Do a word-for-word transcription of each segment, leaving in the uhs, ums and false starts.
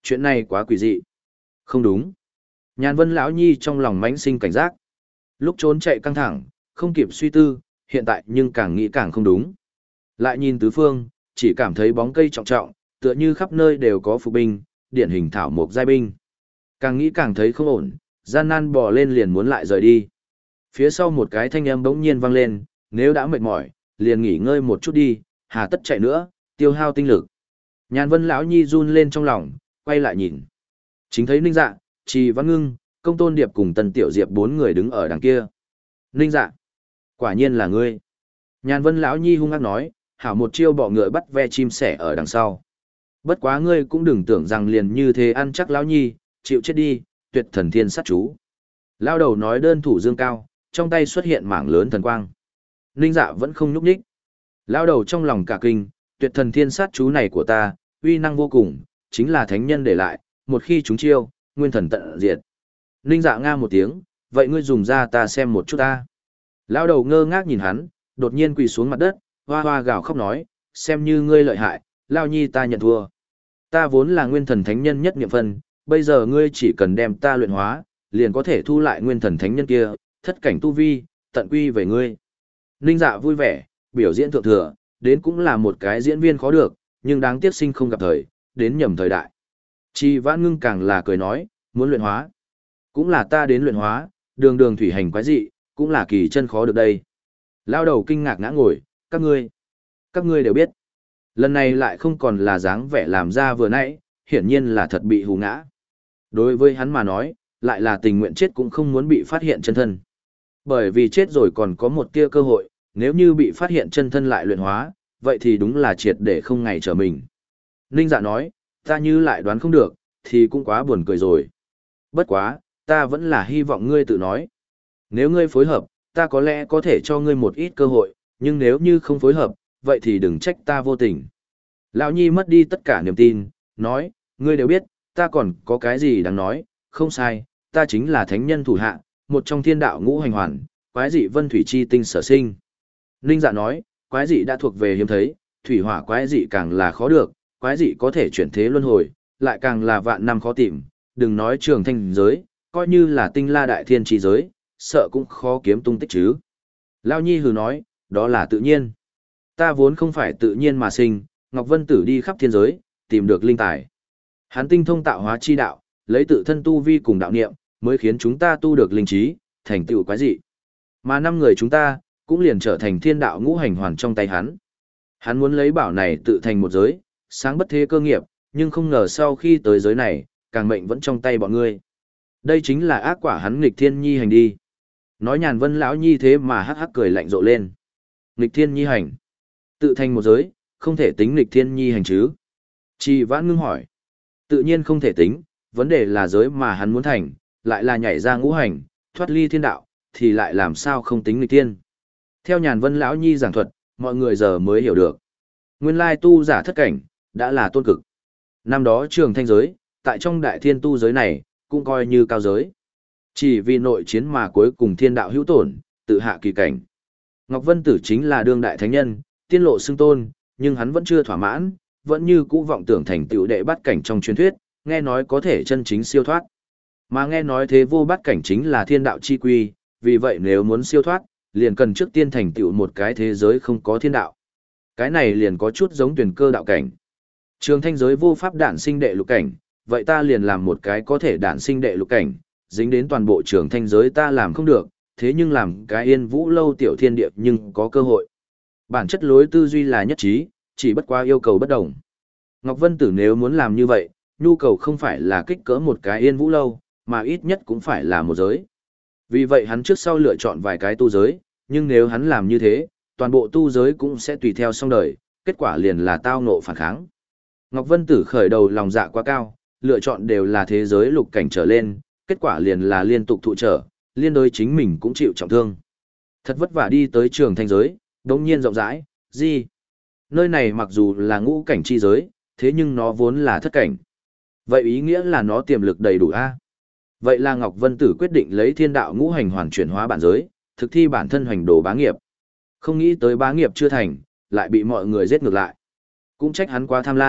Chuyện này quá quỷ dị. Không đúng. Nhàn Vân lão nhi trong lòng mãnh sinh cảnh giác. Lúc trốn chạy căng thẳng, không kịp suy tư, hiện tại nhưng càng nghĩ càng không đúng. Lại nhìn tứ phương, chỉ cảm thấy bóng cây trọng trọng, tựa như khắp nơi đều có phục binh, điển hình thảo mộc giai binh. Càng nghĩ càng thấy không ổn, gian nan bò lên liền muốn lại rời đi. Phía sau một cái thanh âm bỗng nhiên vang lên, nếu đã mệt mỏi, liền nghỉ ngơi một chút đi, hà tất chạy nữa, tiêu hao tinh lực. Nhàn Vân lão nhi run lên trong lòng, quay lại nhìn. Chính thấy Ninh Dạ, Trì Văn Ngưng, Công Tôn Điệp cùng Tần Tiểu Diệp bốn người đứng ở đằng kia. Ninh Dạ, quả nhiên là ngươi. Nhàn Vân lão nhi hung ác nói, hảo một chiêu bọ ngựa bắt ve chim sẻ ở đằng sau. Bất quá ngươi cũng đừng tưởng rằng liền như thế ăn chắc lão nhi, chịu chết đi, tuyệt thần thiên sát chú. Lao đầu nói đơn thủ dương cao, trong tay xuất hiện mảng lớn thần quang. Ninh Dạ vẫn không nhúc nhích. Lao đầu trong lòng cả kinh, tuyệt thần thiên sát chú này của ta, uy năng vô cùng, chính là thánh nhân để lại, một khi chúng chiêu, nguyên thần tận diệt. Ninh Dạ nga một tiếng, vậy ngươi dùng ra ta xem một chút ta. Lao đầu ngơ ngác nhìn hắn, đột nhiên quỳ xuống mặt đất, hoa hoa gào khóc nói, xem như ngươi lợi hại, Lao nhi ta nhận thua. Ta vốn là nguyên thần thánh nhân nhất niệm phân, bây giờ ngươi chỉ cần đem ta luyện hóa, liền có thể thu lại nguyên thần thánh nhân kia, thất cảnh tu vi, tận quy về ngươi. Ninh Dạ vui vẻ, biểu diễn thượng thừa, đến cũng là một cái diễn viên khó được, nhưng đáng tiếc sinh không gặp thời, đến nhầm thời đại. Chi Vãn Ngưng càng là cười nói, muốn luyện hóa. Cũng là ta đến luyện hóa, đường đường thủy hành quái dị, cũng là kỳ chân khó được đây. Lao đầu kinh ngạc ngã ngồi, các ngươi, các ngươi đều biết. Lần này lại không còn là dáng vẻ làm ra vừa nãy, hiển nhiên là thật bị hù ngã. Đối với hắn mà nói, lại là tình nguyện chết cũng không muốn bị phát hiện chân thân. Bởi vì chết rồi còn có một tia cơ hội, nếu như bị phát hiện chân thân lại luyện hóa, vậy thì đúng là triệt để không ngày trở mình. Ninh Dạ nói, ta như lại đoán không được, thì cũng quá buồn cười rồi. Bất quá, ta vẫn là hy vọng ngươi tự nói. Nếu ngươi phối hợp, ta có lẽ có thể cho ngươi một ít cơ hội, nhưng nếu như không phối hợp, vậy thì đừng trách ta vô tình. Lão Nhi mất đi tất cả niềm tin, nói, ngươi đều biết, ta còn có cái gì đáng nói, không sai, ta chính là thánh nhân thủ hạ, một trong thiên đạo ngũ hành hoàn, quái dị vân thủy chi tinh sở sinh. Ninh Dạ nói, quái dị đã thuộc về hiếm thấy, thủy hỏa quái dị càng là khó được, quái dị có thể chuyển thế luân hồi, lại càng là vạn năm khó tìm, đừng nói trường thanh giới, coi như là tinh la đại thiên trì giới, sợ cũng khó kiếm tung tích chứ. Lao Nhi hừ nói, đó là tự nhiên. Ta vốn không phải tự nhiên mà sinh, Ngọc Vân Tử đi khắp thiên giới, tìm được linh tài. Hắn tinh thông tạo hóa chi đạo, lấy tự thân tu vi cùng đạo niệm, mới khiến chúng ta tu được linh trí, thành tựu quái dị. Mà năm người chúng ta, cũng liền trở thành thiên đạo ngũ hành hoàn trong tay hắn. Hắn muốn lấy bảo này tự thành một giới, sáng bất thế cơ nghiệp, nhưng không ngờ sau khi tới giới này, càng mệnh vẫn trong tay bọn ngươi. Đây chính là ác quả hắn nghịch thiên nhi hành đi. Nói Nhàn Vân lão nhi thế mà hắc hắc cười lạnh rộ lên. Nghịch thiên nhi hành. Tự thành một giới, không thể tính nghịch thiên nhi hành chứ. Chi Vãn Ngưng hỏi. Tự nhiên không thể tính, vấn đề là giới mà hắn muốn thành, lại là nhảy ra ngũ hành, thoát ly thiên đạo, thì lại làm sao không tính nghịch thiên. Theo Nhàn Vân lão nhi giảng thuật, mọi người giờ mới hiểu được. Nguyên lai tu giả thất cảnh, đã là tôn cực. Năm đó trường thanh giới, tại trong đại thiên tu giới này, cũng coi như cao giới. Chỉ vì nội chiến mà cuối cùng thiên đạo hữu tổn, tự hạ kỳ cảnh. Ngọc Vân Tử chính là đương đại thánh nhân, tiên lộ xưng tôn, nhưng hắn vẫn chưa thỏa mãn, vẫn như cũ vọng tưởng thành tựu đệ bát cảnh trong truyền thuyết, nghe nói có thể chân chính siêu thoát. Mà nghe nói thế vô bát cảnh chính là thiên đạo chi quy, vì vậy nếu muốn siêu thoát, liền cần trước tiên thành tựu một cái thế giới không có thiên đạo. Cái này liền có chút giống tuyển cơ đạo cảnh. Trường thanh giới vô pháp đản sinh đệ lục cảnh, vậy ta liền làm một cái có thể đản sinh đệ lục cảnh, dính đến toàn bộ trường thanh giới ta làm không được, thế nhưng làm cái yên vũ lâu tiểu thiên địa nhưng có cơ hội. Bản chất lối tư duy là nhất trí, chỉ bất qua yêu cầu bất đồng. Ngọc Vân Tử nếu muốn làm như vậy, nhu cầu không phải là kích cỡ một cái yên vũ lâu, mà ít nhất cũng phải là một giới. Vì vậy hắn trước sau lựa chọn vài cái tu giới, nhưng nếu hắn làm như thế, toàn bộ tu giới cũng sẽ tùy theo xong đời, kết quả liền là tao ngộ phản kháng. Ngọc Vân Tử khởi đầu lòng dạ quá cao, lựa chọn đều là thế giới lục cảnh trở lên, kết quả liền là liên tục thụ trở, liên đối chính mình cũng chịu trọng thương. Thật vất vả đi tới trường thanh giới, đống nhiên rộng rãi, gì? Nơi này mặc dù là ngũ cảnh chi giới, thế nhưng nó vốn là thất cảnh. Vậy ý nghĩa là nó tiềm lực đầy đủ a? Vậy là Ngọc Vân Tử quyết định lấy thiên đạo ngũ hành hoàn chuyển hóa bản giới, thực thi bản thân hoành đồ bá nghiệp. Không nghĩ tới bá nghiệp chưa thành, lại bị mọi người giết ngược lại. Cũng trách hắn quá tham lam,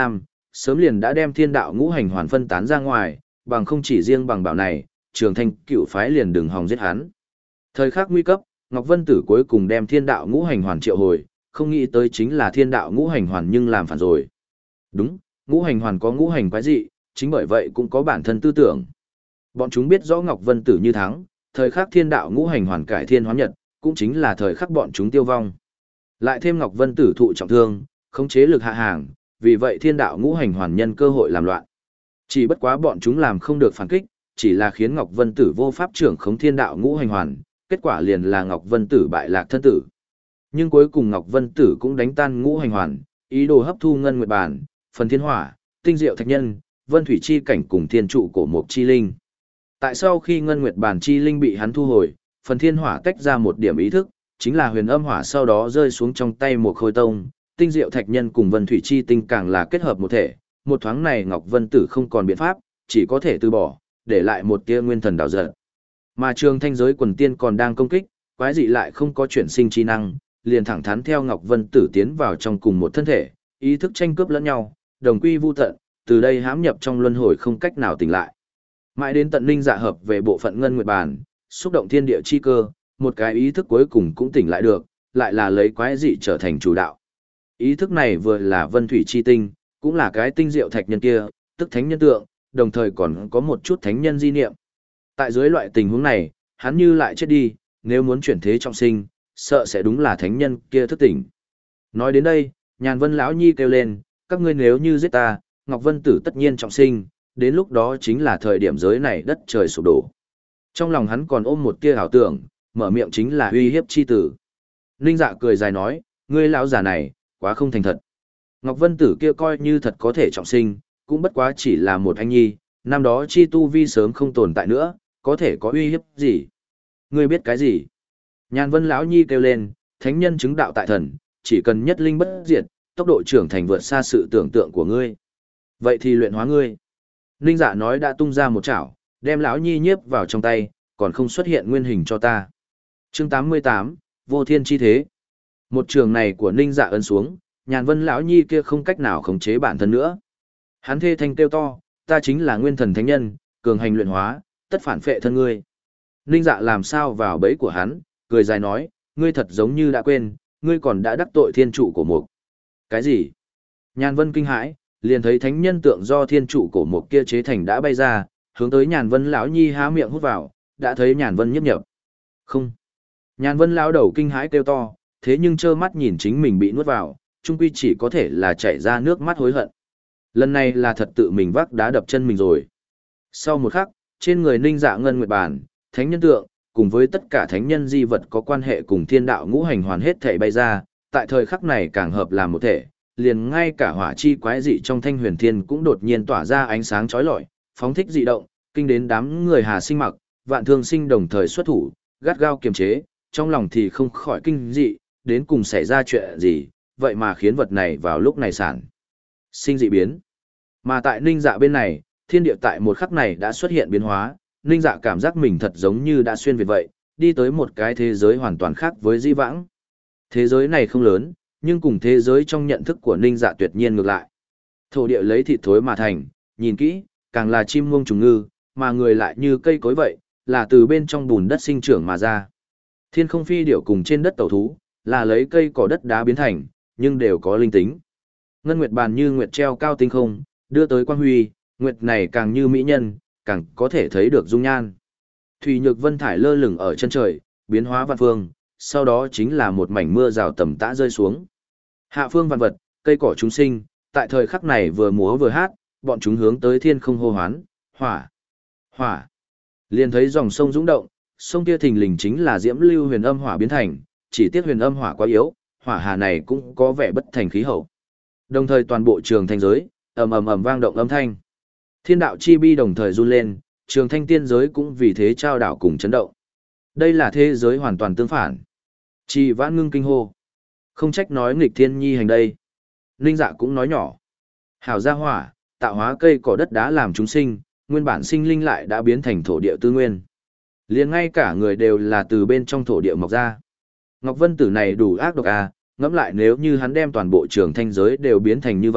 sớm liền đã đem thiên đạo ngũ hành hoàn phân tán ra ngoài, bằng không chỉ riêng bằng bảo này, Trường Thanh cựu phái liền đừng hòng giết hắn. Thời khắc nguy cấp, Ngọc Vân Tử cuối cùng đem thiên đạo ngũ hành hoàn triệu hồi, không nghĩ tới chính là thiên đạo ngũ hành hoàn nhưng làm phản rồi. Đúng, ngũ hành hoàn có ngũ hành quái dị, chính bởi vậy cũng có bản thân tư tưởng. Bọn chúng biết rõ Ngọc Vân Tử như thắng, thời khắc thiên đạo ngũ hành hoàn cải thiên hóa nhật, cũng chính là thời khắc bọn chúng tiêu vong. Lại thêm Ngọc Vân Tử thụ trọng thương, khống chế lực hạ hàng, vì vậy thiên đạo ngũ hành hoàn nhân cơ hội làm loạn. Chỉ bất quá bọn chúng làm không được phản kích, chỉ là khiến Ngọc Vân Tử vô pháp trưởng khống thiên đạo ngũ hành hoàn, kết quả liền là Ngọc Vân Tử bại lạc thân tử. Nhưng cuối cùng Ngọc Vân Tử cũng đánh tan ngũ hành hoàn, ý đồ hấp thu ngân nguyệt bản, phần thiên hỏa, tinh diệu thạch nhân, vân thủy chi cảnh cùng thiên trụ cổ mục chi linh. Tại sau khi ngân nguyệt bản chi linh bị hắn thu hồi, phần thiên hỏa tách ra một điểm ý thức, chính là huyền âm hỏa sau đó rơi xuống trong tay một khôi tông, tinh diệu thạch nhân cùng vân thủy chi tinh càng là kết hợp một thể, một thoáng này Ngọc Vân Tử không còn biện pháp, chỉ có thể từ bỏ, để lại một tia nguyên thần đào giật. Mà Trường Thanh giới quần tiên còn đang công kích, quái dị lại không có chuyển sinh chi năng, liền thẳng thắn theo Ngọc Vân Tử tiến vào trong cùng một thân thể, ý thức tranh cướp lẫn nhau, đồng quy vu tận, từ đây hãm nhập trong luân hồi không cách nào tỉnh lại. Mãi đến tận linh dạ hợp về bộ phận ngân nguyệt bàn, xúc động thiên địa chi cơ, một cái ý thức cuối cùng cũng tỉnh lại được, lại là lấy quái dị trở thành chủ đạo. Ý thức này vừa là vân thủy chi tinh, cũng là cái tinh diệu thạch nhân kia, tức thánh nhân tượng, đồng thời còn có một chút thánh nhân di niệm. Tại dưới loại tình huống này, hắn như lại chết đi, nếu muốn chuyển thế trọng sinh, sợ sẽ đúng là thánh nhân kia thức tỉnh. Nói đến đây, Nhàn Vân lão nhi kêu lên, các ngươi nếu như giết ta, Ngọc Vân Tử tất nhiên trọng sinh, đến lúc đó chính là thời điểm giới này đất trời sụp đổ. Trong lòng hắn còn ôm một tia ảo tưởng, mở miệng chính là uy hiếp chi tử. Ninh Dạ cười dài nói, ngươi lão già này, quá không thành thật. Ngọc Vân Tử kia coi như thật có thể trọng sinh, cũng bất quá chỉ là một anh nhi, năm đó chi tu vi sớm không tồn tại nữa, có thể có uy hiếp gì? Ngươi biết cái gì? Nhàn Vân lão nhi kêu lên, thánh nhân chứng đạo tại thần, chỉ cần nhất linh bất diệt, tốc độ trưởng thành vượt xa sự tưởng tượng của ngươi. Vậy thì luyện hóa ngươi. Ninh Dạ nói đã tung ra một chảo, đem lão nhi nhiếp vào trong tay, còn không xuất hiện nguyên hình cho ta. Chương tám mươi tám, Vô Thiên chi thế. Một trường này của Ninh Dạ ấn xuống, Nhàn Vân lão nhi kia không cách nào khống chế bản thân nữa. Hắn thê thanh kêu to, ta chính là nguyên thần thánh nhân, cường hành luyện hóa, tất phản phệ thân ngươi. Ninh Dạ làm sao vào bẫy của hắn, cười dài nói, ngươi thật giống như đã quên, ngươi còn đã đắc tội thiên trụ cổ mục. Cái gì? Nhàn Vân kinh hãi, liền thấy thánh nhân tượng do thiên trụ cổ mục kia chế thành đã bay ra, hướng tới Nhàn Vân lão nhi há miệng hút vào, đã thấy Nhàn Vân nhấp nhập. Không. Nhàn Vân lão đầu kinh hãi kêu to, thế nhưng trơ mắt nhìn chính mình bị nuốt vào, chung quy chỉ có thể là chảy ra nước mắt hối hận. Lần này là thật tự mình vác đá đập chân mình rồi. Sau một khắc, trên người Ninh Dạ ngân nguyệt bàn, thánh nhân tượng, cùng với tất cả thánh nhân di vật có quan hệ cùng thiên đạo ngũ hành hoàn hết thể bay ra, tại thời khắc này càng hợp làm một thể, liền ngay cả hỏa chi quái dị trong thanh huyền thiên cũng đột nhiên tỏa ra ánh sáng chói lọi, phóng thích dị động, kinh đến đám người Hà Sinh Mặc, Vạn Thương Sinh đồng thời xuất thủ, gắt gao kiềm chế, trong lòng thì không khỏi kinh dị, đến cùng xảy ra chuyện gì, vậy mà khiến vật này vào lúc này sản sinh dị biến. Mà tại Ninh Dạ bên này, thiên địa tại một khắc này đã xuất hiện biến hóa, Ninh Dạ cảm giác mình thật giống như đã xuyên việt vậy, đi tới một cái thế giới hoàn toàn khác với di vãng. Thế giới này không lớn, nhưng cùng thế giới trong nhận thức của Ninh Dạ tuyệt nhiên ngược lại. Thổ địa lấy thịt thối mà thành, nhìn kỹ, càng là chim muông trùng ngư, mà người lại như cây cối vậy, là từ bên trong bùn đất sinh trưởng mà ra. Thiên không phi điểu cùng trên đất tẩu thú, là lấy cây cỏ đất đá biến thành, nhưng đều có linh tính. Ngân nguyệt bàn như nguyệt treo cao tinh không, đưa tới quang huy, nguyệt này càng như mỹ nhân, càng có thể thấy được dung nhan. Thủy nhược vân thải lơ lửng ở chân trời, biến hóa vạn phương, sau đó chính là một mảnh mưa rào tầm tã rơi xuống. Hạ phương vạn vật, cây cỏ chúng sinh, tại thời khắc này vừa múa vừa hát, bọn chúng hướng tới thiên không hô hoán, hỏa, hỏa. Liền thấy dòng sông dũng động, sông kia thình lình chính là diễm lưu huyền âm hỏa biến thành, chỉ tiếc huyền âm hỏa quá yếu, hỏa hà này cũng có vẻ bất thành khí hậu. Đồng thời toàn bộ trường thanh giới, ầm ầm ầm vang động âm thanh. Thiên đạo chi bi đồng thời run lên, trường thanh tiên giới cũng vì thế trao đảo cùng chấn động. Đây là thế giới hoàn toàn tương phản. Chi vãn ngưng kinh hô. Không trách nói nghịch thiên nhi hành đây. Ninh Dạ cũng nói nhỏ. Hảo gia hỏa, tạo hóa cây cỏ đất đá làm chúng sinh, nguyên bản sinh linh lại đã biến thành thổ địa tư nguyên. Liền ngay cả người đều là từ bên trong thổ địa mọc ra. Ngọc Vân Tử này đủ ác độc à, ngẫm lại nếu như hắn đem toàn bộ trường thanh giới đều biến thành như vậy,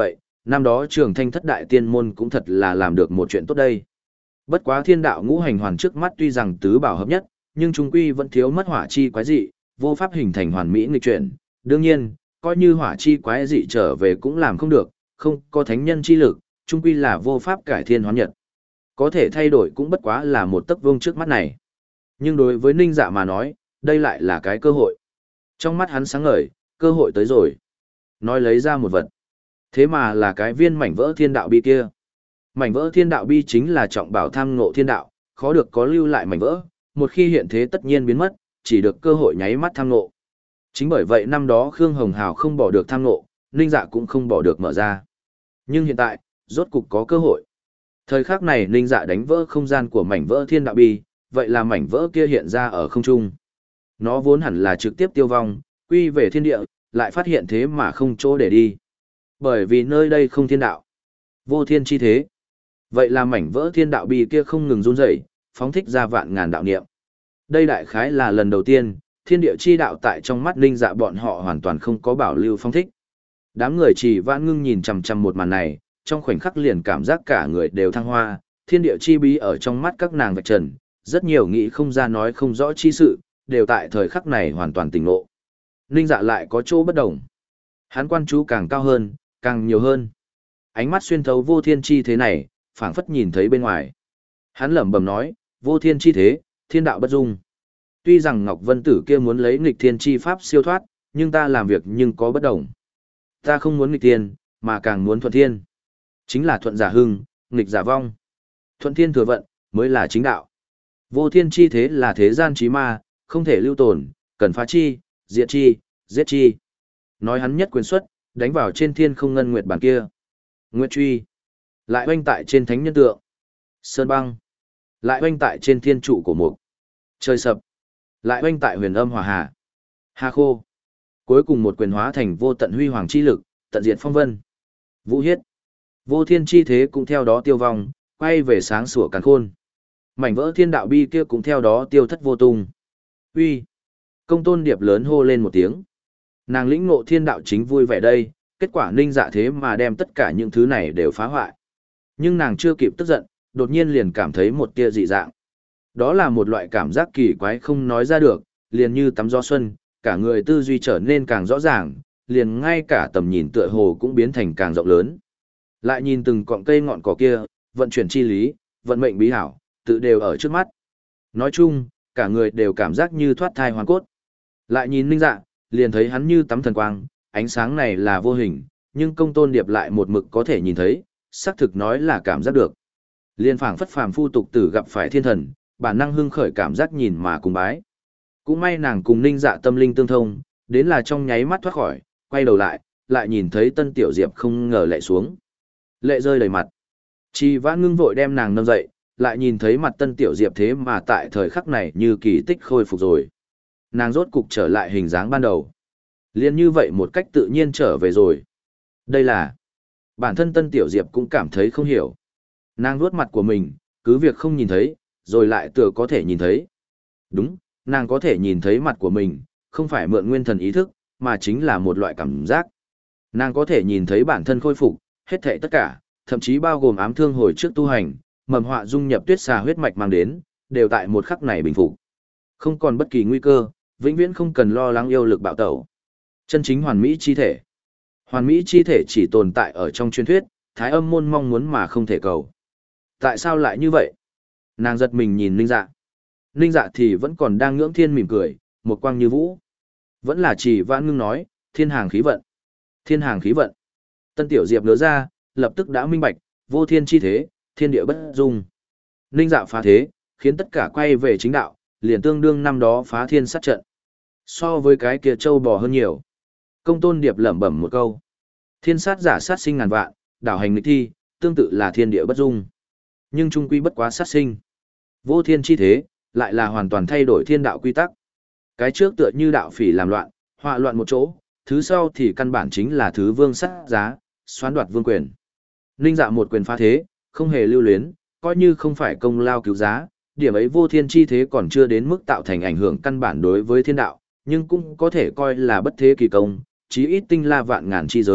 năm đó Trường Thanh thất đại tiên môn cũng thật là làm được một chuyện tốt đây. Bất quá thiên đạo ngũ hành hoàn trước mắt tuy rằng tứ bảo hợp nhất, nhưng trung quy vẫn thiếu mất hỏa chi quái dị, vô pháp hình thành hoàn mỹ nghịch chuyển. Đương nhiên, coi như hỏa chi quái dị trở về cũng làm không được, không có thánh nhân chi lực, trung quy là vô pháp cải thiên hóa nhật. Có thể thay đổi cũng bất quá là một tấc vuông trước mắt này. Nhưng đối với Ninh Dạ mà nói, đây lại là cái cơ hội. Trong mắt hắn sáng ngời, cơ hội tới rồi. Nói lấy ra một vật. Thế mà là cái viên mảnh vỡ thiên đạo bi kia. Mảnh vỡ thiên đạo bi chính là trọng bảo tham ngộ thiên đạo, khó được có lưu lại mảnh vỡ, một khi hiện thế tất nhiên biến mất, chỉ được cơ hội nháy mắt tham ngộ. Chính bởi vậy năm đó Khương Hồng Hào không bỏ được tham ngộ, Ninh Dạ cũng không bỏ được mở ra. Nhưng hiện tại, rốt cục có cơ hội. Thời khắc này Ninh Dạ đánh vỡ không gian của mảnh vỡ thiên đạo bi, vậy là mảnh vỡ kia hiện ra ở không trung. Nó vốn hẳn là trực tiếp tiêu vong, quy về thiên địa, lại phát hiện thế mà không chỗ để đi. Bởi vì nơi đây không thiên đạo, vô thiên chi thế. Vậy là mảnh vỡ thiên đạo bi kia không ngừng run rẩy, phóng thích ra vạn ngàn đạo niệm. Đây đại khái là lần đầu tiên, thiên địa chi đạo tại trong mắt Ninh Dạ bọn họ hoàn toàn không có bảo lưu phong thích. Đám người chỉ vãn ngưng nhìn chằm chằm một màn này, trong khoảnh khắc liền cảm giác cả người đều thăng hoa, thiên địa chi bí ở trong mắt các nàng vạch trần, rất nhiều nghĩ không ra nói không rõ chi sự, đều tại thời khắc này hoàn toàn tỉnh ngộ. Ninh Dạ lại có chỗ bất đồng. Hắn quan chú càng cao hơn, càng nhiều hơn. Ánh mắt xuyên thấu vô thiên chi thế này, phảng phất nhìn thấy bên ngoài. Hắn lẩm bẩm nói, vô thiên chi thế, thiên đạo bất dung. Tuy rằng Ngọc Vân Tử kia muốn lấy nghịch thiên chi pháp siêu thoát, nhưng ta làm việc nhưng có bất đồng. Ta không muốn nghịch thiên, mà càng muốn thuận thiên. Chính là thuận giả hưng, nghịch giả vong. Thuận thiên thừa vận, mới là chính đạo. Vô thiên chi thế là thế gian chí ma, không thể lưu tồn, cần phá chi, diệt chi, giết chi. Nói hắn nhất quyền xuất, đánh vào trên thiên không ngân nguyệt bản kia. Nguyệt truy. Lại oanh tại trên thánh nhân tượng. Sơn băng. Lại oanh tại trên thiên trụ của mục. Trời sập. Lại oanh tại huyền âm hòa hà. Hà khô. Cuối cùng một quyền hóa thành vô tận huy hoàng chi lực, tận diệt phong vân. Vũ hiết. Vô thiên chi thế cũng theo đó tiêu vong, quay về sáng sủa càn khôn. Mảnh vỡ thiên đạo bi kia cũng theo đó tiêu thất vô tung. Uy. Công tôn điệp lớn hô lên một tiếng. Nàng lĩnh ngộ thiên đạo chính vui vẻ đây, kết quả Ninh Dạ thế mà đem tất cả những thứ này đều phá hoại. Nhưng nàng chưa kịp tức giận, đột nhiên liền cảm thấy một tia dị dạng. Đó là một loại cảm giác kỳ quái không nói ra được, liền như tắm gió xuân, cả người tư duy trở nên càng rõ ràng, liền ngay cả tầm nhìn tựa hồ cũng biến thành càng rộng lớn. Lại nhìn từng cọng cây ngọn cỏ kia, vận chuyển chi lý, vận mệnh bí hảo, tự đều ở trước mắt. Nói chung, cả người đều cảm giác như thoát thai hoàn cốt. Lại nhìn Ninh Dạ, liền thấy hắn như tắm thần quang, ánh sáng này là vô hình, nhưng công tôn điệp lại một mực có thể nhìn thấy, xác thực nói là cảm giác được. Liên phảng phất phàm phu tục tử gặp phải thiên thần, bản năng hưng khởi cảm giác nhìn mà cùng bái. Cũng may nàng cùng Ninh Dạ tâm linh tương thông, đến là trong nháy mắt thoát khỏi, quay đầu lại, lại nhìn thấy Tân Tiểu Diệp không ngờ lệ xuống. Lệ rơi đầy mặt. Chi Vãn Ngưng vội đem nàng nâng dậy, lại nhìn thấy mặt Tân Tiểu Diệp thế mà tại thời khắc này như kỳ tích khôi phục rồi. Nàng rốt cục trở lại hình dáng ban đầu. Liên như vậy một cách tự nhiên trở về rồi. Đây là... Bản thân Tân Tiểu Diệp cũng cảm thấy không hiểu. Nàng vuốt mặt của mình, cứ việc không nhìn thấy, rồi lại tựa có thể nhìn thấy. Đúng, nàng có thể nhìn thấy mặt của mình, không phải mượn nguyên thần ý thức, mà chính là một loại cảm giác. Nàng có thể nhìn thấy bản thân khôi phục, hết thảy tất cả, thậm chí bao gồm ám thương hồi trước tu hành, mầm họa dung nhập tuyết xà huyết mạch mang đến, đều tại một khắc này bình phục. Không còn bất kỳ nguy cơ, vĩnh viễn không cần lo lắng yêu lực bạo tẩu. Chân chính hoàn mỹ chi thể. Hoàn mỹ chi thể chỉ tồn tại ở trong truyền thuyết, Thái Âm môn mong muốn mà không thể cầu. Tại sao lại như vậy? Nàng giật mình nhìn Ninh Dạ. Ninh Dạ thì vẫn còn đang ngưỡng thiên mỉm cười, một quang như vũ. Vẫn là Chỉ Vãn Ngưng nói, thiên hàng khí vận. Thiên hàng khí vận. Tân Tiểu Diệp nhớ ra, lập tức đã minh bạch, vô thiên chi thế, thiên địa bất dung. Ninh Dạ phá thế, khiến tất cả quay về chính đạo, liền tương đương năm đó phá thiên sát trận. So với cái kia châu bò hơn nhiều. Công tôn điệp lẩm bẩm một câu. Thiên sát giả sát sinh ngàn vạn, đảo hành nghịch thi, tương tự là thiên địa bất dung. Nhưng trung quy bất quá sát sinh. Vô thiên chi thế, lại là hoàn toàn thay đổi thiên đạo quy tắc. Cái trước tựa như đạo phỉ làm loạn, họa loạn một chỗ, thứ sau thì căn bản chính là thứ vương sát giá, xoán đoạt vương quyền. Ninh Dạ một quyền phá thế, không hề lưu luyến, coi như không phải công lao cứu giá, điểm ấy vô thiên chi thế còn chưa đến mức tạo thành ảnh hưởng căn bản đối với thiên đạo, nhưng cũng có thể coi là bất thế kỳ công, chí ít tinh la vạn ngàn chi giới,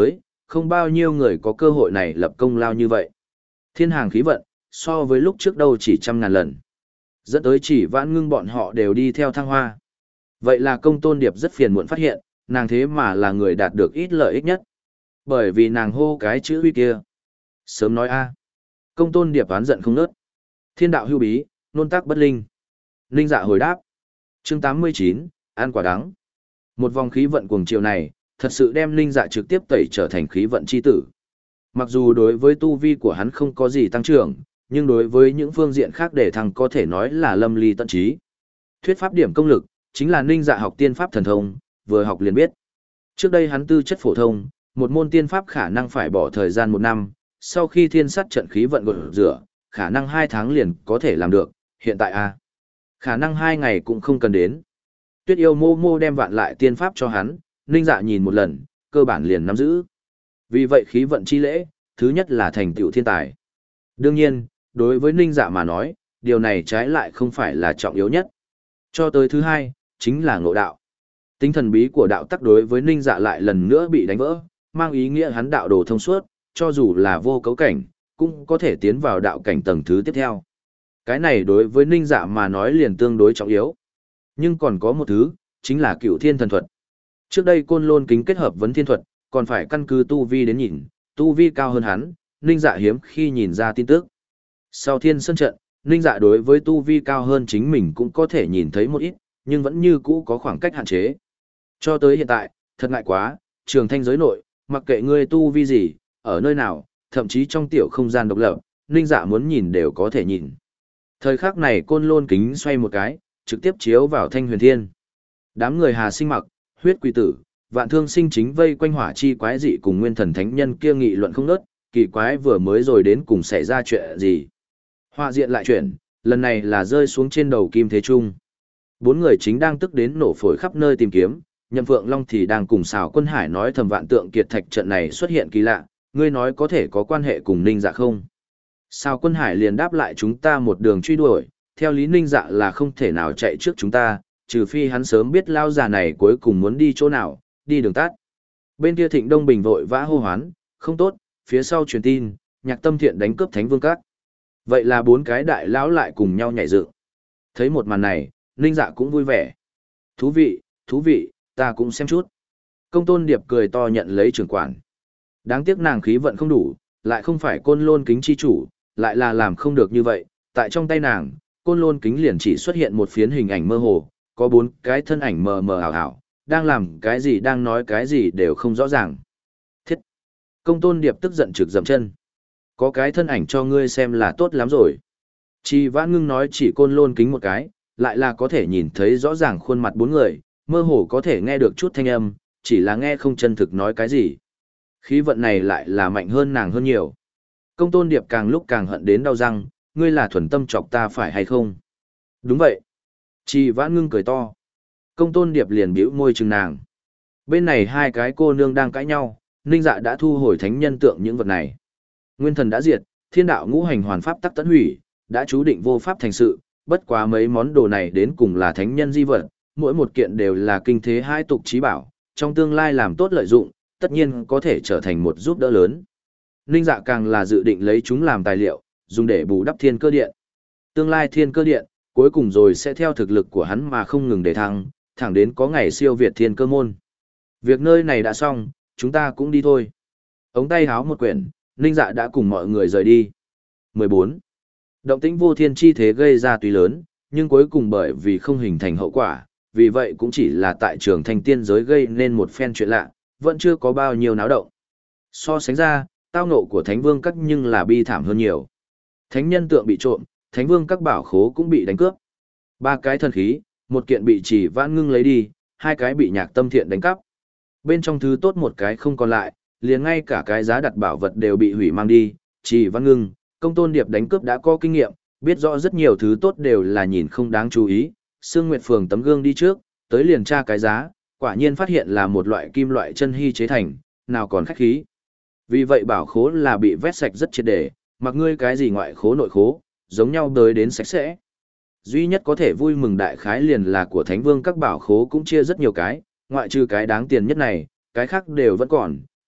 không bao nhiêu người có cơ hội này lập công lao như vậy. Thiên hàng khí vận, so với lúc trước đâu chỉ trăm ngàn lần. Dẫn tới chỉ vãn ngưng bọn họ đều đi theo thăng hoa. Vậy là Công Tôn Điệp rất phiền muộn phát hiện, nàng thế mà là người đạt được ít lợi ích nhất. Bởi vì nàng hô cái chữ huy kia. Sớm nói a. Công Tôn Điệp oán giận không nớt. Thiên đạo hưu bí, nôn tác bất linh. Linh dạ hồi đáp. Chương tám mươi chín, ăn quả đắng. Một vòng khí vận cuồng chiều này, thật sự đem linh dạ trực tiếp tẩy trở thành khí vận chi tử. Mặc dù đối với tu vi của hắn không có gì tăng trưởng, nhưng đối với những phương diện khác để thăng có thể nói là lâm ly tận trí. Thuyết pháp điểm công lực, chính là ninh dạ học tiên pháp thần thông, vừa học liền biết. Trước đây hắn tư chất phổ thông, một môn tiên pháp khả năng phải bỏ thời gian một năm, sau khi thiên sát trận khí vận gột rửa, khả năng hai tháng liền có thể làm được, hiện tại a khả năng hai ngày cũng không cần đến. Tuyết yêu mô mô đem vạn lại tiên pháp cho hắn, ninh dạ nhìn một lần, cơ bản liền nắm giữ. Vì vậy khí vận chi lễ, thứ nhất là thành tựu thiên tài. Đương nhiên, đối với ninh dạ mà nói, điều này trái lại không phải là trọng yếu nhất. Cho tới thứ hai, chính là ngộ đạo. Tính thần bí của đạo tắc đối với ninh dạ lại lần nữa bị đánh vỡ, mang ý nghĩa hắn đạo đồ thông suốt, cho dù là vô cấu cảnh, cũng có thể tiến vào đạo cảnh tầng thứ tiếp theo. Cái này đối với ninh dạ mà nói liền tương đối trọng yếu. Nhưng còn có một thứ, chính là cựu thiên thần thuật. Trước đây Côn Lôn Kính kết hợp vấn thiên thuật, còn phải căn cứ tu vi đến nhìn, tu vi cao hơn hắn, ninh dạ hiếm khi nhìn ra tin tức. Sau thiên sân trận, ninh dạ đối với tu vi cao hơn chính mình cũng có thể nhìn thấy một ít, nhưng vẫn như cũ có khoảng cách hạn chế. Cho tới hiện tại, thật ngại quá, trường thanh giới nội, mặc kệ ngươi tu vi gì, ở nơi nào, thậm chí trong tiểu không gian độc lập, ninh dạ muốn nhìn đều có thể nhìn. Thời khắc này Côn Lôn Kính xoay một cái, trực tiếp chiếu vào Thanh Huyền Thiên. Đám người Hà Sinh Mặc, Huyết Quỷ Tử, Vạn Thương Sinh chính vây quanh hỏa chi quái dị cùng Nguyên Thần Thánh Nhân kia nghị luận không ngớt, kỳ quái vừa mới rồi đến cùng xảy ra chuyện gì. Họa diện lại chuyển, lần này là rơi xuống trên đầu Kim Thế Trung. Bốn người chính đang tức đến nổ phổi khắp nơi tìm kiếm, Nhậm Phượng Long thì đang cùng Sào Quân Hải nói thầm Vạn Tượng Kiệt Thạch trận này xuất hiện kỳ lạ, ngươi nói có thể có quan hệ cùng Ninh Dạ không? Sào Quân Hải liền đáp lại chúng ta một đường truy đuổi, theo lý Ninh Dạ là không thể nào chạy trước chúng ta, trừ phi hắn sớm biết lao già này cuối cùng muốn đi chỗ nào, đi đường tắt. Bên kia Thịnh Đông Bình vội vã hô hoán, không tốt, phía sau truyền tin, Nhạc Tâm Thiện đánh cướp Thánh Vương Các. Vậy là bốn cái đại lão lại cùng nhau nhảy dựng. Thấy một màn này, Ninh Dạ cũng vui vẻ. Thú vị, thú vị, ta cũng xem chút. Công Tôn Điệp cười to nhận lấy trưởng quản. Đáng tiếc nàng khí vận không đủ, lại không phải Côn Lôn Kính chi chủ, lại là làm không được như vậy. Tại trong tay nàng, Côn Lôn Kính liền chỉ xuất hiện một phiến hình ảnh mơ hồ, có bốn cái thân ảnh mờ mờ ảo ảo, đang làm cái gì đang nói cái gì đều không rõ ràng. Thiết! Công Tôn Điệp tức giận trực dậm chân. Có cái thân ảnh cho ngươi xem là tốt lắm rồi. Chi Vãn Ngưng nói chỉ Côn Lôn Kính một cái, lại là có thể nhìn thấy rõ ràng khuôn mặt bốn người, mơ hồ có thể nghe được chút thanh âm, chỉ là nghe không chân thực nói cái gì. Khí vận này lại là mạnh hơn nàng hơn nhiều. Công Tôn Điệp càng lúc càng hận đến đau răng, ngươi là thuần tâm chọc ta phải hay không? Đúng vậy. Chi Vãn Ngưng cười to. Công Tôn Điệp liền bĩu môi chừng nàng. Bên này hai cái cô nương đang cãi nhau, Ninh Dạ đã thu hồi thánh nhân tượng những vật này. Nguyên thần đã diệt, thiên đạo ngũ hành hoàn pháp tắc tận hủy, đã chú định vô pháp thành sự, bất quá mấy món đồ này đến cùng là thánh nhân di vật, mỗi một kiện đều là kinh thế hai tục trí bảo, trong tương lai làm tốt lợi dụng, tất nhiên có thể trở thành một giúp đỡ lớn. Ninh Dạ càng là dự định lấy chúng làm tài liệu, dùng để bù đắp thiên cơ điện. Tương lai thiên cơ điện, cuối cùng rồi sẽ theo thực lực của hắn mà không ngừng để thăng, thẳng đến có ngày siêu việt thiên cơ môn. Việc nơi này đã xong, chúng ta cũng đi thôi. Ống tay háo một quyển, Ninh Dạ đã cùng mọi người rời đi. mười bốn. Động tĩnh vô thiên chi thế gây ra tuy lớn, nhưng cuối cùng bởi vì không hình thành hậu quả, vì vậy cũng chỉ là tại trường thành tiên giới gây nên một phen chuyện lạ, vẫn chưa có bao nhiêu náo động. So sánh ra, tao ngộ của Thánh Vương Các nhưng là bi thảm hơn nhiều. Thánh nhân tượng bị trộm, Thánh Vương Các bảo khố cũng bị đánh cướp. Ba cái thần khí, một kiện bị Chỉ Vãn Ngưng lấy đi, hai cái bị Nhạc Tâm Thiện đánh cắp. Bên trong thứ tốt một cái không còn lại, liền ngay cả cái giá đặt bảo vật đều bị hủy mang đi. Chỉ Vãn Ngưng, Công Tôn Điệp đánh cướp đã có kinh nghiệm, biết rõ rất nhiều thứ tốt đều là nhìn không đáng chú ý. Sương Nguyệt Phường tấm gương đi trước, tới liền tra cái giá, quả nhiên phát hiện là một loại kim loại chân hy chế thành, nào còn khách khí. Vì vậy bảo khố là bị vét sạch rất triệt để, mặc ngươi cái gì ngoại khố nội khố, giống nhau tới đến sạch sẽ. Duy nhất có thể vui mừng đại khái liền là của Thánh Vương Các bảo khố cũng chia rất nhiều cái, ngoại trừ cái đáng tiền nhất này, cái khác đều vẫn còn,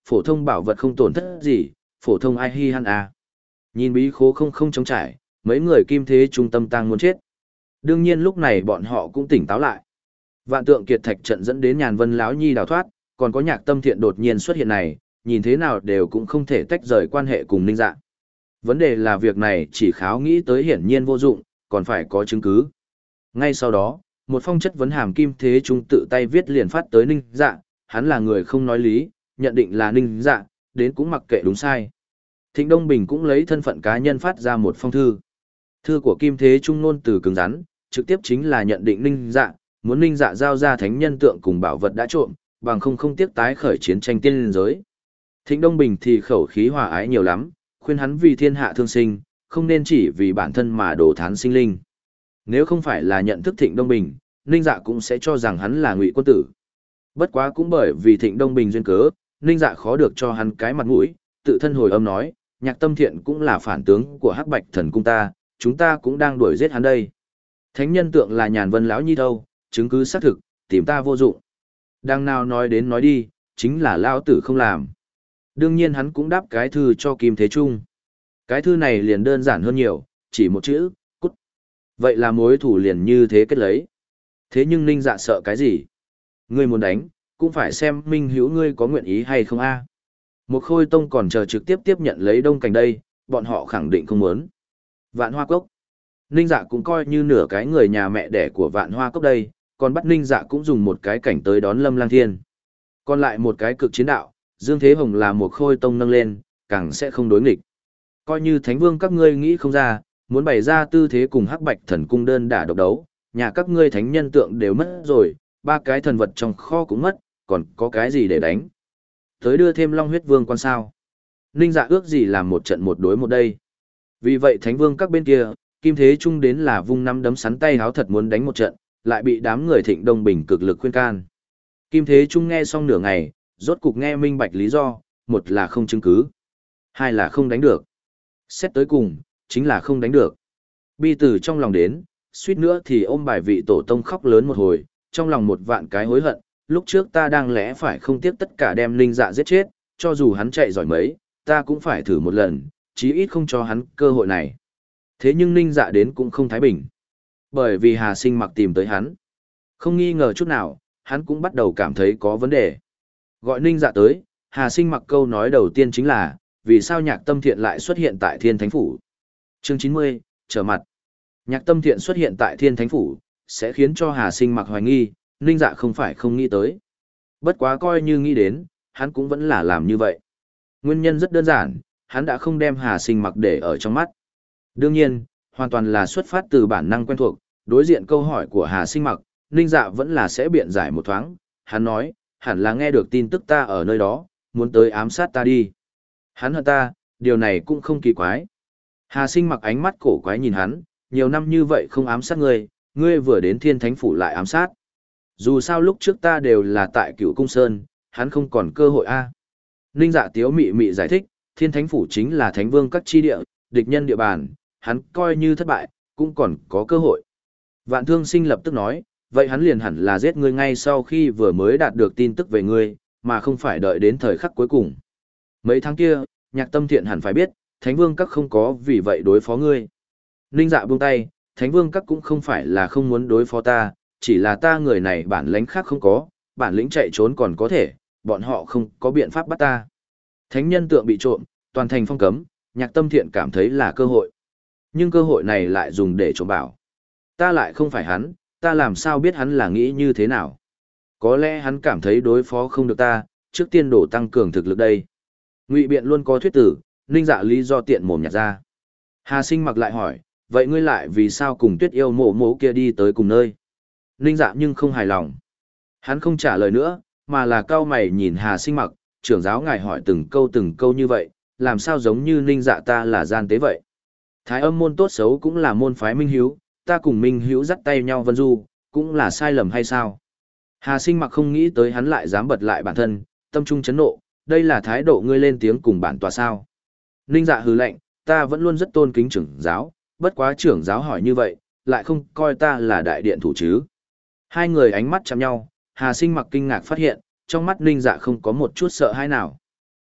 phổ thông bảo vật không tổn thất gì, phổ thông ai hi han à. Nhìn bí khố không không trống trải, mấy người kim thế trung tâm tang muốn chết. Đương nhiên lúc này bọn họ cũng tỉnh táo lại. Vạn tượng kiệt thạch trận dẫn đến nhàn vân lão nhi đào thoát, còn có nhạc tâm thiện đột nhiên xuất hiện này, nhìn thế nào đều cũng không thể tách rời quan hệ cùng ninh dạ. Vấn đề là việc này chỉ kháo nghĩ tới hiển nhiên vô dụng, còn phải có chứng cứ. Ngay sau đó, một phong chất vấn hàm kim thế trung tự tay viết liền phát tới ninh dạ, hắn là người không nói lý, nhận định là ninh dạ, đến cũng mặc kệ đúng sai. Thịnh Đông Bình cũng lấy thân phận cá nhân phát ra một phong thư. Thư của kim thế trung ngôn từ cứng rắn, trực tiếp chính là nhận định ninh dạ, muốn ninh dạ giao ra thánh nhân tượng cùng bảo vật đã trộm, bằng không không tiếc tái khởi chiến tranh tiên liên giới. Thịnh Đông Bình thì khẩu khí hòa ái nhiều lắm, khuyên hắn vì thiên hạ thương sinh, không nên chỉ vì bản thân mà đổ thán sinh linh. Nếu không phải là nhận thức Thịnh Đông Bình, Ninh Dạ cũng sẽ cho rằng hắn là ngụy quân tử. Bất quá cũng bởi vì Thịnh Đông Bình duyên cớ, Ninh Dạ khó được cho hắn cái mặt mũi, tự thân hồi âm nói, nhạc tâm thiện cũng là phản tướng của Hắc Bạch Thần Cung ta, chúng ta cũng đang đuổi giết hắn đây. Thánh nhân tượng là nhàn vân lão nhi đâu, chứng cứ xác thực, tìm ta vô dụng. Đang nào nói đến nói đi, chính là lão tử không làm. Đương nhiên hắn cũng đáp cái thư cho Kim Thế Trung. Cái thư này liền đơn giản hơn nhiều, chỉ một chữ, cút. Vậy là mối thủ liền như thế kết lấy. Thế nhưng Ninh Dạ sợ cái gì? Ngươi muốn đánh, cũng phải xem Minh Hữu ngươi có nguyện ý hay không a. Một Khôi Tông còn chờ trực tiếp tiếp nhận lấy Đông Cảnh đây, bọn họ khẳng định không muốn. Vạn Hoa Cốc. Ninh Dạ cũng coi như nửa cái người nhà mẹ đẻ của Vạn Hoa Cốc đây, còn bắt Ninh Dạ cũng dùng một cái cảnh tới đón Lâm Lang Thiên. Còn lại một cái cực chiến đạo, Dương Thế Hồng là một Khôi Tông nâng lên, càng sẽ không đối nghịch. Coi như Thánh Vương các ngươi nghĩ không ra, muốn bày ra tư thế cùng Hắc Bạch Thần Cung đơn đả độc đấu, nhà các ngươi thánh nhân tượng đều mất rồi, ba cái thần vật trong kho cũng mất, còn có cái gì để đánh. Tới đưa thêm Long Huyết Vương quan sao. Ninh Dạ ước gì làm một trận một đối một đây. Vì vậy Thánh Vương các bên kia, Kim Thế Trung đến là vung năm đấm sắn tay háo thật muốn đánh một trận, lại bị đám người Thịnh Đông Bình cực lực khuyên can. Kim Thế Trung nghe xong nửa ngày, rốt cục nghe minh bạch lý do, một là không chứng cứ, hai là không đánh được. Xét tới cùng, chính là không đánh được. Bi tử trong lòng đến, suýt nữa thì ôm bài vị tổ tông khóc lớn một hồi, trong lòng một vạn cái hối hận, lúc trước ta đang lẽ phải không tiếc tất cả đem Ninh Dạ giết chết, cho dù hắn chạy giỏi mấy, ta cũng phải thử một lần, chí ít không cho hắn cơ hội này. Thế nhưng Ninh Dạ đến cũng không thái bình. Bởi vì Hà Sinh Mặc tìm tới hắn. Không nghi ngờ chút nào, hắn cũng bắt đầu cảm thấy có vấn đề. Gọi Ninh Dạ tới, Hà Sinh Mặc câu nói đầu tiên chính là, vì sao Nhạc Tâm Thiện lại xuất hiện tại Thiên Thánh Phủ. Chương chín mươi, trở mặt. Nhạc Tâm Thiện xuất hiện tại Thiên Thánh Phủ, sẽ khiến cho Hà Sinh Mặc hoài nghi, Ninh Dạ không phải không nghĩ tới. Bất quá coi như nghĩ đến, hắn cũng vẫn là làm như vậy. Nguyên nhân rất đơn giản, hắn đã không đem Hà Sinh Mặc để ở trong mắt. Đương nhiên, hoàn toàn là xuất phát từ bản năng quen thuộc, đối diện câu hỏi của Hà Sinh Mặc, Ninh Dạ vẫn là sẽ biện giải một thoáng. Hắn nói, hẳn là nghe được tin tức ta ở nơi đó, muốn tới ám sát ta đi. Hắn hận ta, điều này cũng không kỳ quái. Hà Sinh Mặc ánh mắt cổ quái nhìn hắn, nhiều năm như vậy không ám sát ngươi, ngươi vừa đến Thiên Thánh Phủ lại ám sát. Dù sao lúc trước ta đều là tại Cựu Cung Sơn, hắn không còn cơ hội a. Ninh Dạ tiếu mị mị giải thích, Thiên Thánh Phủ chính là Thánh Vương các chi địa, địch nhân địa bàn, hắn coi như thất bại, cũng còn có cơ hội. Vạn Thương Sinh lập tức nói, vậy hắn liền hẳn là giết ngươi ngay sau khi vừa mới đạt được tin tức về ngươi, mà không phải đợi đến thời khắc cuối cùng. Mấy tháng kia, Nhạc Tâm Thiện hẳn phải biết, Thánh Vương các không có vì vậy đối phó ngươi. Ninh Dạ buông tay, Thánh Vương các cũng không phải là không muốn đối phó ta, chỉ là ta người này bản lĩnh khác không có, bản lĩnh chạy trốn còn có thể, bọn họ không có biện pháp bắt ta. Thánh nhân tượng bị trộm, toàn thành phong cấm, Nhạc Tâm Thiện cảm thấy là cơ hội. Nhưng cơ hội này lại dùng để trộm bảo. Ta lại không phải hắn, ta làm sao biết hắn là nghĩ như thế nào. Có lẽ hắn cảm thấy đối phó không được ta, trước tiên đổ tăng cường thực lực đây. Ngụy biện luôn có thuyết tử, Ninh Dạ lý do tiện mồm nhặt ra. Hà Sinh Mặc lại hỏi, vậy ngươi lại vì sao cùng Tuyết Yêu mộ mộ kia đi tới cùng nơi? Ninh Dạ nhưng không hài lòng. Hắn không trả lời nữa, mà là cau mày nhìn Hà Sinh Mặc, trưởng giáo ngài hỏi từng câu từng câu như vậy, làm sao giống như Ninh Dạ ta là gian tế vậy? Thái Âm môn tốt xấu cũng là môn phái Minh Hiếu, ta cùng Minh Hiếu dắt tay nhau vân du, cũng là sai lầm hay sao? Hà Sinh Mặc không nghĩ tới hắn lại dám bật lại bản thân, tâm trung chấn nộ, đây là thái độ ngươi lên tiếng cùng bản tòa sao? Ninh Dạ hừ lạnh, ta vẫn luôn rất tôn kính trưởng giáo, bất quá trưởng giáo hỏi như vậy, lại không coi ta là đại điện thủ chứ. Hai người ánh mắt chạm nhau, Hà Sinh Mặc kinh ngạc phát hiện, trong mắt Ninh Dạ không có một chút sợ hãi nào.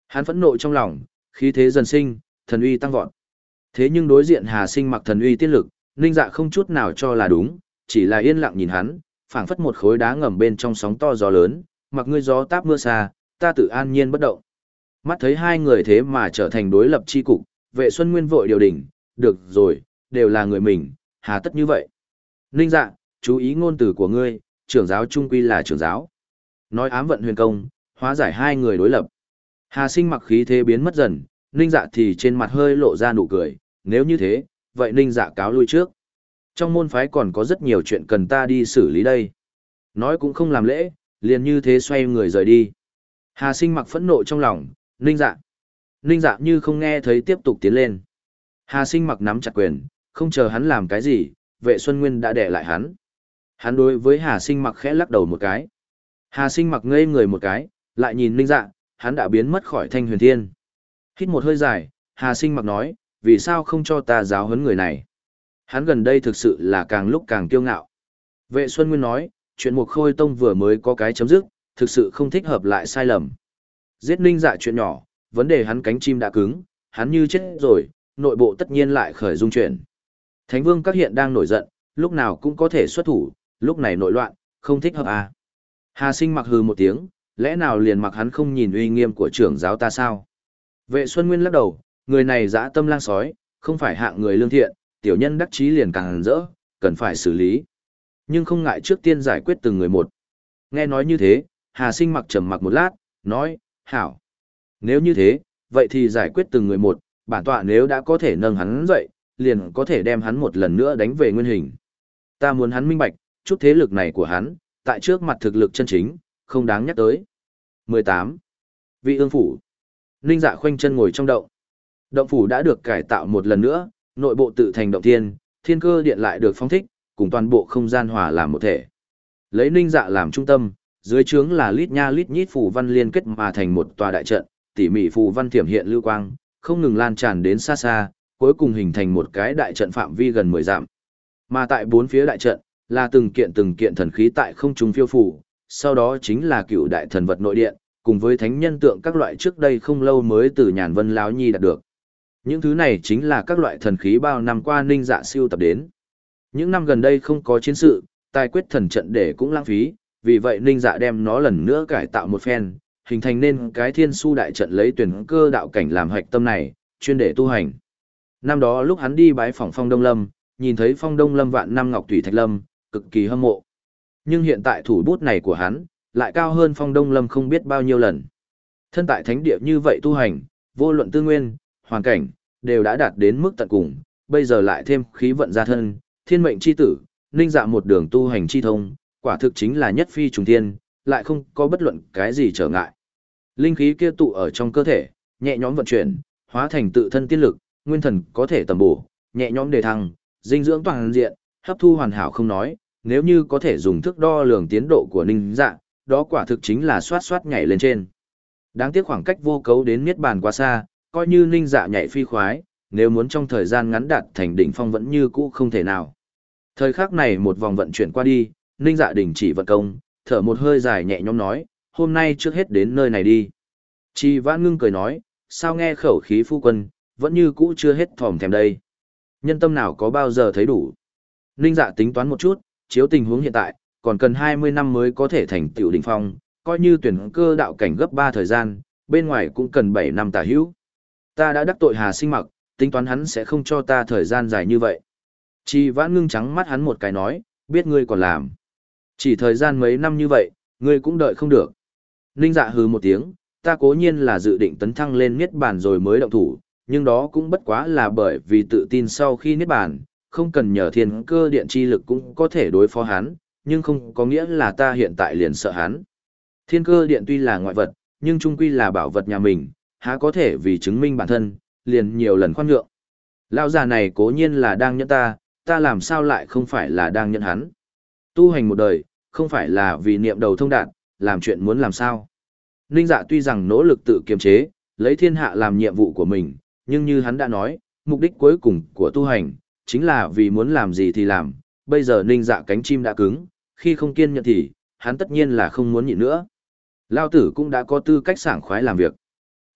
Hắn phẫn nộ trong lòng, khí thế dần sinh, thần uy tăng vọt. Thế nhưng đối diện Hà Sinh mặc thần uy tiết lực, Ninh Dạ không chút nào cho là đúng, chỉ là yên lặng nhìn hắn, phảng phất một khối đá ngầm bên trong sóng to gió lớn, mặc ngươi gió táp mưa xa, ta tự an nhiên bất động. Mắt thấy hai người thế mà trở thành đối lập chi cục, Vệ Xuân Nguyên vội điều đỉnh, được rồi, đều là người mình, hà tất như vậy. Ninh Dạ, chú ý ngôn từ của ngươi, trưởng giáo trung quy là trưởng giáo. Nói ám vận huyền công, hóa giải hai người đối lập. Hà Sinh mặc khí thế biến mất dần, Ninh Dạ thì trên mặt hơi lộ ra nụ cười, nếu như thế, vậy Ninh Dạ cáo lui trước. Trong môn phái còn có rất nhiều chuyện cần ta đi xử lý đây. Nói cũng không làm lễ, liền như thế xoay người rời đi. Hà Sinh mặc phẫn nộ trong lòng, Ninh Dạ. Ninh Dạ như không nghe thấy tiếp tục tiến lên. Hà Sinh mặc nắm chặt quyền, không chờ hắn làm cái gì, Vệ Xuân Nguyên đã đè lại hắn. Hắn đối với Hà Sinh mặc khẽ lắc đầu một cái. Hà Sinh mặc ngây người một cái, lại nhìn Ninh Dạ, hắn đã biến mất khỏi Thanh Huyền Thiên. Hít một hơi dài, Hà Sinh mặc nói, vì sao không cho ta giáo huấn người này? Hắn gần đây thực sự là càng lúc càng kiêu ngạo. Vệ Xuân Nguyên nói, chuyện Mục Khôi Tông vừa mới có cái chấm dứt, thực sự không thích hợp lại sai lầm. Giết Ninh Dạ chuyện nhỏ, vấn đề hắn cánh chim đã cứng, hắn như chết rồi, nội bộ tất nhiên lại khởi dung chuyển. Thánh Vương các hiện đang nổi giận, lúc nào cũng có thể xuất thủ, lúc này nội loạn, không thích hợp à. Hà Sinh mặc hừ một tiếng, lẽ nào liền mặc hắn không nhìn uy nghiêm của trưởng giáo ta sao? Vệ Xuân Nguyên lắc đầu, người này dã tâm lang sói, không phải hạng người lương thiện, tiểu nhân đắc chí liền càng rỡ, cần phải xử lý. Nhưng không ngại trước tiên giải quyết từng người một. Nghe nói như thế, Hà Sinh mặc trầm mặc một lát, nói, hảo. Nếu như thế, vậy thì giải quyết từng người một, bản tọa nếu đã có thể nâng hắn dậy, liền có thể đem hắn một lần nữa đánh về nguyên hình. Ta muốn hắn minh bạch, chút thế lực này của hắn, tại trước mặt thực lực chân chính, không đáng nhắc tới. mười tám. Vị ương phủ. Ninh Dạ khoanh chân ngồi trong động. Động phủ đã được cải tạo một lần nữa, nội bộ tự thành động thiên, thiên cơ điện lại được phóng thích, cùng toàn bộ không gian hòa làm một thể. Lấy Ninh Dạ làm trung tâm, dưới trướng là lít nha lít nhít phù văn liên kết mà thành một tòa đại trận, tỉ mỉ phù văn thiểm hiện lưu quang, không ngừng lan tràn đến xa xa, cuối cùng hình thành một cái đại trận phạm vi gần mười dặm. Mà tại bốn phía đại trận, là từng kiện từng kiện thần khí tại không trung phiêu phù, sau đó chính là cựu đại thần vật nội điện, cùng với thánh nhân tượng các loại trước đây không lâu mới từ Nhàn Vân Lão Nhi đạt được. Những thứ này chính là các loại thần khí bao năm qua Ninh Dạ siêu tập đến. Những năm gần đây không có chiến sự, tài quyết thần trận để cũng lãng phí, vì vậy Ninh Dạ đem nó lần nữa cải tạo một phen, hình thành nên cái thiên su đại trận lấy tuyển cơ đạo cảnh làm hạch tâm này, chuyên để tu hành. Năm đó lúc hắn đi bái phỏng Phong Đông Lâm, nhìn thấy Phong Đông Lâm vạn năm ngọc thủy thạch lâm, cực kỳ hâm mộ. Nhưng hiện tại thủ bút này của hắn, lại cao hơn Phong Đông Lâm không biết bao nhiêu lần. Thân tại thánh địa như vậy tu hành, vô luận tư nguyên, hoàn cảnh, đều đã đạt đến mức tận cùng, bây giờ lại thêm khí vận gia thân, thiên mệnh chi tử, Ninh Dạ một đường tu hành chi thông, quả thực chính là nhất phi trùng thiên, lại không có bất luận cái gì trở ngại. Linh khí kia tụ ở trong cơ thể, nhẹ nhõm vận chuyển, hóa thành tự thân tiên lực, nguyên thần có thể tầm bổ, nhẹ nhõm đề thăng, dinh dưỡng toàn diện, hấp thu hoàn hảo không nói, nếu như có thể dùng thước đo lường tiến độ của Ninh Dạ, đó quả thực chính là xoát xoát nhảy lên trên. Đáng tiếc khoảng cách vô cấu đến niết bàn quá xa, coi như Ninh Dạ nhảy phi khoái, nếu muốn trong thời gian ngắn đạt thành đỉnh phong vẫn như cũ không thể nào. Thời khắc này một vòng vận chuyển qua đi, Ninh Dạ đình chỉ vận công, thở một hơi dài nhẹ nhõm nói, hôm nay trước hết đến nơi này đi. Chi Vãn Ngưng cười nói, sao nghe khẩu khí phu quân, vẫn như cũ chưa hết thòm thèm đây. Nhân tâm nào có bao giờ thấy đủ. Ninh Dạ tính toán một chút, chiếu tình huống hiện tại, còn cần hai mươi năm mới có thể thành tựu đỉnh phong, coi như tuyển cơ đạo cảnh gấp ba thời gian, bên ngoài cũng cần bảy năm tả hữu. Ta đã đắc tội Hà Sinh mặc, tính toán hắn sẽ không cho ta thời gian dài như vậy. Chi Vãn Ngưng trắng mắt hắn một cái nói, biết ngươi còn làm. Chỉ thời gian mấy năm như vậy, ngươi cũng đợi không được. Ninh Dạ hừ một tiếng, ta cố nhiên là dự định tấn thăng lên niết bàn rồi mới động thủ, nhưng đó cũng bất quá là bởi vì tự tin sau khi niết bàn, không cần nhờ thiên cơ điện chi lực cũng có thể đối phó hắn, nhưng không có nghĩa là ta hiện tại liền sợ hắn. Thiên cơ điện tuy là ngoại vật, nhưng chung quy là bảo vật nhà mình, há có thể vì chứng minh bản thân, liền nhiều lần khoan nhượng. Lão già này cố nhiên là đang nhẫn ta, ta làm sao lại không phải là đang nhẫn hắn. Tu hành một đời, không phải là vì niệm đầu thông đạt, làm chuyện muốn làm sao. Ninh Dạ tuy rằng nỗ lực tự kiềm chế, lấy thiên hạ làm nhiệm vụ của mình, nhưng như hắn đã nói, mục đích cuối cùng của tu hành, chính là vì muốn làm gì thì làm. Bây giờ Ninh Dạ cánh chim đã cứng, khi không kiên nhẫn thì, hắn tất nhiên là không muốn nhịn nữa. Lao tử cũng đã có tư cách sảng khoái làm việc.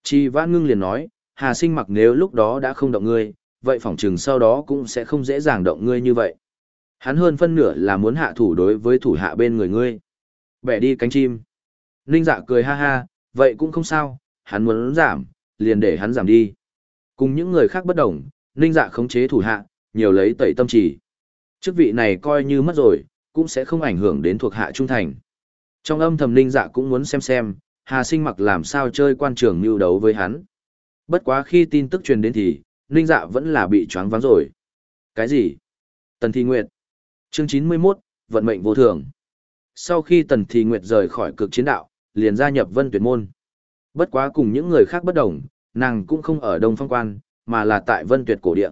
Chi Vãn Ngưng liền nói, Hà Sinh mặc nếu lúc đó đã không động ngươi, vậy phỏng chừng sau đó cũng sẽ không dễ dàng động ngươi như vậy. Hắn hơn phân nửa là muốn hạ thủ đối với thủ hạ bên người ngươi. Bẻ đi cánh chim. Ninh Dạ cười ha ha, vậy cũng không sao, hắn muốn giảm, liền để hắn giảm đi. Cùng những người khác bất đồng, Ninh Dạ khống chế thủ hạ, nhiều lấy tẩy tâm trì. Chức vị này coi như mất rồi, cũng sẽ không ảnh hưởng đến thuộc hạ trung thành. Trong âm thầm Ninh Dạ cũng muốn xem xem, Hà Sinh mặc làm sao chơi quan trường mưu đấu với hắn. Bất quá khi tin tức truyền đến thì, Ninh Dạ vẫn là bị choáng váng rồi. Cái gì? Tần Thi Nguyệt. Chương chín mươi mốt, vận mệnh vô thường. Sau khi Tần Thi Nguyệt rời khỏi cực chiến đạo, liền gia nhập Vân Tuyệt môn. Bất quá cùng những người khác bất đồng, nàng cũng không ở Đông Phong Quan, mà là tại Vân Tuyệt cổ địa.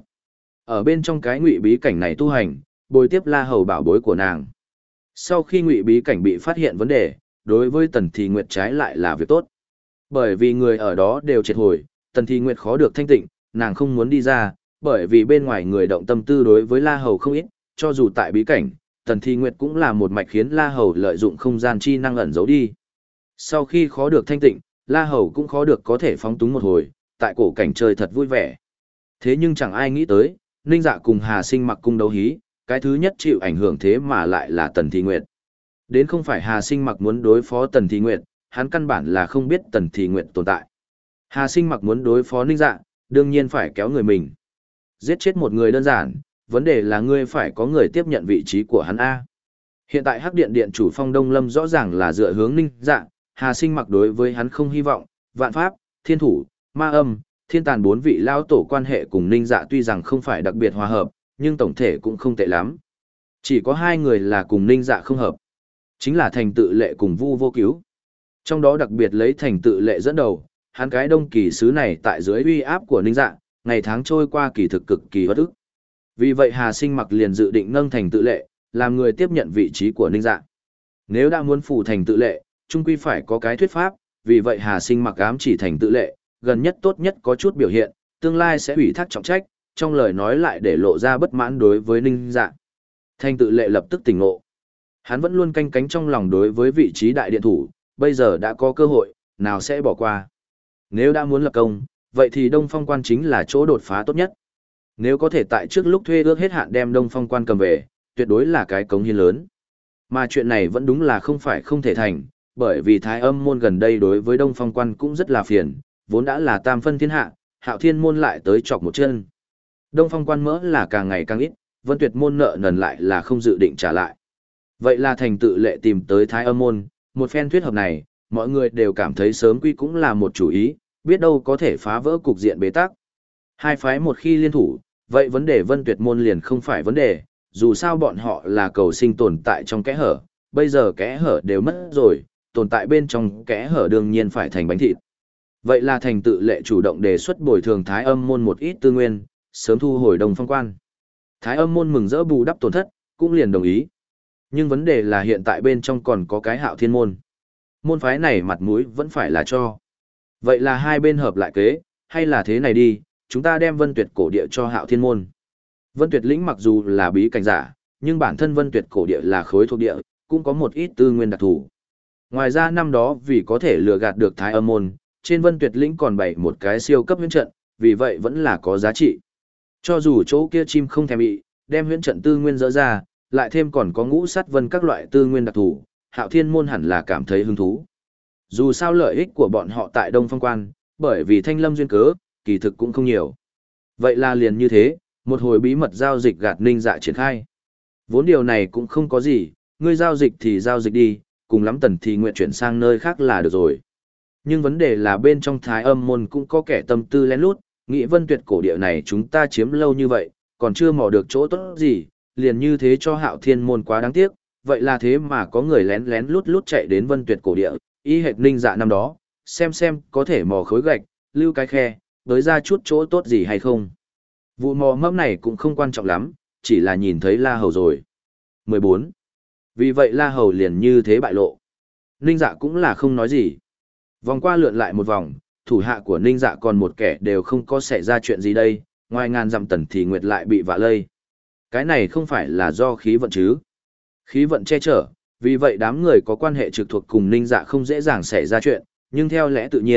Ở bên trong cái ngụy bí cảnh này tu hành, bồi tiếp La Hầu bảo bối của nàng. Sau khi ngụy bí cảnh bị phát hiện vấn đề, đối với Tần Thi Nguyệt trái lại là việc tốt. Bởi vì người ở đó đều triệt hồi, Tần Thi Nguyệt khó được thanh tịnh, nàng không muốn đi ra, bởi vì bên ngoài người động tâm tư đối với La Hầu không ít, cho dù tại bí cảnh, Tần Thi Nguyệt cũng là một mạch khiến La Hầu lợi dụng không gian chi năng ẩn giấu đi. Sau khi khó được thanh tịnh, La Hầu cũng khó được có thể phóng túng một hồi, tại cổ cảnh chơi thật vui vẻ. Thế nhưng chẳng ai nghĩ tới, Ninh Dạ cùng Hà Sinh mặc cung đấu hí, cái thứ nhất chịu ảnh hưởng thế mà lại là Tần Thi Nguyệt. Đến không phải Hà Sinh mặc muốn đối phó Tần Thi Nguyệt, hắn căn bản là không biết Tần Thi Nguyệt tồn tại. Hà Sinh mặc muốn đối phó Ninh Dạ, đương nhiên phải kéo người mình. Giết chết một người đơn giản, vấn đề là ngươi phải có người tiếp nhận vị trí của hắn A. Hiện tại Hắc Điện Điện chủ Phong Đông Lâm rõ ràng là dựa hướng Ninh Dạ, Hà Sinh mặc đối với hắn không hy vọng, Vạn Pháp, Thiên Thủ, Ma Âm, Thiên Tàn bốn vị lao tổ quan hệ cùng Ninh Dạ tuy rằng không phải đặc biệt hòa hợp, nhưng tổng thể cũng không tệ lắm. Chỉ có hai người là cùng Ninh Dạ không hợp. Chính là Thành Tự Lệ cùng Vu Vô Cứu. Trong đó đặc biệt lấy Thành Tự Lệ dẫn đầu, hắn cái đông kỳ sứ này tại dưới uy áp của Ninh Dạ, ngày tháng trôi qua kỳ thực cực kỳ bất ức. Vì vậy Hà Sinh mặc liền dự định nâng Thành Tự Lệ, làm người tiếp nhận vị trí của Ninh Dạ. Nếu đã muốn phủ Thành Tự Lệ, chung quy phải có cái thuyết pháp, vì vậy Hà Sinh mặc ám chỉ Thành Tự Lệ, gần nhất tốt nhất có chút biểu hiện, tương lai sẽ ủy thác trọng trách, trong lời nói lại để lộ ra bất mãn đối với Ninh Dạ. Thành Tự Lệ lập tức tỉnh ngộ. Hắn vẫn luôn canh cánh trong lòng đối với vị trí đại điện thủ, bây giờ đã có cơ hội, nào sẽ bỏ qua. Nếu đã muốn lập công, vậy thì Đông Phong Quan chính là chỗ đột phá tốt nhất. Nếu có thể tại trước lúc thuê ước hết hạn đem Đông Phong Quan cầm về, tuyệt đối là cái cống hiến lớn. Mà chuyện này vẫn đúng là không phải không thể thành, bởi vì Thái Âm môn gần đây đối với Đông Phong Quan cũng rất là phiền, vốn đã là tam phân thiên hạ, Hạo Thiên môn lại tới chọc một chân. Đông Phong Quan mỡ là càng ngày càng ít, Vân Tuyệt môn nợ nần lại là không dự định trả lại. Vậy là Thành Tự Lệ tìm tới Thái Âm môn, một phen thuyết hợp này, mọi người đều cảm thấy sớm quy cũng là một chủ ý, biết đâu có thể phá vỡ cục diện bế tắc. Hai phái một khi liên thủ, vậy vấn đề Vân Tuyệt môn liền không phải vấn đề, dù sao bọn họ là cầu sinh tồn tại trong kẽ hở, bây giờ kẽ hở đều mất rồi, tồn tại bên trong kẽ hở đương nhiên phải thành bánh thịt. Vậy là Thành Tự Lệ chủ động đề xuất bồi thường Thái Âm môn một ít tư nguyên, sớm thu hồi Đông Phong Quan. Thái Âm môn mừng rỡ bù đắp tổn thất, cũng liền đồng ý. Nhưng vấn đề là hiện tại bên trong còn có cái Hạo Thiên môn. Môn phái này mặt mũi vẫn phải là cho. Vậy là hai bên hợp lại kế, hay là thế này đi, chúng ta đem Vân Tuyệt cổ địa cho Hạo Thiên môn. Vân Tuyệt lĩnh mặc dù là bí cảnh giả, nhưng bản thân Vân Tuyệt cổ địa là khối thuộc địa, cũng có một ít tư nguyên đặc thù. Ngoài ra năm đó vì có thể lừa gạt được Thái Âm môn, trên Vân Tuyệt lĩnh còn bày một cái siêu cấp huyễn trận, vì vậy vẫn là có giá trị. Cho dù chỗ kia chim không thèm bị, đem huyễn trận tư nguyên dỡ ra, lại thêm còn có ngũ sát vân các loại tư nguyên đặc thù, Hạo Thiên môn hẳn là cảm thấy hứng thú. Dù sao lợi ích của bọn họ tại Đông Phong Quan, bởi vì Thanh Lâm duyên cớ, kỳ thực cũng không nhiều. Vậy là liền như thế, một hồi bí mật giao dịch gạt Ninh Dạ triển khai. Vốn điều này cũng không có gì, ngươi giao dịch thì giao dịch đi, cùng lắm Tần thì nguyện chuyển sang nơi khác là được rồi. Nhưng vấn đề là bên trong Thái Âm môn cũng có kẻ tâm tư lén lút, nghĩ Vân Tuyệt cổ địa này chúng ta chiếm lâu như vậy, còn chưa mò được chỗ tốt gì, liền như thế cho Hạo Thiên môn quá đáng tiếc, vậy là thế mà có người lén lén lút lút chạy đến Vân Tuyệt cổ địa, y hệt Ninh Dạ năm đó, xem xem có thể mò khối gạch, lưu cái khe, tới ra chút chỗ tốt gì hay không. Vụ mò mẫm này cũng không quan trọng lắm, chỉ là nhìn thấy La Hầu rồi. mười bốn. Vì vậy La Hầu liền như thế bại lộ. Ninh Dạ cũng là không nói gì. Vòng qua lượn lại một vòng, thủ hạ của Ninh Dạ còn một kẻ đều không có xảy ra chuyện gì đây, ngoài ngàn dặm Tần thì Nguyệt lại bị vạ lây. Cái này không phải là do khí vận chứ. Khí vận che chở, vì vậy đám người có quan hệ trực thuộc cùng Ninh Dạ không dễ dàng xảy ra chuyện, nhưng theo lẽ tự nhiên,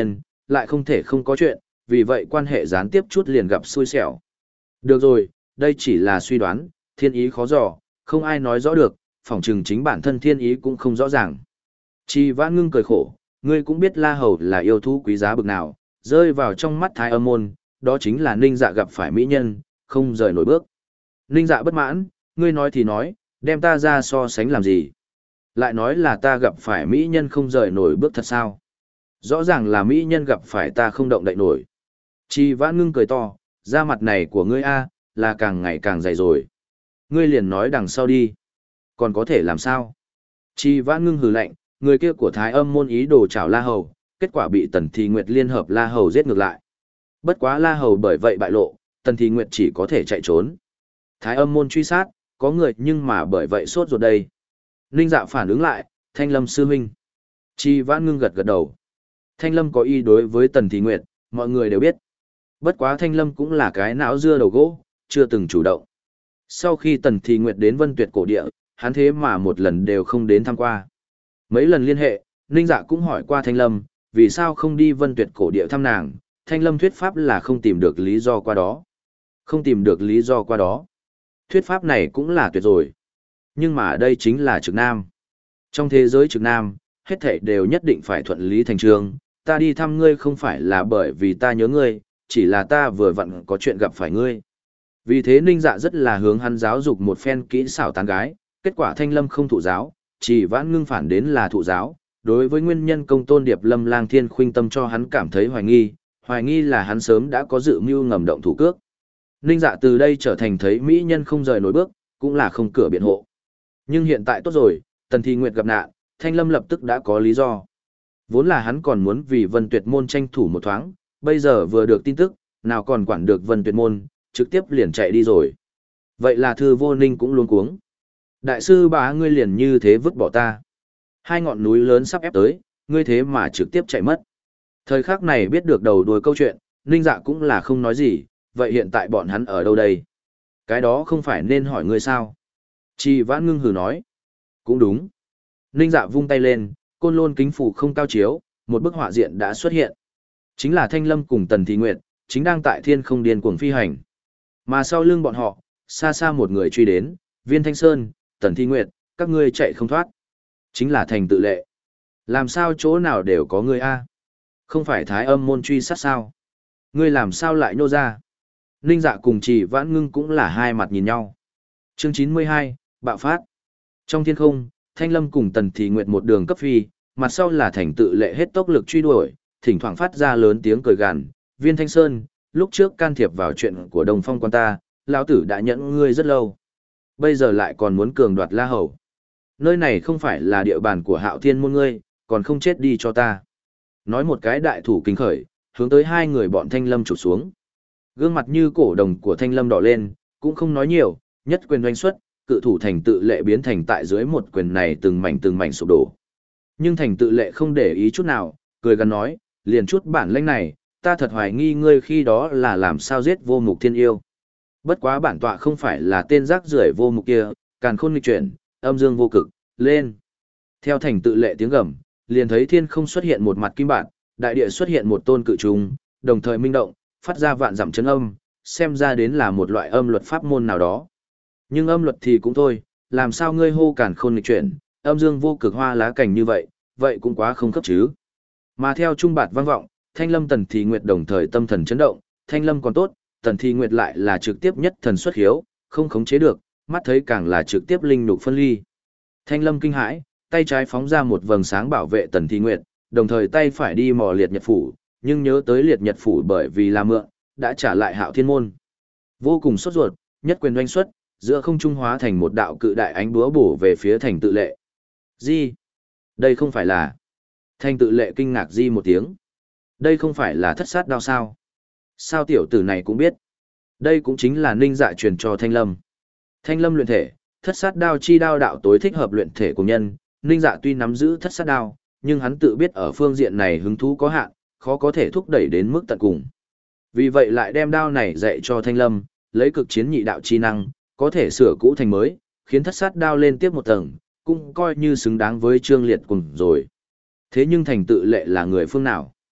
lại không thể không có chuyện, vì vậy quan hệ gián tiếp chút liền gặp xui xẻo. Được rồi, đây chỉ là suy đoán, thiên ý khó dò, không ai nói rõ được, phỏng chừng chính bản thân thiên ý cũng không rõ ràng. Trì Vãn Ngưng cười khổ, ngươi cũng biết La Hầu là yêu thú quý giá bực nào, rơi vào trong mắt Thái Âm môn, đó chính là Ninh Dạ gặp phải mỹ nhân, không rời nổi bước. Ninh Dạ bất mãn, ngươi nói thì nói, đem ta ra so sánh làm gì? Lại nói là ta gặp phải mỹ nhân không rời nổi bước thật sao? Rõ ràng là mỹ nhân gặp phải ta không động đậy nổi. Trì Vãn Ngưng cười to, da mặt này của ngươi a, là càng ngày càng dày rồi. Ngươi liền nói đằng sau đi. Còn có thể làm sao? Trì Vãn Ngưng hừ lạnh, người kia của Thái Âm môn ý đồ chảo La Hầu, kết quả bị Tần Thị Nguyệt liên hợp La Hầu giết ngược lại. Bất quá La Hầu bởi vậy bại lộ, Tần Thị Nguyệt chỉ có thể chạy trốn. Thái Âm môn truy sát, có người nhưng mà bởi vậy sốt ruột đây. Ninh Dạ phản ứng lại, Thanh Lâm sư huynh. Trì Vãn Ngưng gật gật đầu. Thanh Lâm có ý đối với Tần Thị Nguyệt, mọi người đều biết. Bất quá Thanh Lâm cũng là cái não dưa đầu gỗ, chưa từng chủ động. Sau khi Tần Thị Nguyệt đến Vân Tuyệt cổ địa, hắn thế mà một lần đều không đến thăm qua. Mấy lần liên hệ, Ninh Dạ cũng hỏi qua Thanh Lâm, vì sao không đi Vân Tuyệt cổ địa thăm nàng, Thanh Lâm thuyết pháp là không tìm được lý do qua đó. Không tìm được lý do qua đó. Thuyết pháp này cũng là tuyệt rồi. Nhưng mà đây chính là trực nam. Trong thế giới trực nam, hết thảy đều nhất định phải thuận lý thành trương, ta đi thăm ngươi không phải là bởi vì ta nhớ ngươi, chỉ là ta vừa vặn có chuyện gặp phải ngươi. Vì thế Ninh Dạ rất là hướng hắn giáo dục một phen kỹ xảo tán gái, kết quả Thanh Lâm không thụ giáo, Trì Vãn Ngưng phản đến là thụ giáo. Đối với nguyên nhân công tôn Điệp Lâm Lang Thiên khuynh tâm cho hắn cảm thấy hoài nghi, hoài nghi là hắn sớm đã có dự mưu ngầm động thủ cước. Ninh Dạ từ đây trở thành thấy mỹ nhân không rời nổi bước, cũng là không cửa biện hộ. Nhưng hiện tại tốt rồi, Tần Thị Nguyệt gặp nạn, Thanh Lâm lập tức đã có lý do. Vốn là hắn còn muốn vì Vân Tuyệt môn tranh thủ một thoáng, bây giờ vừa được tin tức, nào còn quản được Vân Tuyệt môn, trực tiếp liền chạy đi rồi. Vậy là Thư Vô Ninh cũng luống cuống. Đại sư bá ngươi liền như thế vứt bỏ ta. Hai ngọn núi lớn sắp ép tới, ngươi thế mà trực tiếp chạy mất. Thời khắc này biết được đầu đuôi câu chuyện, Ninh Dạ cũng là không nói gì, vậy hiện tại bọn hắn ở đâu đây? Cái đó không phải nên hỏi ngươi sao? Trì Vãn Ngưng hừ nói. Cũng đúng. Ninh Dạ vung tay lên, côn lôn kính phủ không cao chiếu, một bức họa diện đã xuất hiện. Chính là Thanh Lâm cùng Tần Thị Nguyệt, chính đang tại thiên không điên cuồng phi hành. Mà sau lưng bọn họ, xa xa một người truy đến, Viên Thanh Sơn, Tần Thị Nguyệt, các ngươi chạy không thoát. Chính là Thành Tự Lệ. Làm sao chỗ nào đều có ngươi a? Không phải Thái Âm môn truy sát sao? Ngươi làm sao lại nô ra? Ninh Dạ cùng Trì Vãn Ngưng cũng là hai mặt nhìn nhau. Chương chín mươi hai, bạo phát. Trong thiên không, Thanh Lâm cùng Tần Thị Nguyệt một đường cấp phi, mặt sau là Thành Tự Lệ hết tốc lực truy đuổi, thỉnh thoảng phát ra lớn tiếng cười gằn, Viên Thanh Sơn, lúc trước can thiệp vào chuyện của Đồng Phong quan ta, lão tử đã nhẫn ngươi rất lâu. Bây giờ lại còn muốn cường đoạt La Hầu. Nơi này không phải là địa bàn của Hạo Thiên môn ngươi, còn không chết đi cho ta. Nói một cái đại thủ kính khởi, hướng tới hai người bọn Thanh Lâm chụp xuống. Gương mặt như cổ đồng của Thanh Lâm đỏ lên, cũng không nói nhiều, nhất quyền doanh xuất, cự thủ Thành Tự Lệ biến thành tại dưới một quyền này từng mảnh từng mảnh sụp đổ. Nhưng Thành Tự Lệ không để ý chút nào, cười gằn nói, liền chút bản lĩnh này, ta thật hoài nghi ngươi khi đó là làm sao giết Vô Mục Thiên yêu. Bất quá bản tọa không phải là tên rác rưởi vô mục kia, càn khôn nghịch chuyển, âm dương vô cực, lên. Theo Thành Tự Lệ tiếng gầm, liền thấy thiên không xuất hiện một mặt kim bản, đại địa xuất hiện một tôn cự trùng, đồng thời minh động, phát ra vạn dặm chấn âm, xem ra đến là một loại âm luật pháp môn nào đó. Nhưng âm luật thì cũng thôi, làm sao ngươi hô càn khôn nghịch chuyển, âm dương vô cực hoa lá cảnh như vậy, vậy cũng quá không cấp chứ. Mà theo trung bạt vang vọng, Thanh Lâm Tần Thị Nguyệt đồng thời tâm thần chấn động, Thanh Lâm còn tốt, Tần Thị Nguyệt lại là trực tiếp nhất thần xuất hiếu, không khống chế được, mắt thấy càng là trực tiếp linh nhục phân ly. Thanh Lâm kinh hãi, tay trái phóng ra một vầng sáng bảo vệ Tần Thị Nguyệt, đồng thời tay phải đi mò liệt nhật phủ, nhưng nhớ tới liệt nhật phủ bởi vì là mượn, đã trả lại Hạo Thiên môn. Vô cùng sốt ruột, nhất quyền oanh xuất, giữa không trung hóa thành một đạo cự đại ánh búa bổ về phía Thành Tự Lệ. Gì? Đây không phải là... Thành Tự Lệ kinh ngạc di một tiếng. Đây không phải là thất sát đao sao? Sao tiểu tử này cũng biết? Đây cũng chính là Ninh Dạ truyền cho Thanh Lâm. Thanh Lâm luyện thể, thất sát đao chi đao đạo tối thích hợp luyện thể của nhân. Ninh Dạ tuy nắm giữ thất sát đao, nhưng hắn tự biết ở phương diện này hứng thú có hạn, khó có thể thúc đẩy đến mức tận cùng. Vì vậy lại đem đao này dạy cho Thanh Lâm, lấy cực chiến nhị đạo chi năng, có thể sửa cũ thành mới, khiến thất sát đao lên tiếp một tầng, cũng coi như xứng đáng với Trương Liệt cùng rồi. Thế nhưng Thành Tự Lệ là người phương nào?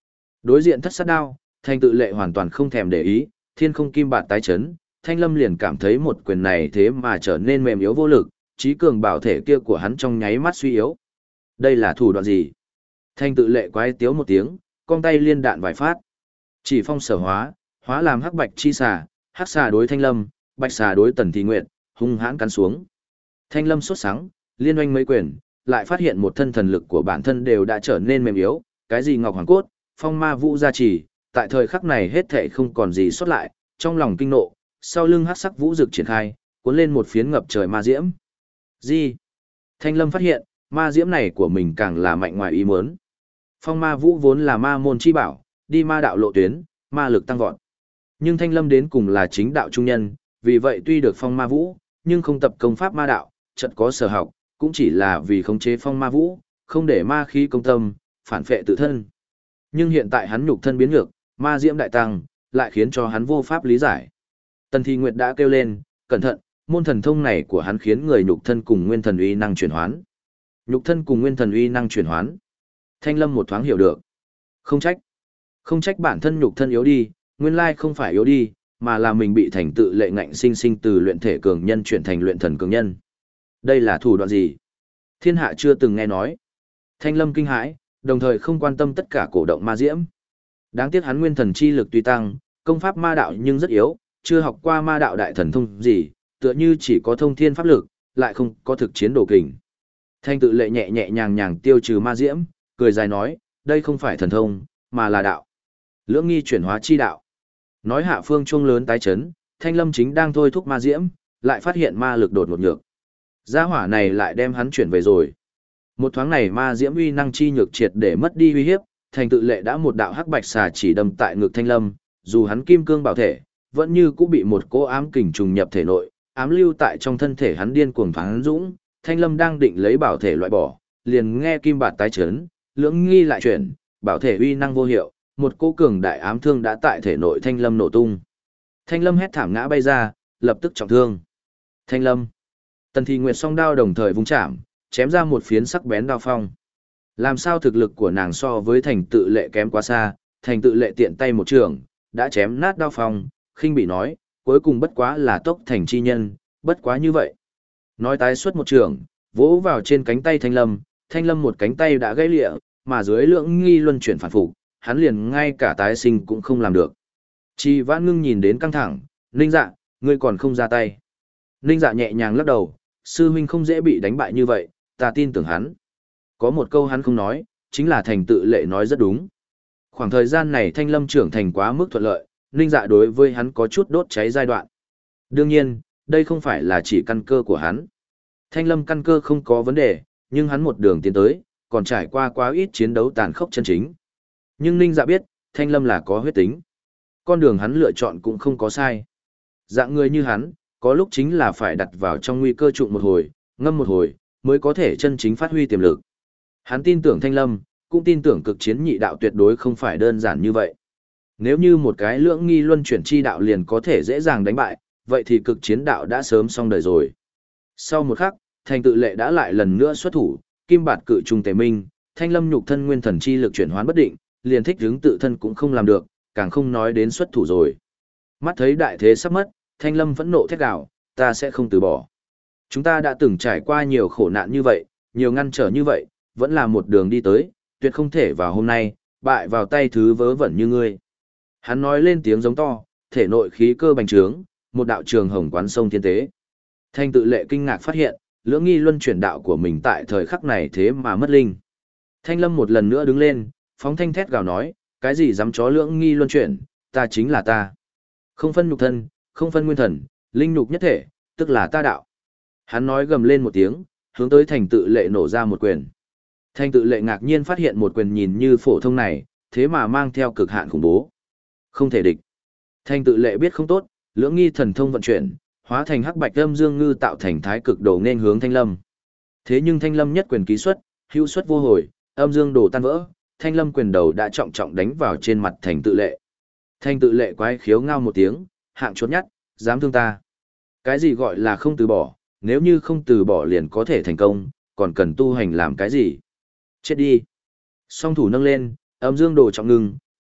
Đối diện thất sát đao, Thanh tự lệ hoàn toàn không thèm để ý, thiên không kim bạt tái chấn, Thanh Lâm liền cảm thấy một quyền này thế mà trở nên mềm yếu vô lực, trí cường bảo thể kia của hắn trong nháy mắt suy yếu. Đây là thủ đoạn gì? Thanh tự lệ quái tiếu một tiếng, cong tay liên đạn vài phát. Chỉ phong sở hóa, hóa làm hắc bạch chi xà, hắc xà đối Thanh Lâm, bạch xà đối Tần Thị Nguyệt, hung hãn cắn xuống. Thanh Lâm sốt sắng, liên oanh mấy quyền, lại phát hiện một thân thần lực của bản thân đều đã trở nên mềm yếu, cái gì ngọc hoàng cốt, phong ma vũ gia trì, tại thời khắc này hết thảy không còn gì sót lại, trong lòng kinh nộ, sau lưng hắc sắc vũ dực triển khai, cuốn lên một phiến ngập trời ma diễm. Gì? Thanh Lâm phát hiện, ma diễm này của mình càng là mạnh ngoài ý muốn. Phong ma vũ vốn là ma môn chi bảo, đi ma đạo lộ tuyến, ma lực tăng vọt. Nhưng Thanh Lâm đến cùng là chính đạo trung nhân, vì vậy tuy được phong ma vũ, nhưng không tập công pháp ma đạo, chợt có sở học, cũng chỉ là vì khống chế phong ma vũ, không để ma khí công tâm, phản phệ tự thân. Nhưng hiện tại hắn nhục thân biến nhược, ma diễm đại tăng, lại khiến cho hắn vô pháp lý giải. Tần Thị Nguyệt đã kêu lên, cẩn thận, môn thần thông này của hắn khiến người nhục thân cùng nguyên thần uy năng chuyển hoán. Nhục thân cùng nguyên thần uy năng chuyển hoán. Thanh Lâm một thoáng hiểu được. Không trách. Không trách bản thân nhục thân yếu đi, nguyên lai không phải yếu đi, mà là mình bị thành tự lệ ngạnh sinh sinh từ luyện thể cường nhân chuyển thành luyện thần cường nhân. Đây là thủ đoạn gì? Thiên hạ chưa từng nghe nói. Thanh Lâm kinh hãi, đồng thời không quan tâm tất cả cổ động ma diễm. Đáng tiếc hắn nguyên thần chi lực tuy tăng, công pháp ma đạo nhưng rất yếu, chưa học qua ma đạo đại thần thông gì, tựa như chỉ có thông thiên pháp lực, lại không có thực chiến đồ kình. Thanh tự lệ nhẹ nhẹ nhàng nhàng tiêu trừ ma diễm, cười dài nói, đây không phải thần thông, mà là đạo. Lưỡng nghi chuyển hóa chi đạo. Nói hạ phương chuông lớn tái chấn, Thanh Lâm chính đang thôi thúc ma diễm, lại phát hiện ma lực đột ngột nhược. Gia hỏa này lại đem hắn chuyển về rồi. Một thoáng này ma diễm uy năng chi nhược triệt để mất đi uy hiếp, thành tự lệ đã một đạo hắc bạch xà chỉ đâm tại ngực Thanh Lâm, dù hắn kim cương bảo thể, vẫn như cũng bị một cỗ ám kình trùng nhập thể nội, ám lưu tại trong thân thể hắn điên cuồng phán dũng. Thanh Lâm đang định lấy bảo thể loại bỏ, liền nghe kim bạt tái chấn, lưỡng nghi lại chuyển, bảo thể uy năng vô hiệu, một cỗ cường đại ám thương đã tại thể nội Thanh Lâm nổ tung. Thanh Lâm hét thảm ngã bay ra, lập tức trọng thương. Thanh Lâm. Tần Thị Nguyệt song đao đồng thời vung chạm, chém ra một phiến sắc bén đao phong. Làm sao thực lực của nàng so với thành tự lệ kém quá xa, thành tự lệ tiện tay một trường, đã chém nát đao phong, khinh bị nói, cuối cùng bất quá là tốc thành chi nhân, bất quá như vậy. Nói tái xuất một trường, vỗ vào trên cánh tay Thanh Lâm, Thanh Lâm một cánh tay đã gãy lịa, mà dưới lưỡng nghi luân chuyển phản phục, hắn liền ngay cả tái sinh cũng không làm được. Chi Vãn Ngưng nhìn đến căng thẳng, Ninh Dạ, ngươi còn không ra tay. Ninh Dạ nhẹ nhàng lắc đầu, sư huynh không dễ bị đánh bại như vậy, ta tin tưởng hắn. Có một câu hắn không nói, chính là thành tự lệ nói rất đúng. Khoảng thời gian này Thanh Lâm trưởng thành quá mức thuận lợi, Ninh Dạ đối với hắn có chút đốt cháy giai đoạn. Đương nhiên, đây không phải là chỉ căn cơ của hắn. Thanh Lâm căn cơ không có vấn đề, nhưng hắn một đường tiến tới, còn trải qua quá ít chiến đấu tàn khốc chân chính. Nhưng Ninh Dạ biết, Thanh Lâm là có huyết tính. Con đường hắn lựa chọn cũng không có sai. Dạng người như hắn, có lúc chính là phải đặt vào trong nguy cơ trụ một hồi, ngâm một hồi, mới có thể chân chính phát huy tiềm lực. Hắn tin tưởng Thanh Lâm, cũng tin tưởng cực chiến nhị đạo tuyệt đối không phải đơn giản như vậy. Nếu như một cái lưỡng nghi luân chuyển chi đạo liền có thể dễ dàng đánh bại, vậy thì cực chiến đạo đã sớm xong đời rồi. Sau một khắc, thành tự lệ đã lại lần nữa xuất thủ, kim bạt cự trùng tề minh, Thanh Lâm nhục thân nguyên thần chi lực chuyển hoán bất định, liền thích hướng tự thân cũng không làm được, càng không nói đến xuất thủ rồi. Mắt thấy đại thế sắp mất, Thanh Lâm vẫn nộ thét gào, ta sẽ không từ bỏ. Chúng ta đã từng trải qua nhiều khổ nạn như vậy, nhiều ngăn trở như vậy, vẫn là một đường đi tới, tuyệt không thể vào hôm nay, bại vào tay thứ vớ vẩn như ngươi. Hắn nói lên tiếng giống to, thể nội khí cơ bành trướng, một đạo trường hồng quán sông thiên tế. Thanh tự lệ kinh ngạc phát hiện, lưỡng nghi luân chuyển đạo của mình tại thời khắc này thế mà mất linh. Thanh Lâm một lần nữa đứng lên, phóng thanh thét gào nói, cái gì dám chó lưỡng nghi luân chuyển, ta chính là ta. Không phân nhục thân, không phân nguyên thần, linh nhục nhất thể, tức là ta đạo. Hắn nói gầm lên một tiếng, hướng tới thành tự lệ nổ ra một quyền. Thành tự lệ ngạc nhiên phát hiện một quyền nhìn như phổ thông này, thế mà mang theo cực hạn khủng bố. Không thể địch. Thành tự lệ biết không tốt, lưỡng nghi thần thông vận chuyển, hóa thành hắc bạch âm dương ngư tạo thành thái cực đồ nên hướng Thanh Lâm. Thế nhưng Thanh Lâm nhất quyền ký xuất, hữu xuất vô hồi, âm dương đồ tan vỡ, Thanh Lâm quyền đầu đã trọng trọng đánh vào trên mặt thành tự lệ. Thành tự lệ quái khiếu ngao một tiếng, hạng chốt nhắt, dám thương ta. Cái gì gọi là không từ bỏ, nếu như không từ bỏ liền có thể thành công, còn cần tu hành làm cái gì? Chết đi. Song thủ nâng lên, âm dương đồ trọng ngưng,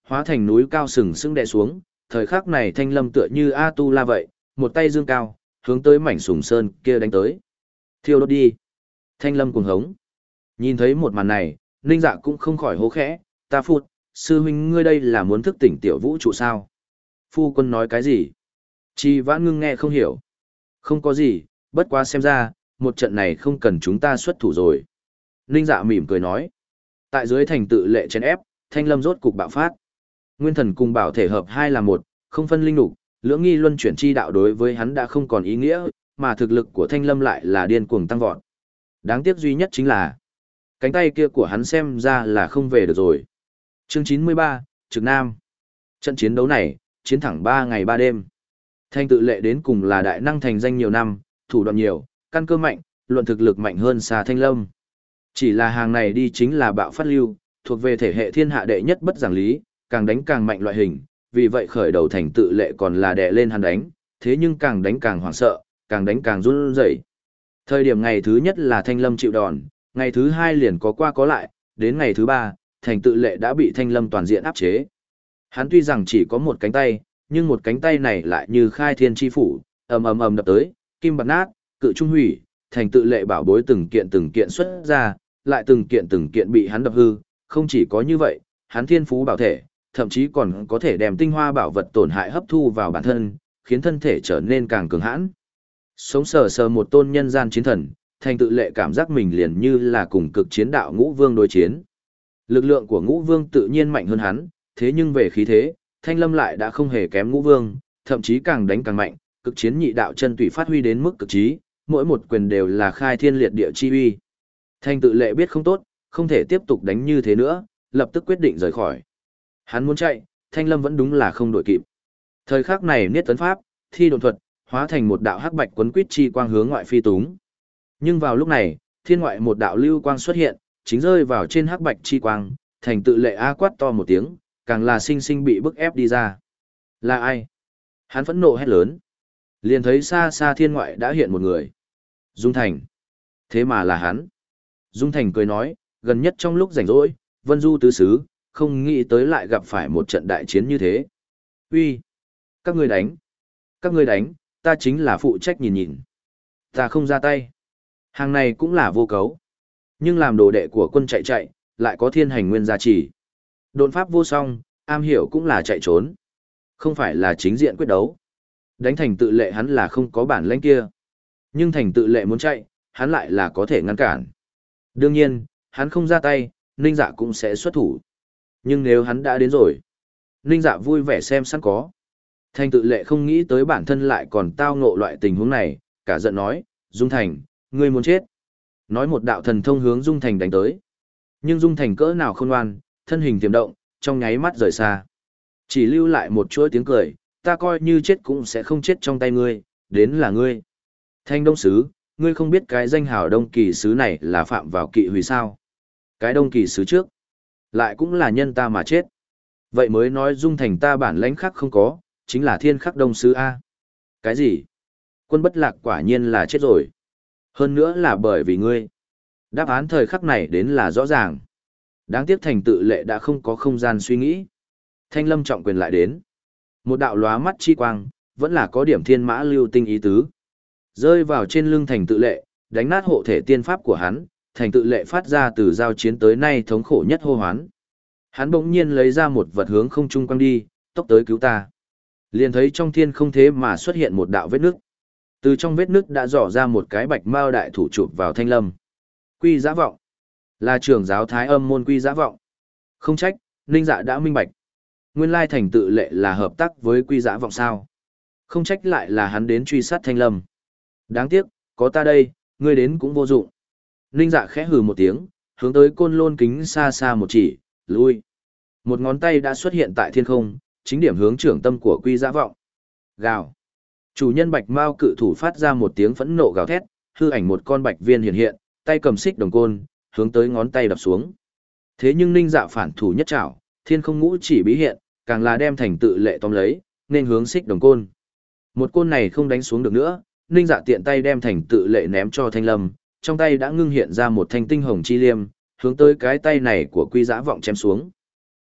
hóa thành núi cao sừng sững đè xuống, thời khắc này Thanh Lâm tựa như A Tu La vậy, một tay dương cao, hướng tới mảnh sùng sơn kia đánh tới. Thiêu đốt đi. Thanh Lâm cuồng hống. Nhìn thấy một màn này, Ninh Dạ cũng không khỏi hố khẽ, ta phụt, sư huynh ngươi đây là muốn thức tỉnh tiểu vũ trụ sao? Phu quân nói cái gì? Chi Vãn Ngưng nghe không hiểu. Không có gì, bất quá xem ra, một trận này không cần chúng ta xuất thủ rồi. Ninh Dạ mỉm cười nói. Tại dưới thành tự lệ chèn ép, Thanh Lâm rốt cục bạo phát. Nguyên thần cùng bảo thể hợp hai là một, không phân linh lục, lưỡng nghi luân chuyển chi đạo đối với hắn đã không còn ý nghĩa, mà thực lực của Thanh Lâm lại là điên cuồng tăng vọt. Đáng tiếc duy nhất chính là cánh tay kia của hắn xem ra là không về được rồi. Chương chín mươi ba, Trực Nam. Trận chiến đấu này, chiến thẳng ba ngày ba đêm. Thanh tự lệ đến cùng là đại năng thành danh nhiều năm, thủ đoạn nhiều, căn cơ mạnh, luận thực lực mạnh hơn xa Thanh Lâm. Chỉ là hàng này đi chính là bạo phát lưu, thuộc về thể hệ thiên hạ đệ nhất bất giảng lý, càng đánh càng mạnh loại hình, vì vậy khởi đầu thành tự lệ còn là đè lên hắn đánh, thế nhưng càng đánh càng hoảng sợ, càng đánh càng run rẩy. Thời điểm ngày thứ nhất là Thanh Lâm chịu đòn, ngày thứ hai liền có qua có lại, đến ngày thứ ba, thành tự lệ đã bị Thanh Lâm toàn diện áp chế. Hắn tuy rằng chỉ có một cánh tay, nhưng một cánh tay này lại như khai thiên chi phủ, ầm ầm ầm đập tới, kim bạc nát, cự trung hủy, thành tự lệ bảo bối từng kiện từng kiện xuất ra, lại từng kiện từng kiện bị hắn đập hư, không chỉ có như vậy, hắn thiên phú bảo thể, thậm chí còn có thể đem tinh hoa bảo vật tổn hại hấp thu vào bản thân, khiến thân thể trở nên càng cường hãn. Sống sờ sờ một tôn nhân gian chiến thần, thành tự lệ cảm giác mình liền như là cùng cực chiến đạo ngũ vương đối chiến. Lực lượng của ngũ vương tự nhiên mạnh hơn hắn, thế nhưng về khí thế, Thanh Lâm lại đã không hề kém ngũ vương, thậm chí càng đánh càng mạnh, cực chiến nhị đạo chân tùy phát huy đến mức cực trí, mỗi một quyền đều là khai thiên liệt địa chi uy. Thành tự lệ biết không tốt, không thể tiếp tục đánh như thế nữa, lập tức quyết định rời khỏi. Hắn muốn chạy, Thanh Lâm vẫn đúng là không đội kịp. Thời khắc này niết tấn pháp, thi độn thuật, hóa thành một đạo hắc bạch quấn quýt chi quang hướng ngoại phi túng. Nhưng vào lúc này, thiên ngoại một đạo lưu quang xuất hiện, chính rơi vào trên hắc bạch chi quang, thành tự lệ a quát to một tiếng, càng là sinh sinh bị bức ép đi ra. Là ai? Hắn phẫn nộ hét lớn. Liền thấy xa xa thiên ngoại đã hiện một người. Dung Thành. Thế mà là hắn. Dung Thành cười nói, gần nhất trong lúc rảnh rỗi, Vân Du tứ xứ, không nghĩ tới lại gặp phải một trận đại chiến như thế. Uy, các ngươi đánh. Các ngươi đánh, ta chính là phụ trách nhìn nhìn. Ta không ra tay. Hàng này cũng là vô cấu. Nhưng làm đồ đệ của quân chạy chạy, lại có thiên hành nguyên gia trì. Độn pháp vô song, am hiểu cũng là chạy trốn. Không phải là chính diện quyết đấu. Đánh thành tự lệ hắn là không có bản lĩnh kia. Nhưng thành tự lệ muốn chạy, hắn lại là có thể ngăn cản. Đương nhiên, hắn không ra tay, Ninh Dạ cũng sẽ xuất thủ. Nhưng nếu hắn đã đến rồi, Ninh Dạ vui vẻ xem sẵn có. Thành tự lệ không nghĩ tới bản thân lại còn tao ngộ loại tình huống này, cả giận nói, Dung Thành, ngươi muốn chết. Nói một đạo thần thông hướng Dung Thành đánh tới. Nhưng Dung Thành cỡ nào không ngoan, thân hình tiềm động, trong nháy mắt rời xa. Chỉ lưu lại một chuỗi tiếng cười, ta coi như chết cũng sẽ không chết trong tay ngươi, đến là ngươi. Thanh Đông Sứ, ngươi không biết cái danh hào Đông Kỳ Sứ này là phạm vào kỵ hủy sao. Cái Đông Kỳ Sứ trước, lại cũng là nhân ta mà chết. Vậy mới nói Dung Thành ta bản lãnh khác không có, chính là thiên khắc Đông Sứ A. Cái gì? Quân bất lạc quả nhiên là chết rồi. Hơn nữa là bởi vì ngươi. Đáp án thời khắc này đến là rõ ràng. Đáng tiếc thành tự lệ đã không có không gian suy nghĩ. Thanh Lâm trọng quyền lại đến. Một đạo lóa mắt chi quang, vẫn là có điểm thiên mã lưu tinh ý tứ. Rơi vào trên lưng thành tự lệ, đánh nát hộ thể tiên pháp của hắn, thành tự lệ phát ra từ giao chiến tới nay thống khổ nhất hô hoán. Hắn bỗng nhiên lấy ra một vật hướng không trung quăng đi, tốc tới cứu ta. Liền thấy trong thiên không thế mà xuất hiện một đạo vết nước. Từ trong vết nước đã dò ra một cái bạch mao đại thủ chụp vào Thanh Lâm. Quy Giã Vọng. Là trưởng giáo Thái Âm môn Quy Giã Vọng. Không trách, Ninh Dạ đã minh bạch. Nguyên lai thành tự lệ là hợp tác với Quy Giã Vọng sao. Không trách lại là hắn đến truy sát Thanh Lâm. Đáng tiếc, có ta đây, ngươi đến cũng vô dụng. Ninh Dạ khẽ hừ một tiếng, hướng tới côn lôn kính xa xa một chỉ, lui. Một ngón tay đã xuất hiện tại thiên không, chính điểm hướng trưởng tâm của Quy Giã Vọng. Gào. Chủ nhân bạch mao cự thủ phát ra một tiếng phẫn nộ gào thét, hư ảnh một con bạch viên hiện hiện, tay cầm xích đồng côn, hướng tới ngón tay đập xuống. Thế nhưng Ninh Dạ phản thủ nhất trảo, thiên không ngũ chỉ bí hiện, càng là đem thành tự lệ tóm lấy, nên hướng xích đồng côn. Một côn này không đánh xuống được nữa, Ninh Dạ tiện tay đem thành tự lệ ném cho Thanh Lâm, trong tay đã ngưng hiện ra một thanh tinh hồng chi liêm, hướng tới cái tay này của Quy Giã Vọng chém xuống.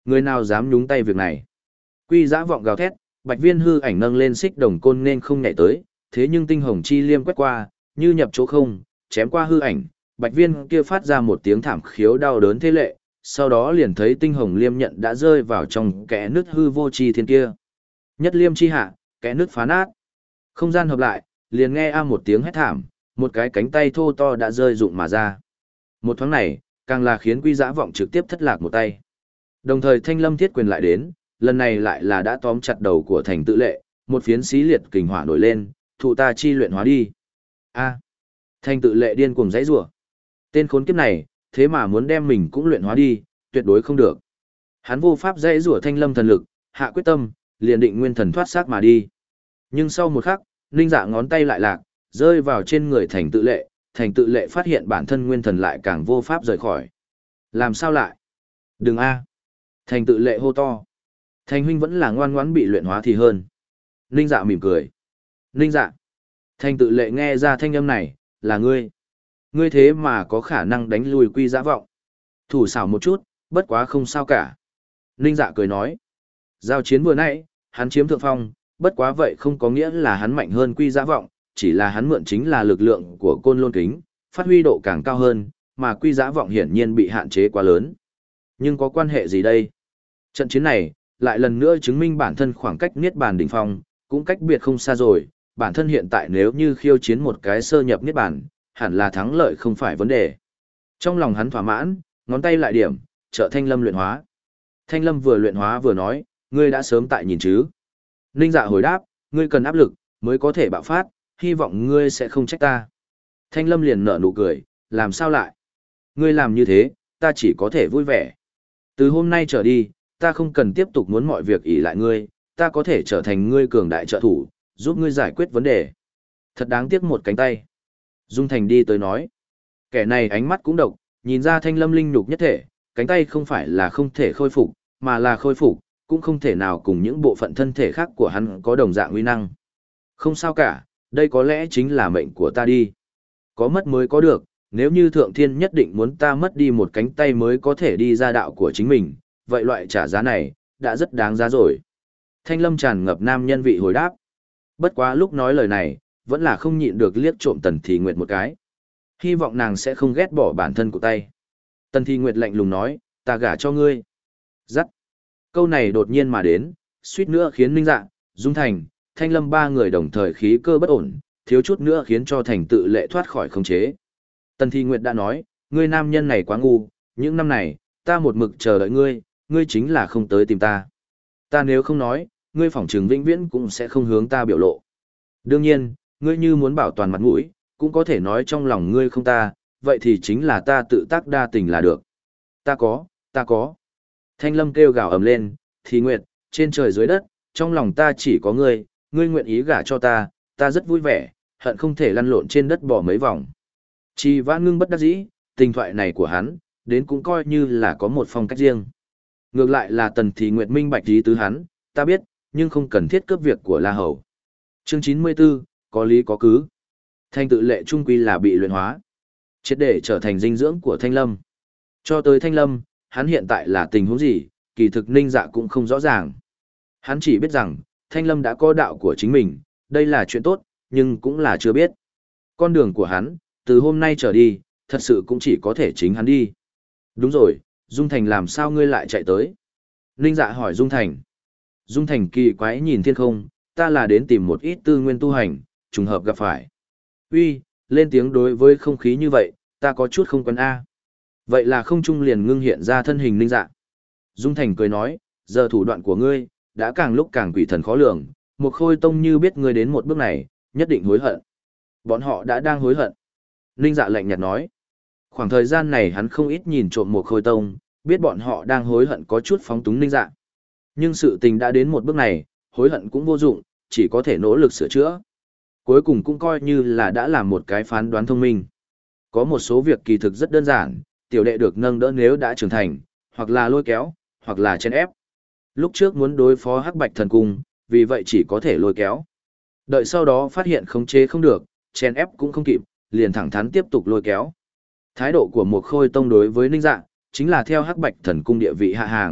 Người nào dám nhúng tay việc này? Quy Giã vọng gào thét, Bạch Viên hư ảnh nâng lên xích đồng côn nên không nhảy tới, thế nhưng tinh hồng chi liêm quét qua, như nhập chỗ không, chém qua hư ảnh, Bạch Viên kia phát ra một tiếng thảm khiếu đau đớn thế lệ, sau đó liền thấy tinh hồng liêm nhận đã rơi vào trong kẽ nứt hư vô chi thiên kia. Nhất liêm chi hạ, kẽ nứt phá nát. Không gian hợp lại, liền nghe a một tiếng hét thảm, một cái cánh tay thô to đã rơi rụng mà ra. Một thoáng này, càng là khiến Quy Giã vọng trực tiếp thất lạc một tay. Đồng thời Thanh Lâm thiết quyền lại đến, lần này lại là đã tóm chặt đầu của Thành Tự Lệ, một phiến xí liệt kình hỏa nổi lên, thụ ta chi luyện hóa đi. A. Thành Tự Lệ điên cuồng giãy giụa. Tên khốn kiếp này, thế mà muốn đem mình cũng luyện hóa đi, tuyệt đối không được. Hắn vô pháp giãy giụa Thanh Lâm thần lực, hạ quyết tâm, liền định nguyên thần thoát xác mà đi. Nhưng sau một khắc, Ninh Dạ ngón tay lại lạc, rơi vào trên người Thành Tự Lệ, Thành Tự Lệ phát hiện bản thân nguyên thần lại càng vô pháp rời khỏi. Làm sao lại? Đừng a. Thành Tự Lệ hô to. Thành huynh vẫn là ngoan ngoãn bị luyện hóa thì hơn. Ninh Dạ mỉm cười. Ninh Dạ. Thành Tự Lệ nghe ra thanh âm này, là ngươi. Ngươi thế mà có khả năng đánh lùi Quy Giã vọng. Thủ xảo một chút, bất quá không sao cả. Ninh Dạ cười nói. Giao chiến vừa nãy, hắn chiếm thượng phong, bất quá vậy không có nghĩa là hắn mạnh hơn Quy Giã vọng, chỉ là hắn mượn chính là lực lượng của côn lôn kính, phát huy độ càng cao hơn, mà Quy Giã vọng hiển nhiên bị hạn chế quá lớn. Nhưng có quan hệ gì đây? Trận chiến này, lại lần nữa chứng minh bản thân khoảng cách Niết Bàn đỉnh phong, cũng cách biệt không xa rồi, bản thân hiện tại nếu như khiêu chiến một cái sơ nhập Niết Bàn, hẳn là thắng lợi không phải vấn đề. Trong lòng hắn thỏa mãn, ngón tay lại điểm, trợ Thanh Lâm luyện hóa. Thanh Lâm vừa luyện hóa vừa nói, ngươi đã sớm tại nhìn chứ. Ninh Dạ hồi đáp, ngươi cần áp lực, mới có thể bạo phát, hy vọng ngươi sẽ không trách ta. Thanh Lâm liền nở nụ cười, làm sao lại? Ngươi làm như thế, ta chỉ có thể vui vẻ. Từ hôm nay trở đi, ta không cần tiếp tục muốn mọi việc ỷ lại ngươi, ta có thể trở thành ngươi cường đại trợ thủ, giúp ngươi giải quyết vấn đề. Thật đáng tiếc một cánh tay. Dung Thành đi tới nói. Kẻ này ánh mắt cũng độc, nhìn ra Thanh Lâm linh nhục nhất thể, cánh tay không phải là không thể khôi phục, mà là khôi phục, cũng không thể nào cùng những bộ phận thân thể khác của hắn có đồng dạng uy năng. Không sao cả, đây có lẽ chính là mệnh của ta đi. Có mất mới có được, nếu như Thượng Thiên nhất định muốn ta mất đi một cánh tay mới có thể đi ra đạo của chính mình, vậy loại trả giá này, đã rất đáng giá rồi. Thanh Lâm tràn ngập nam nhân vị hồi đáp. Bất quá lúc nói lời này, vẫn là không nhịn được liếc trộm Tần Thị Nguyệt một cái. Hy vọng nàng sẽ không ghét bỏ bản thân của tay. Tần Thị Nguyệt lạnh lùng nói, ta gả cho ngươi. Dắt. Câu này đột nhiên mà đến, suýt nữa khiến Ninh Dạ, Dung Thành, Thanh Lâm ba người đồng thời khí cơ bất ổn, thiếu chút nữa khiến cho Thành Tự Lệ thoát khỏi khống chế. Tần Thị Nguyệt đã nói, ngươi nam nhân này quá ngu, những năm này, ta một mực chờ đợi ngươi, ngươi chính là không tới tìm ta. Ta nếu không nói, ngươi phỏng trừng vĩnh viễn cũng sẽ không hướng ta biểu lộ. Đương nhiên, ngươi như muốn bảo toàn mặt mũi, cũng có thể nói trong lòng ngươi không ta, vậy thì chính là ta tự tác đa tình là được. Ta có, ta có. Thanh Lâm kêu gào ầm lên, Thị Nguyệt, trên trời dưới đất, trong lòng ta chỉ có ngươi, ngươi nguyện ý gả cho ta, ta rất vui vẻ, hận không thể lăn lộn trên đất bỏ mấy vòng. Chỉ Vãn Ngưng bất đắc dĩ, tình thoại này của hắn, đến cũng coi như là có một phong cách riêng. Ngược lại là Tần Thị Nguyệt minh bạch ý tứ hắn, ta biết, nhưng không cần thiết cướp việc của La Hầu. Chương chín mươi tư, có lý có cứ. Thanh Tự Lệ trung quy là bị luyện hóa, triệt để trở thành dinh dưỡng của Thanh Lâm. Cho tới Thanh Lâm, hắn hiện tại là tình huống gì, kỳ thực Ninh Dạ cũng không rõ ràng. Hắn chỉ biết rằng, Thanh Lâm đã có đạo của chính mình, đây là chuyện tốt, nhưng cũng là chưa biết. Con đường của hắn, từ hôm nay trở đi, thật sự cũng chỉ có thể chính hắn đi. Đúng rồi, Dung Thành làm sao ngươi lại chạy tới? Ninh Dạ hỏi Dung Thành. Dung Thành kỳ quái nhìn thiên không, ta là đến tìm một ít tư nguyên tu hành, trùng hợp gặp phải. Uy, lên tiếng đối với không khí như vậy, ta có chút không quen a. Vậy là không trung liền ngưng hiện ra thân hình Ninh Dạ. Dung Thành cười nói, giờ thủ đoạn của ngươi, đã càng lúc càng quỷ thần khó lường, một khôi tông như biết ngươi đến một bước này, nhất định hối hận. Bọn họ đã đang hối hận. Ninh Dạ lạnh nhạt nói. Khoảng thời gian này hắn không ít nhìn trộm một khôi tông, biết bọn họ đang hối hận có chút phóng túng Ninh Dạ. Nhưng sự tình đã đến một bước này, hối hận cũng vô dụng, chỉ có thể nỗ lực sửa chữa. Cuối cùng cũng coi như là đã làm một cái phán đoán thông minh. Có một số việc kỳ thực rất đơn giản, tiểu đệ được nâng đỡ nếu đã trưởng thành, hoặc là lôi kéo, hoặc là chen ép. Lúc trước muốn đối phó Hắc Bạch Thần Cung, vì vậy chỉ có thể lôi kéo. Đợi sau đó phát hiện khống chế không được, chen ép cũng không kịp, liền thẳng thắn tiếp tục lôi kéo. Thái độ của một khôi tông đối với Ninh Dạ, chính là theo Hắc Bạch Thần Cung địa vị hạ hàng,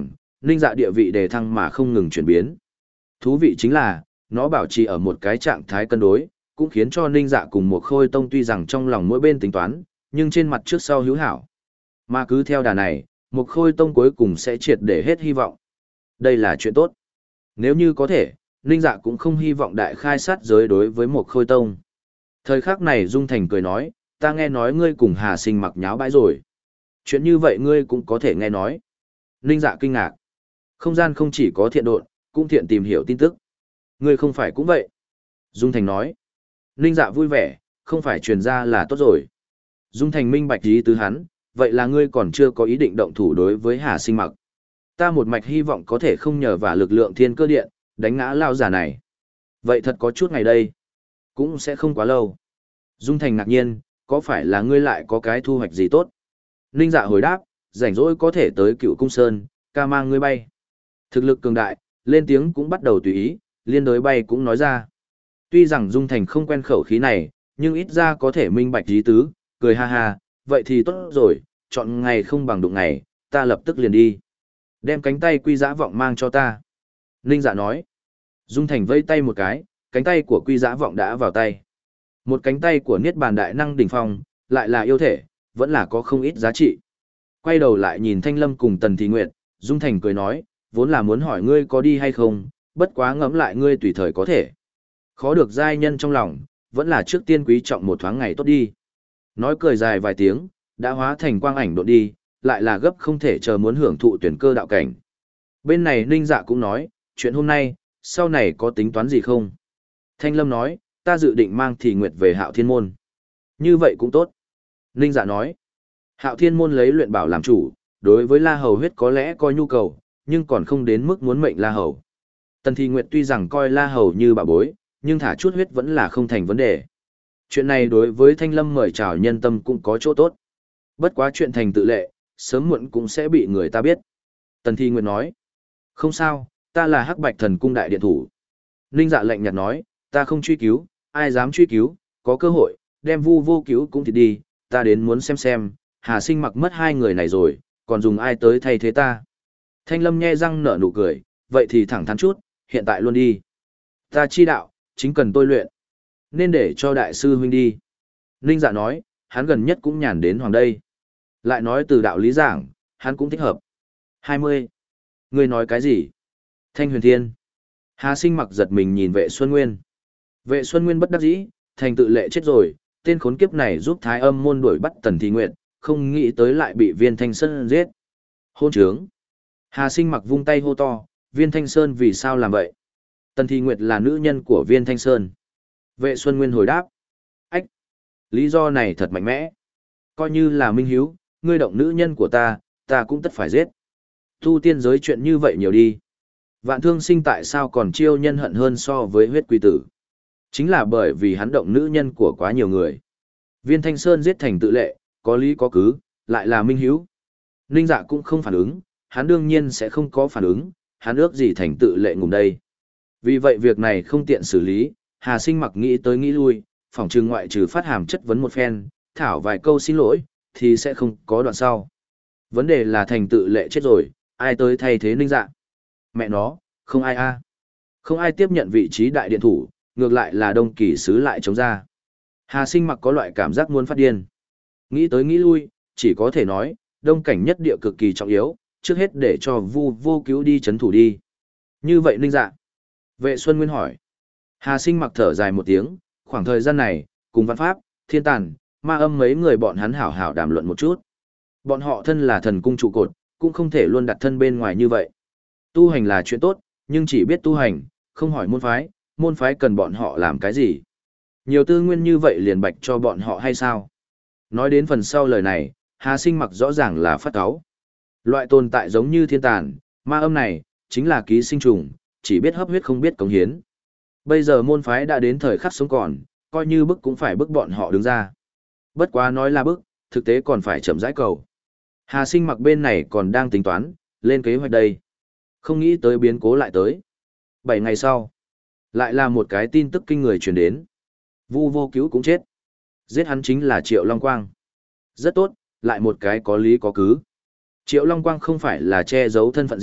Ninh Dạ địa vị đề thăng mà không ngừng chuyển biến. Thú vị chính là, nó bảo trì ở một cái trạng thái cân đối, cũng khiến cho Ninh Dạ cùng một Khôi Tông tuy rằng trong lòng mỗi bên tính toán, nhưng trên mặt trước sau hữu hảo. Mà cứ theo đà này, một Khôi Tông cuối cùng sẽ triệt để hết hy vọng. Đây là chuyện tốt. Nếu như có thể, Ninh Dạ cũng không hy vọng đại khai sát giới đối với một Khôi Tông. Thời khắc này Dung Thành cười nói, ta nghe nói ngươi cùng Hà Sinh mặc nháo bãi rồi. Chuyện như vậy ngươi cũng có thể nghe nói. Ninh Dạ kinh ngạc. Không gian không chỉ có thiện độn, cũng thiện tìm hiểu tin tức. Ngươi không phải cũng vậy. Dung Thành nói. Ninh Dạ vui vẻ, không phải truyền ra là tốt rồi. Dung Thành minh bạch ý tứ hắn, vậy là ngươi còn chưa có ý định động thủ đối với Hà Sinh mặc. Ta một mạch hy vọng có thể không nhờ vào lực lượng thiên cơ điện, đánh ngã lao giả này. Vậy thật có chút ngày đây. Cũng sẽ không quá lâu. Dung Thành ngạc nhiên, có phải là ngươi lại có cái thu hoạch gì tốt? Ninh Dạ hồi đáp, rảnh rỗi có thể tới Cựu Cung Sơn, ca mang ngươi bay. Thực lực cường đại, lên tiếng cũng bắt đầu tùy ý, liên đối bay cũng nói ra. Tuy rằng Dung Thành không quen khẩu khí này, nhưng ít ra có thể minh bạch ý tứ, cười ha ha, vậy thì tốt rồi, chọn ngày không bằng đụng ngày, ta lập tức liền đi. Đem cánh tay Quy Dã Vọng mang cho ta. Ninh Dạ nói. Dung Thành vây tay một cái, cánh tay của Quy Dã Vọng đã vào tay. Một cánh tay của Niết Bàn Đại Năng đỉnh phong, lại là yêu thể, vẫn là có không ít giá trị. Quay đầu lại nhìn Thanh Lâm cùng Tần Thị Nguyệt, Dung Thành cười nói, vốn là muốn hỏi ngươi có đi hay không, bất quá ngẫm lại ngươi tùy thời có thể. Khó được giai nhân trong lòng, vẫn là trước tiên quý trọng một thoáng ngày tốt đi. Nói cười dài vài tiếng, đã hóa thành quang ảnh độn đi, lại là gấp không thể chờ muốn hưởng thụ tuyển cơ đạo cảnh. Bên này Ninh Dạ cũng nói, chuyện hôm nay, sau này có tính toán gì không? Thanh Lâm nói, ta dự định mang Thị Nguyệt về Hạo Thiên Môn. Như vậy cũng tốt. Ninh Dạ nói, Hạo Thiên Môn lấy luyện bảo làm chủ, đối với La Hầu huyết có lẽ có nhu cầu, nhưng còn không đến mức muốn mệnh La Hầu. Tần Thị Nguyệt tuy rằng coi La Hầu như bà bối, nhưng thả chút huyết vẫn là không thành vấn đề. Chuyện này đối với Thanh Lâm mời chào nhân tâm cũng có chỗ tốt. Bất quá chuyện thành tự lệ, sớm muộn cũng sẽ bị người ta biết. Tần Thị Nguyệt nói, không sao, ta là Hắc Bạch Thần Cung đại điện thủ. Ninh Dạ lạnh nhạt nói, ta không truy cứu, ai dám truy cứu, có cơ hội, đem Vu Vô Cứu cũng thì đi, ta đến muốn xem xem, Hà Sinh mặc mất hai người này rồi, còn dùng ai tới thay thế ta. Thanh Lâm nhe răng nở nụ cười, vậy thì thẳng thắn chút, hiện tại luôn đi. Ta chi đạo, chính cần tôi luyện. Nên để cho đại sư huynh đi. Ninh Dạ nói, hắn gần nhất cũng nhàn đến hoàng đây. Lại nói từ đạo lý giảng, hắn cũng thích hợp. hai mươi. Ngươi nói cái gì? Thanh Huyền Thiên. Hà Sinh mặc giật mình nhìn Vệ Xuân Nguyên. Vệ Xuân Nguyên bất đắc dĩ, thành tự lệ chết rồi, tên khốn kiếp này giúp Thái Âm môn đuổi bắt Tần Thị Nguyệt, không nghĩ tới lại bị Viên Thanh Sơn giết. Hôn trướng. Hà Sinh mặc vung tay hô to, Viên Thanh Sơn vì sao làm vậy? Tần Thị Nguyệt là nữ nhân của Viên Thanh Sơn. Vệ Xuân Nguyên hồi đáp. Ách! Lý do này thật mạnh mẽ. Coi như là minh hiếu, ngươi động nữ nhân của ta, ta cũng tất phải giết. Tu tiên giới chuyện như vậy nhiều đi. Vạn Thương Sinh tại sao còn chiêu nhân hận hơn so với huyết quy tử? Chính là bởi vì hắn động nữ nhân của quá nhiều người. Viên Thanh Sơn giết thành tự lệ, có lý có cứ, lại là minh hiếu. Ninh Dạ cũng không phản ứng, hắn đương nhiên sẽ không có phản ứng, hắn ước gì thành tự lệ ngùng đây. Vì vậy việc này không tiện xử lý, Hà Sinh mặc nghĩ tới nghĩ lui, phỏng trừ ngoại trừ phát hàm chất vấn một phen, thảo vài câu xin lỗi, thì sẽ không có đoạn sau. Vấn đề là thành tự lệ chết rồi, ai tới thay thế Ninh Dạ? Mẹ nó, không ai a, không ai tiếp nhận vị trí đại điện thủ, ngược lại là Đông Kỳ sứ lại chống ra. Hà Sinh mặc có loại cảm giác muốn phát điên. Nghĩ tới nghĩ lui, chỉ có thể nói, đông cảnh nhất địa cực kỳ trọng yếu, trước hết để cho Vu Vô Cứu đi chấn thủ đi. Như vậy Ninh Dạ. Vệ Xuân Nguyên hỏi. Hà Sinh mặc thở dài một tiếng, khoảng thời gian này, cùng Văn Pháp, Thiên Tàn, Ma Âm mấy người bọn hắn hảo hảo đàm luận một chút. Bọn họ thân là thần cung trụ cột, cũng không thể luôn đặt thân bên ngoài như vậy. Tu hành là chuyện tốt, nhưng chỉ biết tu hành, không hỏi môn phái, môn phái cần bọn họ làm cái gì. Nhiều tư nguyên như vậy liền bạch cho bọn họ hay sao? Nói đến phần sau lời này, Hà Sinh mặc rõ ràng là phát cáu. Loại tồn tại giống như Thiên Tàn, Ma Âm này, chính là ký sinh trùng, chỉ biết hấp huyết không biết cống hiến. Bây giờ môn phái đã đến thời khắc sống còn, coi như bức cũng phải bức bọn họ đứng ra. Bất quá nói là bức, thực tế còn phải chậm rãi cầu. Hà Sinh mặc bên này còn đang tính toán, lên kế hoạch đây. Không nghĩ tới biến cố lại tới. Bảy ngày sau, lại là một cái tin tức kinh người truyền đến. Vu Vô Cứu cũng chết. Giết hắn chính là Triệu Long Quang. Rất tốt, lại một cái có lý có cứ. Triệu Long Quang không phải là che giấu thân phận gì,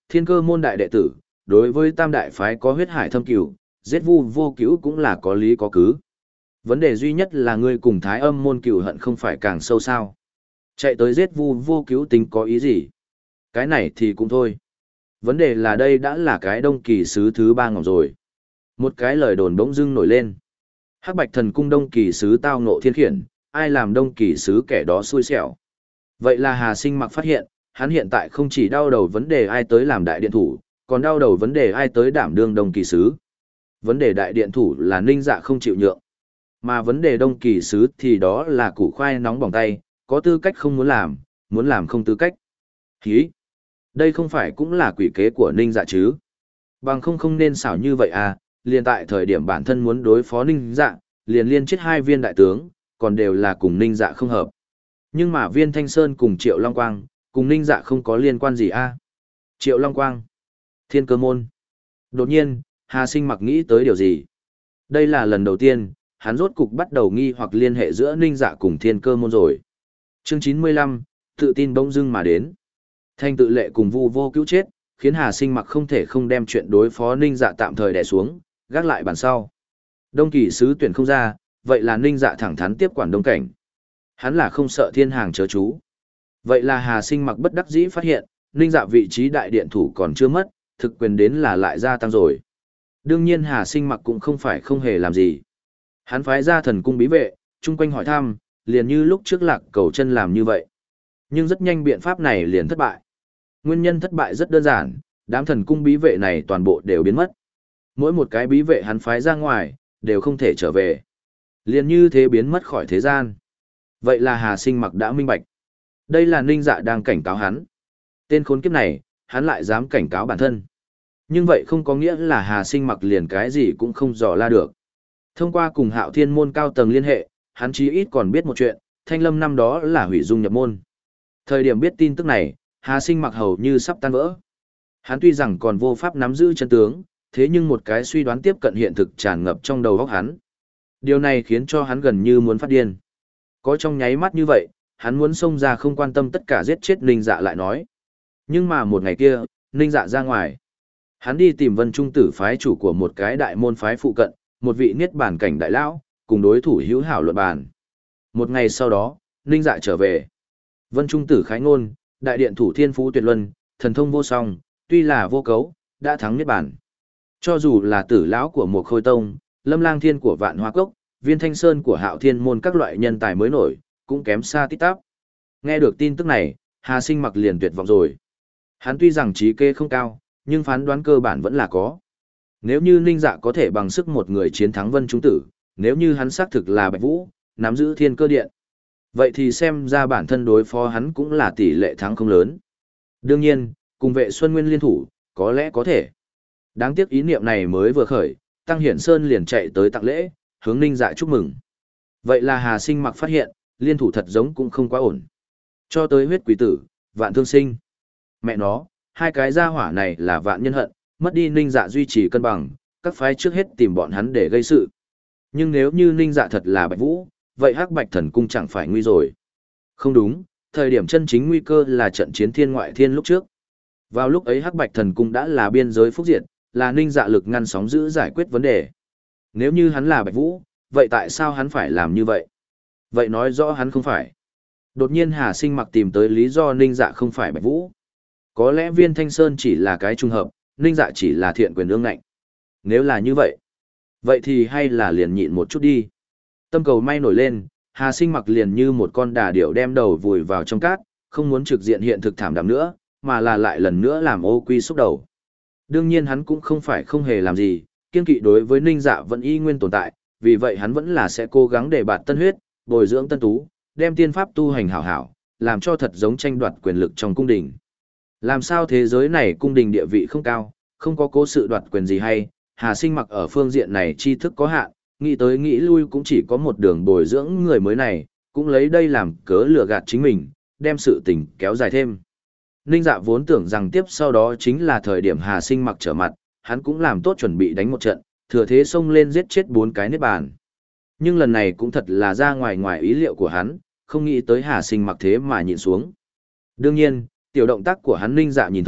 thiên cơ môn đại đệ tử, đối với tam đại phái có huyết hải thâm cửu, giết vu vô cứu cũng là có lý có cứ. Vấn đề duy nhất là ngươi cùng thái âm môn cửu hận không phải càng sâu sao. Chạy tới giết vu vô cứu tính có ý gì? Cái này thì cũng thôi. Vấn đề là đây đã là cái đông kỳ sứ thứ ba ngọc rồi. Một cái lời đồn bỗng dưng nổi lên. Hắc Bạch Thần Cung đông kỳ sứ tao ngộ thiên khiển, ai làm đông kỳ sứ kẻ đó xui xẻo. Vậy là Hà Sinh Mặc phát hiện, hắn hiện tại không chỉ đau đầu vấn đề ai tới làm đại điện thủ, còn đau đầu vấn đề ai tới đảm đương đông kỳ sứ. Vấn đề đại điện thủ là Ninh Dạ không chịu nhượng. Mà vấn đề đông kỳ sứ thì đó là củ khoai nóng bỏng tay, có tư cách không muốn làm, muốn làm không tư cách. Hí! Đây không phải cũng là quỷ kế của Ninh Dạ chứ? Bằng không không nên xảo như vậy à, liền tại thời điểm bản thân muốn đối phó Ninh Dạ, liền liên chết hai viên đại tướng, còn đều là cùng Ninh Dạ không hợp. Nhưng mà viên Thanh Sơn cùng Triệu Long Quang, cùng Ninh Dạ không có liên quan gì a à? Triệu Long Quang, Thiên Cơ Môn. Đột nhiên, Hà Sinh Mặc nghĩ tới điều gì? Đây là lần đầu tiên, hắn rốt cục bắt đầu nghi hoặc liên hệ giữa Ninh Dạ cùng Thiên Cơ Môn rồi. Chương chín mươi lăm, tự tin bỗng dưng mà đến. Thanh tự lệ cùng vu vô cứu chết, khiến Hà Sinh Mặc không thể không đem chuyện đối phó Ninh Dạ tạm thời đè xuống, gác lại bàn sau. Đông kỳ sứ tuyển không ra, vậy là Ninh Dạ thẳng thắn tiếp quản đông cảnh. Hắn là không sợ thiên hàng chớ chú. Vậy là Hà Sinh Mặc bất đắc dĩ phát hiện, Ninh Dạ vị trí đại điện thủ còn chưa mất, thực quyền đến là lại gia tăng rồi. Đương nhiên Hà Sinh Mặc cũng không phải không hề làm gì. Hắn phái ra thần cung bí vệ, chung quanh hỏi thăm, liền như lúc trước Lạc Cầu Chân làm như vậy. Nhưng rất nhanh biện pháp này liền thất bại. Nguyên nhân thất bại rất đơn giản, đám thần cung bí vệ này toàn bộ đều biến mất. Mỗi một cái bí vệ hắn phái ra ngoài, đều không thể trở về. Liền như thế biến mất khỏi thế gian. Vậy là Hà Sinh Mặc đã minh bạch. Đây là Ninh Dạ đang cảnh cáo hắn. Tên khốn kiếp này, hắn lại dám cảnh cáo bản thân. Nhưng vậy không có nghĩa là Hà Sinh Mặc liền cái gì cũng không dò la được. Thông qua cùng Hạo Thiên môn cao tầng liên hệ, hắn chí ít còn biết một chuyện, Thanh Lâm năm đó là hủy dung nhập môn. Thời điểm biết tin tức này, Hà Sinh Mặc hầu như sắp tan vỡ. Hắn tuy rằng còn vô pháp nắm giữ chân tướng, thế nhưng một cái suy đoán tiếp cận hiện thực tràn ngập trong đầu óc hắn. Điều này khiến cho hắn gần như muốn phát điên. Có trong nháy mắt như vậy, hắn muốn xông ra không quan tâm tất cả giết chết Ninh Dạ lại nói. Nhưng mà một ngày kia, Ninh Dạ ra ngoài. Hắn đi tìm Vân Trung Tử phái chủ của một cái đại môn phái phụ cận, một vị niết bàn cảnh đại lão, cùng đối thủ hữu hảo luận bàn. Một ngày sau đó, Ninh Dạ trở về. Vân Trung Tử khái ngôn, đại điện thủ thiên phú tuyệt luân, thần thông vô song, tuy là vô cấu, đã thắng niết bàn. Cho dù là tử lão của một khôi tông, lâm lang thiên của vạn hoa cốc, viên thanh sơn của hạo thiên môn các loại nhân tài mới nổi, cũng kém xa tít tắp. Nghe được tin tức này, Hà Sinh Mặc liền tuyệt vọng rồi. Hắn tuy rằng trí kế không cao, nhưng phán đoán cơ bản vẫn là có. Nếu như Ninh Dạ có thể bằng sức một người chiến thắng Vân Trung Tử, nếu như hắn xác thực là Bạch Vũ, nắm giữ thiên cơ điện, vậy thì xem ra bản thân đối phó hắn cũng là tỷ lệ thắng không lớn. Đương nhiên, cùng vệ Xuân Nguyên liên thủ, có lẽ có thể. Đáng tiếc ý niệm này mới vừa khởi, Tăng Hiển Sơn liền chạy tới tặng lễ, hướng Ninh Dạ chúc mừng. Vậy là Hà Sinh Mặc phát hiện, liên thủ thật giống cũng không quá ổn. Cho tới huyết quỷ tử, vạn thương sinh. Mẹ nó, hai cái gia hỏa này là vạn nhân hận, mất đi Ninh Dạ duy trì cân bằng, các phái trước hết tìm bọn hắn để gây sự. Nhưng nếu như Ninh Dạ thật là Bạch Vũ, vậy Hắc Bạch Thần Cung chẳng phải nguy rồi. Không đúng, thời điểm chân chính nguy cơ là trận chiến thiên ngoại thiên lúc trước. Vào lúc ấy Hắc Bạch Thần Cung đã là biên giới phúc diện, là Ninh Dạ lực ngăn sóng giữ giải quyết vấn đề. Nếu như hắn là Bạch Vũ, vậy tại sao hắn phải làm như vậy? Vậy nói rõ hắn không phải. Đột nhiên Hà Sinh Mặc tìm tới lý do Ninh Dạ không phải Bạch Vũ. Có lẽ Viên Thanh Sơn chỉ là cái trùng hợp, Ninh Dạ chỉ là thiện quyền ương ngạnh. Nếu là như vậy, vậy thì hay là liền nhịn một chút đi. Tâm cầu may nổi lên, Hà Sinh Mặc liền như một con đà điểu đem đầu vùi vào trong cát, không muốn trực diện hiện thực thảm đạm nữa, mà là lại lần nữa làm ô quy xúc đầu. Đương nhiên hắn cũng không phải không hề làm gì, kiên kỵ đối với Ninh Dạ vẫn y nguyên tồn tại, vì vậy hắn vẫn là sẽ cố gắng để bạt tân huyết, bồi dưỡng tân tú, đem tiên pháp tu hành hảo hảo, làm cho thật giống tranh đoạt quyền lực trong cung đình. Làm sao thế giới này cung đình địa vị không cao, không có cố sự đoạt quyền gì hay, Hà Sinh Mặc ở phương diện này tri thức có hạn, nghĩ tới nghĩ lui cũng chỉ có một đường bồi dưỡng người mới này, cũng lấy đây làm cớ lừa gạt chính mình, đem sự tình kéo dài thêm. Ninh Dạ vốn tưởng rằng tiếp sau đó chính là thời điểm Hà Sinh Mặc trở mặt, hắn cũng làm tốt chuẩn bị đánh một trận, thừa thế xông lên giết chết bốn cái niết bàn. Nhưng lần này cũng thật là ra ngoài ngoài ý liệu của hắn, không nghĩ tới Hà Sinh Mặc thế mà nhịn xuống. Đương nhiên, tiểu động tác của hắn Ninh Dạ nhìn thấy,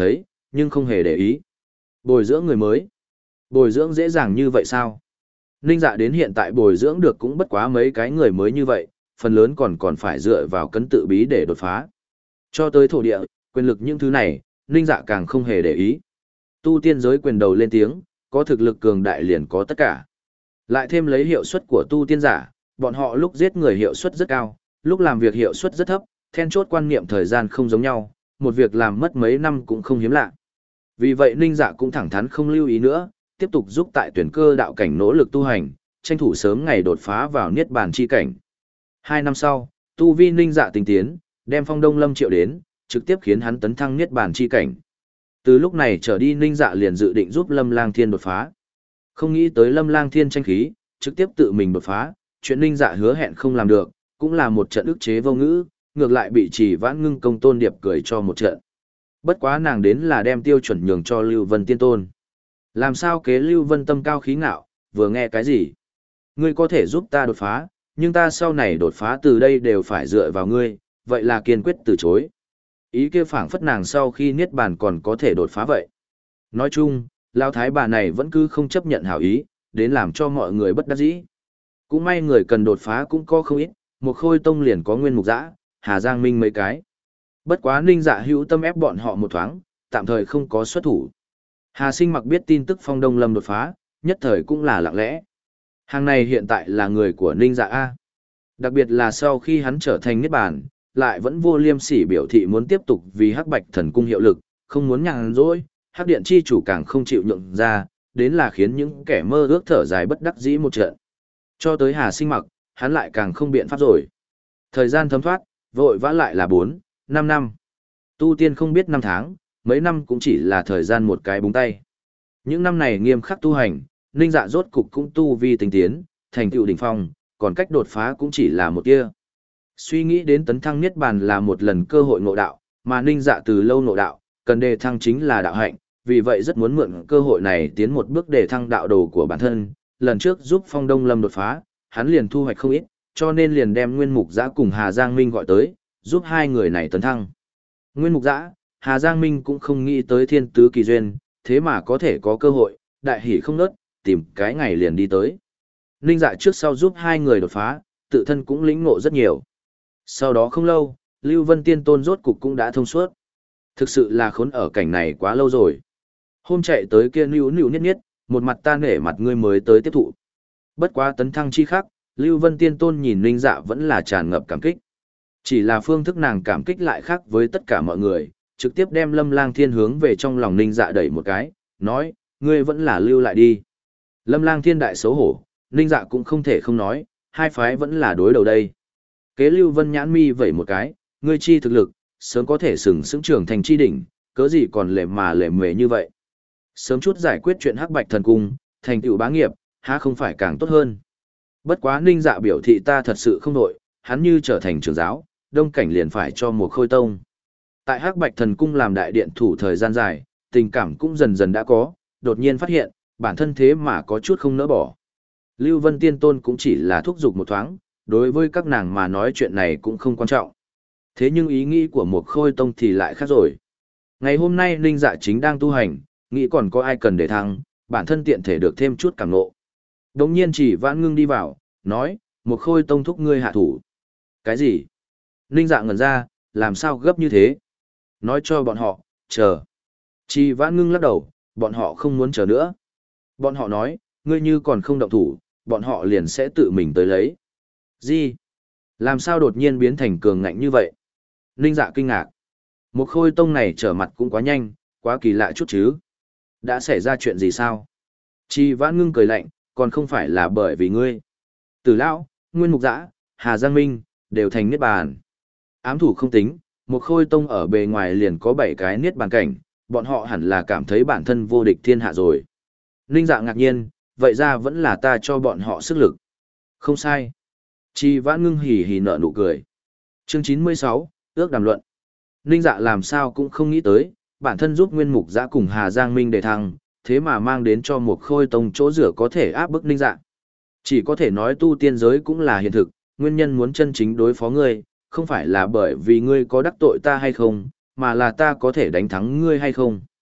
nhưng không hề để ý. Bồi dưỡng người mới. Bồi dưỡng dễ dàng như vậy sao? Ninh Dạ đến hiện tại bồi dưỡng được cũng bất quá mấy cái người mới như vậy, phần lớn còn còn phải dựa vào cấn tự bí để đột phá. Cho tới thổ địa, quyền lực những thứ này, Ninh Dạ càng không hề để ý. Tu tiên giới quyền đầu lên tiếng, có thực lực cường đại liền có tất cả. Lại thêm lấy hiệu suất của tu tiên giả, bọn họ lúc giết người hiệu suất rất cao, lúc làm việc hiệu suất rất thấp, then chốt quan niệm thời gian không giống nhau, một việc làm mất mấy năm cũng không hiếm lạ. Vì vậy Ninh Dạ cũng thẳng thắn không lưu ý nữa, tiếp tục giúp tại tuyển cơ đạo cảnh nỗ lực tu hành, tranh thủ sớm ngày đột phá vào niết bàn chi cảnh. Hai năm sau, tu vi Ninh Dạ tinh tiến, đem Phong Đông Lâm triệu đến, trực tiếp khiến hắn tấn thăng niết bàn chi cảnh. Từ lúc này trở đi Ninh Dạ liền dự định giúp Lâm Lang Thiên đột phá. Không nghĩ tới Lâm Lang Thiên tranh khí, trực tiếp tự mình đột phá, chuyện Ninh Dạ hứa hẹn không làm được, cũng là một trận ức chế vô ngữ, ngược lại bị Chỉ Vãn Ngưng công tôn điệp cười cho một trận. Bất quá nàng đến là đem tiêu chuẩn nhường cho Lưu Vân Tiên Tôn. Làm sao kế Lưu Vân tâm cao khí ngạo, vừa nghe cái gì? Ngươi có thể giúp ta đột phá, nhưng ta sau này đột phá từ đây đều phải dựa vào ngươi, vậy là kiên quyết từ chối. Ý kia phảng phất nàng sau khi niết bàn còn có thể đột phá vậy. Nói chung, Lão thái bà này vẫn cứ không chấp nhận hảo ý, đến làm cho mọi người bất đắc dĩ. Cũng may người cần đột phá cũng có không ít, một khôi tông liền có Nguyên Mục Dã, Hà Giang Minh mấy cái. Bất quá Ninh Dạ hữu tâm ép bọn họ một thoáng, tạm thời không có xuất thủ. Hà Sinh Mặc biết tin tức Phong Đông Lâm đột phá, nhất thời cũng là lặng lẽ. Hàng này hiện tại là người của Ninh Dạ A. Đặc biệt là sau khi hắn trở thành niết bàn, lại vẫn vô liêm sỉ biểu thị muốn tiếp tục vì Hắc Bạch Thần Cung hiệu lực, không muốn nhàn rỗi, Hắc Điện chi chủ càng không chịu nhượng ra, đến là khiến những kẻ mơ ước thở dài bất đắc dĩ một trận. Cho tới Hà Sinh Mặc, hắn lại càng không biện pháp rồi. Thời gian thấm thoát, vội vã lại là bốn, năm năm. Tu tiên không biết năm tháng, mấy năm cũng chỉ là thời gian một cái búng tay. Những năm này nghiêm khắc tu hành, Ninh Dạ rốt cục cũng tu vi tinh tiến, thành tựu đỉnh phong, còn cách đột phá cũng chỉ là một tia. Suy nghĩ đến tấn thăng niết bàn là một lần cơ hội ngộ đạo, mà Ninh Dạ từ lâu ngộ đạo, cần đề thăng chính là đạo hạnh, vì vậy rất muốn mượn cơ hội này tiến một bước đề thăng đạo đồ của bản thân. Lần trước giúp Phong Đông Lâm đột phá, hắn liền thu hoạch không ít, cho nên liền đem Nguyên Mục Dã cùng Hà Giang Minh gọi tới, giúp hai người này tấn thăng. Nguyên Mục Dã, Hà Giang Minh cũng không nghĩ tới thiên tứ kỳ duyên, thế mà có thể có cơ hội, đại hỉ không nớt, tìm cái ngày liền đi tới. Ninh Dạ trước sau giúp hai người đột phá, tự thân cũng lĩnh ngộ rất nhiều. Sau đó không lâu, Lưu Vân Tiên Tôn rốt cục cũng đã thông suốt. Thực sự là khốn ở cảnh này quá lâu rồi. Hôm chạy tới kia nữu nữu niết niết, một mặt ta nể mặt ngươi mới tới tiếp thụ. Bất quá tấn thăng chi khắc, Lưu Vân Tiên Tôn nhìn Ninh Dạ vẫn là tràn ngập cảm kích. Chỉ là phương thức nàng cảm kích lại khác với tất cả mọi người, trực tiếp đem Lâm Lang Thiên hướng về trong lòng Ninh Dạ đẩy một cái, nói, ngươi vẫn là lưu lại đi. Lâm Lang Thiên đại xấu hổ, Ninh Dạ cũng không thể không nói, hai phái vẫn là đối đầu đây. Kế Lưu Vân nhãn mi vẩy một cái, ngươi chi thực lực, sớm có thể sừng sững trưởng thành chi đỉnh, cớ gì còn lệ mà lệ mề như vậy. Sớm chút giải quyết chuyện Hắc Bạch Thần Cung, thành tựu bá nghiệp, há không phải càng tốt hơn. Bất quá Ninh Dạ biểu thị ta thật sự không đội, hắn như trở thành trưởng giáo, đông cảnh liền phải cho một khôi tông. Tại Hắc Bạch Thần Cung làm đại điện thủ thời gian dài, tình cảm cũng dần dần đã có, đột nhiên phát hiện, bản thân thế mà có chút không nỡ bỏ. Lưu Vân Tiên Tôn cũng chỉ là thúc giục một thoáng, đối với các nàng mà nói chuyện này cũng không quan trọng. Thế nhưng ý nghĩ của một khôi tông thì lại khác rồi. Ngày hôm nay Ninh Dạ chính đang tu hành, nghĩ còn có ai cần để thăng, bản thân tiện thể được thêm chút cảm ngộ. Đồng nhiên Chỉ Vãn Ngưng đi vào, nói, một khôi tông thúc ngươi hạ thủ. Cái gì? Ninh Dạ ngẩn ra, làm sao gấp như thế? Nói cho bọn họ, chờ. Chỉ Vãn Ngưng lắc đầu, bọn họ không muốn chờ nữa. Bọn họ nói, ngươi như còn không động thủ, bọn họ liền sẽ tự mình tới lấy. Gì? Làm sao đột nhiên biến thành cường ngạnh như vậy? Ninh Dạ kinh ngạc. Một khôi tông này trở mặt cũng quá nhanh, quá kỳ lạ chút chứ. Đã xảy ra chuyện gì sao? Chỉ Vãn Ngưng cười lạnh, còn không phải là bởi vì ngươi. Tử Lão, Nguyên Mục Dã, Hà Giang Minh, đều thành niết bàn. Ám thủ không tính, một khôi tông ở bề ngoài liền có bảy cái niết bàn cảnh, bọn họ hẳn là cảm thấy bản thân vô địch thiên hạ rồi. Ninh Dạ ngạc nhiên, vậy ra vẫn là ta cho bọn họ sức lực. Không sai. Chỉ Vãn Ngưng hì hì nở nụ cười. Chương chín mươi sáu, ước đàm luận. Ninh Dạ làm sao cũng không nghĩ tới, bản thân giúp Nguyên Mục Dã cùng Hà Giang Minh để thăng, thế mà mang đến cho một khôi tông chỗ rửa có thể áp bức Ninh Dạ. Chỉ có thể nói tu tiên giới cũng là hiện thực, nguyên nhân muốn chân chính đối phó ngươi, không phải là bởi vì ngươi có đắc tội ta hay không, mà là ta có thể đánh thắng ngươi hay không.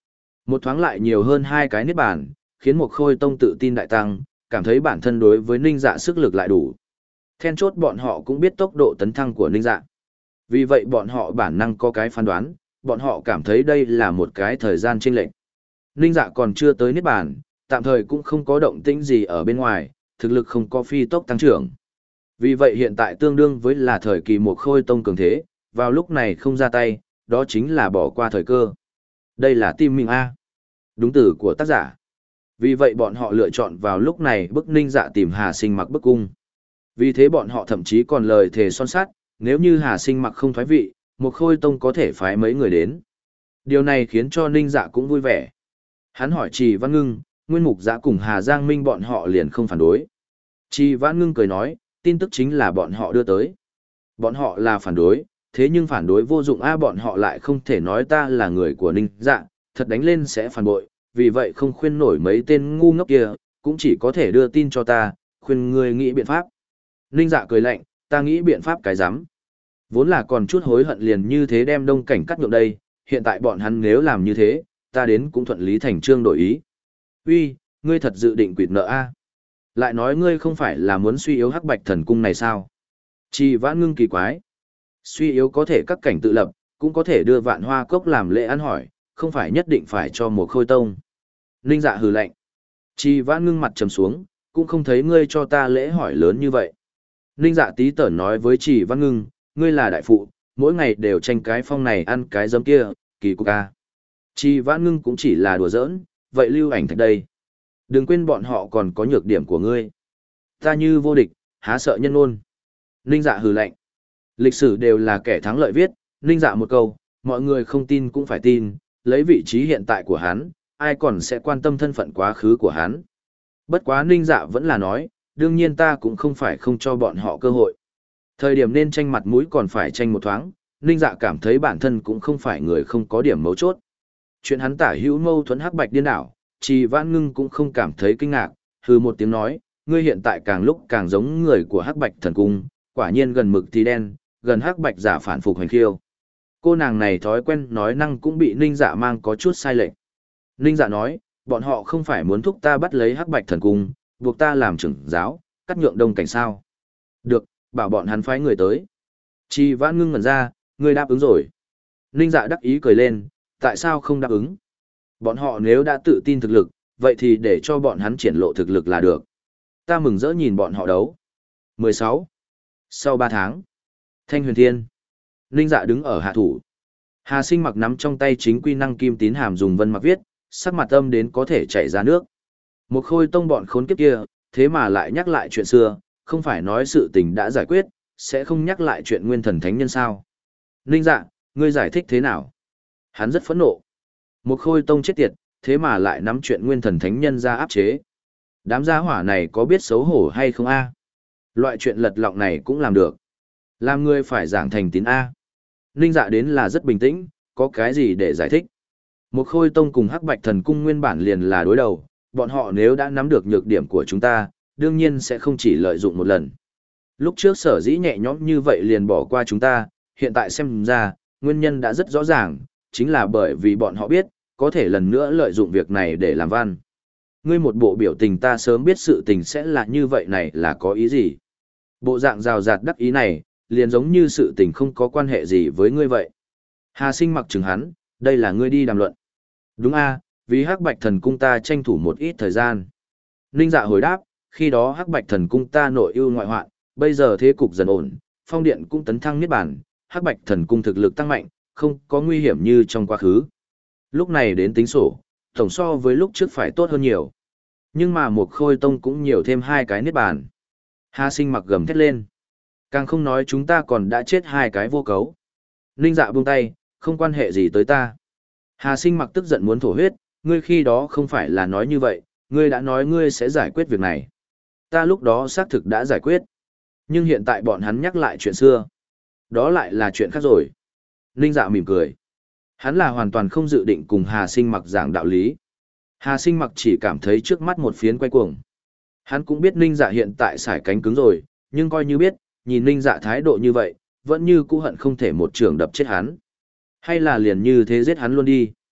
Một thoáng lại nhiều hơn hai cái niết bàn, khiến một khôi tông tự tin đại tăng, cảm thấy bản thân đối với ninh dạ sức lực lại đủ. Then chốt bọn họ cũng biết tốc độ tấn thăng của ninh dạ. Vì vậy bọn họ bản năng có cái phán đoán, bọn họ cảm thấy đây là một cái thời gian chênh lệch. Ninh dạ còn chưa tới niết bàn, tạm thời cũng không có động tĩnh gì ở bên ngoài, thực lực không có phi tốc tăng trưởng. Vì vậy hiện tại tương đương với là thời kỳ một khôi tông cường thế, vào lúc này không ra tay, đó chính là bỏ qua thời cơ. Đây là tim mình A. Đúng từ của tác giả. Vì vậy bọn họ lựa chọn vào lúc này bức ninh dạ tìm Hà Sinh mặc bức cung. Vì thế bọn họ thậm chí còn lời thề son sắt, nếu như Hà Sinh mặc không thoái vị, một khôi tông có thể phái mấy người đến. Điều này khiến cho ninh dạ cũng vui vẻ. Hắn hỏi Trì Văn Ngưng, Nguyên Mục Giã cùng Hà Giang Minh bọn họ liền không phản đối. Trì Văn Ngưng cười nói, tin tức chính là bọn họ đưa tới. Bọn họ là phản đối, thế nhưng phản đối vô dụng a bọn họ lại không thể nói ta là người của ninh dạ, thật đánh lên sẽ phản bội, vì vậy không khuyên nổi mấy tên ngu ngốc kia, cũng chỉ có thể đưa tin cho ta, khuyên người nghĩ biện pháp. Ninh dạ cười lạnh, ta nghĩ biện pháp cái rắm. Vốn là còn chút hối hận liền như thế đem đông cảnh cắt nhượng đây, hiện tại bọn hắn nếu làm như thế, ta đến cũng thuận lý thành trương đổi ý. Uy, ngươi thật dự định quỵt nợ a? Lại nói ngươi không phải là muốn suy yếu hắc bạch thần cung này sao? Trì Vãn Ngưng kỳ quái. Suy yếu có thể các cảnh tự lập, cũng có thể đưa Vạn Hoa Cốc làm lễ ăn hỏi, không phải nhất định phải cho một khôi tông. Ninh dạ hừ lạnh. Trì Vãn Ngưng mặt trầm xuống, cũng không thấy ngươi cho ta lễ hỏi lớn như vậy. Ninh dạ tí tởn nói với Trì Vãn Ngưng, ngươi là đại phụ, mỗi ngày đều tranh cái phong này ăn cái giấm kia, kỳ cục a. Trì Vãn Ngưng cũng chỉ là đùa giỡn, vậy lưu ảnh thạch đây. Đừng quên bọn họ còn có nhược điểm của ngươi. Ta như vô địch, há sợ nhân ôn. Ninh dạ hừ lạnh. Lịch sử đều là kẻ thắng lợi viết, ninh dạ một câu, mọi người không tin cũng phải tin, lấy vị trí hiện tại của hắn, ai còn sẽ quan tâm thân phận quá khứ của hắn. Bất quá ninh dạ vẫn là nói, đương nhiên ta cũng không phải không cho bọn họ cơ hội. Thời điểm nên tranh mặt mũi còn phải tranh một thoáng, ninh dạ cảm thấy bản thân cũng không phải người không có điểm mấu chốt. Chuyện hắn tả hữu mâu thuẫn hắc bạch điên đảo, Trì Vãn Ngưng cũng không cảm thấy kinh ngạc, hừ một tiếng nói, ngươi hiện tại càng lúc càng giống người của hắc bạch thần cung, quả nhiên gần mực thì đen, gần hắc bạch giả phản phục hành khiêu. Cô nàng này thói quen nói năng cũng bị ninh dạ mang có chút sai lệch. Ninh dạ nói, bọn họ không phải muốn thúc ta bắt lấy hắc bạch thần cung, buộc ta làm trưởng giáo, cắt nhượng đông cảnh sao. Được, bảo bọn hắn phái người tới. Trì Vãn Ngưng ngẩn ra, ngươi đáp ứng rồi. Ninh dạ đắc ý cười lên, tại sao không đáp ứng? Bọn họ nếu đã tự tin thực lực, vậy thì để cho bọn hắn triển lộ thực lực là được. Ta mừng rỡ nhìn bọn họ đấu. mười sáu. Sau ba tháng. Thanh Huyền Thiên. Ninh dạ đứng ở hạ thủ. Hà Sinh mặc nắm trong tay chính quy năng kim tín hàm dùng vân mặc viết, sắc mặt âm đến có thể chảy ra nước. Một khôi tông bọn khốn kiếp kia, thế mà lại nhắc lại chuyện xưa, không phải nói sự tình đã giải quyết, sẽ không nhắc lại chuyện nguyên thần thánh nhân sao. Ninh dạ, ngươi giải thích thế nào? Hắn rất phẫn nộ. Một khôi tông chết tiệt, thế mà lại nắm chuyện nguyên thần thánh nhân ra áp chế. Đám gia hỏa này có biết xấu hổ hay không a? Loại chuyện lật lọng này cũng làm được. Làm người phải giảng thành tín A. Ninh dạ đến là rất bình tĩnh, có cái gì để giải thích. Một khôi tông cùng hắc bạch thần cung nguyên bản liền là đối đầu, bọn họ nếu đã nắm được nhược điểm của chúng ta, đương nhiên sẽ không chỉ lợi dụng một lần. Lúc trước sở dĩ nhẹ nhõm như vậy liền bỏ qua chúng ta, hiện tại xem ra, nguyên nhân đã rất rõ ràng, chính là bởi vì bọn họ biết, có thể lần nữa lợi dụng việc này để làm văn. Ngươi một bộ biểu tình ta sớm biết sự tình sẽ là như vậy này là có ý gì. Bộ dạng rào rạt đắc ý này, liền giống như sự tình không có quan hệ gì với ngươi vậy. Hà Sinh mặc chừng hắn, đây là ngươi đi đàm luận. Đúng a, vì hắc bạch thần cung ta tranh thủ một ít thời gian. Ninh dạ hồi đáp, khi đó hắc bạch thần cung ta nội ưu ngoại hoạn, bây giờ thế cục dần ổn, phong điện cũng tấn thăng niết bàn, hắc bạch thần cung thực lực tăng mạnh, không có nguy hiểm như trong quá khứ. Lúc này đến tính sổ, tổng so với lúc trước phải tốt hơn nhiều. Nhưng mà một khôi tông cũng nhiều thêm hai cái niết bàn. Hà Sinh mặc gầm thét lên. Càng không nói chúng ta còn đã chết hai cái vô cấu. Ninh dạ buông tay, không quan hệ gì tới ta. Hà Sinh mặc tức giận muốn thổ huyết, ngươi khi đó không phải là nói như vậy, ngươi đã nói ngươi sẽ giải quyết việc này. Ta lúc đó xác thực đã giải quyết. Nhưng hiện tại bọn hắn nhắc lại chuyện xưa. Đó lại là chuyện khác rồi. Ninh dạ mỉm cười. Hắn là hoàn toàn không dự định cùng Hà Sinh mặc giảng đạo lý. Hà Sinh mặc chỉ cảm thấy trước mắt một phiến quay cuồng. Hắn cũng biết Ninh dạ hiện tại sải cánh cứng rồi, nhưng coi như biết, nhìn Ninh dạ thái độ như vậy, vẫn như cũ hận không thể một trường đập chết hắn. Hay là liền như thế giết hắn luôn đi.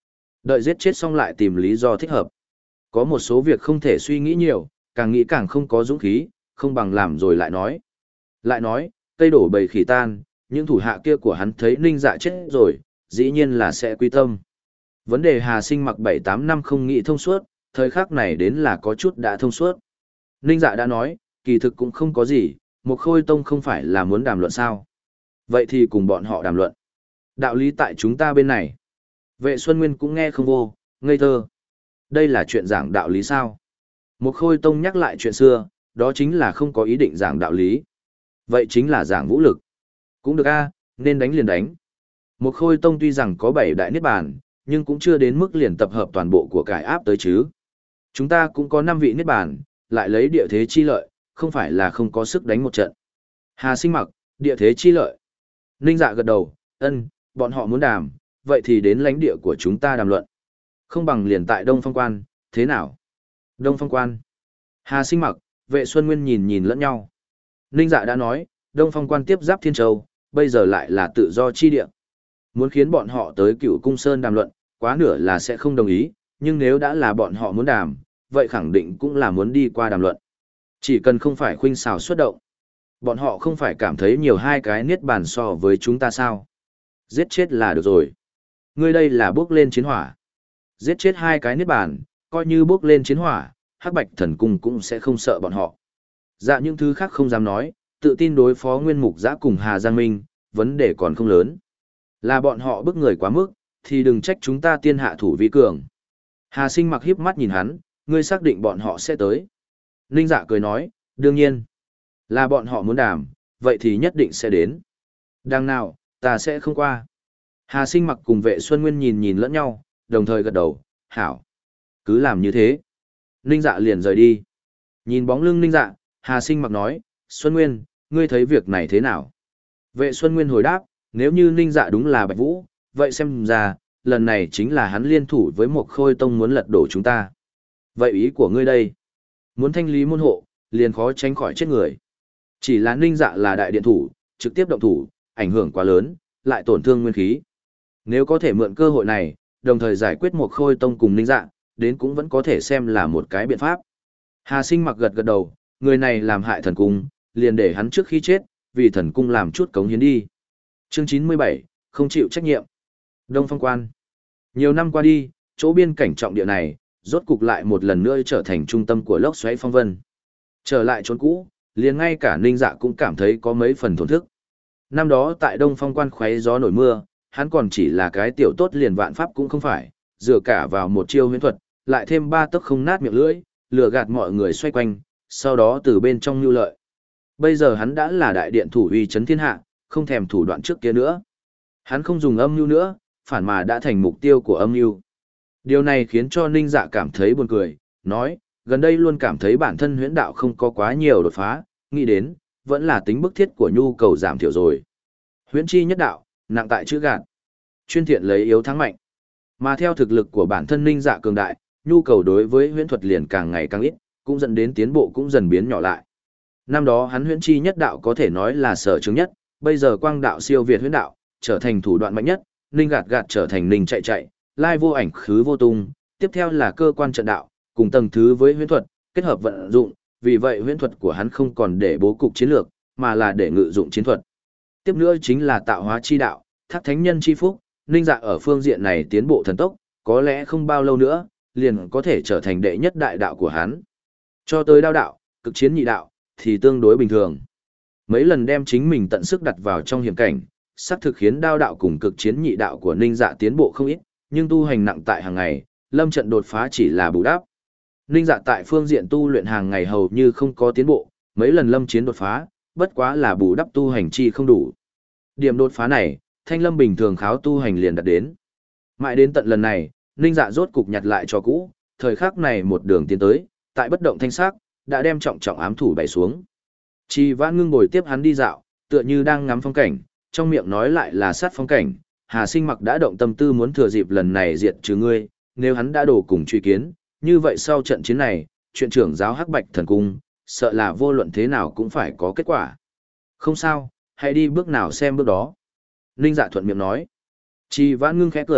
Đợi giết chết xong lại tìm lý do thích hợp. Có một số việc không thể suy nghĩ nhiều, càng nghĩ càng không có dũng khí, không bằng làm rồi lại nói. Lại nói, cây đổ bầy khỉ tan, những thủ hạ kia của hắn thấy Ninh Dạ chết rồi, dĩ nhiên là sẽ quy tâm. Vấn đề Hà Sinh mặc bảy tám năm không nghĩ thông suốt, thời khắc này đến là có chút đã thông suốt. Ninh Dạ đã nói, kỳ thực cũng không có gì, một khôi tông không phải là muốn đàm luận sao. Vậy thì cùng bọn họ đàm luận. Đạo lý tại chúng ta bên này. Vệ Xuân Nguyên cũng nghe không vô, ngây thơ. Đây là chuyện giảng đạo lý sao? Một khôi tông nhắc lại chuyện xưa, đó chính là không có ý định giảng đạo lý. Vậy chính là giảng vũ lực. Cũng được a, nên đánh liền đánh. Một khôi tông tuy rằng có bảy đại niết bàn, nhưng cũng chưa đến mức liền tập hợp toàn bộ của cải áp tới chứ. Chúng ta cũng có năm vị niết bàn, lại lấy địa thế chi lợi, không phải là không có sức đánh một trận. Hà Sinh mặc, địa thế chi lợi. Ninh Dạ gật đầu, ân, bọn họ muốn đàm, vậy thì đến lãnh địa của chúng ta đàm luận. Không bằng liền tại Đông Phong Quan, thế nào? Đông Phong Quan. Hà Sinh mặc, Vệ Xuân Nguyên nhìn nhìn lẫn nhau. Ninh Dạ đã nói, Đông Phong Quan tiếp giáp Thiên Châu, bây giờ lại là tự do chi địa. Muốn khiến bọn họ tới Cựu Cung Sơn đàm luận, quá nửa là sẽ không đồng ý, nhưng nếu đã là bọn họ muốn đàm, vậy khẳng định cũng là muốn đi qua đàm luận. Chỉ cần không phải khuynh xào xuất động. Bọn họ không phải cảm thấy nhiều hai cái niết bàn so với chúng ta sao. Giết chết là được rồi. Ngươi đây là bước lên chiến hỏa. Giết chết hai cái niết bàn, coi như bước lên chiến hỏa, Hắc Bạch Thần Cung cũng sẽ không sợ bọn họ. Dạ những thứ khác không dám nói, tự tin đối phó Nguyên Mục Giã cùng Hà Giang Minh, vấn đề còn không lớn. Là bọn họ bức người quá mức, thì đừng trách chúng ta tiên hạ thủ vi cường. Hà Sinh mặc híp mắt nhìn hắn, ngươi xác định bọn họ sẽ tới. Ninh Dạ cười nói, đương nhiên. Là bọn họ muốn đàm, vậy thì nhất định sẽ đến. Đằng nào, ta sẽ không qua. Hà Sinh mặc cùng Vệ Xuân Nguyên nhìn nhìn lẫn nhau, đồng thời gật đầu, hảo. Cứ làm như thế. Ninh Dạ liền rời đi. Nhìn bóng lưng Ninh Dạ, Hà Sinh mặc nói, Xuân Nguyên, ngươi thấy việc này thế nào? Vệ Xuân Nguyên hồi đáp, nếu như Ninh Dạ đúng là Bạch Vũ, vậy xem ra, lần này chính là hắn liên thủ với một khôi tông muốn lật đổ chúng ta. Vậy ý của ngươi đây? Muốn thanh lý môn hộ, liền khó tránh khỏi chết người. Chỉ là Ninh Dạ là đại điện thủ, trực tiếp động thủ, ảnh hưởng quá lớn, lại tổn thương nguyên khí. Nếu có thể mượn cơ hội này, đồng thời giải quyết một khôi tông cùng Ninh Dạ, đến cũng vẫn có thể xem là một cái biện pháp. Hà Sinh mặc gật gật đầu, người này làm hại thần cung, liền để hắn trước khi chết, vì thần cung làm chút cống hiến đi. Chương chín mươi bảy, không chịu trách nhiệm. Đông Phong Quan. Nhiều năm qua đi, chỗ biên cảnh trọng địa này, rốt cục lại một lần nữa trở thành trung tâm của lốc xoáy phong vân. Trở lại chốn cũ, liền ngay cả Ninh Dạ cũng cảm thấy có mấy phần thổn thức. Năm đó tại Đông Phong Quan khoáy gió nổi mưa, hắn còn chỉ là cái tiểu tốt liền vạn pháp cũng không phải, dựa cả vào một chiêu huyễn thuật, lại thêm ba tấc không nát miệng lưỡi, lừa gạt mọi người xoay quanh, sau đó từ bên trong nhu lợi. Bây giờ hắn đã là đại điện thủ uy chấn thiên hạ, không thèm thủ đoạn trước kia nữa. Hắn không dùng âm mưu nữa, phản mà đã thành mục tiêu của âm mưu. Điều này khiến cho Ninh Dạ cảm thấy buồn cười, nói, gần đây luôn cảm thấy bản thân huyễn đạo không có quá nhiều đột phá, nghĩ đến, vẫn là tính bức thiết của nhu cầu giảm thiểu rồi. Huyễn chi nhất đạo, nặng tại chữ gạt. Chuyên thiện lấy yếu thắng mạnh. Mà theo thực lực của bản thân Ninh Dạ cường đại, nhu cầu đối với huyễn thuật liền càng ngày càng ít, cũng dẫn đến tiến bộ cũng dần biến nhỏ lại. Năm đó hắn huyễn chi nhất đạo có thể nói là sở trường nhất, bây giờ quang đạo siêu việt huyễn đạo, trở thành thủ đoạn mạnh nhất, Ninh gạt gạt trở thành Ninh chạy chạy, lai vô ảnh khứ vô tung, tiếp theo là cơ quan trận đạo, cùng tầng thứ với huyễn thuật, kết hợp vận dụng, vì vậy huyễn thuật của hắn không còn để bố cục chiến lược, mà là để ngự dụng chiến thuật. Tiếp nữa chính là tạo hóa chi đạo, thác thánh nhân chi phúc, Ninh Dạ ở phương diện này tiến bộ thần tốc, có lẽ không bao lâu nữa, liền có thể trở thành đệ nhất đại đạo của hắn. Cho tới đao đạo, cực chiến nhị đạo, thì tương đối bình thường. Mấy lần đem chính mình tận sức đặt vào trong hiểm cảnh, sắp thực khiến đao đạo cùng cực chiến nhị đạo của Ninh Dạ tiến bộ không ít, nhưng tu hành nặng tại hàng ngày, lâm trận đột phá chỉ là bù đắp. Ninh Dạ tại phương diện tu luyện hàng ngày hầu như không có tiến bộ, mấy lần lâm chiến đột phá, bất quá là bù đắp tu hành chi không đủ. Điểm đột phá này, Thanh Lâm bình thường kháo tu hành liền đạt đến. Mãi đến tận lần này, Ninh Dạ rốt cục nhặt lại cho cũ, thời khắc này một đường tiến tới, tại bất động thanh sắc, đã đem trọng trọng ám thủ bày xuống. Chi Vãn Ngưng ngồi tiếp hắn đi dạo, tựa như đang ngắm phong cảnh, trong miệng nói lại là sát phong cảnh. Hà Sinh mặc đã động tâm tư muốn thừa dịp lần này diệt trừ ngươi, nếu hắn đã đổ cùng truy kiến, như vậy sau trận chiến này, chuyện trưởng giáo Hắc Bạch Thần Cung, sợ là vô luận thế nào cũng phải có kết quả. Không sao, hãy đi bước nào xem bước đó. Ninh Dạ thuận miệng nói. Chi Vãn Ngưng khẽ cười,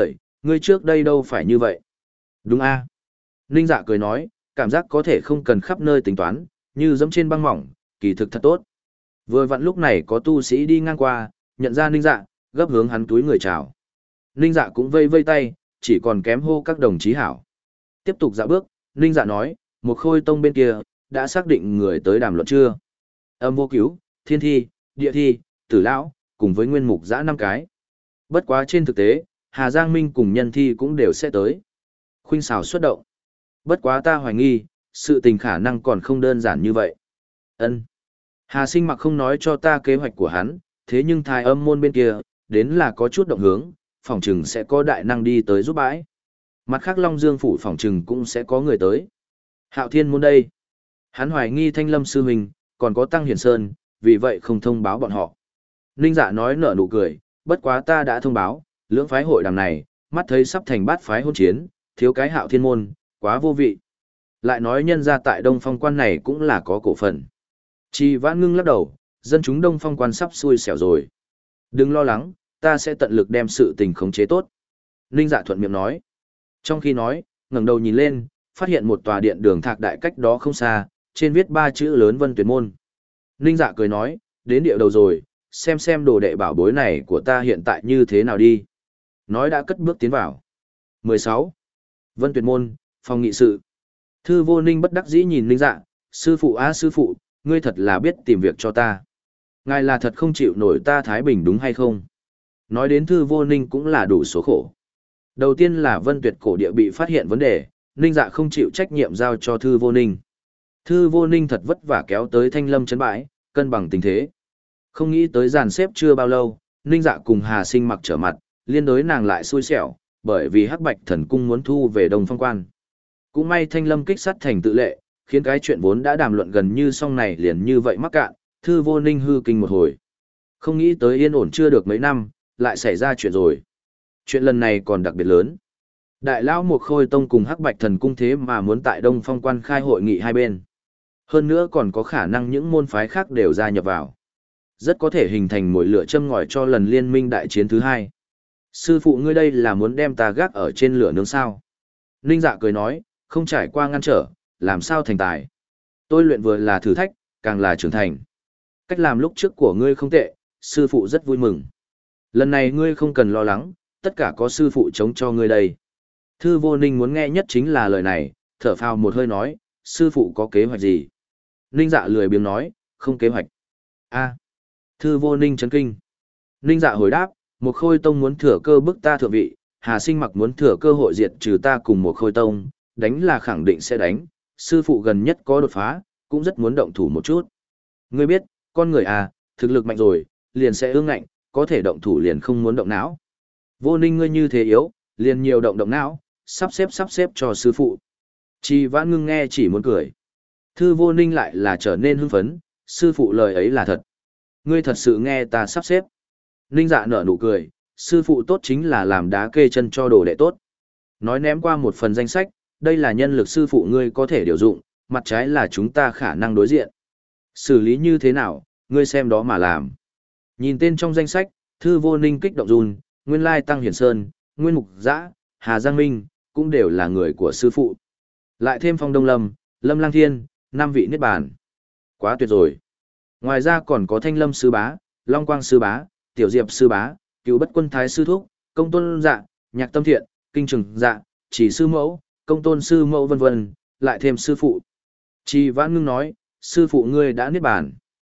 Ngươi trước đây đâu phải như vậy. Đúng a. Ninh Dạ cười nói, cảm giác có thể không cần khắp nơi tính toán, như dẫm trên băng mỏng, kỳ thực thật tốt. Vừa vặn lúc này có tu sĩ đi ngang qua, nhận ra Ninh Dạ, gấp hướng hắn túi người chào. Ninh Dạ cũng vây vây tay, chỉ còn kém hô các đồng chí hảo. Tiếp tục dạo bước, Ninh Dạ nói, một khôi tông bên kia, đã xác định người tới đàm luận chưa? Âm vô cứu, thiên thi, địa thi, tử lão, cùng với nguyên mục giã năm cái. Bất quá trên thực tế, Hà Giang Minh cùng nhân thi cũng đều sẽ tới. Khuynh xào xuất động. Bất quá ta hoài nghi, sự tình khả năng còn không đơn giản như vậy. Ân. Hà Sinh mặc không nói cho ta kế hoạch của hắn, thế nhưng thái âm môn bên kia, đến là có chút động hướng, phòng trừng sẽ có đại năng đi tới giúp bãi. Mặt khác Long Dương phủ phòng trừng cũng sẽ có người tới. Hạo Thiên môn đây. Hắn hoài nghi Thanh Lâm sư huynh, còn có Tăng Hiển Sơn, vì vậy không thông báo bọn họ. Ninh Dạ nói nở nụ cười, bất quá ta đã thông báo, lưỡng phái hội đàm này, mắt thấy sắp thành bát phái hôn chiến, thiếu cái Hạo Thiên môn, quá vô vị. Lại nói nhân ra tại Đông Phong quan này cũng là có cổ phần. Chi Vãn Ngưng lắc đầu, dân chúng Đông Phong quan sắp xui xẻo rồi. Đừng lo lắng, ta sẽ tận lực đem sự tình khống chế tốt. Ninh Dạ thuận miệng nói. Trong khi nói, ngẩng đầu nhìn lên, phát hiện một tòa điện đường thạc đại cách đó không xa, trên viết ba chữ lớn Vân Tuyệt Môn. Ninh Dạ cười nói, đến địa đầu rồi, xem xem đồ đệ bảo bối này của ta hiện tại như thế nào đi. Nói đã cất bước tiến vào. mười sáu. Vân Tuyệt Môn, phòng nghị sự. Thư Vô Ninh bất đắc dĩ nhìn Ninh Dạ, sư phụ á sư phụ, ngươi thật là biết tìm việc cho ta. Ngài là thật không chịu nổi ta Thái Bình đúng hay không? Nói đến Thư Vô Ninh cũng là đủ số khổ. Đầu tiên là Vân Tuyệt cổ địa bị phát hiện vấn đề, Ninh Dạ không chịu trách nhiệm giao cho Thư Vô Ninh. Thư Vô Ninh thật vất vả kéo tới Thanh Lâm trấn bãi, cân bằng tình thế. Không nghĩ tới dàn xếp chưa bao lâu, Ninh Dạ cùng Hà Sinh mặc trở mặt, liên đối nàng lại xui xẻo, bởi vì Hắc Bạch Thần Cung muốn thu về Đông Phong Quan. Cũng may Thanh Lâm kích sát thành tự lệ, khiến cái chuyện vốn đã đàm luận gần như xong này liền như vậy mắc cạn, Thư Vô Ninh hư kinh một hồi. Không nghĩ tới yên ổn chưa được mấy năm, lại xảy ra chuyện rồi. Chuyện lần này còn đặc biệt lớn. Đại lão Mục Khôi Tông cùng Hắc Bạch Thần Cung thế mà muốn tại Đông Phong Quan khai hội nghị hai bên. Hơn nữa còn có khả năng những môn phái khác đều gia nhập vào. Rất có thể hình thành mồi lửa châm ngòi cho lần liên minh đại chiến thứ hai. Sư phụ ngươi đây là muốn đem ta gác ở trên lửa nướng sao? Ninh Dạ cười nói, không trải qua ngăn trở, làm sao thành tài. Tôi luyện vừa là thử thách, càng là trưởng thành. Cách làm lúc trước của ngươi không tệ, sư phụ rất vui mừng. Lần này ngươi không cần lo lắng, tất cả có sư phụ chống cho ngươi đây. Thư Vô Ninh muốn nghe nhất chính là lời này, thở phào một hơi nói, sư phụ có kế hoạch gì? Ninh Dạ lười biếng nói, không kế hoạch. A. Thư Vô Ninh chấn kinh. Ninh Dạ hồi đáp, một Khôi Tông muốn thừa cơ bức ta thượng vị, Hà Sinh mặc muốn thừa cơ hội diệt trừ ta cùng một Khôi Tông, đánh là khẳng định sẽ đánh, sư phụ gần nhất có đột phá, cũng rất muốn động thủ một chút. Ngươi biết, con người à, thực lực mạnh rồi, liền sẽ ương ngạnh, có thể động thủ liền không muốn động não. Vô Ninh ngươi như thế yếu, liền nhiều động động não, sắp xếp sắp xếp cho sư phụ. Chi Vãn Ngưng nghe chỉ muốn cười. Thư Vô Ninh lại là trở nên hưng phấn, sư phụ lời ấy là thật. Ngươi thật sự nghe ta sắp xếp. Ninh Dạ nở nụ cười, sư phụ tốt chính là làm đá kê chân cho đồ đệ tốt. Nói ném qua một phần danh sách, đây là nhân lực sư phụ ngươi có thể điều dụng, mặt trái là chúng ta khả năng đối diện. Xử lý như thế nào, ngươi xem đó mà làm. Nhìn tên trong danh sách, Thư Vô Ninh kích động run, nguyên lai Tăng Hiển Sơn, Nguyên Mục Giã, Hà Giang Minh, cũng đều là người của sư phụ. Lại thêm Phong Đông Lâm, Lâm Lang Thiên, năm vị niết bàn. Quá tuyệt rồi. Ngoài ra còn có Thanh Lâm sư bá, Long Quang sư bá, Tiểu Diệp sư bá, Cửu Bất Quân thái sư thúc, Công Tôn dạ, Nhạc Tâm Thiện, Kinh Trừng dạ, Chỉ sư mẫu, Công Tôn sư mẫu vân vân, lại thêm sư phụ. Chi Vãn Ngưng nói, sư phụ ngươi đã niết bàn.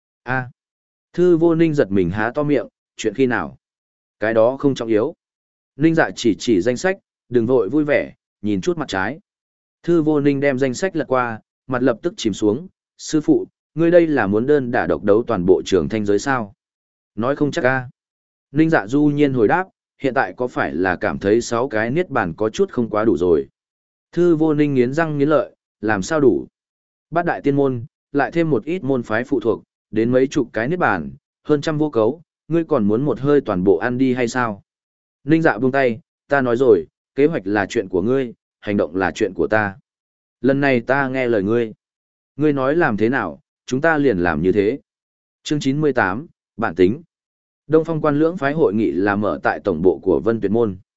A. Thư Vô Ninh giật mình há to miệng, chuyện khi nào? Cái đó không trọng yếu. Ninh Dạ chỉ chỉ danh sách, đừng vội vui vẻ, nhìn chút mặt trái. Thư Vô Ninh đem danh sách lật qua, mặt lập tức chìm xuống, sư phụ, ngươi đây là muốn đơn đả độc đấu toàn bộ trường thanh giới sao? Nói không chắc a. Ninh Dạ du nhiên hồi đáp, hiện tại có phải là cảm thấy sáu cái niết bàn có chút không quá đủ rồi. Thư Vô Ninh nghiến răng nghiến lợi, làm sao đủ? Bát đại tiên môn, lại thêm một ít môn phái phụ thuộc, đến mấy chục cái niết bàn, hơn trăm vô cấu, ngươi còn muốn một hơi toàn bộ ăn đi hay sao? Ninh Dạ buông tay, ta nói rồi, kế hoạch là chuyện của ngươi, hành động là chuyện của ta. Lần này ta nghe lời ngươi. Ngươi nói làm thế nào, chúng ta liền làm như thế. Chương chín mươi tám, bản tính. Đông Phong Quan lưỡng phái hội nghị là mở tại tổng bộ của Vân Tuyệt Môn.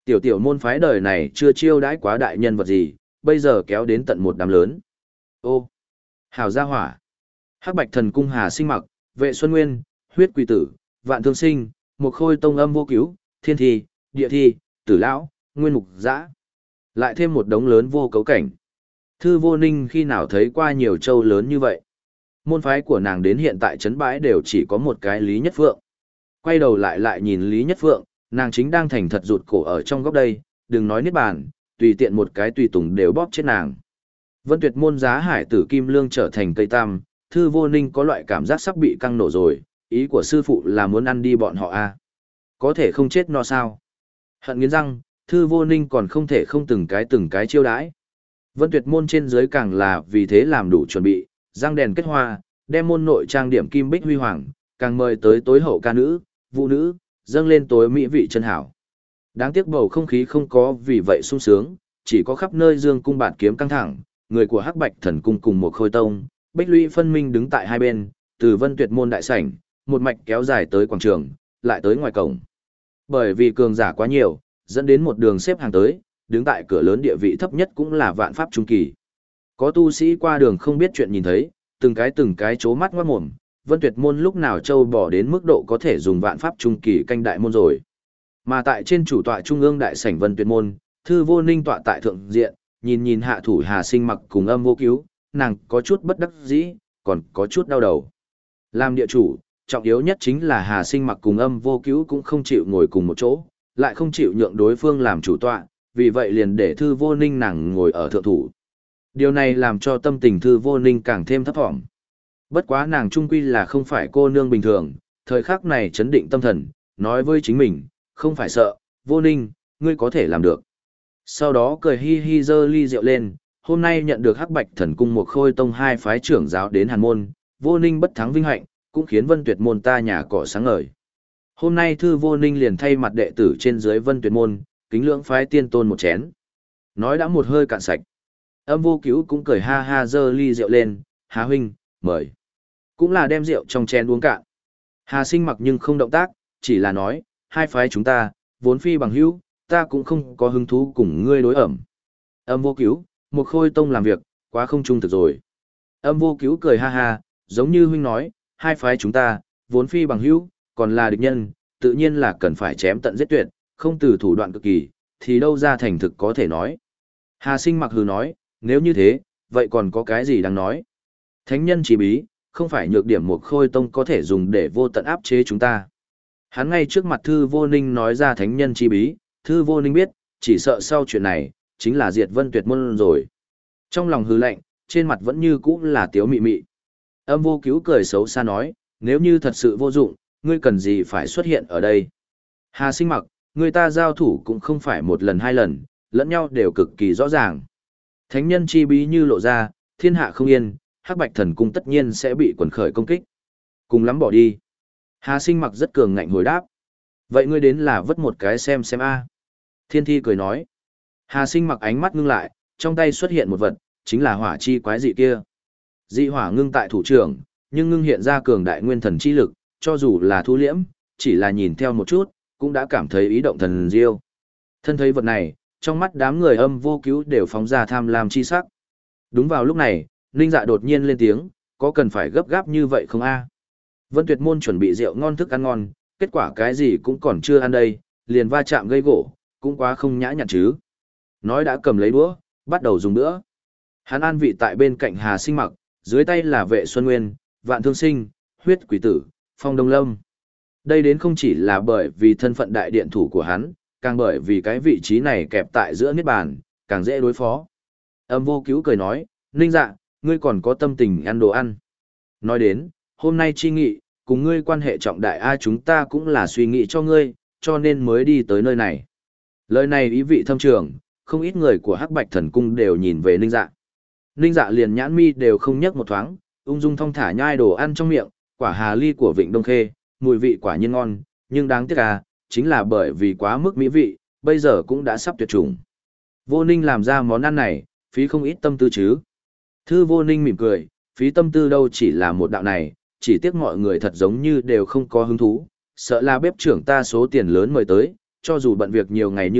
Tiểu tiểu môn phái đời này chưa chiêu đãi quá đại nhân vật gì, bây giờ kéo đến tận một đám lớn. Ô, hào gia hỏa. Hắc Bạch Thần Cung Hà Sinh Mặc, Vệ Xuân Nguyên, Huyết Quỷ Tử, Vạn Thương Sinh, Một Khôi Tông Âm Vô Cứu, Thiên Thi, Địa Thi, Tử Lão, Nguyên Mục Giã. Lại thêm một đống lớn vô cấu cảnh. Thư Vô Ninh khi nào thấy qua nhiều châu lớn như vậy. Môn phái của nàng đến hiện tại trấn bãi đều chỉ có một cái Lý Nhất Phượng. Quay đầu lại lại nhìn Lý Nhất Phượng, nàng chính đang thành thật rụt cổ ở trong góc đây, đừng nói niết bàn, tùy tiện một cái tùy tùng đều bóp chết nàng. Vân Tuyệt môn giá hải tử kim lương trở thành cây tam, Thư Vô Ninh có loại cảm giác sắp bị căng nổ rồi, ý của sư phụ là muốn ăn đi bọn họ à. Có thể không chết no sao. Hận nghiến răng, Thư Vô Ninh còn không thể không từng cái từng cái chiêu đãi. Vân Tuyệt môn trên dưới càng là vì thế làm đủ chuẩn bị, răng đèn kết hoa, đem môn nội trang điểm kim bích huy hoàng, càng mời tới tối hậu ca nữ, vũ nữ, dâng lên tối mỹ vị chân hảo. Đáng tiếc bầu không khí không có vì vậy sung sướng, chỉ có khắp nơi dương cung bạt kiếm căng thẳng, người của Hắc Bạch Thần Cung cùng một Khôi Tông, Bích Lũy phân minh đứng tại hai bên, từ Vân Tuyệt môn đại sảnh, một mạch kéo dài tới quảng trường, lại tới ngoài cổng. Bởi vì cường giả quá nhiều, dẫn đến một đường xếp hàng tới, đứng tại cửa lớn địa vị thấp nhất cũng là vạn pháp trung kỳ. Có tu sĩ qua đường không biết chuyện nhìn thấy, từng cái từng cái chố mắt ngoát mồm, Vân Tuyệt môn lúc nào châu bỏ đến mức độ có thể dùng vạn pháp trung kỳ canh đại môn rồi. Mà tại trên chủ tọa trung ương đại sảnh Vân Tuyệt môn, Thư Vô Ninh tọa tại thượng diện, nhìn nhìn hạ thủ Hà Sinh Mặc cùng Âm Vô Cứu, nàng có chút bất đắc dĩ, còn có chút đau đầu. Làm địa chủ, trọng yếu nhất chính là Hà Sinh Mặc cùng Âm Vô Cứu cũng không chịu ngồi cùng một chỗ, lại không chịu nhượng đối phương làm chủ tọa, vì vậy liền để Thư Vô Ninh nàng ngồi ở thượng thủ. Điều này làm cho tâm tình Thư Vô Ninh càng thêm thấp thỏm. Bất quá nàng trung quy là không phải cô nương bình thường, thời khắc này chấn định tâm thần, nói với chính mình, không phải sợ, Vô Ninh, ngươi có thể làm được. Sau đó cười hi hi dơ ly rượu lên, hôm nay nhận được Hắc Bạch Thần Cung một Khôi Tông hai phái trưởng giáo đến Hàn Môn, Vô Ninh bất thắng vinh hạnh, cũng khiến Vân Tuyệt môn ta nhà cỏ sáng ngời. Hôm nay Thư Vô Ninh liền thay mặt đệ tử trên dưới Vân Tuyệt môn, kính lưỡng phái tiên tôn một chén. Nói đã một hơi cạn sạch. Âm Vô Cứu cũng cười ha ha dơ ly rượu lên, Hà huynh, mời. Cũng là đem rượu trong chén uống cạn. Hà Sinh Mặc nhưng không động tác, chỉ là nói, hai phái chúng ta, vốn phi bằng hữu, ta cũng không có hứng thú cùng ngươi đối ẩm. Âm Vô Cứu, một Khôi Tông làm việc, quá không trung thực rồi. Âm Vô Cứu cười ha ha, giống như huynh nói, hai phái chúng ta, vốn phi bằng hữu, còn là địch nhân, tự nhiên là cần phải chém tận giết tuyệt, không từ thủ đoạn cực kỳ, thì đâu ra thành thực có thể nói. Hà Sinh Mặc hừ nói, nếu như thế, vậy còn có cái gì đáng nói? Thánh nhân chỉ bí, không phải nhược điểm một Khôi Tông có thể dùng để vô tận áp chế chúng ta. Hắn ngay trước mặt Thư Vô Ninh nói ra thánh nhân chi bí, Thư Vô Ninh biết, chỉ sợ sau chuyện này, chính là diệt Vân Tuyệt môn rồi. Trong lòng hừ lạnh, trên mặt vẫn như cũ là tiếu mị mị. Âm Vô Cứu cười xấu xa nói, nếu như thật sự vô dụng, ngươi cần gì phải xuất hiện ở đây. Hà Sinh Mặc, người ta giao thủ cũng không phải một lần hai lần, lẫn nhau đều cực kỳ rõ ràng. Thánh nhân chi bí như lộ ra, thiên hạ không yên, Hắc Bạch Thần Cung tất nhiên sẽ bị quần khởi công kích. Cùng lắm bỏ đi. Hà Sinh Mặc rất cường ngạnh hồi đáp. Vậy ngươi đến là vất một cái xem xem a. Thiên Thi cười nói. Hà Sinh Mặc ánh mắt ngưng lại, trong tay xuất hiện một vật, chính là hỏa chi quái dị kia. Dị hỏa ngưng tại thủ trưởng, nhưng ngưng hiện ra cường đại nguyên thần chi lực, cho dù là thu liễm, chỉ là nhìn theo một chút, cũng đã cảm thấy ý động thần diêu. Thân thấy vật này, trong mắt đám người Âm Vô Cứu đều phóng ra tham lam chi sắc. Đúng vào lúc này, Ninh Dạ đột nhiên lên tiếng, có cần phải gấp gáp như vậy không a? Vân Tuyệt môn chuẩn bị rượu ngon thức ăn ngon, kết quả cái gì cũng còn chưa ăn đây, liền va chạm gây gỗ, cũng quá không nhã nhặn chứ. Nói đã cầm lấy đũa, bắt đầu dùng nữa. Hắn an vị tại bên cạnh Hà Sinh Mặc, dưới tay là Vệ Xuân Nguyên, Vạn Thương Sinh, Huyết Quỷ Tử, Phong Đông Lâm. Đây đến không chỉ là bởi vì thân phận đại điện thủ của hắn, càng bởi vì cái vị trí này kẹp tại giữa niết bàn, càng dễ đối phó. Âm Vô Cứu cười nói, Ninh Dạ, ngươi còn có tâm tình ăn đồ ăn. Nói đến, hôm nay chi nghị, cùng ngươi quan hệ trọng đại a chúng ta cũng là suy nghĩ cho ngươi, cho nên mới đi tới nơi này. Lời này ý vị thâm trường, không ít người của Hắc Bạch Thần Cung đều nhìn về Ninh Dạ. Ninh Dạ liền nhãn mi đều không nhấc một thoáng, ung dung thong thả nhai đồ ăn trong miệng, quả hà ly của Vịnh Đông Khê, mùi vị quả nhiên ngon, nhưng đáng tiếc à, chính là bởi vì quá mức mỹ vị, bây giờ cũng đã sắp tuyệt chủng. Vô Ninh làm ra món ăn này, phí không ít tâm tư chứ. Thư Vô Ninh mỉm cười, phí tâm tư đâu chỉ là một đạo này, chỉ tiếc mọi người thật giống như đều không có hứng thú, sợ là bếp trưởng ta số tiền lớn mời tới, cho dù bận việc nhiều ngày như vậy,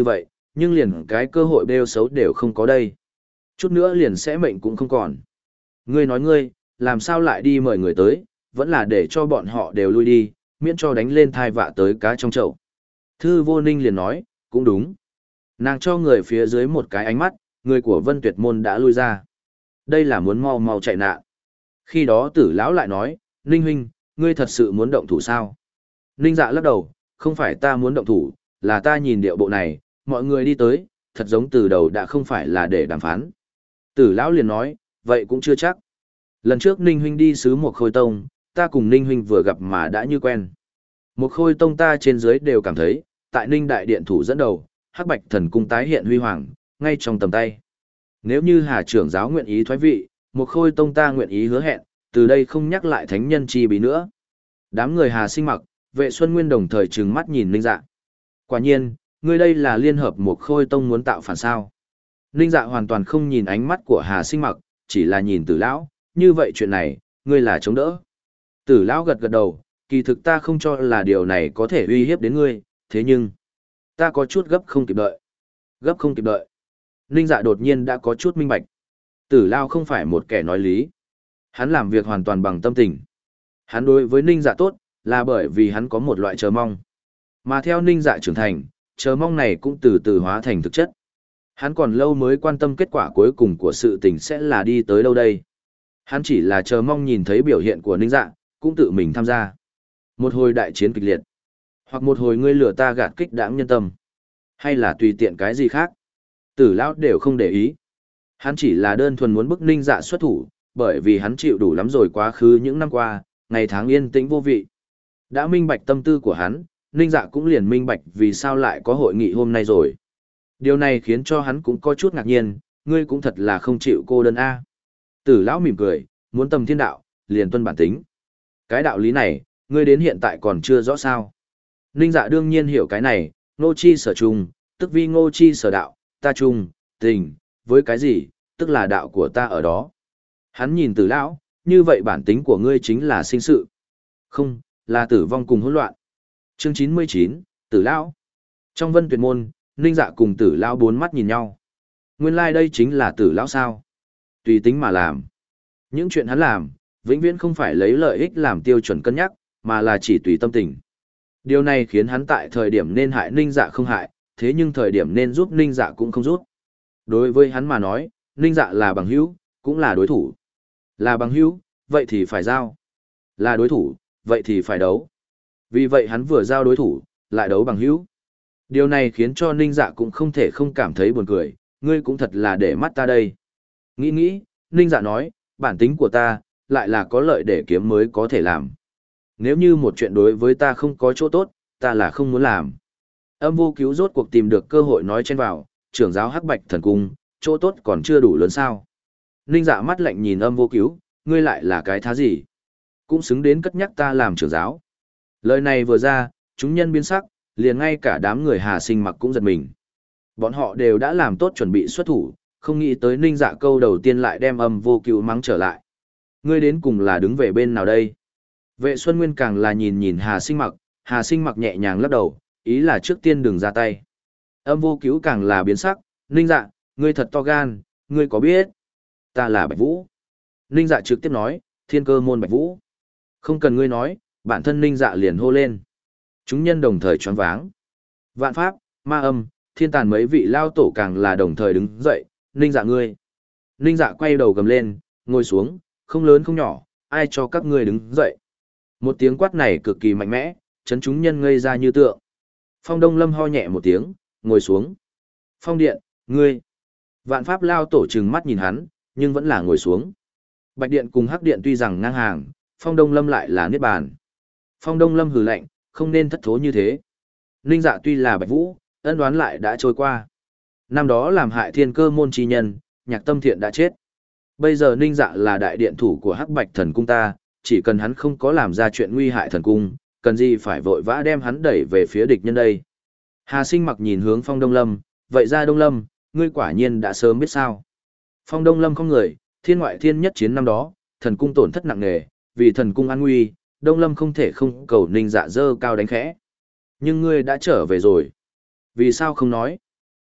nhưng liền cái cơ hội bêu xấu đều không có đây. Chút nữa liền sẽ mệnh cũng không còn. Ngươi nói ngươi, làm sao lại đi mời người tới, vẫn là để cho bọn họ đều lui đi, miễn cho đánh lên thai vạ tới cá trong chậu. Thư vô ninh liền nói, cũng đúng. Nàng cho người phía dưới một cái ánh mắt, người của Vân Tuyệt Môn đã lui ra. Đây là muốn mau mau chạy nạn. Khi đó Tử lão lại nói, Ninh huynh, ngươi thật sự muốn động thủ sao? Ninh Dạ lắc đầu, không phải ta muốn động thủ, là ta nhìn điệu bộ này, mọi người đi tới, thật giống từ đầu đã không phải là để đàm phán. Tử lão liền nói, vậy cũng chưa chắc. Lần trước Ninh huynh đi sứ một khôi tông, ta cùng Ninh huynh vừa gặp mà đã như quen. Một khôi tông ta trên dưới đều cảm thấy, tại Ninh đại điện thủ dẫn đầu, Hắc Bạch thần cung tái hiện huy hoàng, ngay trong tầm tay. Nếu như Hà trưởng giáo nguyện ý thoái vị, một khôi tông ta nguyện ý hứa hẹn, từ đây không nhắc lại thánh nhân chi bí nữa. Đám người Hà Sinh Mặc, Vệ Xuân Nguyên đồng thời trừng mắt nhìn Ninh Dạ. Quả nhiên, ngươi đây là liên hợp một khôi tông muốn tạo phản sao. Ninh Dạ hoàn toàn không nhìn ánh mắt của Hà Sinh Mặc, chỉ là nhìn Tử lão, như vậy chuyện này, ngươi là chống đỡ. Tử lão gật gật đầu, kỳ thực ta không cho là điều này có thể uy hiếp đến ngươi, thế nhưng, ta có chút gấp không kịp đợi. Gấp không kịp đợi. Ninh Dạ đột nhiên đã có chút minh bạch. Tử lão không phải một kẻ nói lý. Hắn làm việc hoàn toàn bằng tâm tình. Hắn đối với Ninh Dạ tốt, là bởi vì hắn có một loại chờ mong. Mà theo Ninh Dạ trưởng thành, chờ mong này cũng từ từ hóa thành thực chất. Hắn còn lâu mới quan tâm kết quả cuối cùng của sự tình sẽ là đi tới đâu đây. Hắn chỉ là chờ mong nhìn thấy biểu hiện của Ninh Dạ, cũng tự mình tham gia. Một hồi đại chiến kịch liệt, hoặc một hồi ngươi lừa ta gạt kích đãng nhân tâm, hay là tùy tiện cái gì khác. Tử lão đều không để ý. Hắn chỉ là đơn thuần muốn bức Ninh Dạ xuất thủ, bởi vì hắn chịu đủ lắm rồi quá khứ những năm qua, ngày tháng yên tĩnh vô vị. Đã minh bạch tâm tư của hắn, Ninh Dạ cũng liền minh bạch vì sao lại có hội nghị hôm nay rồi. Điều này khiến cho hắn cũng có chút ngạc nhiên, ngươi cũng thật là không chịu cô đơn a. Tử lão mỉm cười, muốn tầm thiên đạo, liền tuân bản tính. Cái đạo lý này, ngươi đến hiện tại còn chưa rõ sao. Ninh Dạ đương nhiên hiểu cái này, ngô chi sở trùng, tức vi ngô chi sở đạo, ta chung, tình, với cái gì, tức là đạo của ta ở đó. Hắn nhìn Tử lão, như vậy bản tính của ngươi chính là sinh sự. Không, là tử vong cùng hỗn loạn. Chương chín mươi chín, Tử lão. Trong Vân Tuyệt Môn, Ninh Dạ cùng Tử lão bốn mắt nhìn nhau. Nguyên lai like đây chính là Tử lão sao? Tùy tính mà làm. Những chuyện hắn làm, vĩnh viễn không phải lấy lợi ích làm tiêu chuẩn cân nhắc, mà là chỉ tùy tâm tình. Điều này khiến hắn tại thời điểm nên hại Ninh Dạ không hại, thế nhưng thời điểm nên giúp Ninh Dạ cũng không giúp. Đối với hắn mà nói, Ninh Dạ là bằng hữu, cũng là đối thủ. Là bằng hữu, vậy thì phải giao. Là đối thủ, vậy thì phải đấu. Vì vậy hắn vừa giao đối thủ, lại đấu bằng hữu. Điều này khiến cho Ninh Dạ cũng không thể không cảm thấy buồn cười, ngươi cũng thật là để mắt ta đây. Nghĩ nghĩ, Ninh Dạ nói, bản tính của ta, lại là có lợi để kiếm mới có thể làm. Nếu như một chuyện đối với ta không có chỗ tốt, ta là không muốn làm. Âm Vô Cứu rốt cuộc tìm được cơ hội nói chen vào, trưởng giáo Hắc Bạch Thần Cung, chỗ tốt còn chưa đủ lớn sao. Ninh Dạ mắt lạnh nhìn Âm Vô Cứu, ngươi lại là cái thá gì? Cũng xứng đến cất nhắc ta làm trưởng giáo. Lời này vừa ra, chúng nhân biến sắc, liền ngay cả đám người Hà Sinh Mặc cũng giật mình. Bọn họ đều đã làm tốt chuẩn bị xuất thủ, không nghĩ tới Ninh Dạ câu đầu tiên lại đem Âm Vô Cứu mắng trở lại. Ngươi đến cùng là đứng về bên nào đây? Vệ Xuân Nguyên càng là nhìn nhìn Hà Sinh Mặc, Hà Sinh Mặc nhẹ nhàng lắc đầu, ý là trước tiên đừng ra tay. Âm Vô Cứu càng là biến sắc, Ninh Dạ, ngươi thật to gan, ngươi có biết? Ta là Bạch Vũ. Ninh Dạ trực tiếp nói, Thiên Cơ môn Bạch Vũ. Không cần ngươi nói, bản thân Ninh Dạ liền hô lên. Chúng nhân đồng thời choáng váng. Vạn Pháp, Ma Âm, Thiên Tàn mấy vị lao tổ càng là đồng thời đứng dậy, Ninh Dạ ngươi. Ninh Dạ quay đầu gầm lên, ngồi xuống, không lớn không nhỏ, ai cho các ngươi đứng dậy. Một tiếng quát này cực kỳ mạnh mẽ, chấn chúng nhân ngây ra như tượng. Phong Đông Lâm ho nhẹ một tiếng, ngồi xuống. Phong Điện, ngươi. Vạn Pháp lao tổ trừng mắt nhìn hắn, nhưng vẫn là ngồi xuống. Bạch Điện cùng Hắc Điện tuy rằng ngang hàng, Phong Đông Lâm lại là niết bàn. Phong Đông Lâm hừ lạnh, không nên thất thố như thế. Ninh Dạ tuy là Bạch Vũ, ân đoán lại đã trôi qua. Năm đó làm hại Thiên Cơ môn chi nhân, Nhạc Tâm Thiện đã chết. Bây giờ Ninh Dạ là đại điện thủ của Hắc Bạch Thần Cung ta, chỉ cần hắn không có làm ra chuyện nguy hại thần cung, cần gì phải vội vã đem hắn đẩy về phía địch nhân đây. Hà Sinh Mặc nhìn hướng Phong Đông Lâm, vậy ra Đông Lâm, ngươi quả nhiên đã sớm biết sao. Phong Đông Lâm không người, thiên ngoại thiên nhất chiến năm đó, thần cung tổn thất nặng nề, vì thần cung an nguy, Đông Lâm không thể không cầu Ninh Dạ dơ cao đánh khẽ. Nhưng ngươi đã trở về rồi. Vì sao không nói?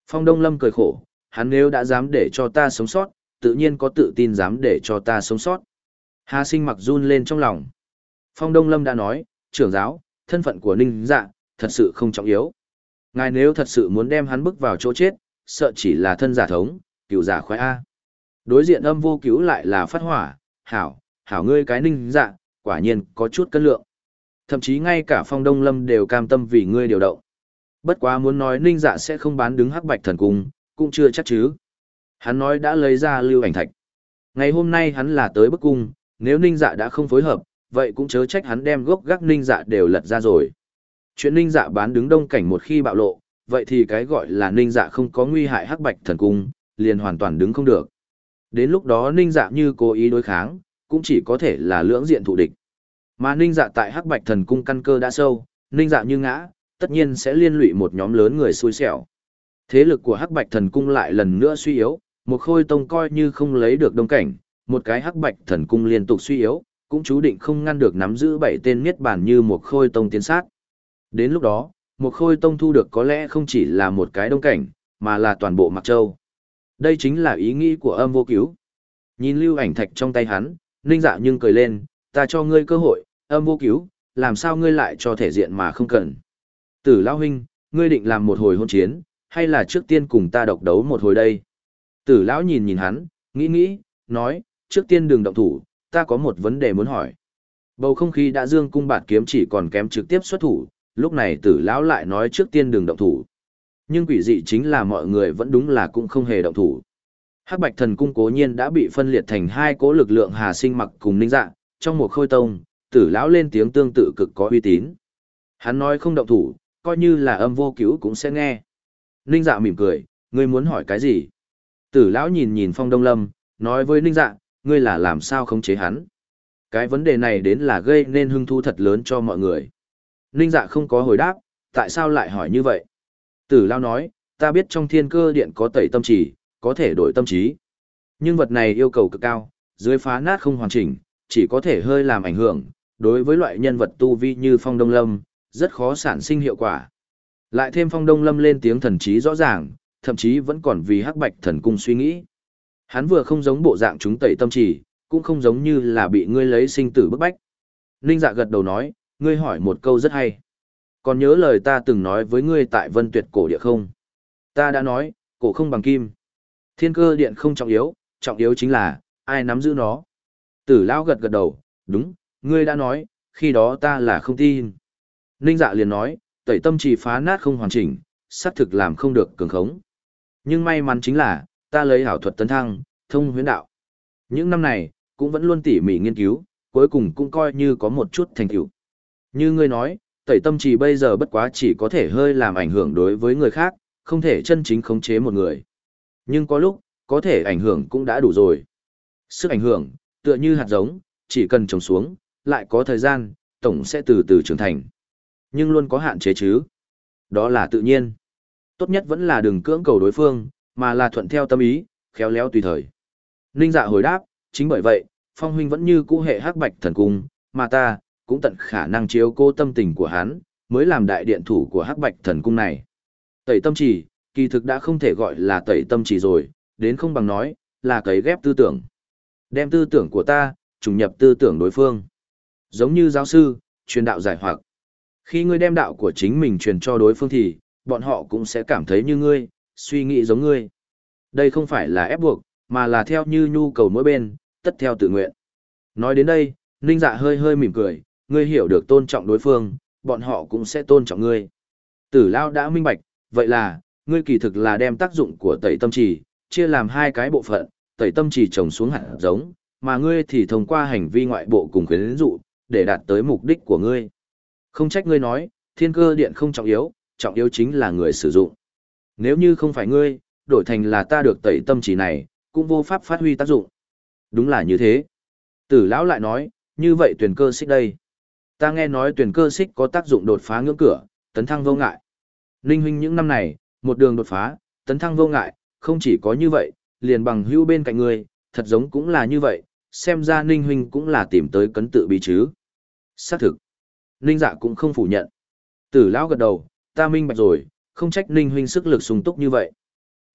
Phong Đông Lâm cười khổ, hắn nếu đã dám để cho ta sống sót, tự nhiên có tự tin dám để cho ta sống sót. Hà Sinh mặc run lên trong lòng. Phong Đông Lâm đã nói, trưởng giáo, thân phận của Ninh Dạ, thật sự không trọng yếu. Ngài nếu thật sự muốn đem hắn bước vào chỗ chết, sợ chỉ là thân giả thống, cựu giả khoái A. Đối diện Âm Vô Cứu lại là phát hỏa, hảo, hảo ngươi cái Ninh Dạ, quả nhiên có chút cân lượng. Thậm chí ngay cả Phong Đông Lâm đều cam tâm vì ngươi điều động. Bất quá muốn nói Ninh Dạ sẽ không bán đứng Hắc Bạch Thần Cung, cũng chưa chắc chứ. Hắn nói đã lấy ra lưu ảnh thạch. Ngày hôm nay hắn là tới bức cung, nếu Ninh Dạ đã không phối hợp, vậy cũng chớ trách hắn đem gốc gác Ninh Dạ đều lật ra rồi. Chuyện Ninh Dạ bán đứng Đông Cảnh một khi bạo lộ, vậy thì cái gọi là Ninh Dạ không có nguy hại Hắc Bạch Thần Cung, liền hoàn toàn đứng không được. Đến lúc đó Ninh Dạ như cố ý đối kháng, cũng chỉ có thể là lưỡng diện thù địch. Mà Ninh Dạ tại Hắc Bạch Thần Cung căn cơ đã sâu, Ninh Dạ như ngã, tất nhiên sẽ liên lụy một nhóm lớn người xui xẻo. Thế lực của Hắc Bạch Thần Cung lại lần nữa suy yếu, một Khôi Tông coi như không lấy được Đông Cảnh, một cái Hắc Bạch Thần Cung liên tục suy yếu, cũng chú định không ngăn được nắm giữ bảy tên niết bàn như một Khôi Tông tiến sát. Đến lúc đó, một Khôi Tông thu được có lẽ không chỉ là một cái Đông Cảnh, mà là toàn bộ Mạc Châu. Đây chính là ý nghĩ của Âm Vô Cứu. Nhìn lưu ảnh thạch trong tay hắn, Ninh Dạ nhưng cười lên, ta cho ngươi cơ hội, Âm Vô Cứu, làm sao ngươi lại cho thể diện mà không cần. Tử Lão huynh, ngươi định làm một hồi hôn chiến, hay là trước tiên cùng ta độc đấu một hồi đây? Tử Lão nhìn nhìn hắn, nghĩ nghĩ, nói, trước tiên đừng động thủ, ta có một vấn đề muốn hỏi. Bầu không khí đã dương cung bạt kiếm chỉ còn kém trực tiếp xuất thủ, lúc này Tử Lão lại nói trước tiên đừng động thủ. Nhưng quỷ dị chính là mọi người vẫn đúng là cũng không hề động thủ. Hắc Bạch Thần Cung cố nhiên đã bị phân liệt thành hai cỗ lực lượng Hà Sinh mặc cùng Ninh Dạ, trong một Khôi Tông, Tử Lão lên tiếng tương tự cực có uy tín. Hắn nói không động thủ, coi như là Âm Vô Cứu cũng sẽ nghe. Ninh Dạ mỉm cười, ngươi muốn hỏi cái gì? Tử Lão nhìn nhìn Phong Đông Lâm, nói với Ninh Dạ, ngươi là làm sao khống chế hắn? Cái vấn đề này đến là gây nên hứng thú thật lớn cho mọi người. Ninh Dạ không có hồi đáp, tại sao lại hỏi như vậy? Tử Lão nói, ta biết trong Thiên Cơ Điện có tẩy tâm chỉ, có thể đổi tâm trí. Nhưng vật này yêu cầu cực cao, dưới phá nát không hoàn chỉnh, chỉ có thể hơi làm ảnh hưởng, đối với loại nhân vật tu vi như Phong Đông Lâm, rất khó sản sinh hiệu quả. Lại thêm Phong Đông Lâm lên tiếng thần trí rõ ràng, thậm chí vẫn còn vì Hắc Bạch Thần Cung suy nghĩ. Hắn vừa không giống bộ dạng chúng tẩy tâm chỉ, cũng không giống như là bị ngươi lấy sinh tử bức bách. Ninh Dạ gật đầu nói, ngươi hỏi một câu rất hay. Còn nhớ lời ta từng nói với ngươi tại Vân Tuyệt cổ địa không? Ta đã nói, cổ không bằng kim. Thiên Cơ Điện không trọng yếu, trọng yếu chính là, ai nắm giữ nó. Tử Lão gật gật đầu, đúng, ngươi đã nói, khi đó ta là không tin. Ninh Dạ liền nói, tẩy tâm chỉ phá nát không hoàn chỉnh, xác thực làm không được cường khống. Nhưng may mắn chính là, ta lấy ảo thuật tấn thăng, thông huyễn đạo. Những năm này, cũng vẫn luôn tỉ mỉ nghiên cứu, cuối cùng cũng coi như có một chút thành tựu. Như ngươi nói, tẩy tâm chỉ bây giờ bất quá chỉ có thể hơi làm ảnh hưởng đối với người khác, không thể chân chính khống chế một người. Nhưng có lúc, có thể ảnh hưởng cũng đã đủ rồi. Sức ảnh hưởng, tựa như hạt giống, chỉ cần trồng xuống, lại có thời gian, tổng sẽ từ từ trưởng thành. Nhưng luôn có hạn chế chứ. Đó là tự nhiên. Tốt nhất vẫn là đừng cưỡng cầu đối phương, mà là thuận theo tâm ý, khéo léo tùy thời. Ninh Dạ hồi đáp, chính bởi vậy, Phong huynh vẫn như cũ hệ Hắc Bạch Thần Cung, mà ta, cũng tận khả năng chiếu cố tâm tình của hắn, mới làm đại điện thủ của Hắc Bạch Thần Cung này. Tẩy tâm chỉ, kỳ thực đã không thể gọi là tẩy tâm chỉ rồi, đến không bằng nói, là cấy ghép tư tưởng. Đem tư tưởng của ta, trùng nhập tư tưởng đối phương. Giống như giáo sư, truyền đạo giải hoặc. Khi ngươi đem đạo của chính mình truyền cho đối phương thì, bọn họ cũng sẽ cảm thấy như ngươi, suy nghĩ giống ngươi. Đây không phải là ép buộc, mà là theo như nhu cầu mỗi bên, tất theo tự nguyện. Nói đến đây, Ninh Dạ hơi hơi mỉm cười, ngươi hiểu được tôn trọng đối phương, bọn họ cũng sẽ tôn trọng ngươi. Tử Lão đã minh bạch, vậy là, ngươi kỳ thực là đem tác dụng của tẩy tâm chỉ, chia làm hai cái bộ phận, tẩy tâm chỉ trồng xuống hạt giống, mà ngươi thì thông qua hành vi ngoại bộ cùng khuyến dụ, để đạt tới mục đích của ngươi. Không trách ngươi nói, Thiên Cơ Điện không trọng yếu, trọng yếu chính là người sử dụng. Nếu như không phải ngươi, đổi thành là ta được tẩy tâm chỉ này, cũng vô pháp phát huy tác dụng. Đúng là như thế. Tử Lão lại nói, như vậy tuyển cơ xích đây. Ta nghe nói tuyển cơ xích có tác dụng đột phá ngưỡng cửa, tấn thăng vô ngại. Ninh huynh những năm này, một đường đột phá, tấn thăng vô ngại, không chỉ có như vậy, liền bằng hữu bên cạnh ngươi, thật giống cũng là như vậy, xem ra Ninh huynh cũng là tìm tới cấn tự bí chứ. Xác thực. Ninh Dạ cũng không phủ nhận. Tử Lão gật đầu, ta minh bạch rồi, không trách Ninh huynh sức lực sung túc như vậy.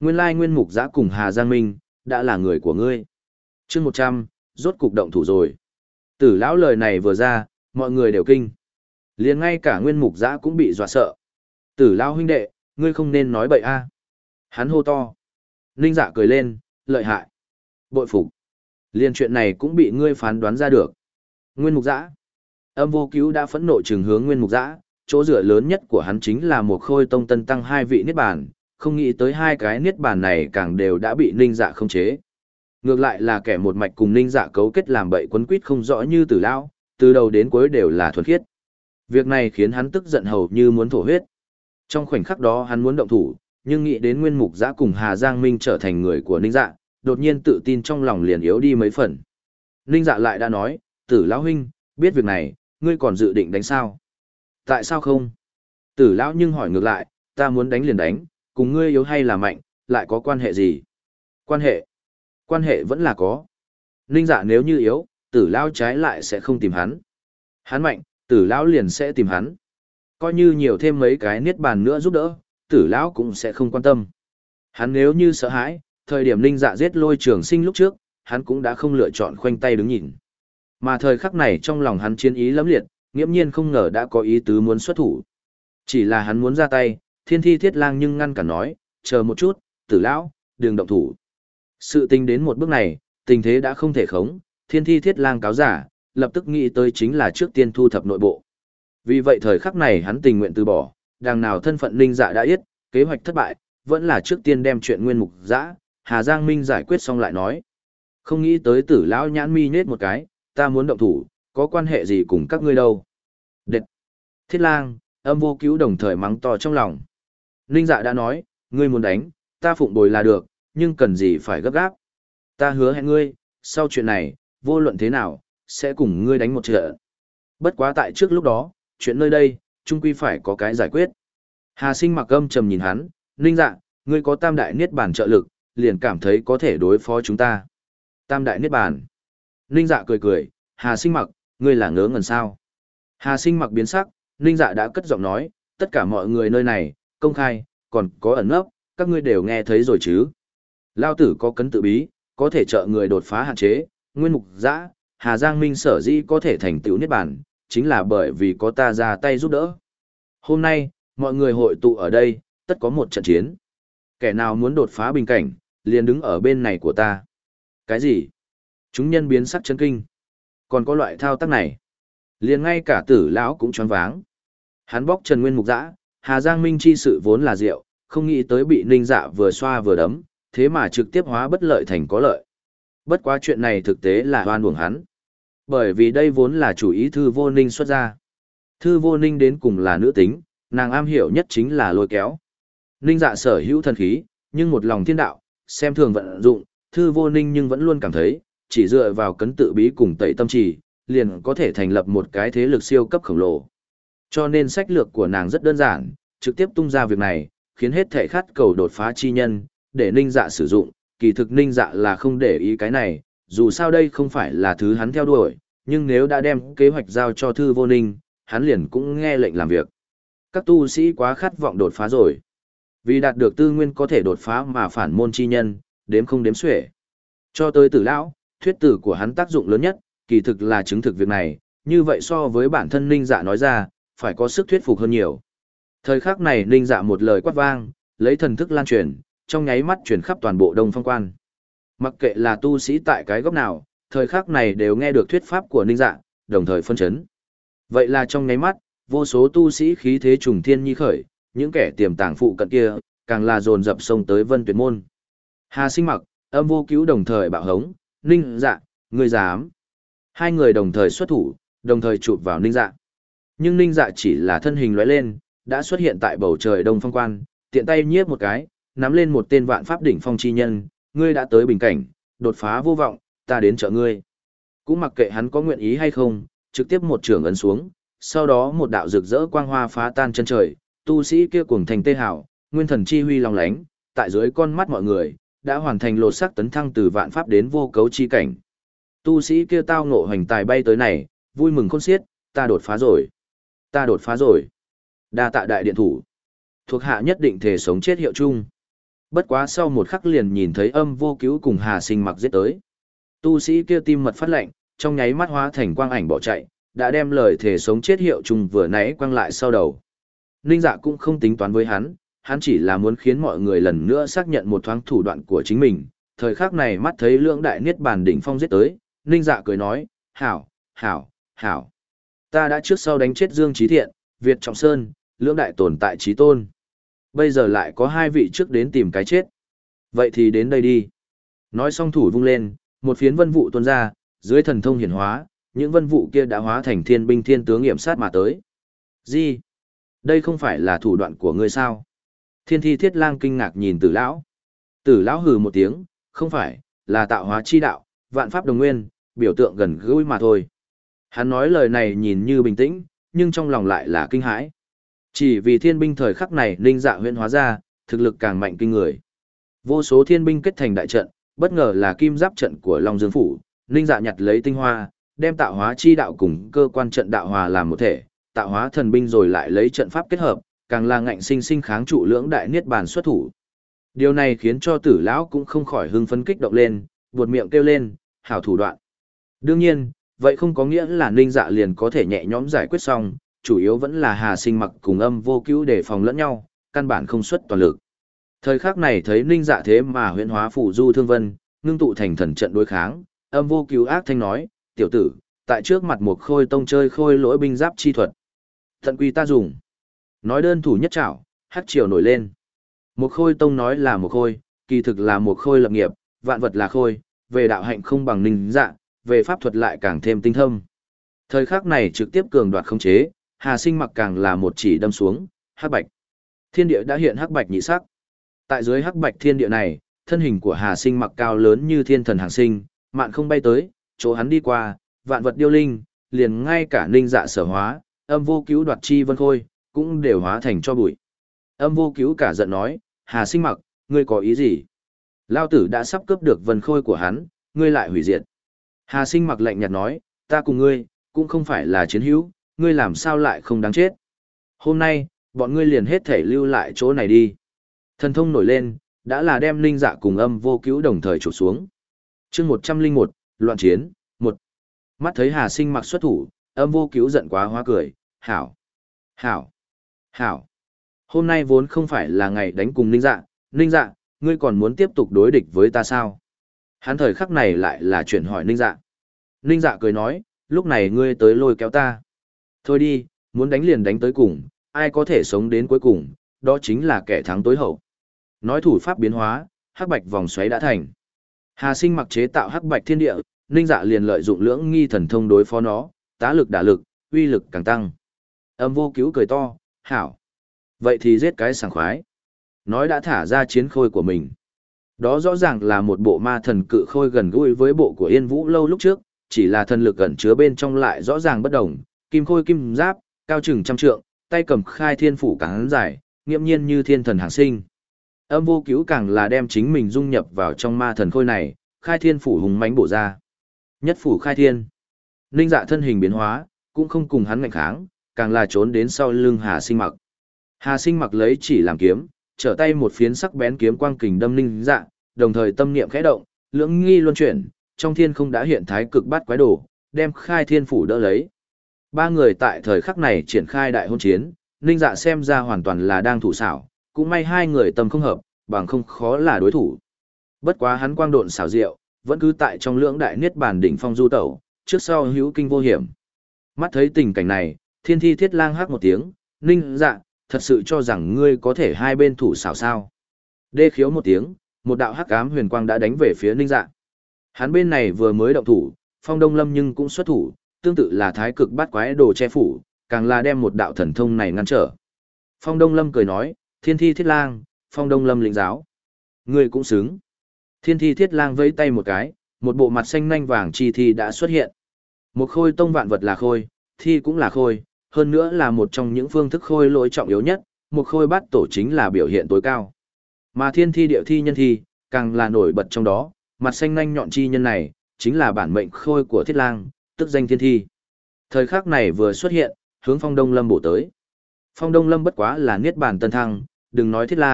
Nguyên lai Nguyên Mục Giã cùng Hà Giang Minh, đã là người của ngươi. chương một trăm, rốt cục động thủ rồi. Tử lão lời này vừa ra, mọi người đều kinh. Liền ngay cả Nguyên Mục Giã cũng bị dọa sợ. Tử lão huynh đệ, ngươi không nên nói bậy a. Hắn hô to. Ninh Dạ cười lên, lợi hại. Bội phục. Liên chuyện này cũng bị ngươi phán đoán ra được. Nguyên Mục Giã. Âm Vô Cứu đã phẫn nộ trừng hướng Nguyên Mục Giã, chỗ dựa lớn nhất của hắn chính là một khôi tông tân tăng hai vị niết bàn, không nghĩ tới hai cái niết bàn này càng đều đã bị Ninh Dạ khống chế. Ngược lại là kẻ một mạch cùng Ninh Dạ cấu kết làm bậy quấn quýt không rõ như Tử lão, từ đầu đến cuối đều là thuần khiết. Việc này khiến hắn tức giận hầu như muốn thổ huyết. Trong khoảnh khắc đó hắn muốn động thủ, nhưng nghĩ đến Nguyên Mục Giã cùng Hà Giang Minh trở thành người của Ninh Dạ, đột nhiên tự tin trong lòng liền yếu đi mấy phần. Ninh Dạ lại đã nói, Tử lão huynh, biết việc này, ngươi còn dự định đánh sao? Tại sao không? Tử lão nhưng hỏi ngược lại, ta muốn đánh liền đánh, cùng ngươi yếu hay là mạnh, lại có quan hệ gì? Quan hệ? Quan hệ vẫn là có. Ninh Dạ nếu như yếu, Tử lão trái lại sẽ không tìm hắn. Hắn mạnh, Tử lão liền sẽ tìm hắn. Coi như nhiều thêm mấy cái niết bàn nữa giúp đỡ, Tử lão cũng sẽ không quan tâm. Hắn nếu như sợ hãi, thời điểm Ninh Dạ giết Lôi Trường Sinh lúc trước, hắn cũng đã không lựa chọn khoanh tay đứng nhìn. Mà thời khắc này trong lòng hắn chiến ý lẫm liệt, nghiễm nhiên không ngờ đã có ý tứ muốn xuất thủ. Chỉ là hắn muốn ra tay, Thiên Thi Thiết Lang nhưng ngăn cản nói, chờ một chút, Tử lão, đừng động thủ. Sự tình đến một bước này, tình thế đã không thể khống, Thiên Thi Thiết Lang cáo giả, lập tức nghĩ tới chính là trước tiên thu thập nội bộ. Vì vậy thời khắc này hắn tình nguyện từ bỏ, đằng nào thân phận Ninh Dạ đã yết, kế hoạch thất bại, vẫn là trước tiên đem chuyện Nguyên Mục Giã, Hà Giang Minh giải quyết xong lại nói. Không nghĩ tới Tử lão nhãn mi nhếch một cái, ta muốn động thủ, có quan hệ gì cùng các ngươi đâu. Đệt! Thiết Lang, Âm Vô Cứu đồng thời mắng to trong lòng. Ninh Dạ đã nói, ngươi muốn đánh, ta phụng bồi là được, nhưng cần gì phải gấp gáp. Ta hứa hẹn ngươi, sau chuyện này, vô luận thế nào, sẽ cùng ngươi đánh một trận. Bất quá tại trước lúc đó, chuyện nơi đây, chung quy phải có cái giải quyết. Hà Sinh mặc âm trầm nhìn hắn, Ninh Dạ, ngươi có tam đại niết bàn trợ lực, liền cảm thấy có thể đối phó chúng ta. Tam đại niết bàn. Ninh Dạ cười cười, Hà Sinh mặc, ngươi là ngớ ngẩn sao. Hà Sinh mặc biến sắc, Ninh Dạ đã cất giọng nói, tất cả mọi người nơi này, công khai, còn có ẩn nấp, các ngươi đều nghe thấy rồi chứ. Lao tử có cấn tự bí, có thể trợ người đột phá hạn chế, Nguyên Mục Giã, Hà Giang Minh sở dĩ có thể thành tựu niết bàn, chính là bởi vì có ta ra tay giúp đỡ. Hôm nay, mọi người hội tụ ở đây, tất có một trận chiến. Kẻ nào muốn đột phá bình cảnh, liền đứng ở bên này của ta. Cái gì? Chúng nhân biến sắc chấn kinh. Còn có loại thao tác này. Liền ngay cả Tử lão cũng choáng váng. Hắn bóc Trần Nguyên Mục Giã, Hà Giang Minh chi sự vốn là rượu, không nghĩ tới bị Ninh Dạ vừa xoa vừa đấm, thế mà trực tiếp hóa bất lợi thành có lợi. Bất quá chuyện này thực tế là oan uổng hắn. Bởi vì đây vốn là chủ ý Thư Vô Ninh xuất ra. Thư Vô Ninh đến cùng là nữ tính, nàng am hiểu nhất chính là lôi kéo. Ninh Dạ sở hữu thần khí, nhưng một lòng thiên đạo, xem thường vận dụng, Thư Vô Ninh nhưng vẫn luôn cảm thấy, chỉ dựa vào cấn tự bí cùng tẩy tâm trì, liền có thể thành lập một cái thế lực siêu cấp khổng lồ. Cho nên sách lược của nàng rất đơn giản, trực tiếp tung ra việc này, khiến hết thể khát cầu đột phá chi nhân, để Ninh Dạ sử dụng, kỳ thực Ninh Dạ là không để ý cái này, dù sao đây không phải là thứ hắn theo đuổi, nhưng nếu đã đem kế hoạch giao cho Thư Vô Ninh, hắn liền cũng nghe lệnh làm việc. Các tu sĩ quá khát vọng đột phá rồi. Vì đạt được tư nguyên có thể đột phá mà phản môn chi nhân, đếm không đếm xuể. Cho tới Tử lão, thuyết tử của hắn tác dụng lớn nhất, kỳ thực là chứng thực việc này, như vậy so với bản thân Ninh Dạ nói ra, phải có sức thuyết phục hơn nhiều. Thời khắc này Ninh Dạ một lời quát vang, lấy thần thức lan truyền, trong nháy mắt truyền khắp toàn bộ Đông Phong Quan. Mặc kệ là tu sĩ tại cái góc nào, thời khắc này đều nghe được thuyết pháp của Ninh Dạ, đồng thời phân chấn. Vậy là trong nháy mắt, vô số tu sĩ khí thế trùng thiên nhi khởi, những kẻ tiềm tàng phụ cận kia, càng là dồn dập xông tới Vân Tuyệt môn. Hà Sinh mặc, Âm Vô Cứu đồng thời bạo hống, Ninh Dạ, ngươi dám. Hai người đồng thời xuất thủ, đồng thời chụp vào Ninh Dạ. Nhưng Ninh Dạ chỉ là thân hình lóe lên, đã xuất hiện tại bầu trời Đông Phong Quan, tiện tay nhiếp một cái, nắm lên một tên vạn pháp đỉnh phong chi nhân, ngươi đã tới bình cảnh, đột phá vô vọng, ta đến trợ ngươi. Cũng mặc kệ hắn có nguyện ý hay không, trực tiếp một trường ấn xuống, sau đó một đạo rực rỡ quang hoa phá tan chân trời, tu sĩ kia cuồng thành tê hào, nguyên thần chi huy long lánh, tại dưới con mắt mọi người, đã hoàn thành lột xác tấn thăng từ vạn pháp đến vô cấu chi cảnh. Tu sĩ kia tao ngộ hoành tài bay tới này, vui mừng khôn xiết, ta đột phá rồi. Ta đột phá rồi. Đa tạ đại điện thủ. Thuộc hạ nhất định thể sống chết hiệu chung. Bất quá sau một khắc liền nhìn thấy Âm Vô Cứu cùng Hà Sinh Mặc giết tới. Tu sĩ kia tim mật phát lạnh, trong nháy mắt hóa thành quang ảnh bỏ chạy, đã đem lời thể sống chết hiệu trùng vừa nãy quăng lại sau đầu. Ninh Dạ cũng không tính toán với hắn, hắn chỉ là muốn khiến mọi người lần nữa xác nhận một thoáng thủ đoạn của chính mình. Thời khắc này mắt thấy lưỡng đại niết bàn đỉnh phong giết tới, Ninh Dạ cười nói, hảo, hảo, hảo. Ta đã trước sau đánh chết Dương Chí Thiện, Việt Trọng Sơn, lưỡng đại tồn tại chí tôn. Bây giờ lại có hai vị trước đến tìm cái chết. Vậy thì đến đây đi. Nói xong thủ vung lên, một phiến vân vụ tuôn ra, dưới thần thông hiển hóa, những vân vụ kia đã hóa thành thiên binh thiên tướng nghiệm sát mà tới. Gì? Đây không phải là thủ đoạn của ngươi sao? Thiên Thi Thiết Lang kinh ngạc nhìn Tử lão. Tử lão hừ một tiếng, không phải, là tạo hóa chi đạo, vạn pháp đồng nguyên, biểu tượng gần gũi mà thôi. Hắn nói lời này nhìn như bình tĩnh, nhưng trong lòng lại là kinh hãi. Chỉ vì thiên binh thời khắc này linh dạ huyễn hóa ra, thực lực càng mạnh kinh người. Vô số thiên binh kết thành đại trận, bất ngờ là kim giáp trận của Long Dương Phủ, linh dạ nhặt lấy tinh hoa, đem tạo hóa chi đạo cùng cơ quan trận đạo hòa làm một thể, tạo hóa thần binh rồi lại lấy trận pháp kết hợp, càng là ngạnh sinh sinh kháng trụ lưỡng đại niết bàn xuất thủ. Điều này khiến cho Tử lão cũng không khỏi hưng phấn kích động lên, buột miệng kêu lên, hảo thủ đoạn. Đương nhiên, vậy không có nghĩa là Ninh Dạ liền có thể nhẹ nhõm giải quyết xong, chủ yếu vẫn là Hà Sinh Mặc cùng Âm Vô Cứu để phòng lẫn nhau, căn bản không xuất toàn lực. Thời khắc này thấy Ninh Dạ thế mà huyễn hóa phủ du thương vân, ngưng tụ thành thần trận đối kháng, Âm Vô Cứu ác thanh nói, tiểu tử, tại trước mặt một khôi tông chơi khôi lỗi binh giáp chi thuật. Tận quy ta dùng. Nói đơn thủ nhất trảo, hắc triều nổi lên. Một khôi tông nói là một khôi, kỳ thực là một khôi lập nghiệp, vạn vật là khôi, về đạo hạnh không bằng Ninh Dạ, về pháp thuật lại càng thêm tinh thâm. Thời khắc này trực tiếp cường đoạt khống chế, Hà Sinh Mặc càng là một chỉ đâm xuống, hắc bạch. Thiên địa đã hiện hắc bạch nhị sắc. Tại dưới hắc bạch thiên địa này, thân hình của Hà Sinh Mặc cao lớn như thiên thần hàng sinh, mạn không bay tới, chỗ hắn đi qua, vạn vật điêu linh, liền ngay cả Ninh Dạ sở hóa, Âm Vô Cứu đoạt chi vân khôi, cũng đều hóa thành cho bụi. Âm Vô Cứu cả giận nói, Hà Sinh Mặc, ngươi có ý gì? Lao tử đã sắp cướp được vân khôi của hắn, ngươi lại hủy diệt. Hà Sinh Mặc lạnh nhạt nói, ta cùng ngươi, cũng không phải là chiến hữu, ngươi làm sao lại không đáng chết. Hôm nay, bọn ngươi liền hết thể lưu lại chỗ này đi. Thần thông nổi lên, đã là đem Ninh Dạ cùng Âm Vô Cứu đồng thời chụp xuống. chương một trăm lẻ một, loạn chiến, một. Mắt thấy Hà Sinh Mặc xuất thủ, Âm Vô Cứu giận quá hóa cười, hảo, hảo, hảo. Hôm nay vốn không phải là ngày đánh cùng Ninh Dạ, Ninh Dạ, ngươi còn muốn tiếp tục đối địch với ta sao? Hắn thời khắc này lại là chuyển hỏi Ninh Dạ. Ninh Dạ cười nói, lúc này ngươi tới lôi kéo ta. Thôi đi, muốn đánh liền đánh tới cùng, ai có thể sống đến cuối cùng, đó chính là kẻ thắng tối hậu. Nói thủ pháp biến hóa, hắc bạch vòng xoáy đã thành. Hà Sinh Mặc chế tạo hắc bạch thiên địa, Ninh Dạ liền lợi dụng lưỡng nghi thần thông đối phó nó, tá lực đả lực, uy lực càng tăng. Âm Vô Cứu cười to, hảo. Vậy thì giết cái sảng khoái. Nói đã thả ra chiến khôi của mình. Đó rõ ràng là một bộ ma thần cự khôi gần gũi với bộ của Yên Vũ Lâu lúc trước, chỉ là thần lực ẩn chứa bên trong lại rõ ràng bất đồng, kim khôi kim giáp, cao chừng trăm trượng, tay cầm khai thiên phủ cán dài, nghiêm nhiên như thiên thần hàng sinh. Âm Vô Cứu càng là đem chính mình dung nhập vào trong ma thần khôi này, khai thiên phủ hùng mãnh bổ ra. Nhất phủ khai thiên. Ninh Dạ thân hình biến hóa, cũng không cùng hắn ngạnh kháng, càng là trốn đến sau lưng Hà Sinh Mặc. Hà Sinh Mặc lấy chỉ làm kiếm, trở tay một phiến sắc bén kiếm quang kình đâm Ninh Dạ, đồng thời tâm niệm khẽ động, lưỡng nghi luân chuyển, trong thiên không đã hiện thái cực bát quái đồ, đem khai thiên phủ đỡ lấy. Ba người tại thời khắc này triển khai đại hôn chiến, Ninh Dạ xem ra hoàn toàn là đang thủ xảo, cũng may hai người tâm không hợp, bằng không khó là đối thủ. Bất quá hắn quang độn xảo diệu, vẫn cứ tại trong lưỡng đại niết bàn đỉnh phong du tẩu, trước sau hữu kinh vô hiểm. Mắt thấy tình cảnh này, Thiên Thi Thiết Lang hắc một tiếng, Ninh Dạ, thật sự cho rằng ngươi có thể hai bên thủ xảo sao? Đê khiếu một tiếng, một đạo hắc ám huyền quang đã đánh về phía Ninh Dạ. Hắn bên này vừa mới động thủ, Phong Đông Lâm nhưng cũng xuất thủ, tương tự là thái cực bát quái đồ che phủ, càng là đem một đạo thần thông này ngăn trở. Phong Đông Lâm cười nói, Thiên Thi Thiết Lang, Phong Đông Lâm lĩnh giáo. Ngươi cũng xứng. Thiên Thi Thiết Lang vẫy tay một cái, một bộ mặt xanh nanh vàng chi thi đã xuất hiện. Một khôi tông vạn vật là khôi, thi cũng là khôi, hơn nữa là một trong những phương thức khôi lỗi trọng yếu nhất, một khôi bát tổ chính là biểu hiện tối cao. Mà thiên thi điệu thi nhân thi, càng là nổi bật trong đó, mặt xanh nanh nhọn chi nhân này, chính là bản mệnh khôi của Thiết Lang, tức danh thiên thi. Thời khắc này vừa xuất hiện, hướng Phong Đông Lâm bổ tới. Phong Đông Lâm bất quá là niết bàn tân thăng, đừng nói Thiết Lang,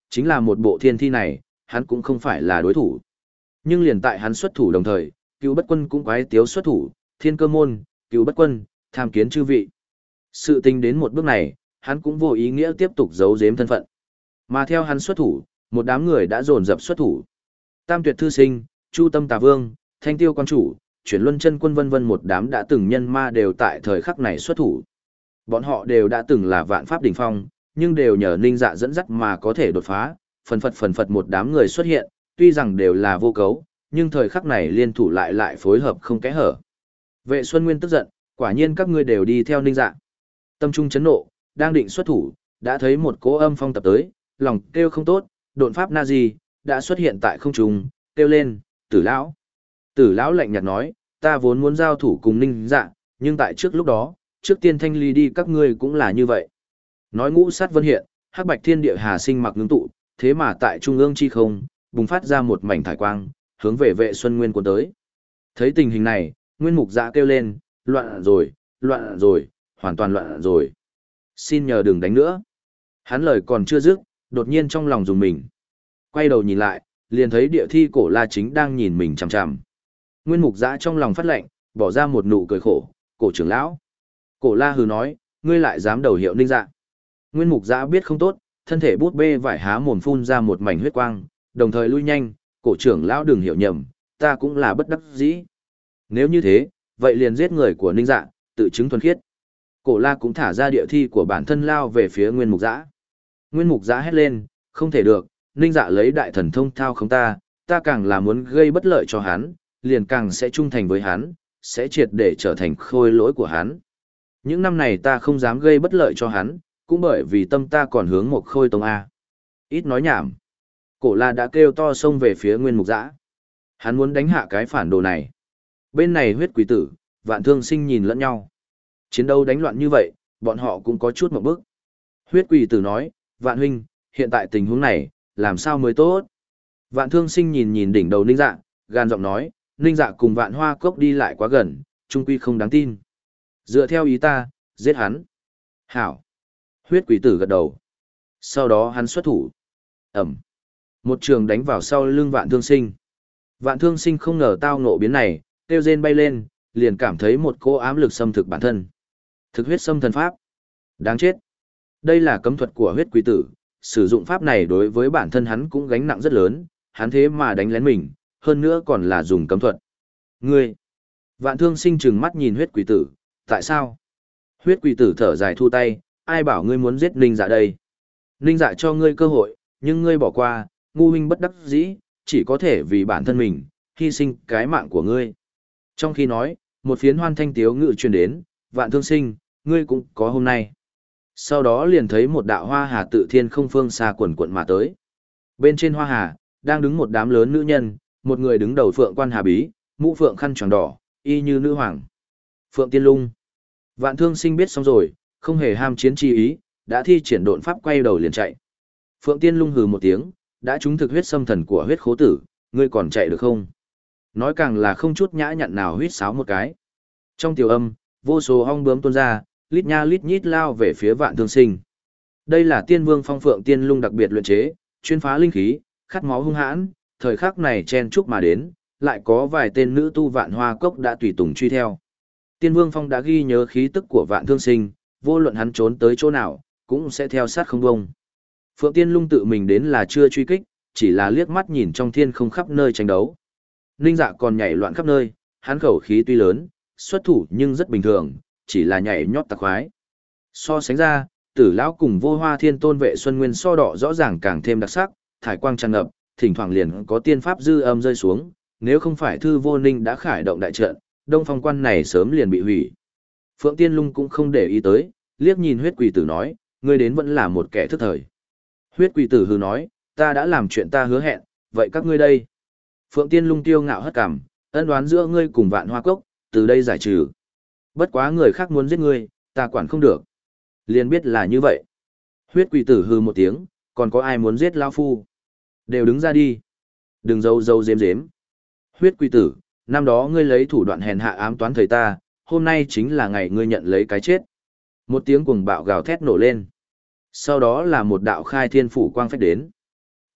chính là một bộ thiên thi này, hắn cũng không phải là đối thủ. Nhưng liền tại hắn xuất thủ đồng thời, Cựu Bất Quân cũng quái tiếu xuất thủ, Thiên Cơ môn, Cựu Bất Quân, tham kiến chư vị. Sự tình đến một bước này, hắn cũng vô ý nghĩa tiếp tục giấu giếm thân phận. Mà theo hắn xuất thủ, một đám người đã dồn dập xuất thủ. Tam Tuyệt Thư Sinh, Chu Tâm Tà Vương, Thanh Tiêu Quan Chủ, Chuyển Luân Chân Quân vân vân một đám đã từng nhân ma đều tại thời khắc này xuất thủ. Bọn họ đều đã từng là vạn pháp đỉnh phong, nhưng đều nhờ Ninh Dạ dẫn dắt mà có thể đột phá, phần phật phần phật một đám người xuất hiện, tuy rằng đều là vô cấu, nhưng thời khắc này liên thủ lại lại phối hợp không kẽ hở. Vệ Xuân Nguyên tức giận, quả nhiên các ngươi đều đi theo Ninh Dạ. Tâm trung chấn nộ, đang định xuất thủ, đã thấy một cỗ âm phong tập tới, lòng kêu không tốt, độn pháp na di đã xuất hiện tại không trung, kêu lên, Tử lão. Tử lão lạnh nhạt nói, ta vốn muốn giao thủ cùng Ninh Dạ, nhưng tại trước lúc đó, trước tiên thanh ly đi các ngươi cũng là như vậy. Nói ngũ sát vân hiện, hắc bạch thiên địa hà sinh mặc ngưng tụ, thế mà tại trung ương chi không, bùng phát ra một mảnh thải quang, hướng về Vệ Xuân Nguyên cuốn tới. Thấy tình hình này, Nguyên Mục Dạ kêu lên, loạn rồi, loạn rồi, hoàn toàn loạn rồi. Xin nhờ đừng đánh nữa. Hắn lời còn chưa dứt, đột nhiên trong lòng dùng mình. Quay đầu nhìn lại, liền thấy địa thi cổ la chính đang nhìn mình chằm chằm. Nguyên Mục Dạ trong lòng phát lệnh, bỏ ra một nụ cười khổ, cổ trưởng lão. Cổ la hừ nói, ngươi lại dám đầu hiệu Ninh Dạ. Nguyên Mục Dạ biết không tốt, thân thể bút bê vải há mồm phun ra một mảnh huyết quang, đồng thời lui nhanh, cổ trưởng lão đừng hiểu nhầm, ta cũng là bất đắc dĩ. Nếu như thế, vậy liền giết người của Ninh Dạ, tự chứng thuần khiết. Cổ la cũng thả ra địa thi của bản thân lao về phía Nguyên Mục Dạ. Nguyên Mục Dạ hét lên, không thể được, Ninh Dạ lấy đại thần thông thao không ta, ta càng là muốn gây bất lợi cho hắn, liền càng sẽ trung thành với hắn, sẽ triệt để trở thành khôi lỗi của hắn. Những năm này ta không dám gây bất lợi cho hắn, cũng bởi vì tâm ta còn hướng một khôi tông A. Ít nói nhảm. Cổ la đã kêu to xông về phía Nguyên Mục Dạ. Hắn muốn đánh hạ cái phản đồ này. Bên này huyết quỷ tử, Vạn Thương Sinh nhìn lẫn nhau. Chiến đấu đánh loạn như vậy, bọn họ cũng có chút một bước. Huyết quỷ tử nói, Vạn huynh, hiện tại tình huống này, làm sao mới tốt? Vạn Thương Sinh nhìn nhìn đỉnh đầu Ninh Dạ, gan giọng nói, Ninh Dạ cùng Vạn Hoa Cốc đi lại quá gần, trung quy không đáng tin. Dựa theo ý ta, giết hắn. Hảo. Huyết quỷ tử gật đầu. Sau đó hắn xuất thủ. Ẩm. Một trường đánh vào sau lưng Vạn Thương Sinh. Vạn Thương Sinh không ngờ tao ngộ biến này, kêu rên bay lên, liền cảm thấy một cỗ ám lực xâm thực bản thân. Thực huyết xâm thần pháp. Đáng chết. Đây là cấm thuật của huyết quỷ tử, sử dụng pháp này đối với bản thân hắn cũng gánh nặng rất lớn, hắn thế mà đánh lén mình, hơn nữa còn là dùng cấm thuật. Ngươi. Vạn Thương Sinh trừng mắt nhìn huyết quỷ tử, tại sao? Huyết quỷ tử thở dài thu tay, ai bảo ngươi muốn giết Ninh Dạ đây? Ninh Dạ cho ngươi cơ hội, nhưng ngươi bỏ qua, ngu huynh bất đắc dĩ, chỉ có thể vì bản thân mình, hy sinh cái mạng của ngươi. Trong khi nói, một phiến hoan thanh tiếu ngự truyền đến, Vạn Thương Sinh, ngươi cũng có hôm nay. Sau đó liền thấy một đạo hoa hà tự thiên không phương xa quần quận mà tới. Bên trên hoa hà, đang đứng một đám lớn nữ nhân, một người đứng đầu phượng quan hà bí, mũ phượng khăn tròn đỏ, y như nữ hoàng. Phượng Tiên Lung. Vạn Thương Sinh biết xong rồi, không hề ham chiến chi ý, đã thi triển độn pháp quay đầu liền chạy. Phượng Tiên Lung hừ một tiếng, đã trúng thực huyết xâm thần của huyết khố tử, ngươi còn chạy được không? Nói càng là không chút nhã nhặn nào huýt sáo một cái. Trong tiểu âm, vô số ong bướm tuôn ra, lít nha lít nhít lao về phía Vạn Thương Sinh. Đây là Tiên Vương Phong Phượng Tiên Lung đặc biệt luyện chế, chuyên phá linh khí, khát máu hung hãn, thời khắc này chen chúc mà đến, lại có vài tên nữ tu Vạn Hoa Cốc đã tùy tùng truy theo. Tiên Vương Phong đã ghi nhớ khí tức của Vạn Thương Sinh, vô luận hắn trốn tới chỗ nào, cũng sẽ theo sát không bông. Phượng Tiên Lung tự mình đến là chưa truy kích, chỉ là liếc mắt nhìn trong thiên không khắp nơi tranh đấu. Ninh Dạ còn nhảy loạn khắp nơi, hắn khẩu khí tuy lớn, xuất thủ nhưng rất bình thường, chỉ là nhảy nhót tạc khoái. So sánh ra, Tử lão cùng Vô Hoa Thiên Tôn Vệ Xuân Nguyên so đỏ rõ ràng càng thêm đặc sắc, thải quang tràn ngập, thỉnh thoảng liền có tiên pháp dư âm rơi xuống, nếu không phải Thư Vô Ninh đã khải động đại trận, Đông Phong quan này sớm liền bị hủy. Phượng Tiên Lung cũng không để ý tới, liếc nhìn huyết quỷ tử nói, ngươi đến vẫn là một kẻ thức thời. Huyết quỷ tử hừ nói, ta đã làm chuyện ta hứa hẹn, vậy các ngươi đây? Phượng Tiên Lung tiêu ngạo hất cằm, ân đoán giữa ngươi cùng Vạn Hoa Cốc, từ đây giải trừ. Bất quá người khác muốn giết ngươi, ta quản không được. Liền biết là như vậy. Huyết quỷ tử hừ một tiếng, còn có ai muốn giết lão phu? Đều đứng ra đi. Đừng dâu dâu dếm dếm. Huyết quỷ tử, năm đó ngươi lấy thủ đoạn hèn hạ ám toán thầy ta, hôm nay chính là ngày ngươi nhận lấy cái chết. Một tiếng cuồng bạo gào thét nổ lên. Sau đó là một đạo khai thiên phủ quang phách đến.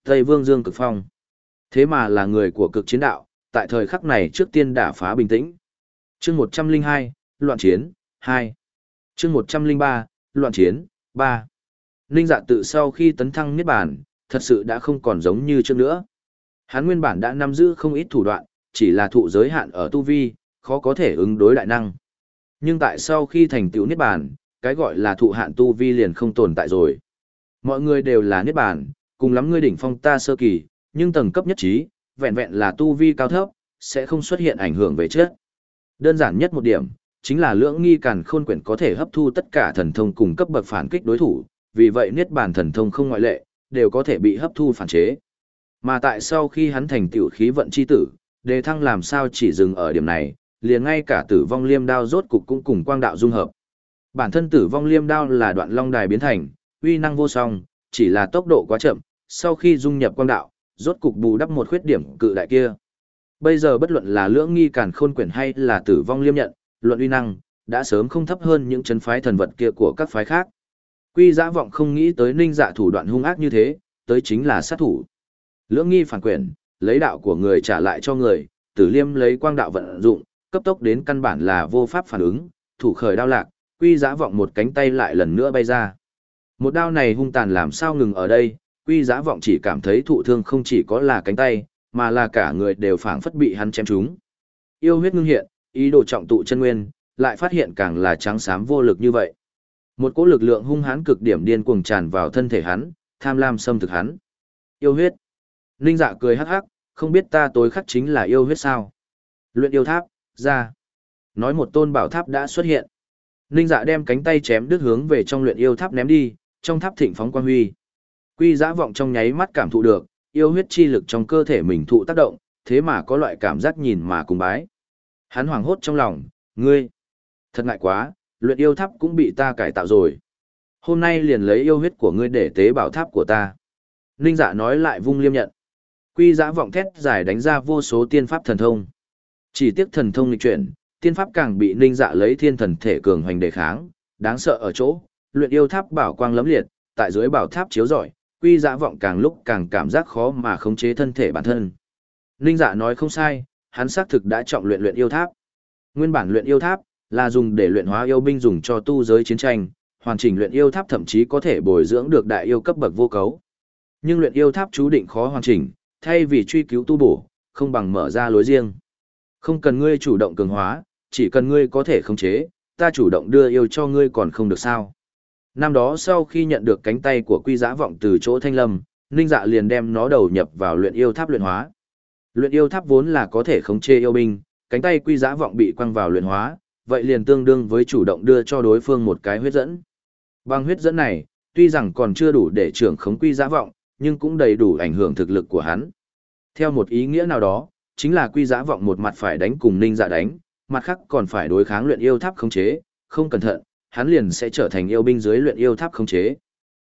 Tây Vương Dương Cực Phong. Thế mà là người của cực chiến đạo, tại thời khắc này trước tiên đả phá bình tĩnh. Chương một trăm linh hai, Loạn Chiến, hai. Chương một trăm linh ba, Loạn Chiến, ba. Ninh Dạ tự sau khi tấn thăng niết bàn, thật sự đã không còn giống như trước nữa. Hắn nguyên bản đã nắm giữ không ít thủ đoạn, chỉ là thụ giới hạn ở tu vi, khó có thể ứng đối đại năng. Nhưng tại sau khi thành tựu niết bàn, cái gọi là thụ hạn tu vi liền không tồn tại rồi. Mọi người đều là niết bàn, cùng lắm ngươi đỉnh phong ta sơ kỳ, nhưng tầng cấp nhất trí, vẹn vẹn là tu vi cao thấp, sẽ không xuất hiện ảnh hưởng về chất. Đơn giản nhất một điểm, chính là lưỡng nghi càn khôn quyển có thể hấp thu tất cả thần thông cùng cấp bậc phản kích đối thủ, vì vậy niết bàn thần thông không ngoại lệ, đều có thể bị hấp thu phản chế. Mà tại sau khi hắn thành tựu khí vận chi tử, đề thăng làm sao chỉ dừng ở điểm này, liền ngay cả tử vong liêm đao rốt cục cũng cùng quang đạo dung hợp. Bản thân tử vong liêm đao là đoạn long đài biến thành, uy năng vô song, chỉ là tốc độ quá chậm, sau khi dung nhập quang đạo, rốt cục bù đắp một khuyết điểm cự đại kia. Bây giờ bất luận là lưỡng nghi càn khôn quyển hay là tử vong liêm nhận, luận uy năng, đã sớm không thấp hơn những chân phái thần vật kia của các phái khác. Quy Dã Vọng không nghĩ tới Ninh Dạ thủ đoạn hung ác như thế, tới chính là sát thủ. Lưỡng nghi phản quyển, lấy đạo của người trả lại cho người, Tử Liêm lấy quang đạo vận dụng, cấp tốc đến căn bản là vô pháp phản ứng, thủ khởi đao lạc, Quy Dã Vọng một cánh tay lại lần nữa bay ra. Một đao này hung tàn làm sao ngừng ở đây, Quy Dã Vọng chỉ cảm thấy thụ thương không chỉ có là cánh tay, mà là cả người đều phảng phất bị hắn chém trúng. Yêu huyết ngưng hiện, ý đồ trọng tụ chân nguyên, lại phát hiện càng là trắng xám vô lực như vậy. Một cỗ lực lượng hung hãn cực điểm điên cuồng tràn vào thân thể hắn, tham lam xâm thực hắn. Yêu huyết. Ninh Dạ cười hắc hắc, không biết ta tối khắc chính là yêu huyết sao? Luyện yêu tháp, ra. Nói một tôn bảo tháp đã xuất hiện. Ninh Dạ đem cánh tay chém đứt hướng về trong luyện yêu tháp ném đi, trong tháp thịnh phóng quang huy. Quy Dã Vọng trong nháy mắt cảm thụ được, yêu huyết chi lực trong cơ thể mình thụ tác động, thế mà có loại cảm giác nhìn mà cùng bái. Hắn hoảng hốt trong lòng, ngươi, thật ngại quá, luyện yêu tháp cũng bị ta cải tạo rồi. Hôm nay liền lấy yêu huyết của ngươi để tế bảo tháp của ta. Ninh Dạ nói lại vung liêm nhận. Quy Dã Vọng thét dài đánh ra vô số tiên pháp thần thông. Chỉ tiếc thần thông nghịch chuyển, tiên pháp càng bị Ninh Dạ lấy thiên thần thể cường hoành đề kháng, đáng sợ ở chỗ, luyện yêu tháp bảo quang lấm liệt, tại dưới bảo tháp chiếu rọi, Quy Dã Vọng càng lúc càng cảm giác khó mà khống chế thân thể bản thân. Ninh Dạ nói không sai, hắn xác thực đã trọng luyện luyện yêu tháp. Nguyên bản luyện yêu tháp là dùng để luyện hóa yêu binh dùng cho tu giới chiến tranh, hoàn chỉnh luyện yêu tháp thậm chí có thể bồi dưỡng được đại yêu cấp bậc vô cấu. Nhưng luyện yêu tháp chú định khó hoàn chỉnh, thay vì truy cứu tu bổ, không bằng mở ra lối riêng. Không cần ngươi chủ động cường hóa, chỉ cần ngươi có thể khống chế, ta chủ động đưa yêu cho ngươi còn không được sao. Năm đó sau khi nhận được cánh tay của Quy Dã Vọng từ chỗ Thanh Lâm, Ninh Dạ liền đem nó đầu nhập vào luyện yêu tháp luyện hóa. Luyện yêu tháp vốn là có thể khống chế yêu binh, cánh tay Quy Dã Vọng bị quăng vào luyện hóa, vậy liền tương đương với chủ động đưa cho đối phương một cái huyết dẫn. Bằng huyết dẫn này, tuy rằng còn chưa đủ để trưởng khống Quy Dã Vọng, nhưng cũng đầy đủ ảnh hưởng thực lực của hắn. Theo một ý nghĩa nào đó, chính là Quy Dã Vọng một mặt phải đánh cùng Ninh Dạ đánh, mặt khác còn phải đối kháng luyện yêu tháp khống chế, không cẩn thận, hắn liền sẽ trở thành yêu binh dưới luyện yêu tháp khống chế.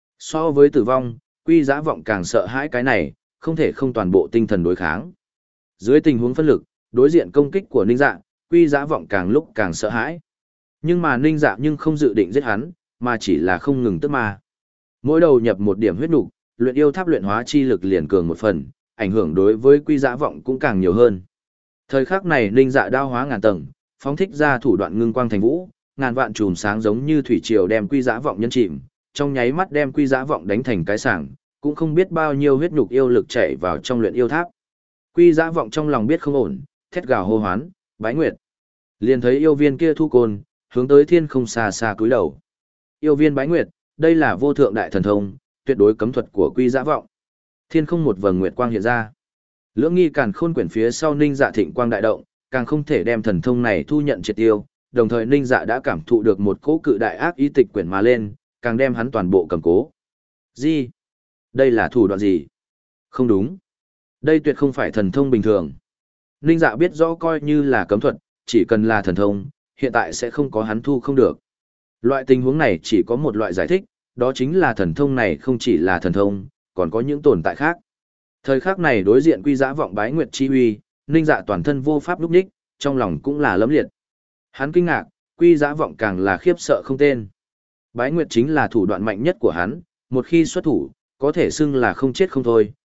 So với tử vong, Quy Dã Vọng càng sợ hãi cái này, không thể không toàn bộ tinh thần đối kháng. Dưới tình huống phân lực, đối diện công kích của Ninh Dạ, Quy Dã Vọng càng lúc càng sợ hãi. Nhưng mà Ninh Dạ nhưng không dự định giết hắn, mà chỉ là không ngừng tức ma. Mỗi đầu nhập một điểm huyết nục, luyện yêu tháp luyện hóa chi lực liền cường một phần, ảnh hưởng đối với Quy Dã Vọng cũng càng nhiều hơn. Thời khắc này Ninh Dạ đao hóa ngàn tầng, phóng thích ra thủ đoạn ngưng quang thành vũ, ngàn vạn chùm sáng giống như thủy triều đem Quy Dã Vọng nhân chìm, trong nháy mắt đem Quy Dã Vọng đánh thành cái sảng, cũng không biết bao nhiêu huyết nhục yêu lực chảy vào trong luyện yêu tháp. Quy Dã Vọng trong lòng biết không ổn, thét gào hô hoán, "Bái Nguyệt!" Liền thấy yêu viên kia thu côn, hướng tới thiên không xa xa cúi đầu. Yêu viên Bái Nguyệt, đây là vô thượng đại thần thông, tuyệt đối cấm thuật của Quy Dã Vọng. Thiên không một vầng nguyệt quang hiện ra. Lưỡng nghi càn khôn quyển phía sau Ninh Dạ thịnh quang đại động, càng không thể đem thần thông này thu nhận triệt tiêu, đồng thời Ninh Dạ đã cảm thụ được một cỗ cự đại ác ý tịch quyển mà lên, càng đem hắn toàn bộ cầm cố. Gì? Đây là thủ đoạn gì? Không đúng. Đây tuyệt không phải thần thông bình thường. Ninh Dạ biết rõ coi như là cấm thuật, chỉ cần là thần thông, hiện tại sẽ không có hắn thu không được. Loại tình huống này chỉ có một loại giải thích, đó chính là thần thông này không chỉ là thần thông, còn có những tồn tại khác. Thời khắc này đối diện Quy Dã Vọng Bái Nguyệt chi uy, Ninh Dạ toàn thân vô pháp lúc ních, trong lòng cũng là lấm liệt. Hắn kinh ngạc, Quy Dã Vọng càng là khiếp sợ không tên. Bái Nguyệt chính là thủ đoạn mạnh nhất của hắn, một khi xuất thủ, có thể xưng là không chết không thôi,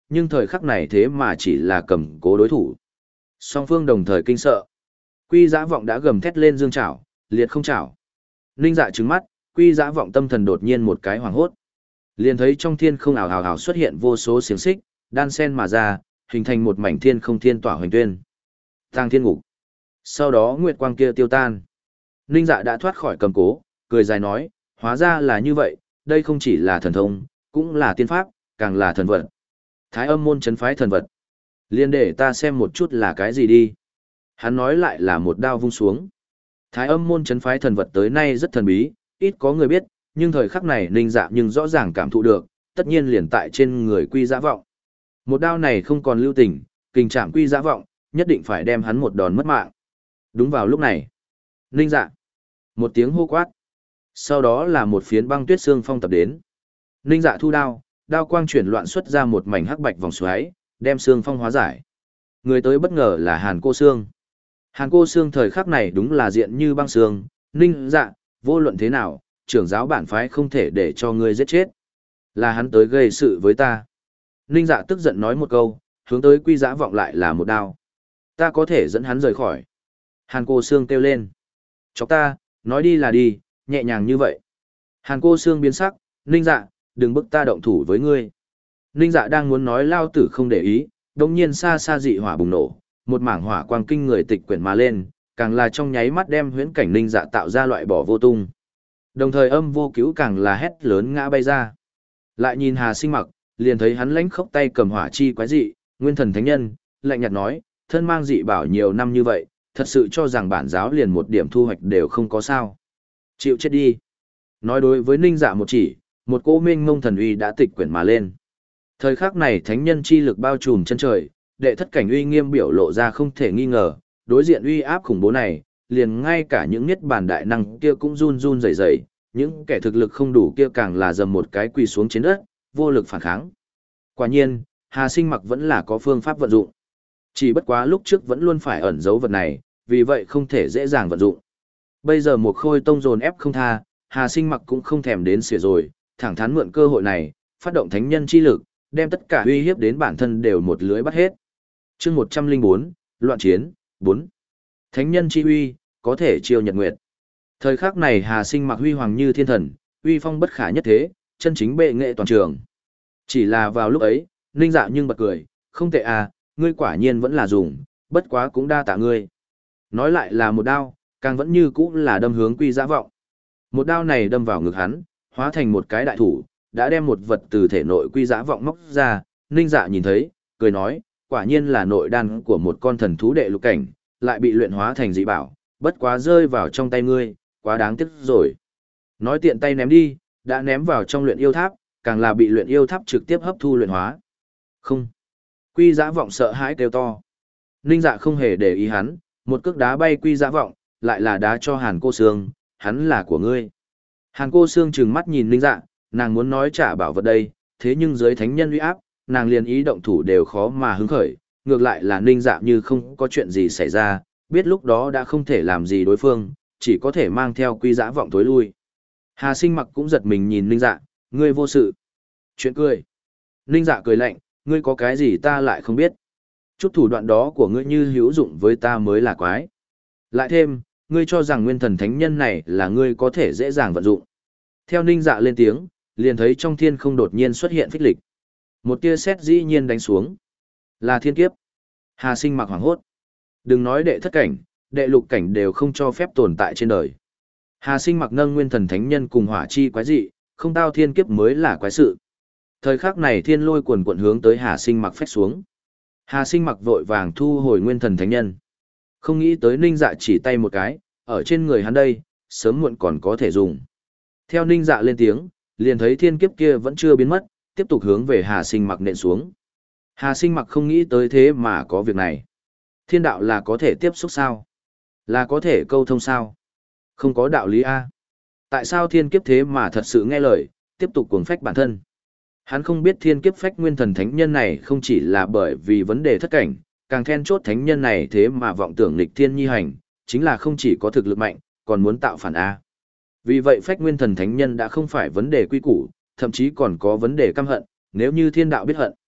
nhưng thời khắc này thế mà chỉ là cầm cố đối thủ. Song phương đồng thời kinh sợ. Quy Dã Vọng đã gầm thét lên dương chảo, liệt không chảo. Ninh Dạ trừng mắt, Quy Dã Vọng tâm thần đột nhiên một cái hoảng hốt. Liền thấy trong thiên không ảo ảo ảo xuất hiện vô số xiềng xích, đan sen mà ra, hình thành một mảnh thiên không thiên tỏa hoành tuyên. Tang thiên ngục. Sau đó nguyệt quang kia tiêu tan. Ninh Dạ đã thoát khỏi cầm cố, cười dài nói, hóa ra là như vậy, đây không chỉ là thần thông, cũng là tiên pháp, càng là thần vật. Thái Âm môn trấn phái thần vật. Liên để ta xem một chút là cái gì đi. Hắn nói lại là một đao vung xuống. Thái Âm môn trấn phái thần vật tới nay rất thần bí, ít có người biết, nhưng thời khắc này Ninh Dạ nhưng rõ ràng cảm thụ được, tất nhiên liền tại trên người Quy Dã Vọng. Một đao này không còn lưu tình, kình chạm Quy Dã Vọng, nhất định phải đem hắn một đòn mất mạng. Đúng vào lúc này, Ninh Dạ, một tiếng hô quát. Sau đó là một phiến băng tuyết xương phong tập đến. Ninh Dạ thu đao, đao quang chuyển loạn xuất ra một mảnh hắc bạch vòng xoáy, đem xương phong hóa giải. Người tới bất ngờ là Hàn Cô Xương. Hàn Cô Xương thời khắc này đúng là diện như băng xương, Ninh Dạ, vô luận thế nào, trưởng giáo bản phái không thể để cho ngươi giết chết. Là hắn tới gây sự với ta. Ninh Dạ tức giận nói một câu, hướng tới Quy Dã Vọng lại là một đao. Ta có thể dẫn hắn rời khỏi. Hàn Cô Xương kêu lên. Chọc ta, nói đi là đi, nhẹ nhàng như vậy. Hàn Cô Xương biến sắc, Ninh Dạ, đừng bức ta động thủ với ngươi. Ninh Dạ đang muốn nói lao tử không để ý, đồng nhiên xa xa dị hỏa bùng nổ, một mảng hỏa quang kinh người tịch quyển mà lên, càng là trong nháy mắt đem huyễn cảnh Ninh Dạ tạo ra loại bỏ vô tung. Đồng thời âm vô cứu càng là hét lớn ngã bay ra. Lại nhìn Hà Sinh Mặc, liền thấy hắn lãnh khốc tay cầm hỏa chi quái dị, nguyên thần thánh nhân, lạnh nhạt nói, thân mang dị bảo nhiều năm như vậy, thật sự cho rằng bản giáo liền một điểm thu hoạch đều không có sao. Chịu chết đi. Nói đối với Ninh Dạ một chỉ, một cỗ mênh mông thần uy đã tịch quyển mà lên. Thời khắc này thánh nhân chi lực bao trùm chân trời, đệ thất cảnh uy nghiêm biểu lộ ra không thể nghi ngờ, đối diện uy áp khủng bố này, liền ngay cả những niết bàn đại năng kia cũng run run rẩy rẩy, những kẻ thực lực không đủ kia càng là dầm một cái quỳ xuống trên đất, vô lực phản kháng. Quả nhiên, Hà Sinh Mặc vẫn là có phương pháp vận dụng. Chỉ bất quá lúc trước vẫn luôn phải ẩn giấu vật này, vì vậy không thể dễ dàng vận dụng. Bây giờ một khôi tông dồn ép không tha, Hà Sinh Mặc cũng không thèm đến xỉa rồi, thẳng thắn mượn cơ hội này, phát động thánh nhân chi lực, đem tất cả uy hiếp đến bản thân đều một lưới bắt hết. Chương một trăm lẻ bốn, loạn chiến, bốn. Thánh nhân chi uy, có thể chiêu nhật nguyệt. Thời khắc này Hà Sinh Mặc huy hoàng như thiên thần, uy phong bất khả nhất thế, chân chính bệ nghệ toàn trường. Chỉ là vào lúc ấy, Ninh Dạ nhưng bật cười, không tệ à, ngươi quả nhiên vẫn là dùng, bất quá cũng đa tạ ngươi. Nói lại là một đao, càng vẫn như cũ là đâm hướng Quy Dã Vọng. Một đao này đâm vào ngực hắn, hóa thành một cái đại thủ, đã đem một vật từ thể nội Quy Dã Vọng móc ra, Ninh Dạ nhìn thấy, cười nói, quả nhiên là nội đan của một con thần thú đệ lục cảnh, lại bị luyện hóa thành dị bảo, bất quá rơi vào trong tay ngươi, quá đáng tiếc rồi. Nói tiện tay ném đi, đã ném vào trong luyện yêu tháp, càng là bị luyện yêu tháp trực tiếp hấp thu luyện hóa. Không. Quy Dã Vọng sợ hãi kêu to. Ninh Dạ không hề để ý hắn, một cước đá bay Quy Dã Vọng, lại là đá cho Hàn Cô Xương, hắn là của ngươi. Hàn Cô Xương trừng mắt nhìn Ninh Dạ, nàng muốn nói trả bảo vật đây, thế nhưng dưới thánh nhân uy áp, nàng liền ý động thủ đều khó mà hứng khởi, ngược lại là Ninh Dạ như không có chuyện gì xảy ra, biết lúc đó đã không thể làm gì đối phương, chỉ có thể mang theo Quy Dã Vọng tối lui. Hà Sinh Mặc cũng giật mình nhìn Ninh Dạ, ngươi vô sự. Chuyện cười. Ninh Dạ cười lạnh, ngươi có cái gì ta lại không biết. Chút thủ đoạn đó của ngươi như hữu dụng với ta mới là quái. Lại thêm, ngươi cho rằng nguyên thần thánh nhân này là ngươi có thể dễ dàng vận dụng. Theo Ninh Dạ lên tiếng, liền thấy trong thiên không đột nhiên xuất hiện phích lịch. Một tia sét dĩ nhiên đánh xuống. Là thiên kiếp. Hà Sinh Mặc hoảng hốt. Đừng nói đệ thất cảnh, đệ lục cảnh đều không cho phép tồn tại trên đời. Hà Sinh Mặc nâng nguyên thần thánh nhân cùng hỏa chi quái dị, không tao thiên kiếp mới là quái sự. Thời khắc này thiên lôi cuồn cuộn hướng tới Hà Sinh Mặc phách xuống. Hà Sinh Mặc vội vàng thu hồi nguyên thần thánh nhân. Không nghĩ tới Ninh Dạ chỉ tay một cái, ở trên người hắn đây, sớm muộn còn có thể dùng. Theo Ninh Dạ lên tiếng, liền thấy thiên kiếp kia vẫn chưa biến mất, tiếp tục hướng về Hà Sinh Mặc nện xuống. Hà Sinh Mặc không nghĩ tới thế mà có việc này. Thiên đạo là có thể tiếp xúc sao? Là có thể câu thông sao? Không có đạo lý A. Tại sao thiên kiếp thế mà thật sự nghe lời, tiếp tục cuồng phách bản thân? Hắn không biết thiên kiếp phách nguyên thần thánh nhân này không chỉ là bởi vì vấn đề thất cảnh, càng then chốt thánh nhân này thế mà vọng tưởng nghịch thiên nhi hành, chính là không chỉ có thực lực mạnh, còn muốn tạo phản A. Vì vậy phách nguyên thần thánh nhân đã không phải vấn đề quy củ, thậm chí còn có vấn đề căm hận, nếu như thiên đạo biết hận.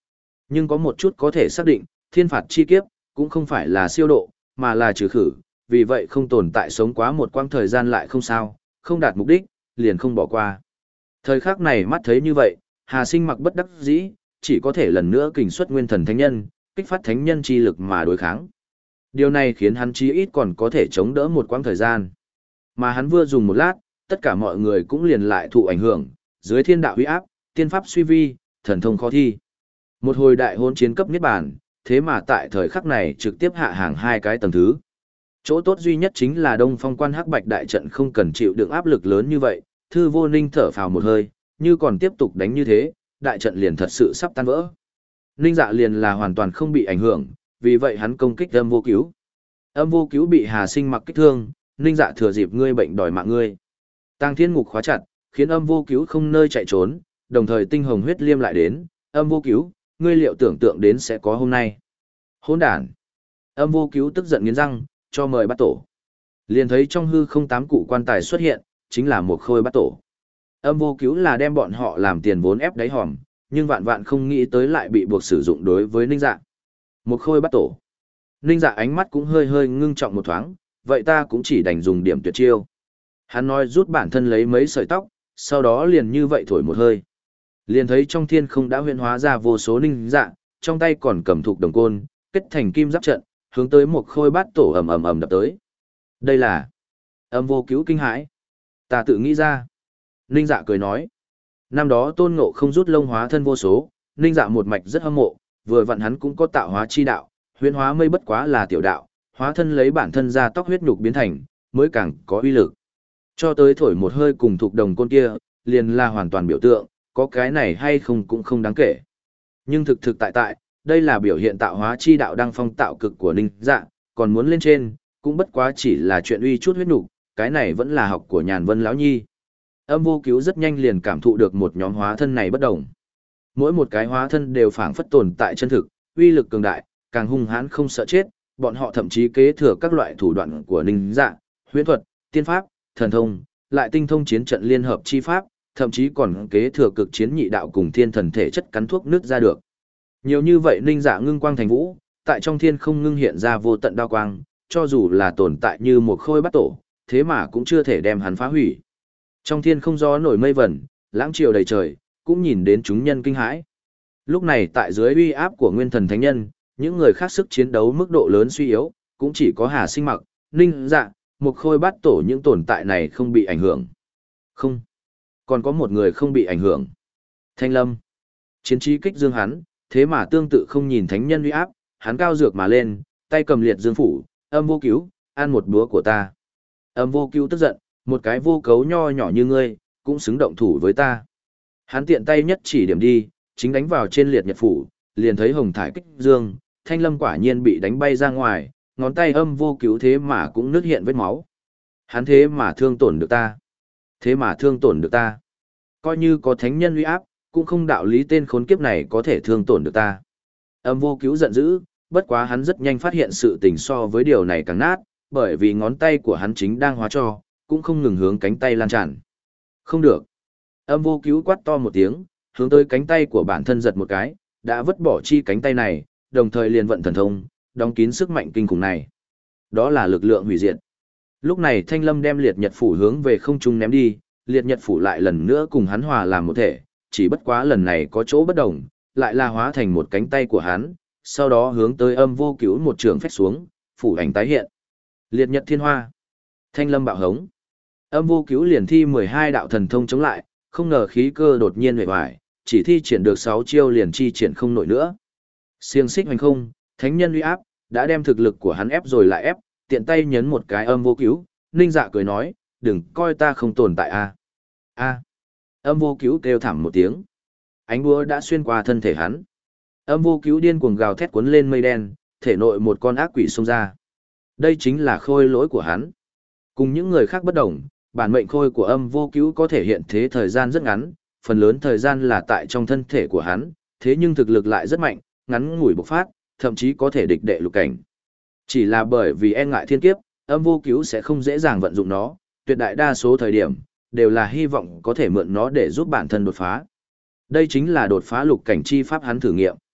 Nhưng có một chút có thể xác định, thiên phạt chi kiếp, cũng không phải là siêu độ, mà là trừ khử, vì vậy không tồn tại sống quá một quãng thời gian lại không sao, không đạt mục đích, liền không bỏ qua. Thời khắc này mắt thấy như vậy, Hà Sinh mặc bất đắc dĩ, chỉ có thể lần nữa kình xuất nguyên thần thánh nhân, kích phát thánh nhân chi lực mà đối kháng. Điều này khiến hắn chí ít còn có thể chống đỡ một quãng thời gian. Mà hắn vừa dùng một lát, tất cả mọi người cũng liền lại thụ ảnh hưởng, dưới thiên đạo uy áp, tiên pháp suy vi, thần thông khó thi. Một hồi đại hôn chiến cấp niết bàn, thế mà tại thời khắc này trực tiếp hạ hàng hai cái tầng thứ. Chỗ tốt duy nhất chính là Đông Phong Quan Hắc Bạch đại trận không cần chịu đựng áp lực lớn như vậy, Thư Vô Ninh thở phào một hơi, như còn tiếp tục đánh như thế, đại trận liền thật sự sắp tan vỡ. Ninh Dạ liền là hoàn toàn không bị ảnh hưởng, vì vậy hắn công kích Âm Vô Cứu. Âm Vô Cứu bị Hà Sinh mặc kích thương, Ninh Dạ thừa dịp ngươi bệnh đòi mạng ngươi. Tàng Thiên Ngục khóa chặt, khiến Âm Vô Cứu không nơi chạy trốn, đồng thời tinh hồng huyết liêm lại đến, Âm Vô Cứu, ngươi liệu tưởng tượng đến sẽ có hôm nay. Hỗn đản. Âm Vô Cứu tức giận nghiến răng, cho mời bắt tổ. Liền thấy trong hư không tám cụ quan tài xuất hiện, chính là một khôi bắt tổ. Âm Vô Cứu là đem bọn họ làm tiền vốn ép đáy hòm, nhưng vạn vạn không nghĩ tới lại bị buộc sử dụng đối với Ninh Dạ. Một khôi bắt tổ. Ninh Dạ ánh mắt cũng hơi hơi ngưng trọng một thoáng, vậy ta cũng chỉ đành dùng điểm tuyệt chiêu. Hắn nói rút bản thân lấy mấy sợi tóc, sau đó liền như vậy thổi một hơi. Liền thấy trong thiên không đã huyễn hóa ra vô số Ninh Dạ, trong tay còn cầm thục đồng côn, kết thành kim giáp trận, hướng tới một khôi bát tổ ầm ầm ầm đập tới. Đây là Âm Vô Cứu kinh hãi. Ta tự nghĩ ra. Ninh Dạ cười nói. Năm đó Tôn Ngộ không rút lông hóa thân vô số, Ninh Dạ một mạch rất hâm mộ, vừa vặn hắn cũng có tạo hóa chi đạo, huyễn hóa mây bất quá là tiểu đạo, hóa thân lấy bản thân ra tóc huyết nhục biến thành, mới càng có uy lực. Cho tới thổi một hơi cùng thuộc đồng côn kia, liền là hoàn toàn biểu tượng, có cái này hay không cũng không đáng kể. Nhưng thực thực tại tại, đây là biểu hiện tạo hóa chi đạo đăng phong tạo cực của Ninh Dạ, còn muốn lên trên, cũng bất quá chỉ là chuyện uy chút huyết nhục, cái này vẫn là học của Nhàn Vân lão nhi. Âm Vô Cứu rất nhanh liền cảm thụ được một nhóm hóa thân này bất đồng. Mỗi một cái hóa thân đều phảng phất tồn tại chân thực, uy lực cường đại, càng hung hãn không sợ chết, bọn họ thậm chí kế thừa các loại thủ đoạn của Ninh Dạ, huyễn thuật, tiên pháp, thần thông, lại tinh thông chiến trận liên hợp chi pháp, thậm chí còn kế thừa cực chiến nhị đạo cùng thiên thần thể chất cắn thuốc nước ra được. Nhiều như vậy Ninh Dạ ngưng quang thành vũ, tại trong thiên không ngưng hiện ra vô tận đao quang, cho dù là tồn tại như một khôi bắt tổ, thế mà cũng chưa thể đem hắn phá hủy. Trong thiên không gió nổi mây vẩn, lãng triều đầy trời, cũng nhìn đến chúng nhân kinh hãi. Lúc này tại dưới uy áp của nguyên thần thánh nhân, những người khác sức chiến đấu mức độ lớn suy yếu, cũng chỉ có Hà Sinh mặc, Ninh Dạ, một khôi bát tổ những tồn tại này không bị ảnh hưởng. Không. Còn có một người không bị ảnh hưởng. Thanh Lâm. Chiến trí kích dương hắn, thế mà tương tự không nhìn thánh nhân uy áp, hắn cao dược mà lên, tay cầm liệt dương phủ, Âm Vô Cứu, ăn một búa của ta. Âm Vô Cứu tức giận, một cái vô cấu nho nhỏ như ngươi, cũng xứng động thủ với ta. Hắn tiện tay nhất chỉ điểm đi, chính đánh vào trên liệt nhật phủ, liền thấy hồng thải kích dương, Thanh Lâm quả nhiên bị đánh bay ra ngoài, ngón tay Âm Vô Cứu thế mà cũng nứt hiện vết máu. Hắn thế mà thương tổn được ta. Thế mà thương tổn được ta. Coi như có thánh nhân uy áp, cũng không đạo lý tên khốn kiếp này có thể thương tổn được ta. Âm Vô Cứu giận dữ, bất quá hắn rất nhanh phát hiện sự tình so với điều này càng nát, bởi vì ngón tay của hắn chính đang hóa cho, cũng không ngừng hướng cánh tay lan tràn. Không được. Âm Vô Cứu quát to một tiếng, hướng tới cánh tay của bản thân giật một cái, đã vứt bỏ chi cánh tay này, đồng thời liền vận thần thông, đóng kín sức mạnh kinh khủng này. Đó là lực lượng hủy diệt. Lúc này Thanh Lâm đem liệt nhật phủ hướng về không trung ném đi, liệt nhật phủ lại lần nữa cùng hắn hòa làm một thể, chỉ bất quá lần này có chỗ bất đồng, lại là hóa thành một cánh tay của hắn, sau đó hướng tới Âm Vô Cứu một trường phách xuống, phủ ảnh tái hiện. Liệt nhật thiên hoa. Thanh Lâm bạo hống. Âm Vô Cứu liền thi mười hai đạo thần thông chống lại, không ngờ khí cơ đột nhiên hề hoài, chỉ thi triển được sáu chiêu liền chi triển không nổi nữa. Xiềng xích hoành không, thánh nhân uy áp, đã đem thực lực của hắn ép rồi lại ép, tiện tay nhấn một cái Âm Vô Cứu, Ninh Dạ cười nói, đừng coi ta không tồn tại a. A. Âm Vô Cứu kêu thảm một tiếng. Ánh búa đã xuyên qua thân thể hắn. Âm Vô Cứu điên cuồng gào thét cuốn lên mây đen, thể nội một con ác quỷ xông ra. Đây chính là khôi lỗi của hắn. Cùng những người khác bất đồng, bản mệnh khôi của Âm Vô Cứu có thể hiện thế thời gian rất ngắn, phần lớn thời gian là tại trong thân thể của hắn, thế nhưng thực lực lại rất mạnh, ngắn ngủi bộc phát, thậm chí có thể địch đệ lục cảnh. Chỉ là bởi vì e ngại thiên kiếp, Âm Vô Cứu sẽ không dễ dàng vận dụng nó, tuyệt đại đa số thời điểm, đều là hy vọng có thể mượn nó để giúp bản thân đột phá. Đây chính là đột phá lục cảnh chi pháp hắn thử nghiệm.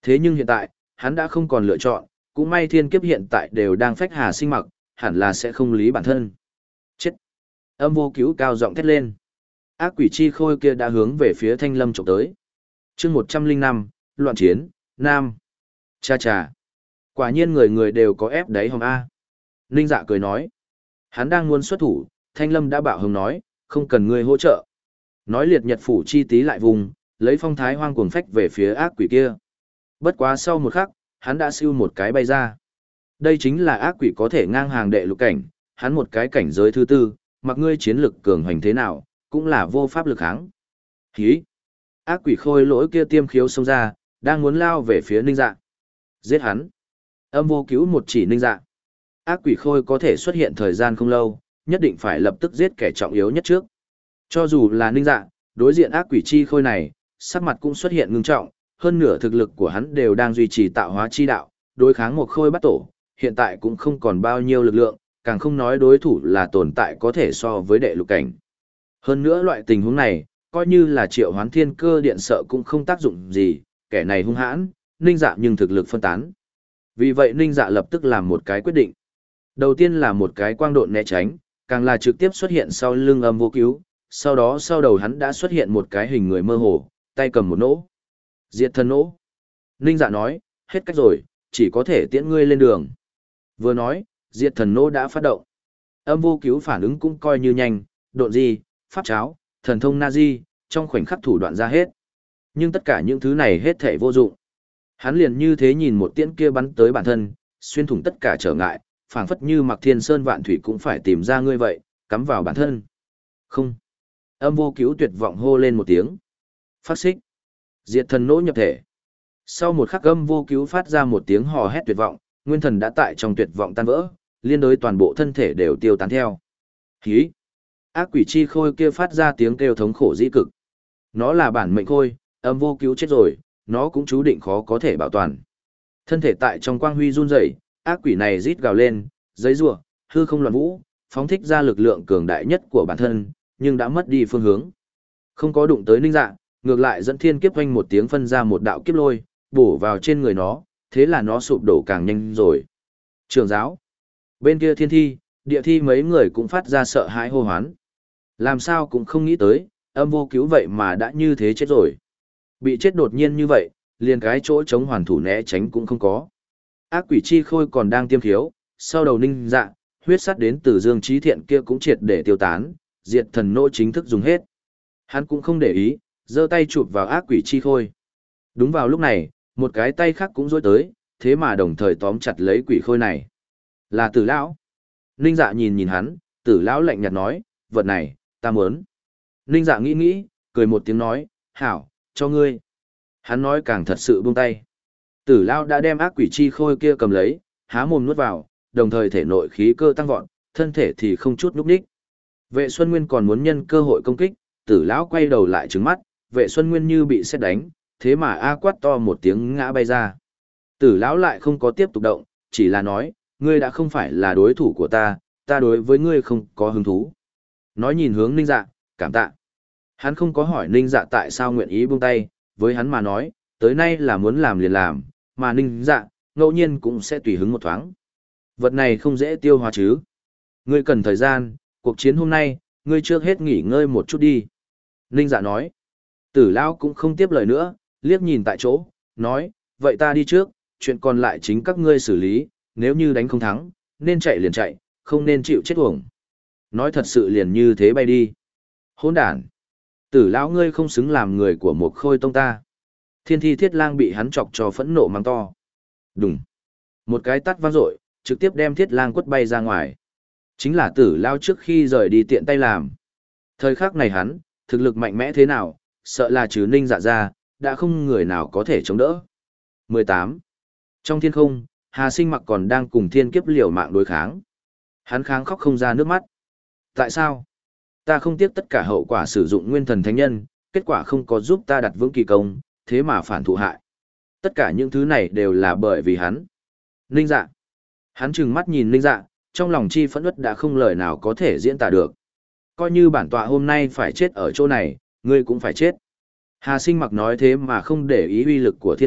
Thế nhưng hiện tại, hắn đã không còn lựa chọn, cũng may thiên kiếp hiện tại đều đang phách Hà Sinh mặc, hẳn là sẽ không lý bản thân. Chết! Âm vô cứu cao giọng thét lên. Ác quỷ chi khôi kia đã hướng về phía Thanh Lâm chụp tới. chương một trăm linh năm, loạn chiến, Nam. Cha cha. Quả nhiên người người đều có ép đáy hòm A. Ninh Dạ cười nói. Hắn đang muốn xuất thủ, Thanh Lâm đã bạo hứng nói, không cần ngươi hỗ trợ. Nói liệt nhật phủ chi tí lại vùng, lấy phong thái hoang cuồng phách về phía ác quỷ kia. Bất quá sau một khắc, hắn đã siêu một cái bay ra. Đây chính là ác quỷ có thể ngang hàng đệ lục cảnh, hắn một cái cảnh giới thứ tư, mặc ngươi chiến lực cường hoành thế nào, cũng là vô pháp lực kháng. Hí! Ác quỷ khôi lỗi kia tiêm khiếu xông ra, đang muốn lao về phía Ninh Dạ. Giết hắn! Âm vô cứu một chỉ Ninh Dạ. Ác quỷ khôi có thể xuất hiện thời gian không lâu, nhất định phải lập tức giết kẻ trọng yếu nhất trước. Cho dù là Ninh Dạ, đối diện ác quỷ chi khôi này, sắc mặt cũng xuất hiện ngưng trọng, hơn nửa thực lực của hắn đều đang duy trì tạo hóa chi đạo, đối kháng một khôi bắt tổ, hiện tại cũng không còn bao nhiêu lực lượng, càng không nói đối thủ là tồn tại có thể so với đệ lục cảnh. Hơn nữa loại tình huống này, coi như là triệu hoán thiên cơ điện sợ cũng không tác dụng gì, kẻ này hung hãn, Ninh Dạ nhưng thực lực phân tán. Vì vậy Ninh Dạ lập tức làm một cái quyết định. Đầu tiên là một cái quang độn né tránh, càng là trực tiếp xuất hiện sau lưng âm vô cứu, sau đó sau đầu hắn đã xuất hiện một cái hình người mơ hồ, tay cầm một nỗ. Diệt thần nỗ. Ninh Dạ nói, hết cách rồi, chỉ có thể tiễn ngươi lên đường. Vừa nói, diệt thần nỗ đã phát động. Âm vô cứu phản ứng cũng coi như nhanh, độn di, pháp cháo, thần thông na di, trong khoảnh khắc thủ đoạn ra hết. Nhưng tất cả những thứ này hết thể vô dụng. Hắn liền như thế nhìn một tiễn kia bắn tới bản thân, xuyên thủng tất cả trở ngại, phảng phất như mặc thiên sơn vạn thủy cũng phải tìm ra ngươi vậy, cắm vào bản thân. Không. Âm vô cứu tuyệt vọng hô lên một tiếng. Phát xích. Diệt thần nỗ nhập thể. Sau một khắc âm vô cứu phát ra một tiếng hò hét tuyệt vọng, nguyên thần đã tại trong tuyệt vọng tan vỡ, liên đối toàn bộ thân thể đều tiêu tán theo. Hí! Ác quỷ chi khôi kia phát ra tiếng kêu thống khổ dĩ cực. Nó là bản mệnh khôi, âm vô cứu chết rồi, nó cũng chú định khó có thể bảo toàn. Thân thể tại trong quang huy run rẩy, ác quỷ này rít gào lên, giấy rủa, hư không loạn vũ, phóng thích ra lực lượng cường đại nhất của bản thân, nhưng đã mất đi phương hướng. Không có đụng tới Ninh Dạ, ngược lại dẫn thiên kiếp vang một tiếng phân ra một đạo kiếp lôi, bổ vào trên người nó, thế là nó sụp đổ càng nhanh rồi. Trường giáo. Bên kia thiên thi, địa thi mấy người cũng phát ra sợ hãi hô hoán. Làm sao cũng không nghĩ tới, âm vô cứu vậy mà đã như thế chết rồi. Bị chết đột nhiên như vậy, liền cái chỗ chống hoàn thủ né tránh cũng không có. Ác quỷ chi khôi còn đang tiêm khiếu, sau đầu Ninh Dạ, huyết sắt đến từ Dương Chí Thiện kia cũng triệt để tiêu tán, diệt thần nỗ chính thức dùng hết. Hắn cũng không để ý, giơ tay chụp vào ác quỷ chi khôi. Đúng vào lúc này, một cái tay khác cũng rối tới, thế mà đồng thời tóm chặt lấy quỷ khôi này. Là Tử lão. Ninh Dạ nhìn nhìn hắn, Tử lão lạnh nhạt nói, vật này, ta muốn. Ninh Dạ nghĩ nghĩ, cười một tiếng nói, hảo, cho ngươi. Hắn nói càng thật sự buông tay. Tử lão đã đem ác quỷ chi khôi kia cầm lấy, há mồm nuốt vào, đồng thời thể nội khí cơ tăng vọt, thân thể thì không chút nhúc nhích. Vệ Xuân Nguyên còn muốn nhân cơ hội công kích, Tử lão quay đầu lại trừng mắt, Vệ Xuân Nguyên như bị sét đánh, thế mà a quát to một tiếng ngã bay ra. Tử lão lại không có tiếp tục động, chỉ là nói, ngươi đã không phải là đối thủ của ta, ta đối với ngươi không có hứng thú. Nói nhìn hướng Ninh Dạ, cảm tạ. Hắn không có hỏi Ninh Dạ tại sao nguyện ý buông tay, với hắn mà nói, tới nay là muốn làm liền làm, mà Ninh Dạ, ngẫu nhiên cũng sẽ tùy hứng một thoáng. Vật này không dễ tiêu hóa chứ. Ngươi cần thời gian, cuộc chiến hôm nay, ngươi trước hết nghỉ ngơi một chút đi. Ninh Dạ nói. Tử lão cũng không tiếp lời nữa, liếc nhìn tại chỗ, nói, vậy ta đi trước, chuyện còn lại chính các ngươi xử lý, nếu như đánh không thắng, nên chạy liền chạy, không nên chịu chết uổng. Nói thật sự liền như thế bay đi. Hỗn đản. Tử lão ngươi không xứng làm người của một khôi tông ta. Thiên thi thiết lang bị hắn chọc cho phẫn nộ mang to. Đùng. Một cái tát vang dội, trực tiếp đem thiết lang quất bay ra ngoài. Chính là tử lão trước khi rời đi tiện tay làm. Thời khắc này hắn, thực lực mạnh mẽ thế nào, sợ là trừ Ninh Dạ ra, đã không người nào có thể chống đỡ. mười tám. Trong thiên không, Hà Sinh mặc còn đang cùng thiên kiếp liều mạng đối kháng. Hắn kháng khóc không ra nước mắt. Tại sao? Ta không tiếc tất cả hậu quả sử dụng nguyên thần thánh nhân, kết quả không có giúp ta đặt vững kỳ công, thế mà phản thụ hại. Tất cả những thứ này đều là bởi vì hắn. Ninh Dạ. Hắn trừng mắt nhìn Ninh Dạ, trong lòng chi phẫn uất đã không lời nào có thể diễn tả được. Coi như bản tọa hôm nay phải chết ở chỗ này, ngươi cũng phải chết. Hà Sinh mặc nói thế mà không để ý uy lực của thiên kiếp,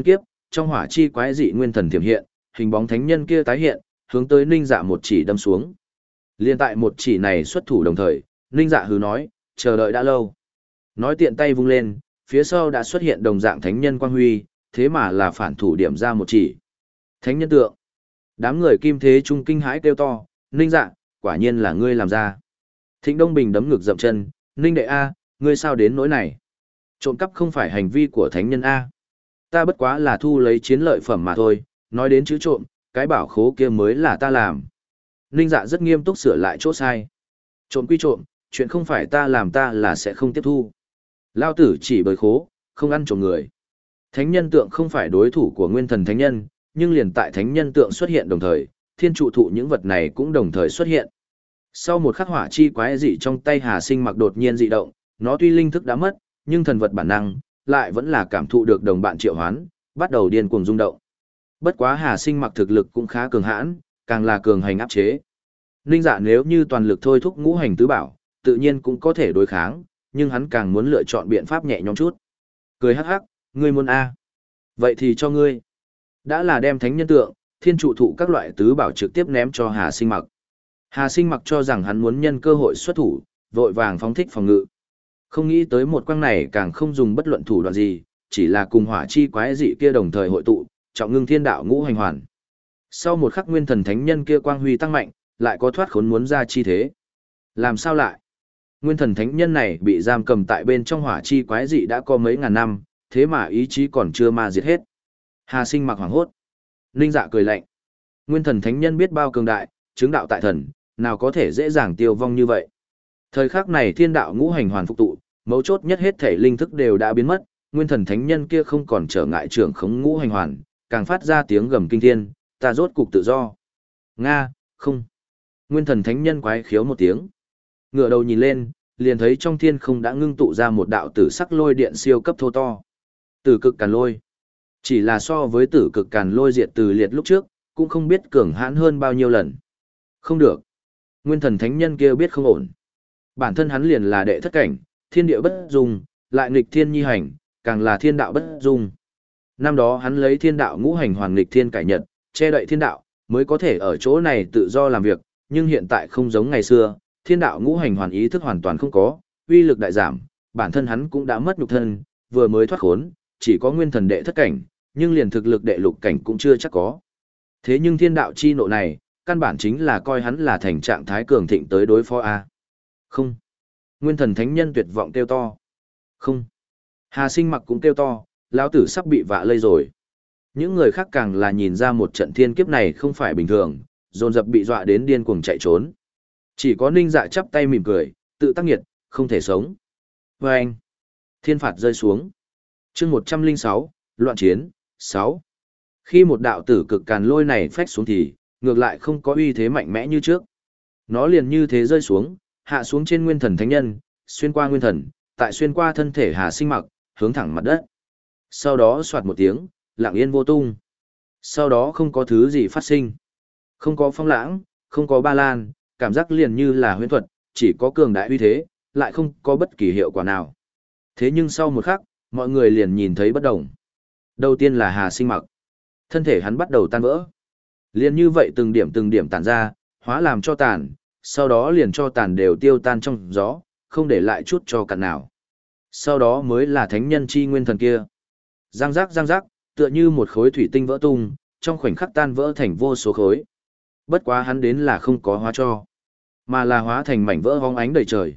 trong hỏa chi quái dị nguyên thần tiềm hiện, hình bóng thánh nhân kia tái hiện, hướng tới Ninh Dạ một chỉ đâm xuống. Liên tại một chỉ này xuất thủ đồng thời, Ninh Dạ hừ nói, chờ đợi đã lâu. Nói tiện tay vung lên, phía sau đã xuất hiện đồng dạng thánh nhân quang huy, thế mà là phản thủ điểm ra một chỉ. Thánh nhân tượng. Đám người kim thế trung kinh hãi kêu to, Ninh Dạ, quả nhiên là ngươi làm ra. Thịnh Đông Bình đấm ngực dậm chân, Ninh đệ A, ngươi sao đến nỗi này? Trộm cắp không phải hành vi của thánh nhân A. Ta bất quá là thu lấy chiến lợi phẩm mà thôi, nói đến chữ trộm, cái bảo khố kia mới là ta làm. Ninh Dạ rất nghiêm túc sửa lại chỗ sai. Trộm quy trộm, chuyện không phải ta làm ta là sẽ không tiếp thu. Lao tử chỉ bới khố, không ăn trộm người. Thánh nhân tượng không phải đối thủ của nguyên thần thánh nhân, nhưng liền tại thánh nhân tượng xuất hiện đồng thời, thiên trụ thụ những vật này cũng đồng thời xuất hiện. Sau một khắc hỏa chi quái dị trong tay Hà Sinh Mặc đột nhiên dị động, nó tuy linh thức đã mất, nhưng thần vật bản năng lại vẫn là cảm thụ được đồng bạn triệu hoán, bắt đầu điên cuồng rung động. Bất quá Hà Sinh Mặc thực lực cũng khá cường hãn, càng là cường hành áp chế. Ninh Dạ nếu như toàn lực thôi thúc ngũ hành tứ bảo, tự nhiên cũng có thể đối kháng, nhưng hắn càng muốn lựa chọn biện pháp nhẹ nhõm chút. Cười hắc hắc, ngươi muốn A. Vậy thì cho ngươi. Đã là đem thánh nhân tượng, thiên trụ thụ các loại tứ bảo trực tiếp ném cho Hà Sinh Mặc. Hà Sinh Mặc cho rằng hắn muốn nhân cơ hội xuất thủ, vội vàng phóng thích phòng ngự. Không nghĩ tới một quang này càng không dùng bất luận thủ đoạn gì, chỉ là cùng hỏa chi quái dị kia đồng thời hội tụ, trọng ngưng thiên đạo ngũ hành hoàn. Sau một khắc nguyên thần thánh nhân kia quang huy tăng mạnh, lại có thoát khốn muốn ra chi thế. Làm sao lại? Nguyên thần thánh nhân này bị giam cầm tại bên trong hỏa chi quái dị đã có mấy ngàn năm, thế mà ý chí còn chưa ma diệt hết. Hà Sinh Mặc hoảng hốt. Ninh Dạ cười lạnh. Nguyên thần thánh nhân biết bao cường đại, chứng đạo tại thần, nào có thể dễ dàng tiêu vong như vậy. Thời khắc này thiên đạo ngũ hành hoàn phục tụ, mấu chốt nhất hết thể linh thức đều đã biến mất, nguyên thần thánh nhân kia không còn trở ngại trưởng khống ngũ hành hoàn, càng phát ra tiếng gầm kinh thiên, ta rốt cục tự do. Nga, không. Nguyên thần thánh nhân quái khiếu một tiếng. Ngửa đầu nhìn lên, liền thấy trong thiên không đã ngưng tụ ra một đạo tử sắc lôi điện siêu cấp thô to. Tử cực càn lôi. Chỉ là so với tử cực càn lôi diệt từ liệt lúc trước, cũng không biết cường hãn hơn bao nhiêu lần. Không được. Nguyên thần thánh nhân kia biết không ổn. Bản thân hắn liền là đệ thất cảnh, thiên địa bất dung, lại nghịch thiên nhi hành, càng là thiên đạo bất dung. Năm đó hắn lấy thiên đạo ngũ hành hoàn nghịch thiên cải nhật, che đậy thiên đạo, mới có thể ở chỗ này tự do làm việc, nhưng hiện tại không giống ngày xưa, thiên đạo ngũ hành hoàn ý thức hoàn toàn không có, uy lực đại giảm, bản thân hắn cũng đã mất nhục thân, vừa mới thoát khốn, chỉ có nguyên thần đệ thất cảnh, nhưng liền thực lực đệ lục cảnh cũng chưa chắc có. Thế nhưng thiên đạo chi nộ này, căn bản chính là coi hắn là thành trạng thái cường thịnh tới đối phó A. Không. Nguyên thần thánh nhân tuyệt vọng kêu to. Không. Hà Sinh Mặc cũng kêu to, lão tử sắp bị vạ lây rồi. Những người khác càng là nhìn ra một trận thiên kiếp này không phải bình thường, dồn dập bị dọa đến điên cuồng chạy trốn. Chỉ có Ninh Dạ chắp tay mỉm cười, tự tác nghiệt, không thể sống. Và anh. Thiên phạt rơi xuống. chương một trăm lẻ sáu, loạn chiến, sáu. Khi một đạo tử cực càn lôi này phách xuống thì, ngược lại không có uy thế mạnh mẽ như trước. Nó liền như thế rơi xuống, hạ xuống trên nguyên thần thánh nhân, xuyên qua nguyên thần, tại xuyên qua thân thể Hà Sinh Mặc, hướng thẳng mặt đất. Sau đó soạt một tiếng, lặng yên vô tung. Sau đó không có thứ gì phát sinh. Không có phong lãng, không có ba lan, cảm giác liền như là huyễn thuật, chỉ có cường đại uy thế, lại không có bất kỳ hiệu quả nào. Thế nhưng sau một khắc, mọi người liền nhìn thấy bất đồng. Đầu tiên là Hà Sinh Mặc. Thân thể hắn bắt đầu tan vỡ. Liền như vậy từng điểm từng điểm tản ra, hóa làm cho tàn, sau đó liền cho tàn đều tiêu tan trong gió, không để lại chút cho cặn nào. Sau đó mới là thánh nhân chi nguyên thần kia. Giang giác giang giác, tựa như một khối thủy tinh vỡ tung, trong khoảnh khắc tan vỡ thành vô số khối. Bất quá hắn đến là không có hóa cho, mà là hóa thành mảnh vỡ hóng ánh đầy trời.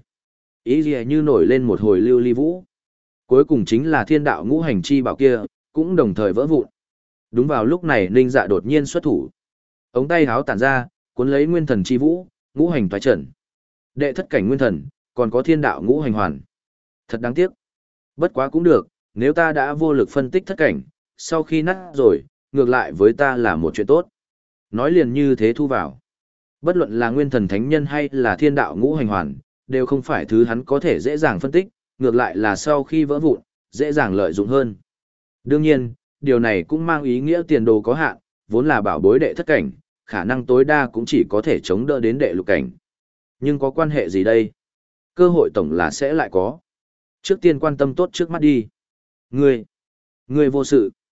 Ý gì như nổi lên một hồi lưu ly vũ. Cuối cùng chính là thiên đạo ngũ hành chi bảo kia, cũng đồng thời vỡ vụn. Đúng vào lúc này Ninh Dạ đột nhiên xuất thủ. Ống tay háo tản ra, cuốn lấy nguyên thần chi vũ, ngũ hành toái trận. Đệ thất cảnh nguyên thần, còn có thiên đạo ngũ hành hoàn. Thật đáng tiếc. Bất quá cũng được, nếu ta đã vô lực phân tích thất cảnh, sau khi nát rồi, ngược lại với ta là một chuyện tốt. Nói liền như thế thu vào. Bất luận là nguyên thần thánh nhân hay là thiên đạo ngũ hành hoàn, đều không phải thứ hắn có thể dễ dàng phân tích, ngược lại là sau khi vỡ vụn, dễ dàng lợi dụng hơn. Đương nhiên, điều này cũng mang ý nghĩa tiền đồ có hạn, vốn là bảo bối đệ thất cảnh, khả năng tối đa cũng chỉ có thể chống đỡ đến đệ lục cảnh. Nhưng có quan hệ gì đây? Cơ hội tổng là sẽ lại có. Trước tiên quan tâm tốt trước mắt đi. Ngươi, ngươi vô sự.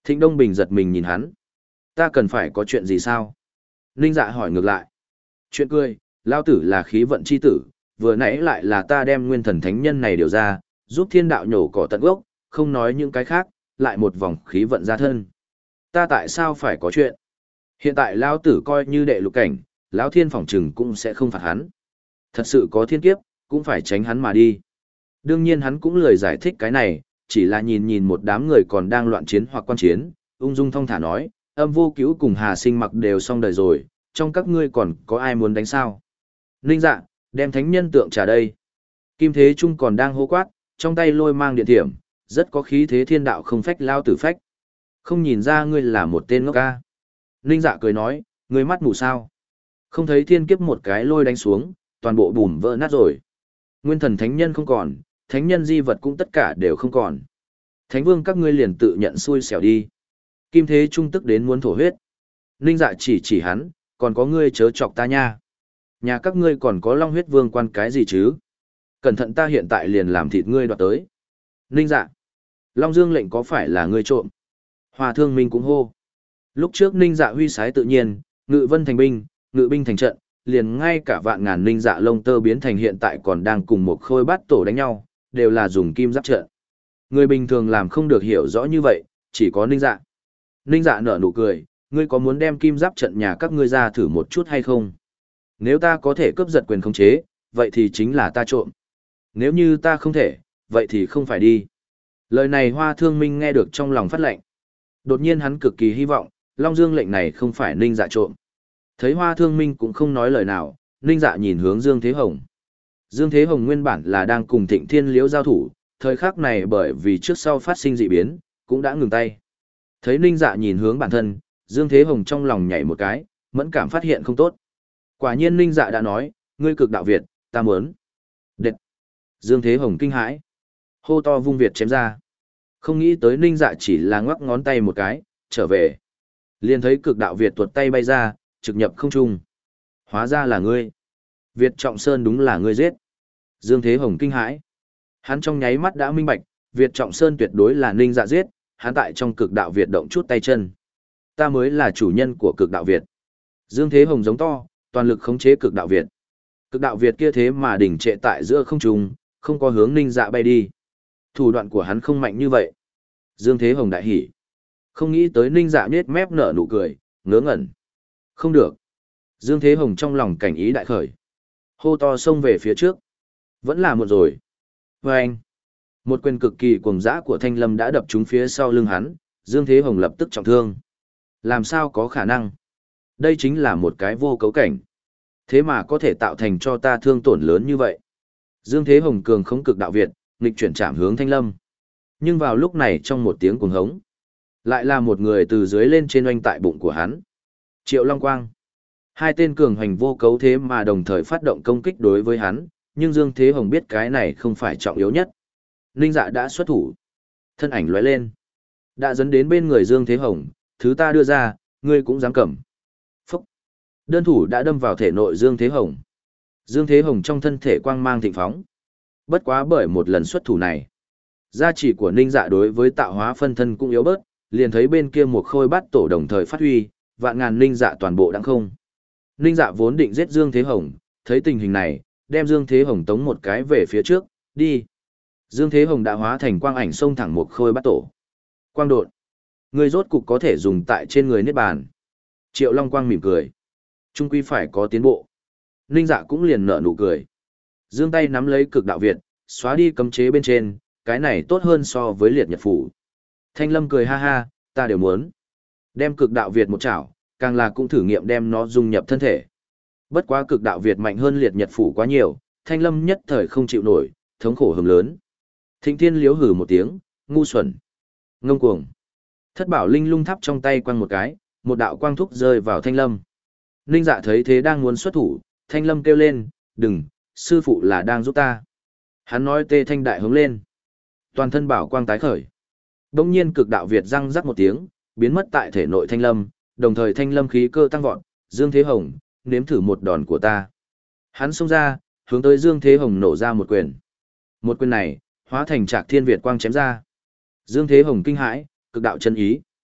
Thịnh Đông Bình giật mình nhìn hắn. Ta cần phải có chuyện gì sao? Ninh Dạ hỏi ngược lại. Chuyện cười, lao tử là khí vận chi tử, vừa nãy lại là ta đem nguyên thần thánh nhân này điều ra, giúp thiên đạo nhổ cỏ tận gốc, không nói những cái khác, lại một vòng khí vận ra thân. Ta tại sao phải có chuyện? Hiện tại lao tử coi như đệ lục cảnh, lão thiên phỏng trừng cũng sẽ không phạt hắn. Thật sự có thiên kiếp, cũng phải tránh hắn mà đi. Đương nhiên hắn cũng lười giải thích cái này, chỉ là nhìn nhìn một đám người còn đang loạn chiến hoặc quan chiến, ung dung thong thả nói, âm vô cứu cùng Hà Sinh mặc đều xong đời rồi, trong các ngươi còn có ai muốn đánh sao? Ninh Dạ, đem thánh nhân tượng trả đây. Kim Thế Trung còn đang hô quát, trong tay lôi mang điện thiểm, rất có khí thế thiên đạo không phách lao tử phách. Không nhìn ra ngươi là một tên ngốc ca. Ninh Dạ cười nói, ngươi mắt mù sao? Không thấy thiên kiếp một cái lôi đánh xuống, toàn bộ bùm vỡ nát rồi. Nguyên thần thánh nhân không còn, thánh nhân di vật cũng tất cả đều không còn. Thánh vương các ngươi liền tự nhận xui xẻo đi. Kim Thế Trung tức đến muốn thổ huyết. Ninh Dạ chỉ chỉ hắn, còn có ngươi chớ chọc ta nha. Nhà các ngươi còn có long huyết vương quan cái gì chứ? Cẩn thận ta hiện tại liền làm thịt ngươi đoạt tới. Ninh Dạ, Long Dương lệnh có phải là ngươi trộm? Hòa Thương Minh cũng hô. Lúc trước Ninh Dạ huy sái tự nhiên, ngự vân thành binh, ngự binh thành trận, liền ngay cả vạn ngàn Ninh Dạ lông tơ biến thành hiện tại còn đang cùng một khôi bát tổ đánh nhau, đều là dùng kim giáp trận. Người bình thường làm không được hiểu rõ như vậy, chỉ có Ninh Dạ. Ninh Dạ nở nụ cười, ngươi có muốn đem kim giáp trận nhà các ngươi ra thử một chút hay không? Nếu ta có thể cướp giật quyền khống chế, vậy thì chính là ta trộm. Nếu như ta không thể, vậy thì không phải đi. Lời này Hoa Thương Minh nghe được trong lòng phát lệnh. Đột nhiên hắn cực kỳ hy vọng, Long Dương lệnh này không phải Ninh Dạ trộm. Thấy Hoa Thương Minh cũng không nói lời nào, Ninh Dạ nhìn hướng Dương Thế Hồng. Dương Thế Hồng nguyên bản là đang cùng Thịnh Thiên Liễu giao thủ, thời khắc này bởi vì trước sau phát sinh dị biến, cũng đã ngừng tay. Thấy Ninh Dạ nhìn hướng bản thân, Dương Thế Hồng trong lòng nhảy một cái, mẫn cảm phát hiện không tốt. Quả nhiên Ninh Dạ đã nói, ngươi cực đạo Việt, ta muốn. Đệt! Dương Thế Hồng kinh hãi. Hô to vung Việt chém ra. Không nghĩ tới Ninh Dạ chỉ là ngoắc ngón tay một cái, trở về. Liền thấy cực đạo Việt tuột tay bay ra, trực nhập không trung. Hóa ra là ngươi. Việt Trọng Sơn đúng là ngươi giết. Dương Thế Hồng kinh hãi. Hắn trong nháy mắt đã minh bạch, Việt Trọng Sơn tuyệt đối là Ninh Dạ giết, hắn tại trong cực đạo Việt động chút tay chân. Ta mới là chủ nhân của cực đạo Việt. Dương Thế Hồng giống to, toàn lực khống chế cực đạo Việt. Cực đạo Việt kia thế mà đỉnh trệ tại giữa không trung, không có hướng Ninh Dạ bay đi. Thủ đoạn của hắn không mạnh như vậy. Dương Thế Hồng đại hỉ. Không nghĩ tới Ninh Dạ nhếch mép nở nụ cười, ngớ ngẩn. Không được. Dương Thế Hồng trong lòng cảnh ý đại khởi. Hô to xông về phía trước. Vẫn là muộn rồi. Và anh. Một quyền cực kỳ cuồng dã của Thanh Lâm đã đập trúng phía sau lưng hắn, Dương Thế Hồng lập tức trọng thương. Làm sao có khả năng? Đây chính là một cái vô cấu cảnh. Thế mà có thể tạo thành cho ta thương tổn lớn như vậy. Dương Thế Hồng cường không cực đạo Việt, nghịch chuyển chạm hướng Thanh Lâm. Nhưng vào lúc này trong một tiếng cuồng hống, lại là một người từ dưới lên trên oanh tại bụng của hắn. Triệu Long Quang. Hai tên cường hành vô cấu thế mà đồng thời phát động công kích đối với hắn, nhưng Dương Thế Hồng biết cái này không phải trọng yếu nhất. Ninh Dạ đã xuất thủ. Thân ảnh lóe lên. Đã dẫn đến bên người Dương Thế Hồng, thứ ta đưa ra, ngươi cũng dám cầm. Phúc. Đơn thủ đã đâm vào thể nội Dương Thế Hồng. Dương Thế Hồng trong thân thể quang mang thịnh phóng. Bất quá bởi một lần xuất thủ này, gia chỉ của Ninh Dạ đối với tạo hóa phân thân cũng yếu bớt, liền thấy bên kia một khôi bát tổ đồng thời phát huy, vạn ngàn Ninh Dạ toàn bộ đang không. Ninh Dạ vốn định giết Dương Thế Hồng, thấy tình hình này, đem Dương Thế Hồng tống một cái về phía trước, đi. Dương Thế Hồng đã hóa thành quang ảnh xông thẳng một khôi bát tổ. Quang độn. Người rốt cục có thể dùng tại trên người Niết Bàn. Triệu Long Quang mỉm cười. Trung quy phải có tiến bộ. Ninh Dạ cũng liền nở nụ cười. Dương tay nắm lấy cực đạo Việt, xóa đi cấm chế bên trên, cái này tốt hơn so với liệt nhật phủ. Thanh Lâm cười ha ha, ta đều muốn. Đem cực đạo Việt một chảo, càng là cũng thử nghiệm đem nó dung nhập thân thể. Bất quá cực đạo Việt mạnh hơn liệt nhật phủ quá nhiều, Thanh Lâm nhất thời không chịu nổi, thống khổ hừng lớn. Thịnh Thiên liếu hử một tiếng, ngu xuẩn, ngông cuồng. Thất bảo linh lung tháp trong tay quăng một cái, một đạo quang thúc rơi vào Thanh Lâm. Ninh Dạ thấy thế đang muốn xuất thủ, Thanh Lâm kêu lên, đừng, sư phụ là đang giúp ta. Hắn nói tê thanh đại hướng lên. Toàn thân bảo quang tái khởi. Đông nhiên cực đạo Việt răng rắc một tiếng, biến mất tại thể nội Thanh Lâm, đồng thời Thanh Lâm khí cơ tăng vọt, Dương Thế Hồng, nếm thử một đòn của ta. Hắn xông ra, hướng tới Dương Thế Hồng nổ ra một quyền. Một quyền này, hóa thành Trạc Thiên Việt quang chém ra. Dương Thế Hồng kinh hãi, cực đạo chân ý.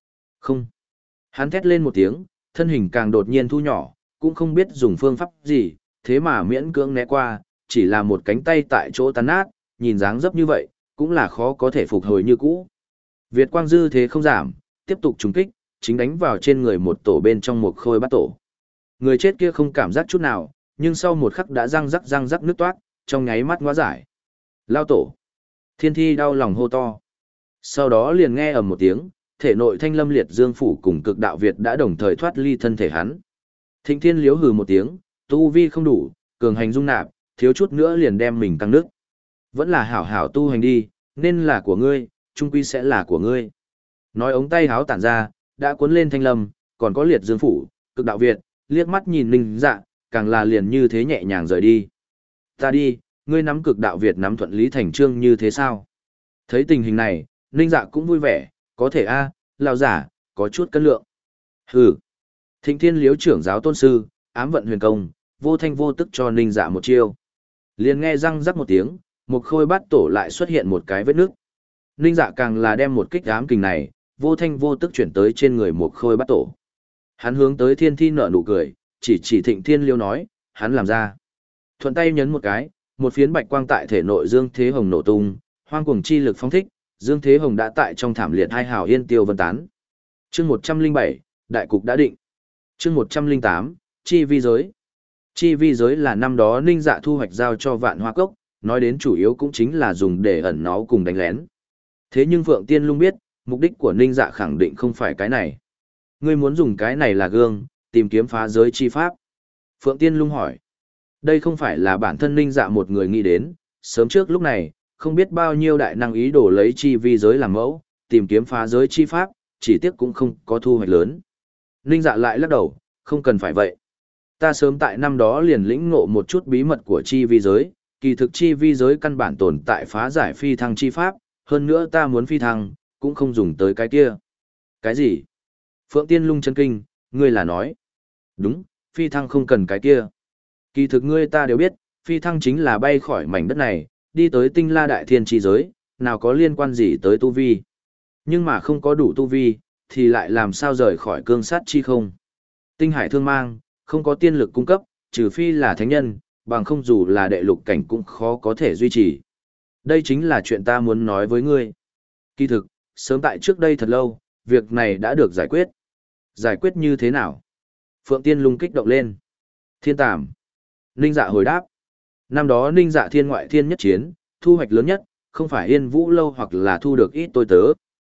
Không. Hắn thét lên một tiếng, thân hình càng đột nhiên thu nhỏ, cũng không biết dùng phương pháp gì, thế mà miễn cưỡng né qua, chỉ là một cánh tay tại chỗ tán nát, nhìn dáng dấp như vậy, cũng là khó có thể phục hồi như cũ. Việt quang dư thế không giảm, tiếp tục trúng kích, chính đánh vào trên người một tổ bên trong một khôi bát tổ. Người chết kia không cảm giác chút nào, nhưng sau một khắc đã răng rắc răng rắc nước toát, trong nháy mắt ngóa giải. Lao tổ. Thiên thi đau lòng hô to. Sau đó liền nghe ầm một tiếng, thể nội thanh lâm liệt dương phủ cùng cực đạo Việt đã đồng thời thoát ly thân thể hắn. Thịnh thiên liếu hừ một tiếng, tu vi không đủ, cường hành dung nạp, thiếu chút nữa liền đem mình tăng nước. Vẫn là hảo hảo tu hành đi, nên là của ngươi, trung quy sẽ là của ngươi. Nói ống tay háo tản ra, đã cuốn lên thanh lâm, còn có liệt dương phủ, cực đạo Việt, liếc mắt nhìn Ninh Dạ, càng là liền như thế nhẹ nhàng rời đi. Ta đi, ngươi nắm cực đạo Việt nắm thuận lý thành trương như thế sao? Thấy tình hình này, Ninh Dạ cũng vui vẻ, có thể a, lão giả, có chút cân lượng. Hừ. Thịnh Thiên Liếu trưởng giáo tôn sư, ám vận huyền công, vô thanh vô tức cho Ninh Dạ một chiêu. Liền nghe răng rắc một tiếng, một khôi bát tổ lại xuất hiện một cái vết nước. Ninh Dạ càng là đem một kích ám kình này, vô thanh vô tức chuyển tới trên người một khôi bát tổ. Hắn hướng tới Thiên Thi nở nụ cười, chỉ chỉ Thịnh Thiên Liêu nói, hắn làm ra. Thuận tay nhấn một cái, một phiến bạch quang tại thể nội Dương Thế Hồng nổ tung, hoang cuồng chi lực phóng thích, Dương Thế Hồng đã tại trong thảm liệt hai hào yên tiêu vân tán. Chương một trăm linh bảy, đại cục đã định. Chương một trăm linh tám, chi vi giới. Chi vi giới là năm đó Ninh Dạ thu hoạch giao cho Vạn Hoa Cốc, nói đến chủ yếu cũng chính là dùng để ẩn náu cùng đánh lén. Thế nhưng Phượng Tiên Lung biết, mục đích của Ninh Dạ khẳng định không phải cái này. Ngươi muốn dùng cái này là gương, tìm kiếm phá giới chi pháp. Phượng Tiên Lung hỏi. Đây không phải là bản thân Ninh Dạ một người nghĩ đến, sớm trước lúc này, không biết bao nhiêu đại năng ý đồ lấy chi vi giới làm mẫu, tìm kiếm phá giới chi pháp, chỉ tiếc cũng không có thu hoạch lớn. Ninh Dạ lại lắc đầu, không cần phải vậy. Ta sớm tại năm đó liền lĩnh ngộ một chút bí mật của chi vi giới, kỳ thực chi vi giới căn bản tồn tại phá giải phi thăng chi pháp, hơn nữa ta muốn phi thăng, cũng không dùng tới cái kia. Cái gì? Phượng Tiên Lung chấn kinh, ngươi là nói. Đúng, phi thăng không cần cái kia. Kỳ thực ngươi ta đều biết, phi thăng chính là bay khỏi mảnh đất này, đi tới tinh la đại thiên chi giới, nào có liên quan gì tới tu vi. Nhưng mà không có đủ tu vi, thì lại làm sao rời khỏi cương sát chi không. Tinh hải thương mang, không có tiên lực cung cấp, trừ phi là thánh nhân, bằng không dù là đệ lục cảnh cũng khó có thể duy trì. Đây chính là chuyện ta muốn nói với ngươi. Kỳ thực, sớm tại trước đây thật lâu, việc này đã được giải quyết. Giải quyết như thế nào? Phượng Tiên Lung kích động lên. Thiên tàm. Ninh Dạ hồi đáp. Năm đó Ninh Dạ thiên ngoại thiên nhất chiến, thu hoạch lớn nhất, không phải Yên Vũ lâu hoặc là thu được ít tôi tớ,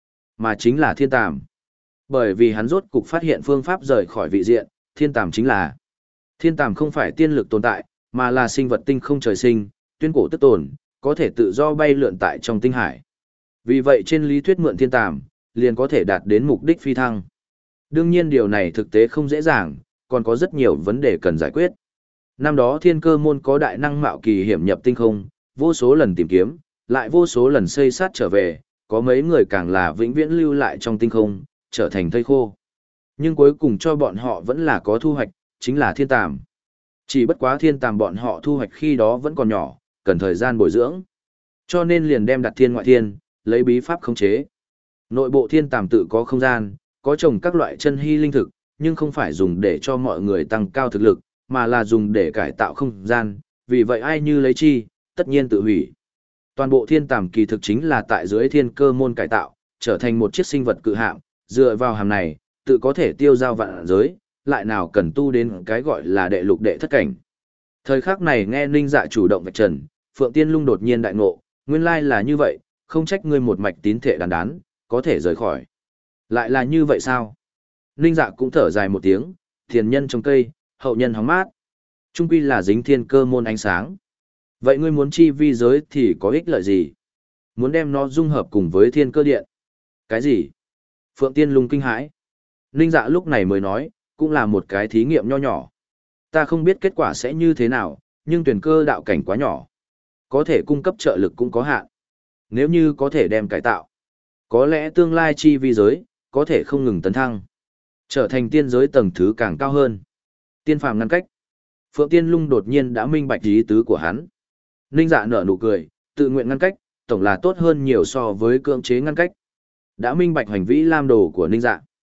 mà chính là thiên tàm. Bởi vì hắn rốt cục phát hiện phương pháp rời khỏi vị diện, thiên tàm chính là. Thiên tàm không phải tiên lực tồn tại, mà là sinh vật tinh không trời sinh, tuyên cổ tức tồn, có thể tự do bay lượn tại trong tinh hải. Vì vậy trên lý thuyết mượn thiên tàm, liền có thể đạt đến mục đích phi thăng. Đương nhiên điều này thực tế không dễ dàng, còn có rất nhiều vấn đề cần giải quyết. Năm đó thiên cơ môn có đại năng mạo kỳ hiểm nhập tinh không, vô số lần tìm kiếm, lại vô số lần xây sát trở về, có mấy người càng là vĩnh viễn lưu lại trong tinh không, trở thành thây khô. Nhưng cuối cùng cho bọn họ vẫn là có thu hoạch, chính là thiên tàm. Chỉ bất quá thiên tàm bọn họ thu hoạch khi đó vẫn còn nhỏ, cần thời gian bồi dưỡng. Cho nên liền đem đặt thiên ngoại thiên, lấy bí pháp khống chế. Nội bộ thiên tàm tự có không gian, có trồng các loại chân hy linh thực, nhưng không phải dùng để cho mọi người tăng cao thực lực, mà là dùng để cải tạo không gian, vì vậy ai như lấy chi, tất nhiên tự hủy. Toàn bộ thiên tàm kỳ thực chính là tại dưới thiên cơ môn cải tạo, trở thành một chiếc sinh vật cự hạm, dựa vào hàm này, tự có thể tiêu giao vạn giới, lại nào cần tu đến cái gọi là đệ lục đệ thất cảnh. Thời khắc này nghe Ninh Dạ chủ động vạch trần, Phượng Tiên Lung đột nhiên đại ngộ, nguyên lai là như vậy, không trách ngươi một mạch tín thể đàn đán, có thể rời khỏi. Lại là như vậy sao? Ninh Dạ cũng thở dài một tiếng, thiền nhân trồng cây, hậu nhân hóng mát. Trung quy là dính thiên cơ môn ánh sáng. Vậy ngươi muốn chi vi giới thì có ích lợi gì? Muốn đem nó dung hợp cùng với thiên cơ điện. Cái gì? Phượng Tiên Lung kinh hãi. Ninh Dạ lúc này mới nói, cũng là một cái thí nghiệm nho nhỏ. Ta không biết kết quả sẽ như thế nào, nhưng tuyển cơ đạo cảnh quá nhỏ. Có thể cung cấp trợ lực cũng có hạn. Nếu như có thể đem cải tạo, có lẽ tương lai chi vi giới, có thể không ngừng tấn thăng. Trở thành tiên giới tầng thứ càng cao hơn. Tiên phàm ngăn cách. Phượng Tiên Lung đột nhiên đã minh bạch ý tứ của hắn. Ninh Dạ nở nụ cười, tự nguyện ngăn cách, tổng là tốt hơn nhiều so với cưỡng chế ngăn cách. Đã minh bạch hành vi lam đồ của Ninh Dạ.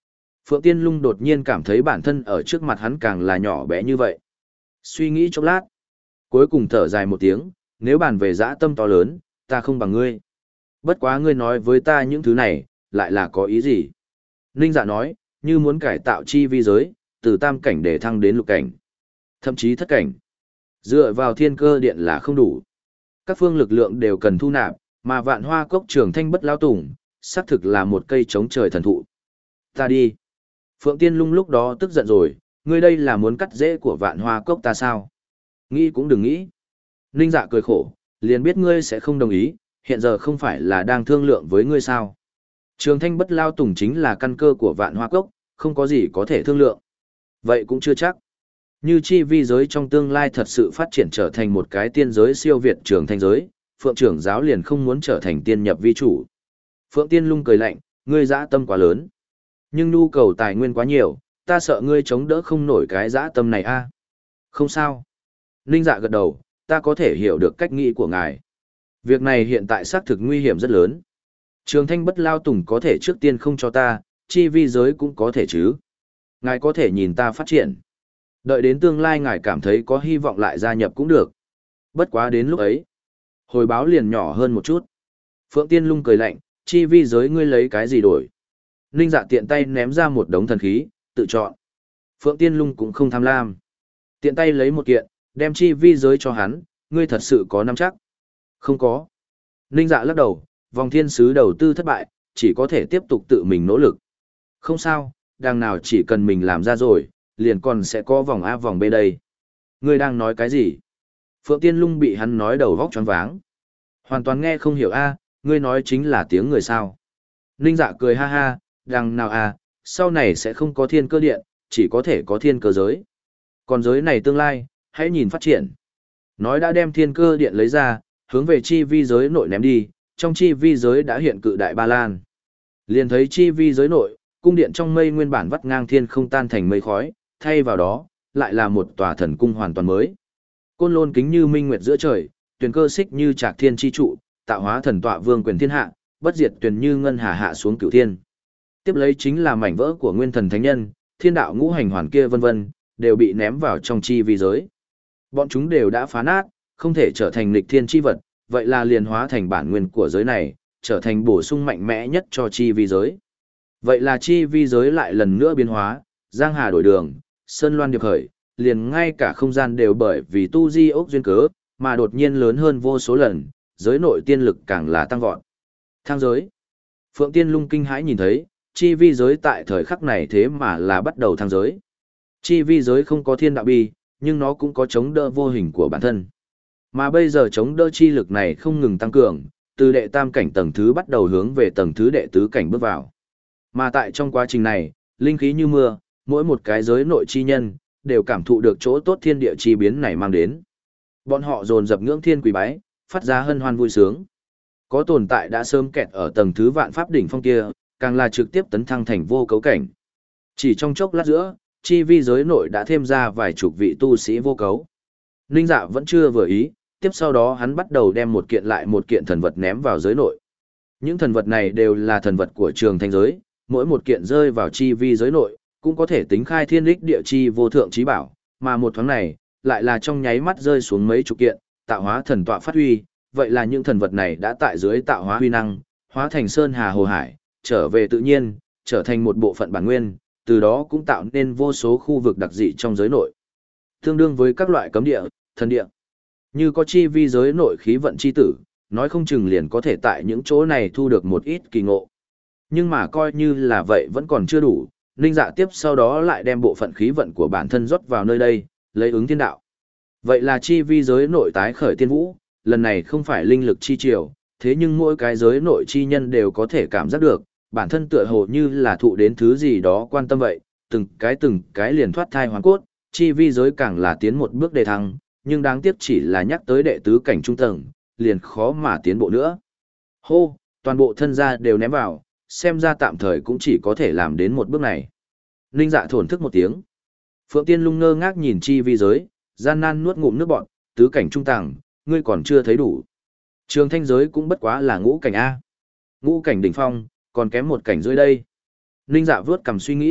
Phượng Tiên Lung đột nhiên cảm thấy bản thân ở trước mặt hắn càng là nhỏ bé như vậy. Suy nghĩ chốc lát, cuối cùng thở dài một tiếng, nếu bàn về dã tâm to lớn, ta không bằng ngươi. Bất quá ngươi nói với ta những thứ này, lại là có ý gì? Ninh Dạ nói, như muốn cải tạo chi vi giới, từ tam cảnh để thăng đến lục cảnh, thậm chí thất cảnh. Dựa vào thiên cơ điện là không đủ. Các phương lực lượng đều cần thu nạp, mà vạn hoa cốc trường thanh bất lao tùng, xác thực là một cây chống trời thần thụ. Ta đi. Phượng Tiên Lung lúc đó tức giận rồi, ngươi đây là muốn cắt rễ của vạn hoa cốc ta sao? Nghĩ cũng đừng nghĩ. Ninh Dạ cười khổ, liền biết ngươi sẽ không đồng ý, hiện giờ không phải là đang thương lượng với ngươi sao. Trường thanh bất lao tùng chính là căn cơ của vạn hoa cốc, không có gì có thể thương lượng. Vậy cũng chưa chắc. Như chi vi giới trong tương lai thật sự phát triển trở thành một cái tiên giới siêu việt trường thanh giới, Phượng trưởng giáo liền không muốn trở thành tiên nhập vi chủ. Phượng Tiên Lung cười lạnh, ngươi dã tâm quá lớn. Nhưng nhu cầu tài nguyên quá nhiều, ta sợ ngươi chống đỡ không nổi cái dã tâm này a. Không sao. Ninh Dạ gật đầu, ta có thể hiểu được cách nghĩ của ngài. Việc này hiện tại xác thực nguy hiểm rất lớn. Trường thanh bất lao tùng có thể trước tiên không cho ta, chi vi giới cũng có thể chứ. Ngài có thể nhìn ta phát triển. Đợi đến tương lai ngài cảm thấy có hy vọng lại gia nhập cũng được. Bất quá đến lúc ấy, hồi báo liền nhỏ hơn một chút. Phượng Tiên Lung cười lạnh, chi vi giới ngươi lấy cái gì đổi? Ninh Dạ tiện tay ném ra một đống thần khí, tự chọn. Phượng Tiên Lung cũng không tham lam. Tiện tay lấy một kiện, đem chi vi giới cho hắn, ngươi thật sự có nắm chắc? Không có. Ninh Dạ lắc đầu, vòng thiên sứ đầu tư thất bại, chỉ có thể tiếp tục tự mình nỗ lực. Không sao, đằng nào chỉ cần mình làm ra rồi, liền còn sẽ có vòng A vòng B đây. Ngươi đang nói cái gì? Phượng Tiên Lung bị hắn nói đầu vóc choáng váng. Hoàn toàn nghe không hiểu A, ngươi nói chính là tiếng người sao. Ninh Dạ cười ha ha, đằng nào à, sau này sẽ không có thiên cơ điện, chỉ có thể có thiên cơ giới. Còn giới này tương lai, hãy nhìn phát triển. Nói đã đem thiên cơ điện lấy ra, hướng về chi vi giới nội ném đi, trong chi vi giới đã hiện cự đại ba lan. Liền thấy chi vi giới nội, cung điện trong mây nguyên bản vắt ngang thiên không tan thành mây khói, thay vào đó, lại là một tòa thần cung hoàn toàn mới. Côn lôn kính như minh nguyệt giữa trời, tuyền cơ xích như trạc thiên chi trụ, tạo hóa thần tọa vương quyền thiên hạ, bất diệt tuyền như ngân hà hạ xuống cửu thiên. Tiếp lấy chính là mảnh vỡ của nguyên thần thánh nhân, thiên đạo ngũ hành hoàn kia vân vân, đều bị ném vào trong chi vi giới. Bọn chúng đều đã phá nát, không thể trở thành nghịch thiên chi vật, vậy là liền hóa thành bản nguyên của giới này, trở thành bổ sung mạnh mẽ nhất cho chi vi giới. Vậy là chi vi giới lại lần nữa biến hóa, giang hà đổi đường, sơn loan điệp khởi, liền ngay cả không gian đều bởi vì tu di ốc duyên cớ, mà đột nhiên lớn hơn vô số lần, giới nội tiên lực càng là tăng vọt. Thang giới. Phượng Tiên Lung kinh hãi nhìn thấy, chi vi giới tại thời khắc này thế mà là bắt đầu thang giới. Chi vi giới không có thiên đạo bi, nhưng nó cũng có chống đỡ vô hình của bản thân. Mà bây giờ chống đỡ chi lực này không ngừng tăng cường, từ đệ tam cảnh tầng thứ bắt đầu hướng về tầng thứ đệ tứ cảnh bước vào. Mà tại trong quá trình này, linh khí như mưa, mỗi một cái giới nội chi nhân, đều cảm thụ được chỗ tốt thiên địa chi biến này mang đến. Bọn họ dồn dập ngưỡng thiên quỳ bái, phát ra hân hoan vui sướng. Có tồn tại đã sớm kẹt ở tầng thứ vạn pháp đỉnh phong kia, càng là trực tiếp tấn thăng thành vô cấu cảnh. Chỉ trong chốc lát giữa, chi vi giới nội đã thêm ra vài chục vị tu sĩ vô cấu. Ninh Dạ vẫn chưa vừa ý, tiếp sau đó hắn bắt đầu đem một kiện lại một kiện thần vật ném vào giới nội. Những thần vật này đều là thần vật của trường thanh giới, mỗi một kiện rơi vào chi vi giới nội, cũng có thể tính khai thiên đích địa chi vô thượng trí bảo, mà một thoáng này, lại là trong nháy mắt rơi xuống mấy chục kiện, tạo hóa thần tọa phát huy, vậy là những thần vật này đã tại dưới tạo hóa huy năng, hóa thành sơn hà hồ hải, trở về tự nhiên, trở thành một bộ phận bản nguyên, từ đó cũng tạo nên vô số khu vực đặc dị trong giới nội. Tương đương với các loại cấm địa, thần địa. Như có chi vi giới nội khí vận chi tử, nói không chừng liền có thể tại những chỗ này thu được một ít kỳ ngộ. Nhưng mà coi như là vậy vẫn còn chưa đủ, Ninh Dạ tiếp sau đó lại đem bộ phận khí vận của bản thân rót vào nơi đây, lấy ứng thiên đạo. Vậy là chi vi giới nội tái khởi tiên vũ, lần này không phải linh lực chi triều, thế nhưng mỗi cái giới nội chi nhân đều có thể cảm giác được, bản thân tựa hồ như là thụ đến thứ gì đó quan tâm vậy, từng cái từng cái liền thoát thai hoàn cốt, chi vi giới càng là tiến một bước đề thăng, nhưng đáng tiếc chỉ là nhắc tới đệ tứ cảnh trung tầng, liền khó mà tiến bộ nữa. Hô, toàn bộ thân gia đều ném vào, xem ra tạm thời cũng chỉ có thể làm đến một bước này. Ninh Dạ thổn thức một tiếng. Phượng Tiên Lung ngơ ngác nhìn chi vi giới, gian nan nuốt ngụm nước bọt, tứ cảnh trung tầng, ngươi còn chưa thấy đủ. Trường thanh giới cũng bất quá là ngũ cảnh A. Ngũ cảnh đỉnh phong, còn kém một cảnh dưới đây. Ninh Dạ vướt cầm suy nghĩ,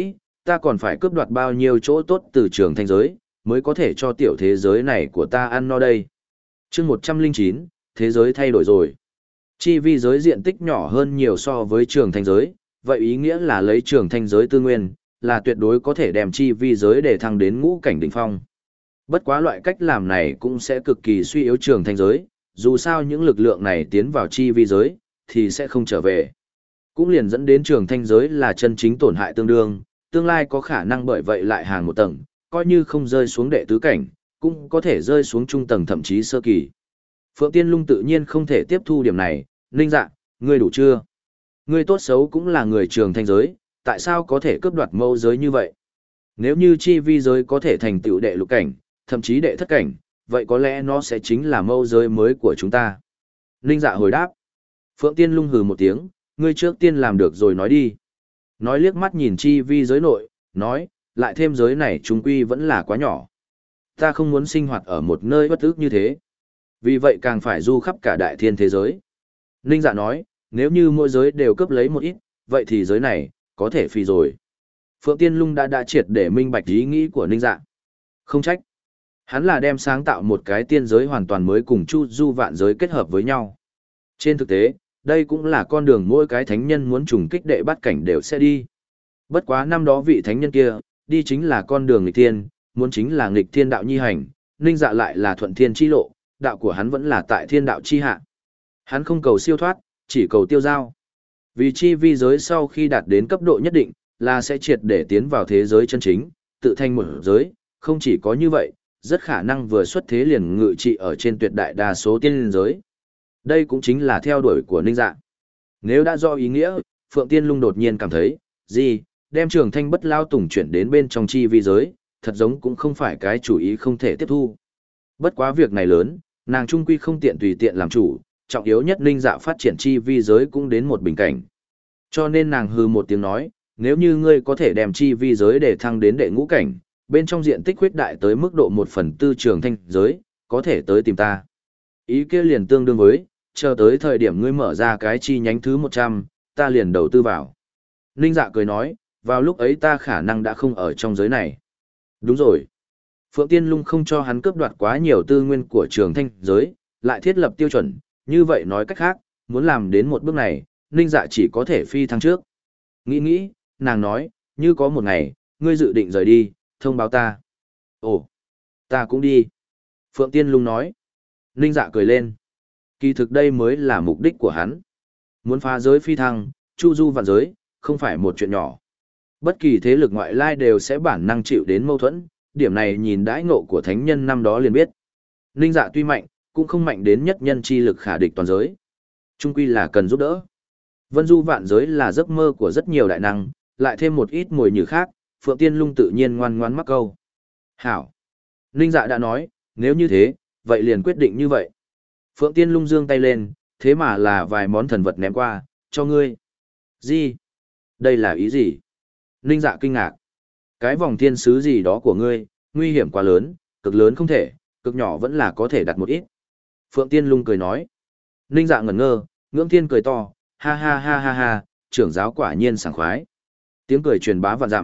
ta còn phải cướp đoạt bao nhiêu chỗ tốt từ trường thanh giới, mới có thể cho tiểu thế giới này của ta ăn no đây. chương một trăm lẻ chín, thế giới thay đổi rồi. Chi vi giới diện tích nhỏ hơn nhiều so với trường thanh giới, vậy ý nghĩa là lấy trường thanh giới tư nguyên, là tuyệt đối có thể đem chi vi giới để thăng đến ngũ cảnh đỉnh phong. Bất quá loại cách làm này cũng sẽ cực kỳ suy yếu trường thanh giới, dù sao những lực lượng này tiến vào chi vi giới, thì sẽ không trở về. Cũng liền dẫn đến trường thanh giới là chân chính tổn hại tương đương, tương lai có khả năng bởi vậy lại hàng một tầng, coi như không rơi xuống đệ tứ cảnh, cũng có thể rơi xuống trung tầng thậm chí sơ kỳ. Phượng Tiên Lung tự nhiên không thể tiếp thu điểm này, Ninh Dạ, ngươi đủ chưa? Ngươi tốt xấu cũng là người trường thanh giới, tại sao có thể cướp đoạt mâu giới như vậy? Nếu như chi vi giới có thể thành tựu đệ lục cảnh, thậm chí đệ thất cảnh, vậy có lẽ nó sẽ chính là mâu giới mới của chúng ta. Ninh Dạ hồi đáp. Phượng Tiên Lung hừ một tiếng, ngươi trước tiên làm được rồi nói đi. Nói liếc mắt nhìn chi vi giới nội, nói, lại thêm giới này chúng quy vẫn là quá nhỏ. Ta không muốn sinh hoạt ở một nơi bất ức như thế. Vì vậy càng phải du khắp cả đại thiên thế giới. Ninh Dạ nói, nếu như mỗi giới đều cướp lấy một ít, vậy thì giới này, có thể phi rồi. Phượng Tiên Lung đã đã triệt để minh bạch ý nghĩ của Ninh Dạ. Không trách. Hắn là đem sáng tạo một cái tiên giới hoàn toàn mới cùng chu du vạn giới kết hợp với nhau. Trên thực tế, đây cũng là con đường mỗi cái thánh nhân muốn trùng kích đệ bát cảnh đều sẽ đi. Bất quá năm đó vị thánh nhân kia, đi chính là con đường nghịch thiên, muốn chính là nghịch thiên đạo nhi hành, Ninh Dạ lại là thuận thiên chi lộ, đạo của hắn vẫn là tại thiên đạo chi hạ. Hắn không cầu siêu thoát, chỉ cầu tiêu giao. Vì chi vi giới sau khi đạt đến cấp độ nhất định, là sẽ triệt để tiến vào thế giới chân chính, tự thành một giới, không chỉ có như vậy, rất khả năng vừa xuất thế liền ngự trị ở trên tuyệt đại đa số tiên giới. Đây cũng chính là theo đuổi của Ninh Dạ. Nếu đã do ý nghĩa, Phượng Tiên Lung đột nhiên cảm thấy, gì, đem trường thanh bất lao tùng chuyển đến bên trong chi vi giới, thật giống cũng không phải cái chủ ý không thể tiếp thu. Bất quá việc này lớn, nàng trung quy không tiện tùy tiện làm chủ, trọng yếu nhất Ninh Dạ phát triển chi vi giới cũng đến một bình cảnh. Cho nên nàng hừ một tiếng nói, nếu như ngươi có thể đem chi vi giới để thăng đến đệ ngũ cảnh, bên trong diện tích huyết đại tới mức độ một phần tư trường thanh giới, có thể tới tìm ta. Ý kia liền tương đương với, chờ tới thời điểm ngươi mở ra cái chi nhánh thứ một trăm, ta liền đầu tư vào. Ninh Dạ cười nói, vào lúc ấy ta khả năng đã không ở trong giới này. Đúng rồi. Phượng Tiên Lung không cho hắn cướp đoạt quá nhiều tư nguyên của trường thanh giới, lại thiết lập tiêu chuẩn, như vậy nói cách khác, muốn làm đến một bước này, Ninh Dạ chỉ có thể phi thăng trước. Nghĩ nghĩ, nàng nói, như có một ngày, ngươi dự định rời đi, thông báo ta. Ồ, ta cũng đi. Phượng Tiên Lung nói. Ninh Dạ cười lên. Kỳ thực đây mới là mục đích của hắn. Muốn phá giới phi thăng, chu du vạn giới, không phải một chuyện nhỏ. Bất kỳ thế lực ngoại lai đều sẽ bản năng chịu đến mâu thuẫn, điểm này nhìn đãi ngộ của thánh nhân năm đó liền biết. Ninh Dạ tuy mạnh, cũng không mạnh đến nhất nhân chi lực khả địch toàn giới. Trung quy là cần giúp đỡ. Vân du vạn giới là giấc mơ của rất nhiều đại năng, lại thêm một ít mồi nhử khác, Phượng Tiên Lung tự nhiên ngoan ngoãn mắc câu. Hảo. Ninh Dạ đã nói, nếu như thế, vậy liền quyết định như vậy. Phượng Tiên Lung giương tay lên, thế mà là vài món thần vật ném qua, cho ngươi. Gì? Đây là ý gì? Ninh Dạ kinh ngạc. Cái vòng thiên sứ gì đó của ngươi, nguy hiểm quá lớn, cực lớn không thể, cực nhỏ vẫn là có thể đặt một ít. Phượng Tiên Lung cười nói. Ninh Dạ ngẩn ngơ, ngưỡng thiên cười to, ha ha ha ha ha, trưởng giáo quả nhiên sảng khoái. Tiếng cười truyền bá vạn dặm.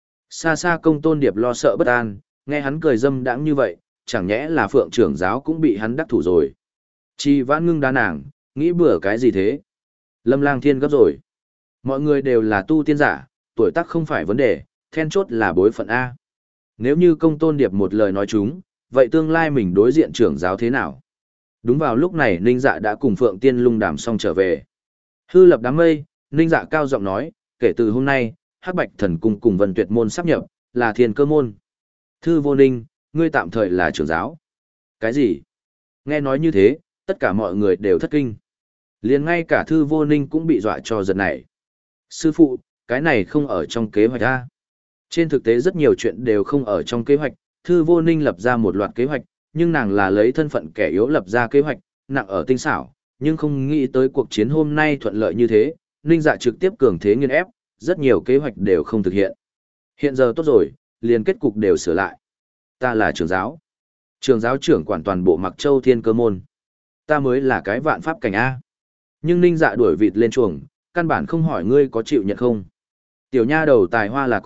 Xa xa Công Tôn Điệp lo sợ bất an, nghe hắn cười dâm đãng như vậy, chẳng nhẽ là Phượng trưởng giáo cũng bị hắn đắc thủ rồi. Chi Vãn ngưng đá nàng, nghĩ bừa cái gì thế? Lâm Lang Thiên gấp rồi. Mọi người đều là tu tiên giả, tuổi tác không phải vấn đề, then chốt là bối phận A. Nếu như Công Tôn Điệp một lời nói chúng, vậy tương lai mình đối diện trưởng giáo thế nào? Đúng vào lúc này Ninh Dạ đã cùng Phượng Tiên Lung đàm xong trở về. Hư lập đám mây, Ninh Dạ cao giọng nói, kể từ hôm nay, Hắc Bạch Thần Cung cùng Vân Tuyệt môn sắp nhập, là Thiên Cơ môn. Thư Vô Ninh, ngươi tạm thời là trưởng giáo. Cái gì? Nghe nói như thế, tất cả mọi người đều thất kinh. Liền ngay cả Thư Vô Ninh cũng bị dọa cho giật nảy. Sư phụ, cái này không ở trong kế hoạch a. Trên thực tế rất nhiều chuyện đều không ở trong kế hoạch, Thư Vô Ninh lập ra một loạt kế hoạch, nhưng nàng là lấy thân phận kẻ yếu lập ra kế hoạch, nặng ở tinh xảo, nhưng không nghĩ tới cuộc chiến hôm nay thuận lợi như thế, Ninh Dạ trực tiếp cường thế nghiên ép, rất nhiều kế hoạch đều không thực hiện. Hiện giờ tốt rồi, liền kết cục đều sửa lại. Ta là trưởng giáo. Trưởng giáo trưởng quản toàn bộ Mặc Châu Thiên Cơ môn. Ta mới là cái vạn pháp cảnh A. Nhưng Ninh Dạ đuổi vịt lên chuồng, căn bản không hỏi ngươi có chịu nhận không. Tiểu nha đầu tài hoa là có,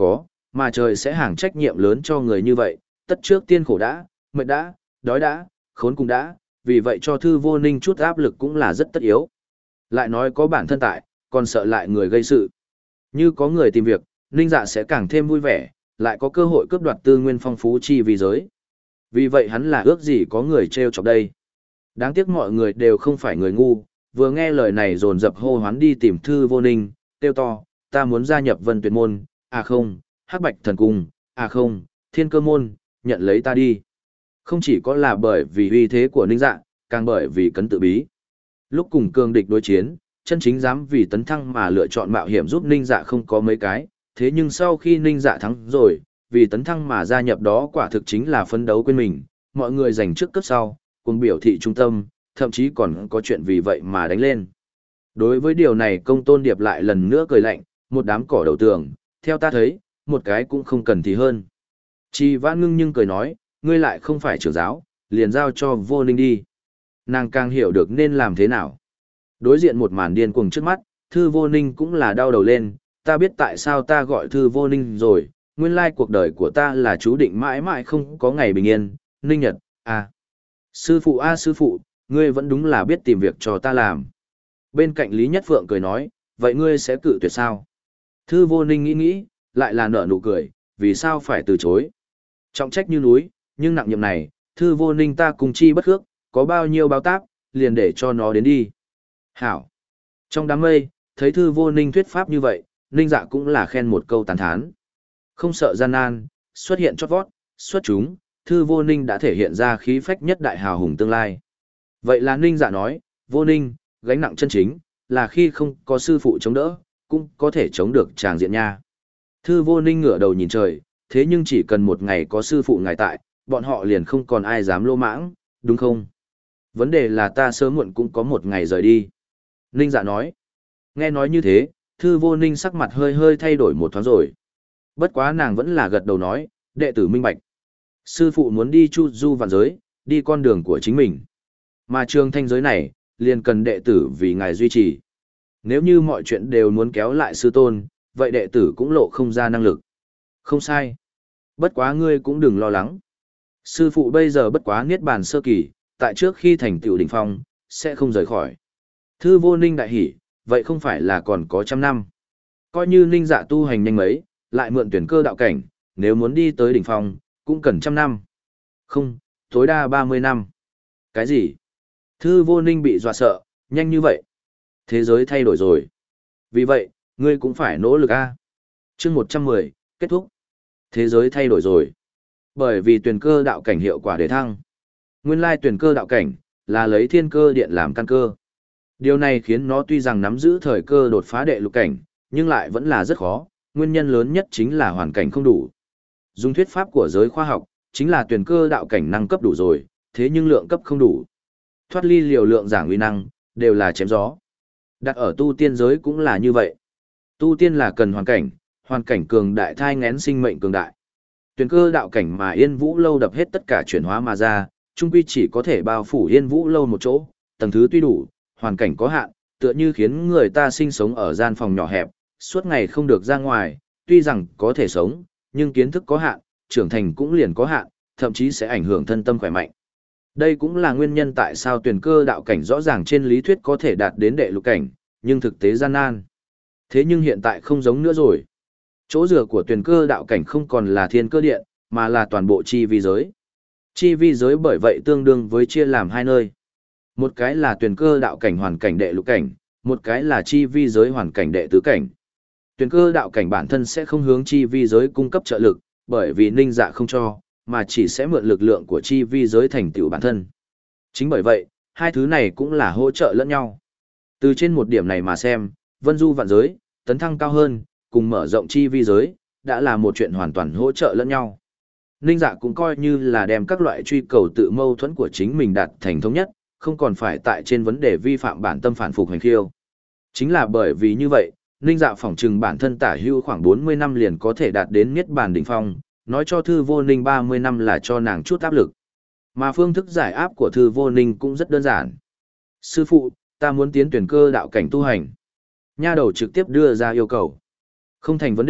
mà trời sẽ hàng trách nhiệm lớn cho người như vậy, tất trước tiên khổ đã, mệt đã, đói đã, khốn cùng đã, vì vậy cho Thư Vô Ninh chút áp lực cũng là rất tất yếu. Lại nói có bản thân tại, còn sợ lại người gây sự. Như có người tìm việc, Ninh Dạ sẽ càng thêm vui vẻ, lại có cơ hội cướp đoạt tư nguyên phong phú chi vì giới. Vì vậy hắn là ước gì có người trêu chọc đây. Đáng tiếc mọi người đều không phải người ngu, vừa nghe lời này dồn dập hô hoán đi tìm Thư Vô Ninh, kêu to, ta muốn gia nhập Vân Tuyệt môn, à không, Hắc Bạch Thần Cung, à không, Thiên Cơ môn, nhận lấy ta đi. Không chỉ có là bởi vì uy thế của Ninh Dạ, càng bởi vì cấn tự bí. Lúc cùng cường địch đối chiến, chân chính dám vì tấn thăng mà lựa chọn mạo hiểm giúp Ninh Dạ không có mấy cái, thế nhưng sau khi Ninh Dạ thắng rồi, vì tấn thăng mà gia nhập đó quả thực chính là phấn đấu quên mình, mọi người giành trước cấp sau, cùng biểu thị trung tâm, thậm chí còn có chuyện vì vậy mà đánh lên. Đối với điều này Công Tôn Điệp lại lần nữa cười lạnh, một đám cỏ đầu tường, theo ta thấy, một cái cũng không cần thì hơn. Chi Vãn Ngưng nhưng cười nói, ngươi lại không phải trưởng giáo, liền giao cho Vô Ninh đi. Nàng càng hiểu được nên làm thế nào. Đối diện một màn điên cuồng trước mắt, Thư Vô Ninh cũng là đau đầu lên, ta biết tại sao ta gọi Thư Vô Ninh rồi, nguyên lai cuộc đời của ta là chú định mãi mãi không có ngày bình yên, Ninh Nhật, à. Sư phụ a sư phụ, ngươi vẫn đúng là biết tìm việc cho ta làm. Bên cạnh Lý Nhất Phượng cười nói, vậy ngươi sẽ cự tuyệt sao? Thư Vô Ninh nghĩ nghĩ, lại là nở nụ cười, vì sao phải từ chối? Trọng trách như núi, nhưng nặng nhiệm này, Thư Vô Ninh ta cùng chi bất khước, có bao nhiêu báo táp, liền để cho nó đến đi. Hảo. Trong đám mây, thấy Thư Vô Ninh thuyết pháp như vậy, Ninh Dạ cũng là khen một câu tán thán. Không sợ gian nan, xuất hiện chót vót, xuất chúng, Thư Vô Ninh đã thể hiện ra khí phách nhất đại hào hùng tương lai. Vậy là Ninh Dạ nói, Vô Ninh, gánh nặng chân chính, là khi không có sư phụ chống đỡ, cũng có thể chống được tràng diện nha. Thư Vô Ninh ngửa đầu nhìn trời, thế nhưng chỉ cần một ngày có sư phụ ngài tại, bọn họ liền không còn ai dám lô mãng, đúng không? Vấn đề là ta sớm muộn cũng có một ngày rời đi. Ninh Dạ nói. Nghe nói như thế, Thư Vô Ninh sắc mặt hơi hơi thay đổi một thoáng rồi. Bất quá nàng vẫn là gật đầu nói, đệ tử minh bạch. Sư phụ muốn đi chu du vạn giới, đi con đường của chính mình. Mà trường thanh giới này, liền cần đệ tử vì ngài duy trì. Nếu như mọi chuyện đều muốn kéo lại sư tôn, vậy đệ tử cũng lộ không ra năng lực. Không sai. Bất quá ngươi cũng đừng lo lắng. Sư phụ bây giờ bất quá niết bàn sơ kỳ, tại trước khi thành tựu đỉnh phong, sẽ không rời khỏi. Thư Vô Ninh đại hỉ, vậy không phải là còn có trăm năm. Coi như Ninh Dạ tu hành nhanh mấy, lại mượn tuyển cơ đạo cảnh, nếu muốn đi tới đỉnh phong, cũng cần trăm năm. Không, tối đa ba mươi năm. Cái gì? Thư Vô Ninh bị dọa sợ, nhanh như vậy. Thế giới thay đổi rồi. Vì vậy, ngươi cũng phải nỗ lực a. Chương một trăm mười, kết thúc. Thế giới thay đổi rồi. Bởi vì tuyển cơ đạo cảnh hiệu quả để thăng. Nguyên lai tuyển cơ đạo cảnh, là lấy thiên cơ điện làm căn cơ. Điều này khiến nó tuy rằng nắm giữ thời cơ đột phá đệ lục cảnh, nhưng lại vẫn là rất khó, nguyên nhân lớn nhất chính là hoàn cảnh không đủ. Dùng thuyết pháp của giới khoa học, chính là tuyển cơ đạo cảnh năng cấp đủ rồi, thế nhưng lượng cấp không đủ. Thoát ly liều lượng giảng uy năng, đều là chém gió. Đặt ở tu tiên giới cũng là như vậy. Tu tiên là cần hoàn cảnh, hoàn cảnh cường đại thai ngén sinh mệnh cường đại. Tuyển cơ đạo cảnh mà Yên Vũ Lâu đập hết tất cả chuyển hóa mà ra, chung quy chỉ có thể bao phủ Yên Vũ Lâu một chỗ, tầng thứ tuy đủ, hoàn cảnh có hạn, tựa như khiến người ta sinh sống ở gian phòng nhỏ hẹp, suốt ngày không được ra ngoài, tuy rằng có thể sống, nhưng kiến thức có hạn, trưởng thành cũng liền có hạn, thậm chí sẽ ảnh hưởng thân tâm khỏe mạnh. Đây cũng là nguyên nhân tại sao tuyển cơ đạo cảnh rõ ràng trên lý thuyết có thể đạt đến đệ lục cảnh, nhưng thực tế gian nan. Thế nhưng hiện tại không giống nữa rồi. Chỗ dựa của tuyển cơ đạo cảnh không còn là thiên cơ điện, mà là toàn bộ chi vi giới. Chi vi giới bởi vậy tương đương với chia làm hai nơi. Một cái là tuyển cơ đạo cảnh hoàn cảnh đệ lục cảnh, một cái là chi vi giới hoàn cảnh đệ tứ cảnh. Tuyển cơ đạo cảnh bản thân sẽ không hướng chi vi giới cung cấp trợ lực, bởi vì Ninh Dạ không cho, mà chỉ sẽ mượn lực lượng của chi vi giới thành tựu bản thân. Chính bởi vậy, hai thứ này cũng là hỗ trợ lẫn nhau. Từ trên một điểm này mà xem, vân du vạn giới, tấn thăng cao hơn, cùng mở rộng chi vi giới, đã là một chuyện hoàn toàn hỗ trợ lẫn nhau. Ninh Dạ cũng coi như là đem các loại truy cầu tự mâu thuẫn của chính mình đạt thành thống nhất, không còn phải tại trên vấn đề vi phạm bản tâm phản phục hành khiêu. Chính là bởi vì như vậy, Ninh Dạ phỏng trừng bản thân tả hưu khoảng bốn mươi năm liền có thể đạt đến niết bàn đỉnh phong, nói cho Thư Vô Ninh ba mươi năm là cho nàng chút áp lực. Mà phương thức giải áp của Thư Vô Ninh cũng rất đơn giản. Sư phụ, ta muốn tiến tuyển cơ đạo cảnh tu hành. Nha đầu trực tiếp đưa ra yêu cầu. Không thành vấn đề,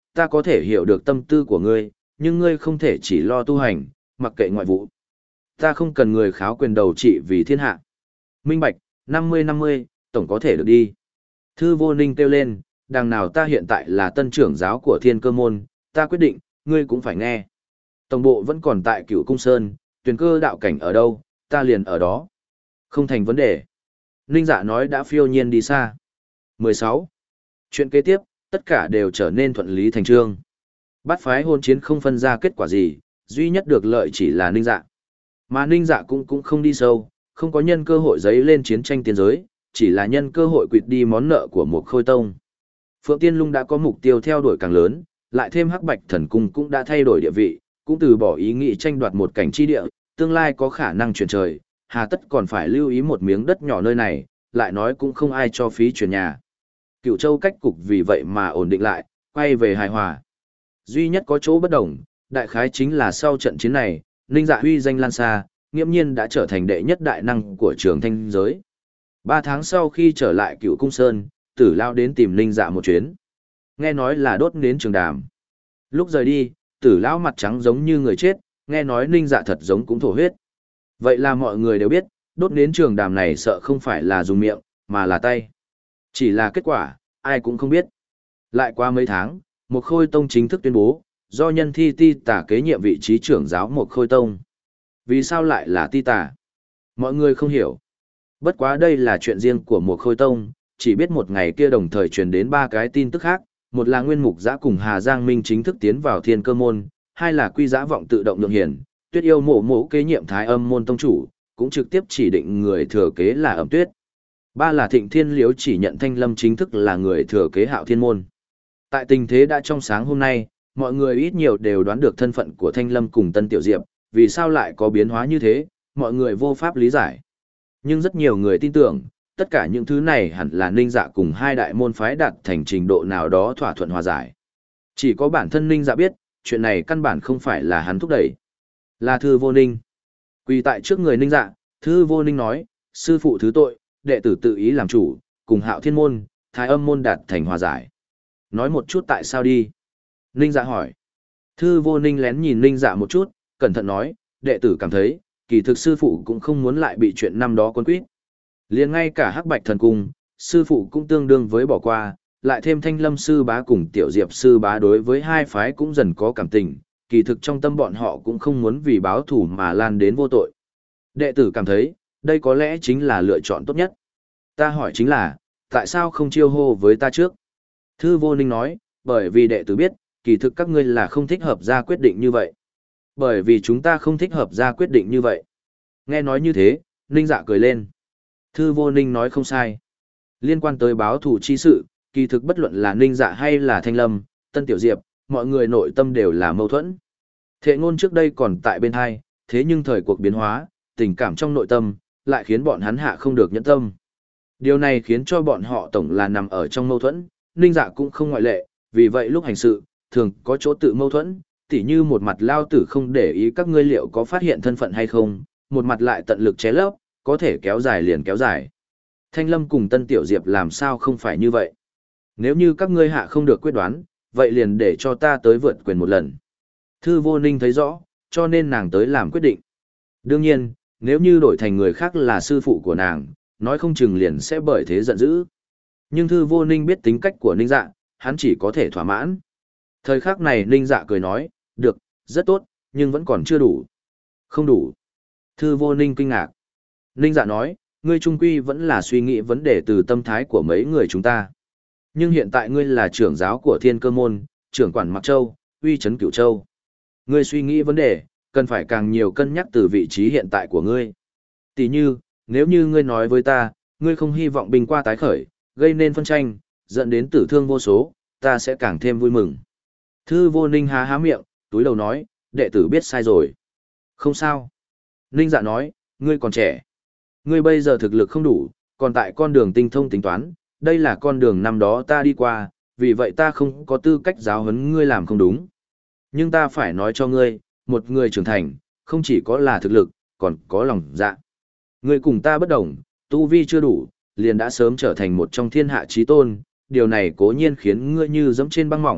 ta có thể hiểu được tâm tư của ngươi, nhưng ngươi không thể chỉ lo tu hành, mặc kệ ngoại vụ. Ta không cần người kháo quyền đầu trị vì thiên hạ. Minh bạch, năm mươi năm mươi, tổng có thể được đi. Thư Vô Ninh kêu lên, đằng nào ta hiện tại là tân trưởng giáo của Thiên Cơ môn, ta quyết định, ngươi cũng phải nghe. Tổng bộ vẫn còn tại Cửu Cung Sơn, tuyển cơ đạo cảnh ở đâu, ta liền ở đó. Không thành vấn đề. Ninh Dạ nói đã phiêu nhiên đi xa. mười sáu. Chuyện kế tiếp, tất cả đều trở nên thuận lý thành trương. Bát phái hôn chiến không phân ra kết quả gì, duy nhất được lợi chỉ là Ninh Dạ. Mà Ninh Dạ cũng cũng không đi sâu, không có nhân cơ hội giấy lên chiến tranh tiên giới, chỉ là nhân cơ hội quỵt đi món nợ của một khôi tông. Phượng Tiên Lung đã có mục tiêu theo đuổi càng lớn, lại thêm Hắc Bạch Thần Cung cũng đã thay đổi địa vị, cũng từ bỏ ý nghĩ tranh đoạt một cảnh chi địa, tương lai có khả năng chuyển trời, hà tất còn phải lưu ý một miếng đất nhỏ nơi này, lại nói cũng không ai cho phí chuyển nhà. Cựu Châu cách cục vì vậy mà ổn định lại, quay về hài hòa. Duy nhất có chỗ bất đồng, đại khái chính là sau trận chiến này, Ninh Dạ huy danh lan xa, nghiễm nhiên đã trở thành đệ nhất đại năng của trường thanh giới. Ba tháng sau khi trở lại Cựu Cung Sơn, Tử Lao đến tìm Ninh Dạ một chuyến. Nghe nói là đốt nến trường đàm. Lúc rời đi, Tử Lão mặt trắng giống như người chết, nghe nói Ninh Dạ thật giống cũng thổ huyết. Vậy là mọi người đều biết, đốt nến trường đàm này sợ không phải là dùng miệng, mà là tay. Chỉ là kết quả, ai cũng không biết. Lại qua mấy tháng, một khôi tông chính thức tuyên bố, do nhân thi ti tả kế nhiệm vị trí trưởng giáo một khôi tông. Vì sao lại là ti tả? Mọi người không hiểu. Bất quá đây là chuyện riêng của một khôi tông, chỉ biết một ngày kia đồng thời truyền đến ba cái tin tức khác, một là Nguyên Mục Giã cùng Hà Giang Minh chính thức tiến vào Thiên Cơ môn, hai là Quy Giã vọng tự động nhượng hiển, Tuyết Yêu mộ mộ kế nhiệm Thái Âm môn tông chủ, cũng trực tiếp chỉ định người thừa kế là Ẩm Tuyết. Ba là Thịnh Thiên Liếu chỉ nhận Thanh Lâm chính thức là người thừa kế Hạo Thiên môn. Tại tình thế đã trong sáng hôm nay, mọi người ít nhiều đều đoán được thân phận của Thanh Lâm cùng Tân Tiểu Diệp, vì sao lại có biến hóa như thế, mọi người vô pháp lý giải. Nhưng rất nhiều người tin tưởng, tất cả những thứ này hẳn là Ninh Dạ cùng hai đại môn phái đạt thành trình độ nào đó thỏa thuận hòa giải. Chỉ có bản thân Ninh Dạ biết, chuyện này căn bản không phải là hắn thúc đẩy. Là Thư Vô Ninh. Quỳ tại trước người Ninh Dạ, Thư Vô Ninh nói, sư phụ thứ tội, đệ tử tự ý làm chủ, cùng Hạo Thiên môn, Thái Âm môn đạt thành hòa giải. Nói một chút tại sao đi. Ninh Dạ hỏi. Thư Vô Ninh lén nhìn Ninh Dạ một chút, cẩn thận nói, đệ tử cảm thấy, kỳ thực sư phụ cũng không muốn lại bị chuyện năm đó cuốn quýt. Liền ngay cả Hắc Bạch Thần Cung, sư phụ cũng tương đương với bỏ qua, lại thêm Thanh Lâm sư bá cùng Tiểu Diệp sư bá đối với hai phái cũng dần có cảm tình, kỳ thực trong tâm bọn họ cũng không muốn vì báo thù mà lan đến vô tội. Đệ tử cảm thấy, đây có lẽ chính là lựa chọn tốt nhất. Ta hỏi chính là, tại sao không chiêu hô với ta trước? Thư Vô Ninh nói, bởi vì đệ tử biết, kỳ thực các ngươi là không thích hợp ra quyết định như vậy. Bởi vì chúng ta không thích hợp ra quyết định như vậy. Nghe nói như thế, Ninh Dạ cười lên. Thư Vô Ninh nói không sai. Liên quan tới báo thù chi sự, kỳ thực bất luận là Ninh Dạ hay là Thanh Lâm, Tân Tiểu Diệp, mọi người nội tâm đều là mâu thuẫn. Thệ ngôn trước đây còn tại bên hai, thế nhưng thời cuộc biến hóa, tình cảm trong nội tâm, lại khiến bọn hắn hạ không được nhẫn tâm. Điều này khiến cho bọn họ tổng là nằm ở trong mâu thuẫn, Ninh Dạ cũng không ngoại lệ, vì vậy lúc hành sự, thường có chỗ tự mâu thuẫn, tỉ như một mặt lao tử không để ý các ngươi liệu có phát hiện thân phận hay không, một mặt lại tận lực ché lấp, có thể kéo dài liền kéo dài. Thanh Lâm cùng Tân Tiểu Diệp làm sao không phải như vậy? Nếu như các ngươi hạ không được quyết đoán, vậy liền để cho ta tới vượt quyền một lần. Thư Vô Ninh thấy rõ, cho nên nàng tới làm quyết định. Đương nhiên, nếu như đổi thành người khác là sư phụ của nàng, nói không chừng liền sẽ bởi thế giận dữ. Nhưng Thư Vô Ninh biết tính cách của Ninh Dạ, hắn chỉ có thể thỏa mãn. Thời khắc này Ninh Dạ cười nói, được, rất tốt, nhưng vẫn còn chưa đủ. Không đủ. Thư Vô Ninh kinh ngạc. Ninh Dạ nói, ngươi trung quy vẫn là suy nghĩ vấn đề từ tâm thái của mấy người chúng ta. Nhưng hiện tại ngươi là trưởng giáo của Thiên Cơ môn, trưởng quản Mạc Châu, uy chấn Cửu Châu. Ngươi suy nghĩ vấn đề, cần phải càng nhiều cân nhắc từ vị trí hiện tại của ngươi. Tỷ như, nếu như ngươi nói với ta, ngươi không hy vọng binh qua tái khởi, gây nên phân tranh, dẫn đến tử thương vô số, ta sẽ càng thêm vui mừng. Thư Vô Ninh há há miệng, túi đầu nói, đệ tử biết sai rồi. Không sao. Ninh Dạ nói, ngươi còn trẻ. Ngươi bây giờ thực lực không đủ, còn tại con đường tinh thông tính toán, đây là con đường năm đó ta đi qua, vì vậy ta không có tư cách giáo huấn ngươi làm không đúng. Nhưng ta phải nói cho ngươi, một người trưởng thành, không chỉ có là thực lực, còn có lòng dạ. Ngươi cùng ta bất đồng, tu vi chưa đủ, liền đã sớm trở thành một trong thiên hạ chí tôn, điều này cố nhiên khiến ngươi như dẫm trên băng mỏng,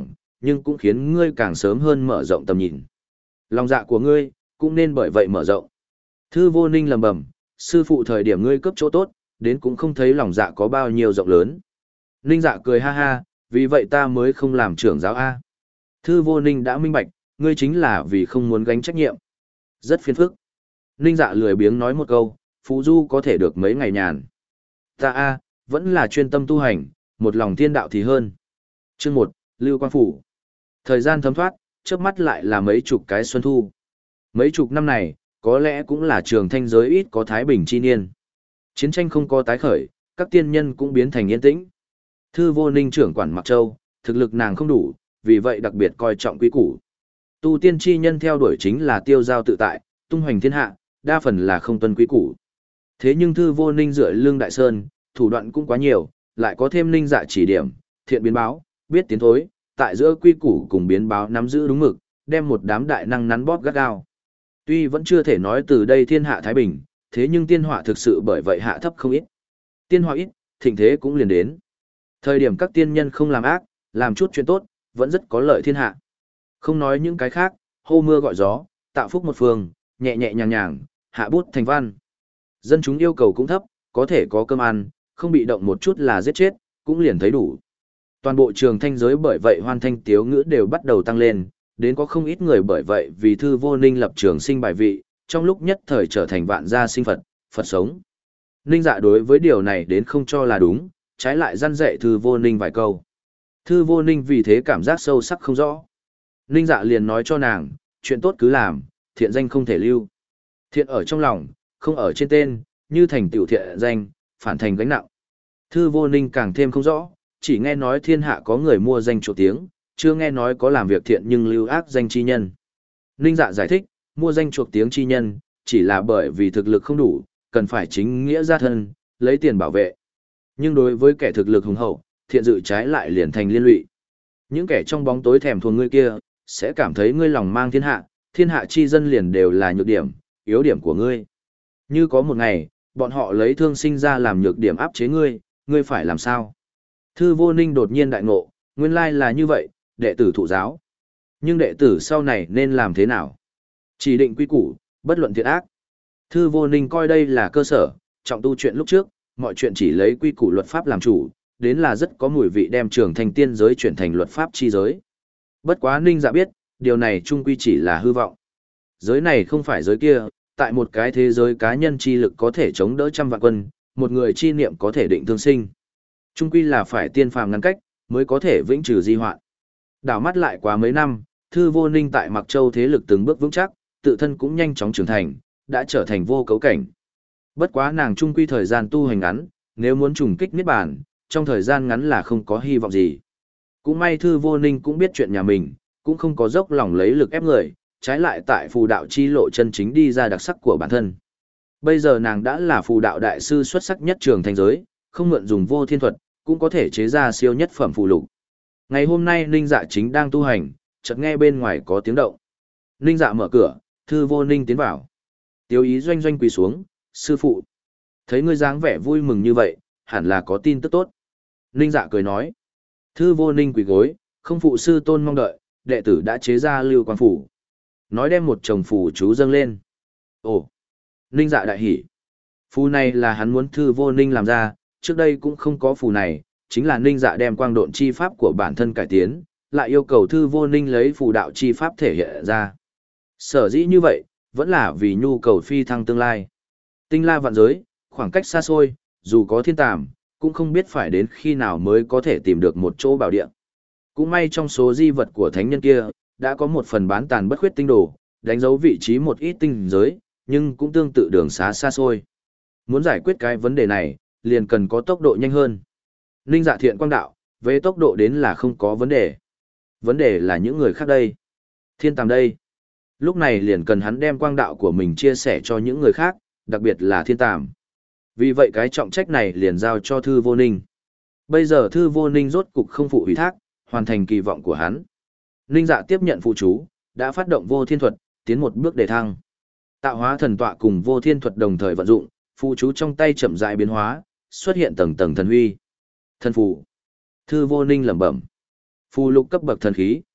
nhưng cũng khiến ngươi càng sớm hơn mở rộng tầm nhìn. Lòng dạ của ngươi, cũng nên bởi vậy mở rộng. Thư vô ninh lầm bầm, sư phụ thời điểm ngươi cấp chỗ tốt, đến cũng không thấy lòng dạ có bao nhiêu rộng lớn. Ninh dạ cười ha ha, vì vậy ta mới không làm trưởng giáo A. Thư vô ninh đã minh bạch, ngươi chính là vì không muốn gánh trách nhiệm. Rất phiền phức. Ninh dạ lười biếng nói một câu, Phú Du có thể được mấy ngày nhàn. Ta A, vẫn là chuyên tâm tu hành, một lòng thiên đạo thì hơn. Chương một, Lưu Quang Phủ. Thời gian thấm thoát, trước mắt lại là mấy chục cái xuân thu. Mấy chục năm này, có lẽ cũng là trường thanh giới ít có thái bình chi niên. Chiến tranh không có tái khởi, các tiên nhân cũng biến thành yên tĩnh. Thư vô ninh trưởng quản Mặc Châu, thực lực nàng không đủ, vì vậy đặc biệt coi trọng quý củ. Tu tiên chi nhân theo đuổi chính là tiêu giao tự tại, tung hoành thiên hạ, đa phần là không tuân quý củ. Thế nhưng thư vô ninh dựa lương đại sơn, thủ đoạn cũng quá nhiều, lại có thêm ninh dạ chỉ điểm, thiện biến báo, biết tiến thối, tại giữa quy củ cùng biến báo nắm giữ đúng mực, đem một đám đại năng nắn bóp gắt gao. Tuy vẫn chưa thể nói từ đây thiên hạ thái bình, thế nhưng tiên họa thực sự bởi vậy hạ thấp không ít. Tiên họa ít, thịnh thế cũng liền đến. Thời điểm các tiên nhân không làm ác, làm chút chuyện tốt, vẫn rất có lợi thiên hạ. Không nói những cái khác, hô mưa gọi gió, tạo phúc một phương, nhẹ nhẹ nhàng nhàng, hạ bút thành văn. Dân chúng yêu cầu cũng thấp, có thể có cơm ăn, không bị động một chút là giết chết, cũng liền thấy đủ. Toàn bộ trường thanh giới bởi vậy hoan thanh tiếu ngữ đều bắt đầu tăng lên, đến có không ít người bởi vậy vì thư vô ninh lập trường sinh bài vị, trong lúc nhất thời trở thành vạn gia sinh Phật, Phật sống. Ninh dạ đối với điều này đến không cho là đúng, trái lại răn dạy thư vô ninh vài câu. Thư vô ninh vì thế cảm giác sâu sắc không rõ. Ninh dạ liền nói cho nàng, chuyện tốt cứ làm, thiện danh không thể lưu. Thiện ở trong lòng, không ở trên tên, như thành tiểu thiện danh, phản thành gánh nặng. Thư vô ninh càng thêm không rõ, chỉ nghe nói thiên hạ có người mua danh chỗ tiếng, chưa nghe nói có làm việc thiện nhưng lưu ác danh chi nhân. Ninh dạ giải thích, mua danh chuộc tiếng chi nhân, chỉ là bởi vì thực lực không đủ, cần phải chính nghĩa ra thân, lấy tiền bảo vệ. Nhưng đối với kẻ thực lực hùng hậu, thiện dự trái lại liền thành liên lụy. Những kẻ trong bóng tối thèm thuồng ngươi kia, sẽ cảm thấy ngươi lòng mang thiên hạ, thiên hạ chi dân liền đều là nhược điểm, yếu điểm của ngươi. Như có một ngày, bọn họ lấy thương sinh ra làm nhược điểm áp chế ngươi, ngươi phải làm sao? Thư vô ninh đột nhiên đại ngộ, nguyên lai là như vậy, đệ tử thụ giáo. Nhưng đệ tử sau này nên làm thế nào? Chỉ định quy củ, bất luận thiện ác. Thư vô ninh coi đây là cơ sở, trọng tu chuyện lúc trước, mọi chuyện chỉ lấy quy củ luật pháp làm chủ, đến là rất có mùi vị đem trường thành tiên giới chuyển thành luật pháp chi giới. Bất quá ninh dạ biết, điều này chung quy chỉ là hư vọng. Giới này không phải giới kia, tại một cái thế giới cá nhân chi lực có thể chống đỡ trăm vạn quân, một người chi niệm có thể định thương sinh. Chung quy là phải tiên phàm ngăn cách, mới có thể vĩnh trừ di hoạn. Đảo mắt lại quá mấy năm, thư vô ninh tại Mặc Châu thế lực từng bước vững chắc, tự thân cũng nhanh chóng trưởng thành, đã trở thành vô cấu cảnh. Bất quá nàng chung quy thời gian tu hành ngắn, nếu muốn trùng kích niết bàn, trong thời gian ngắn là không có hy vọng gì. Cũng may thư vô ninh cũng biết chuyện nhà mình, cũng không có dốc lòng lấy lực ép người, trái lại tại phù đạo chi lộ chân chính đi ra đặc sắc của bản thân. Bây giờ nàng đã là phù đạo đại sư xuất sắc nhất trường thành giới, không mượn dùng vô thiên thuật, cũng có thể chế ra siêu nhất phẩm phù lục. Ngày hôm nay Ninh Dạ chính đang tu hành, chợt nghe bên ngoài có tiếng động. Ninh Dạ mở cửa, thư vô ninh tiến vào. Tiêu ý doanh doanh quỳ xuống, sư phụ. Thấy ngươi dáng vẻ vui mừng như vậy, hẳn là có tin tức tốt. Ninh Dạ cười nói. Thư vô ninh quỳ gối, không phụ sư tôn mong đợi, đệ tử đã chế ra lưu quang phủ. Nói đem một chồng phù chú dâng lên. Ồ! Ninh Dạ đại hỉ. Phù này là hắn muốn thư vô ninh làm ra, trước đây cũng không có phù này, chính là Ninh Dạ đem quang độn chi pháp của bản thân cải tiến, lại yêu cầu thư vô ninh lấy phù đạo chi pháp thể hiện ra. Sở dĩ như vậy, vẫn là vì nhu cầu phi thăng tương lai. Tinh la vạn giới, khoảng cách xa xôi, dù có thiên tàm, cũng không biết phải đến khi nào mới có thể tìm được một chỗ bảo địa. Cũng may trong số di vật của thánh nhân kia, đã có một phần bán tàn bất khuyết tinh đồ, đánh dấu vị trí một ít tinh giới, nhưng cũng tương tự đường xá xa xôi. Muốn giải quyết cái vấn đề này, liền cần có tốc độ nhanh hơn. Ninh Dạ thiện quang đạo, về tốc độ đến là không có vấn đề. Vấn đề là những người khác đây. Thiên tàm đây. Lúc này liền cần hắn đem quang đạo của mình chia sẻ cho những người khác, đặc biệt là thiên tàm. Vì vậy cái trọng trách này liền giao cho thư vô ninh. Bây giờ thư vô ninh rốt cục không phụ ủy thác, hoàn thành kỳ vọng của hắn. Ninh Dạ tiếp nhận phụ chú, đã phát động vô thiên thuật, tiến một bước đề thăng. Tạo hóa thần tọa cùng vô thiên thuật đồng thời vận dụng, phụ chú trong tay chậm rãi biến hóa, xuất hiện tầng tầng thần huy. Thần phù. Thư vô ninh lẩm bẩm. Phù lục cấp bậc thần khí,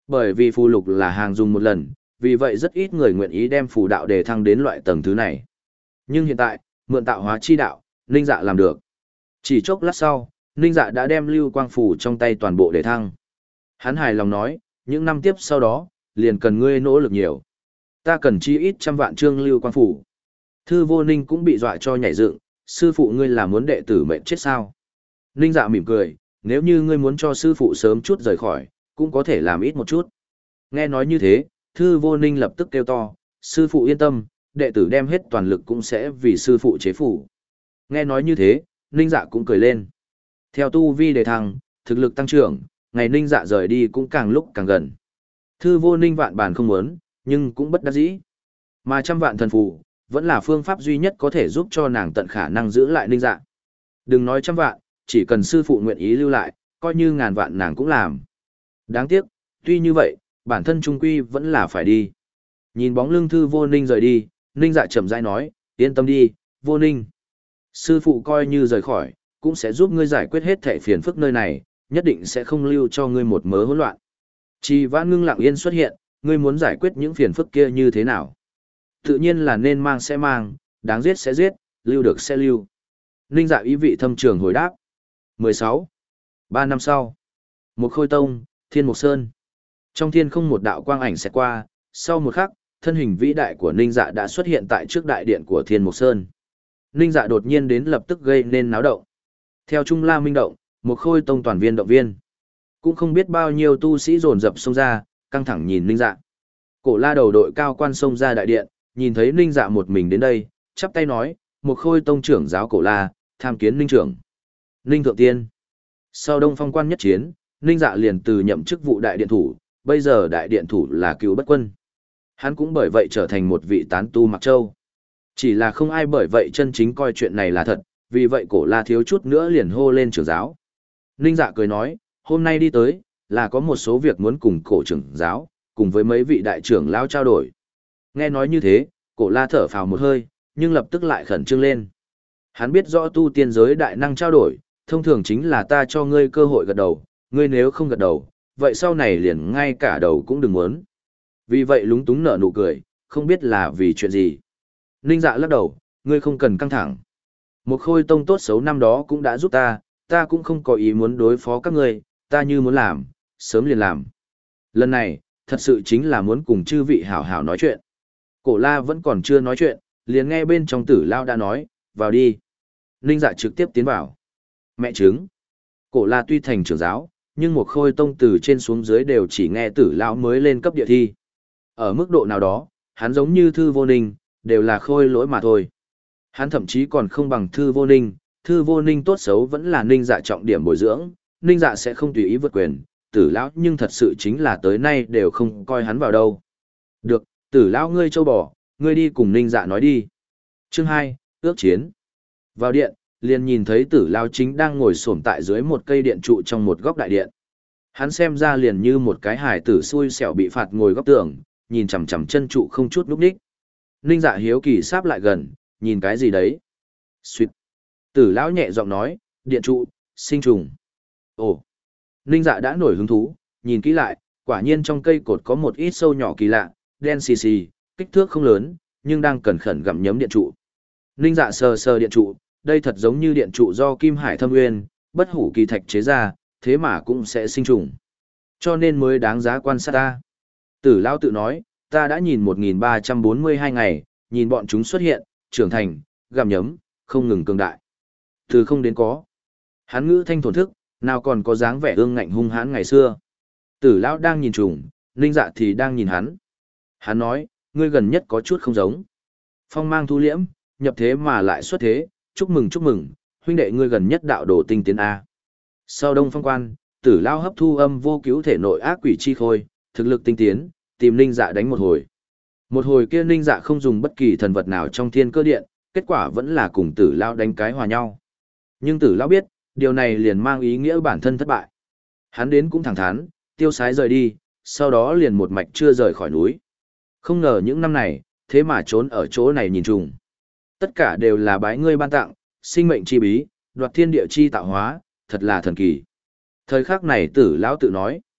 Bởi vì phù lục là hàng dùng một lần, vì vậy rất ít người nguyện ý đem phù đạo đề thăng đến loại tầng thứ này. Nhưng hiện tại, mượn tạo hóa chi đạo, Ninh Dạ làm được. Chỉ chốc lát sau, Ninh Dạ đã đem lưu quang phù trong tay toàn bộ đề thăng. Hắn hài lòng nói, những năm tiếp sau đó, liền cần ngươi nỗ lực nhiều. Ta cần chi ít trăm vạn trương lưu quang phù. Thư Vô Ninh cũng bị dọa cho nhảy dựng, sư phụ ngươi là muốn đệ tử mệnh chết sao? Ninh Dạ mỉm cười, nếu như ngươi muốn cho sư phụ sớm chút rời khỏi, cũng có thể làm ít một chút. Nghe nói như thế, Thư Vô Ninh lập tức kêu to, sư phụ yên tâm, đệ tử đem hết toàn lực cũng sẽ vì sư phụ chế phủ. Nghe nói như thế, Ninh Dạ cũng cười lên. Theo tu vi đề thăng, thực lực tăng trưởng, ngày Ninh Dạ rời đi cũng càng lúc càng gần. Thư Vô Ninh vạn bản không muốn, nhưng cũng bất đắc dĩ. Mà trăm vạn thần phù, vẫn là phương pháp duy nhất có thể giúp cho nàng tận khả năng giữ lại Ninh Dạ. Đừng nói trăm vạn, chỉ cần sư phụ nguyện ý lưu lại, coi như ngàn vạn nàng cũng làm. Đáng tiếc, tuy như vậy, bản thân trung quy vẫn là phải đi. Nhìn bóng lưng Thư Vô Ninh rời đi, Ninh Dạ chậm rãi nói, yên tâm đi, Vô Ninh. Sư phụ coi như rời khỏi, cũng sẽ giúp ngươi giải quyết hết thảy phiền phức nơi này, nhất định sẽ không lưu cho ngươi một mớ hỗn loạn. Trì Vãn Ngưng lặng yên xuất hiện, ngươi muốn giải quyết những phiền phức kia như thế nào? Tự nhiên là nên mang sẽ mang, đáng giết sẽ giết, lưu được sẽ lưu. Ninh Dạ ý vị thâm trường hồi đáp. mười sáu. Ba năm sau. Một Khôi Tông, Thiên Mục Sơn. Trong thiên không một đạo quang ảnh sẽ qua, sau một khắc, thân hình vĩ đại của Ninh Dạ đã xuất hiện tại trước đại điện của Thiên Mục Sơn. Ninh Dạ đột nhiên đến lập tức gây nên náo động. Theo Trung La Minh động, Một Khôi Tông toàn viên động viên. Cũng không biết bao nhiêu tu sĩ dồn dập xông ra, căng thẳng nhìn Ninh Dạ. Cổ La đầu đội cao quan xông ra đại điện, nhìn thấy Ninh Dạ một mình đến đây, chắp tay nói, Một Khôi Tông trưởng giáo Cổ La, tham kiến Ninh trưởng. Ninh Thượng Tiên. Sau Đông Phong quan nhất chiến, Ninh Dạ liền từ nhậm chức vụ đại điện thủ, bây giờ đại điện thủ là Cửu Bất Quân. Hắn cũng bởi vậy trở thành một vị tán tu Mặc Châu. Chỉ là không ai bởi vậy chân chính coi chuyện này là thật, vì vậy Cổ La thiếu chút nữa liền hô lên trưởng giáo. Ninh Dạ cười nói, hôm nay đi tới, là có một số việc muốn cùng Cổ trưởng giáo, cùng với mấy vị đại trưởng lão trao đổi. Nghe nói như thế, Cổ La thở phào một hơi, nhưng lập tức lại khẩn trương lên. Hắn biết rõ tu tiên giới đại năng trao đổi, thông thường chính là ta cho ngươi cơ hội gật đầu, ngươi nếu không gật đầu, vậy sau này liền ngay cả đầu cũng đừng muốn. Vì vậy lúng túng nở nụ cười, không biết là vì chuyện gì. Ninh Dạ lắc đầu, ngươi không cần căng thẳng. Một Khôi Tông tốt xấu năm đó cũng đã giúp ta, ta cũng không có ý muốn đối phó các ngươi, ta như muốn làm, sớm liền làm. Lần này, thật sự chính là muốn cùng chư vị hảo hảo nói chuyện. Cổ La vẫn còn chưa nói chuyện, liền nghe bên trong Tử Lao đã nói, vào đi. Ninh Dạ trực tiếp tiến vào. Mẹ chứng. Cổ La tuy thành trưởng giáo, nhưng Một Khôi Tông từ trên xuống dưới đều chỉ nghe Tử Lao mới lên cấp địa thi. Ở mức độ nào đó, hắn giống như Thư Vô Ninh, đều là khôi lỗi mà thôi. Hắn thậm chí còn không bằng Thư Vô Ninh, Thư Vô Ninh tốt xấu vẫn là Ninh Dạ trọng điểm bồi dưỡng, Ninh Dạ sẽ không tùy ý vượt quyền, Tử lão nhưng thật sự chính là tới nay đều không coi hắn vào đâu. Được, Tử lão ngươi châu bò, ngươi đi cùng Ninh Dạ nói đi. Chương hai, ước chiến. Vào điện, liền nhìn thấy Tử lão chính đang ngồi xổm tại dưới một cây điện trụ trong một góc đại điện. Hắn xem ra liền như một cái hài tử xui xẻo bị phạt ngồi góc tường, nhìn chằm chằm chân trụ không chút núp đích. Ninh Dạ hiếu kỳ sáp lại gần, nhìn cái gì đấy? Xuyệt. Tử lão nhẹ giọng nói, điện trụ, sinh trùng. Ồ. Ninh Dạ đã nổi hứng thú, nhìn kỹ lại, quả nhiên trong cây cột có một ít sâu nhỏ kỳ lạ, đen xì xì, kích thước không lớn, nhưng đang cẩn khẩn gặm nhấm điện trụ. Ninh Dạ sờ sờ điện trụ, đây thật giống như điện trụ do Kim Hải Thâm Nguyên, bất hủ kỳ thạch chế ra, thế mà cũng sẽ sinh trùng. Cho nên mới đáng giá quan sát ta. Tử lão tự nói, ta đã nhìn một nghìn ba trăm bốn mươi hai ngày, nhìn bọn chúng xuất hiện, trưởng thành, gặm nhấm, không ngừng cường đại. Từ không đến có. Hắn ngữ thanh thổn thức, nào còn có dáng vẻ ương ngạnh hung hãn ngày xưa. Tử lão đang nhìn trùng, Ninh Dạ thì đang nhìn hắn. Hắn nói, ngươi gần nhất có chút không giống. Phong mang thu liễm, nhập thế mà lại xuất thế, chúc mừng chúc mừng, huynh đệ ngươi gần nhất đạo đồ tinh tiến A. Sau Đông Phong quan, Tử lão hấp thu âm vô cứu thể nội ác quỷ chi khôi, thực lực tinh tiến, tìm Ninh Dạ đánh một hồi. Một hồi kia Ninh Dạ không dùng bất kỳ thần vật nào trong thiên cơ điện, kết quả vẫn là cùng Tử lão đánh cái hòa nhau. Nhưng Tử lão biết, điều này liền mang ý nghĩa bản thân thất bại. Hắn đến cũng thẳng thắn, tiêu sái rời đi, sau đó liền một mạch chưa rời khỏi núi. Không ngờ những năm này, thế mà trốn ở chỗ này nhìn trùng. Tất cả đều là bái ngươi ban tặng, sinh mệnh chi bí, đoạt thiên địa chi tạo hóa, thật là thần kỳ. Thời khắc này Tử lão tự nói.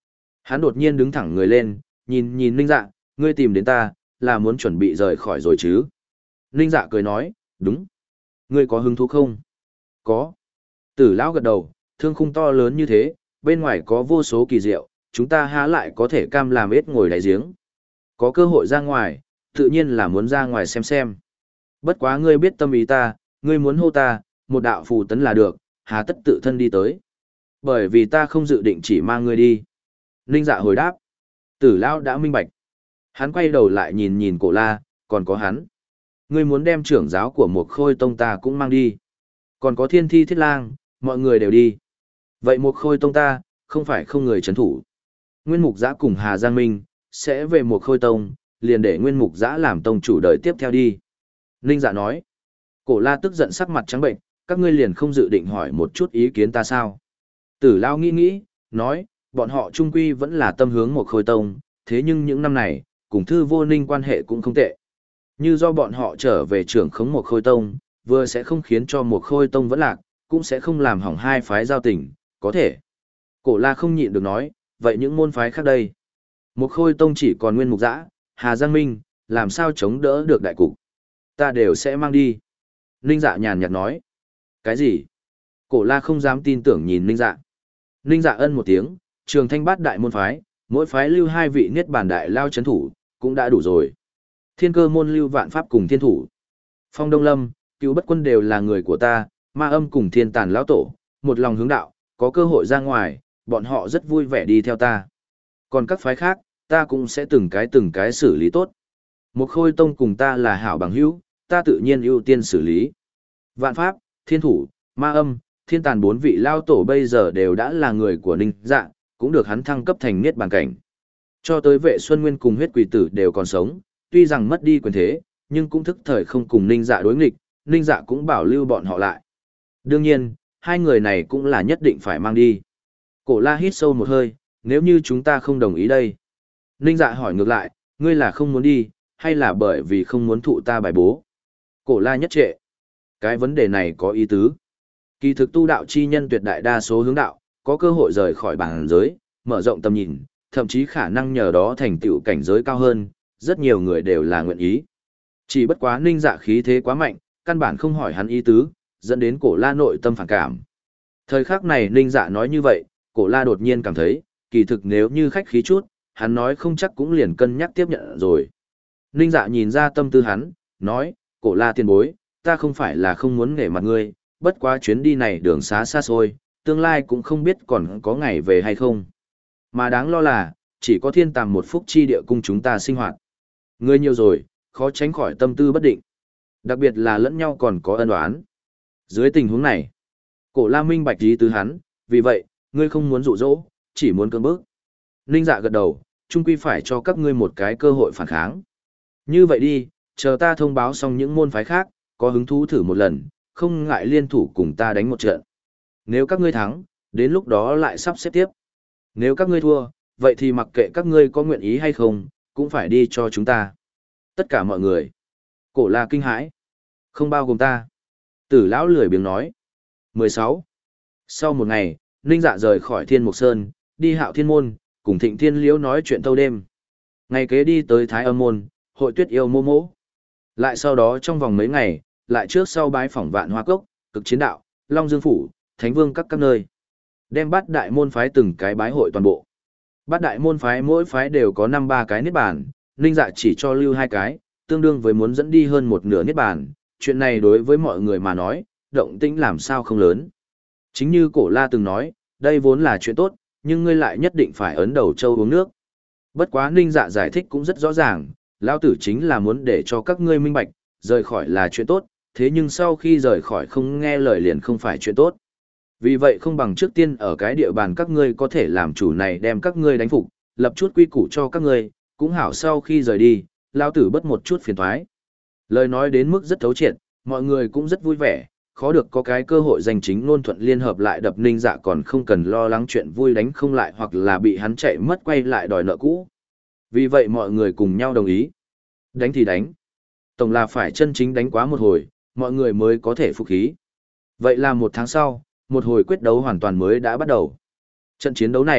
Hắn đột nhiên đứng thẳng người lên, nhìn nhìn Ninh Dạ, ngươi tìm đến ta, là muốn chuẩn bị rời khỏi rồi chứ? Ninh Dạ cười nói, đúng. Ngươi có hứng thú không? Có. Tử lão gật đầu, thương khung to lớn như thế, bên ngoài có vô số kỳ diệu, chúng ta há lại có thể cam làm ếch ngồi đáy giếng. Có cơ hội ra ngoài, tự nhiên là muốn ra ngoài xem xem. Bất quá ngươi biết tâm ý ta, ngươi muốn hô ta, một đạo phù tấn là được, hà tất tự thân đi tới. Bởi vì ta không dự định chỉ mang ngươi đi. Ninh Dạ hồi đáp. Tử lão đã minh bạch. Hắn quay đầu lại nhìn nhìn Cổ La, còn có hắn. Ngươi muốn đem trưởng giáo của một khôi tông ta cũng mang đi. Còn có Thiên Thi Thiết Lang, mọi người đều đi. Vậy một khôi tông ta, không phải không người chấn thủ. Nguyên Mục Giã cùng Hà Giang Minh, sẽ về một khôi tông, liền để Nguyên Mục Giã làm tông chủ đời tiếp theo đi. Ninh Dạ nói. Cổ La tức giận sắc mặt trắng bệnh, các ngươi liền không dự định hỏi một chút ý kiến ta sao? Tử Lao nghĩ nghĩ, nói, bọn họ trung quy vẫn là tâm hướng một khôi tông, thế nhưng những năm này, cùng Thư Vô Ninh quan hệ cũng không tệ. Như do bọn họ trở về trưởng khống một khôi tông, vừa sẽ không khiến cho một khôi tông vẫn lạc, cũng sẽ không làm hỏng hai phái giao tình, có thể. Cổ La không nhịn được nói, vậy những môn phái khác đây? Một khôi tông chỉ còn Nguyên Mục Giã, Hà Giang Minh, làm sao chống đỡ được đại cục? Ta đều sẽ mang đi. Ninh Dạ nhàn nhạt nói. Cái gì? Cổ La không dám tin tưởng nhìn Ninh Dạ. Ninh Dạ ân một tiếng, Trường Thanh bát đại môn phái, mỗi phái lưu hai vị niết bàn đại lao chấn thủ, cũng đã đủ rồi. Thiên Cơ môn lưu Vạn Pháp cùng thiên thủ. Phong Đông Lâm, Cửu Bất Quân đều là người của ta, Ma Âm cùng Thiên Tàn lão tổ, một lòng hướng đạo, có cơ hội ra ngoài, bọn họ rất vui vẻ đi theo ta. Còn các phái khác, ta cũng sẽ từng cái từng cái xử lý tốt. Một khôi tông cùng ta là hảo bằng hữu, ta tự nhiên ưu tiên xử lý. Vạn Pháp, Thiên Thủ, Ma Âm, Thiên Tàn bốn vị lao tổ bây giờ đều đã là người của Ninh Dạ, cũng được hắn thăng cấp thành niết bàn cảnh. Cho tới Vệ Xuân Nguyên cùng Huyết Quỷ Tử đều còn sống, tuy rằng mất đi quyền thế, nhưng cũng thức thời không cùng Ninh Dạ đối nghịch, Ninh Dạ cũng bảo lưu bọn họ lại. Đương nhiên, hai người này cũng là nhất định phải mang đi. Cổ La hít sâu một hơi, nếu như chúng ta không đồng ý đây. Ninh Dạ hỏi ngược lại, ngươi là không muốn đi, hay là bởi vì không muốn thụ ta bài bố? Cổ La nhất trệ. Cái vấn đề này có ý tứ. Kỳ thực tu đạo chi nhân tuyệt đại đa số hướng đạo, có cơ hội rời khỏi bản giới, mở rộng tầm nhìn, thậm chí khả năng nhờ đó thành tựu cảnh giới cao hơn, rất nhiều người đều là nguyện ý. Chỉ bất quá Ninh Dạ khí thế quá mạnh, căn bản không hỏi hắn ý tứ, dẫn đến Cổ La nội tâm phản cảm. Thời khắc này Ninh Dạ nói như vậy, Cổ La đột nhiên cảm thấy, kỳ thực nếu như khách khí chút, hắn nói không chắc cũng liền cân nhắc tiếp nhận rồi. Ninh Dạ nhìn ra tâm tư hắn, nói, Cổ La tiền bối, ta không phải là không muốn nể mặt ngươi, bất quá chuyến đi này đường xá xa xôi, tương lai cũng không biết còn có ngày về hay không. Mà đáng lo là, chỉ có thiên tàm một phúc chi địa cung chúng ta sinh hoạt. Ngươi nhiều rồi, khó tránh khỏi tâm tư bất định. Đặc biệt là lẫn nhau còn có ân oán. Dưới tình huống này, Cổ La minh bạch ý tứ hắn, vì vậy, ngươi không muốn dụ dỗ, chỉ muốn cưỡng bức. Ninh Dạ gật đầu, chung quy phải cho các ngươi một cái cơ hội phản kháng. Như vậy đi, chờ ta thông báo xong những môn phái khác, có hứng thú thử một lần, không ngại liên thủ cùng ta đánh một trận. Nếu các ngươi thắng, đến lúc đó lại sắp xếp tiếp. Nếu các ngươi thua, vậy thì mặc kệ các ngươi có nguyện ý hay không, cũng phải đi cho chúng ta. Tất cả mọi người. Cổ La kinh hãi. Không bao gồm ta. Tử lão lười biếng nói. mười sáu. Sau một ngày, Ninh Dạ rời khỏi Thiên Mục Sơn, đi Hạo Thiên Môn, cùng Thịnh Thiên Liễu nói chuyện thâu đêm. Ngày kế đi tới Thái Âm Môn, hội Tuyết Yêu Mô Mỗ. Lại sau đó trong vòng mấy ngày, lại trước sau bái phỏng Vạn Hoa Cốc, Cực Chiến Đạo, Long Dương Phủ, Thánh Vương các các nơi. Đem bát đại môn phái từng cái bái hội toàn bộ. Bát đại môn phái mỗi phái đều có năm ba cái niết bàn, Ninh Dạ chỉ cho lưu hai cái, tương đương với muốn dẫn đi hơn một nửa niết bàn. Chuyện này đối với mọi người mà nói, động tĩnh làm sao không lớn. Chính như Cổ La từng nói, đây vốn là chuyện tốt, nhưng ngươi lại nhất định phải ấn đầu châu uống nước. Bất quá Ninh Dạ giải thích cũng rất rõ ràng, lão tử chính là muốn để cho các ngươi minh bạch, rời khỏi là chuyện tốt, thế nhưng sau khi rời khỏi không nghe lời liền không phải chuyện tốt. Vì vậy không bằng trước tiên ở cái địa bàn các ngươi có thể làm chủ này đem các ngươi đánh phục, lập chút quy củ cho các ngươi, cũng hảo sau khi rời đi, lão tử bất một chút phiền toái. Lời nói đến mức rất thấu triệt, mọi người cũng rất vui vẻ, khó được có cái cơ hội giành chính ngôn thuận liên hợp lại đập Ninh Dạ còn không cần lo lắng chuyện vui đánh không lại hoặc là bị hắn chạy mất quay lại đòi nợ cũ. Vì vậy mọi người cùng nhau đồng ý. Đánh thì đánh. Tổng là phải chân chính đánh quá một hồi, mọi người mới có thể phục khí. Vậy là một tháng sau, một hồi quyết đấu hoàn toàn mới đã bắt đầu. Trận chiến đấu này,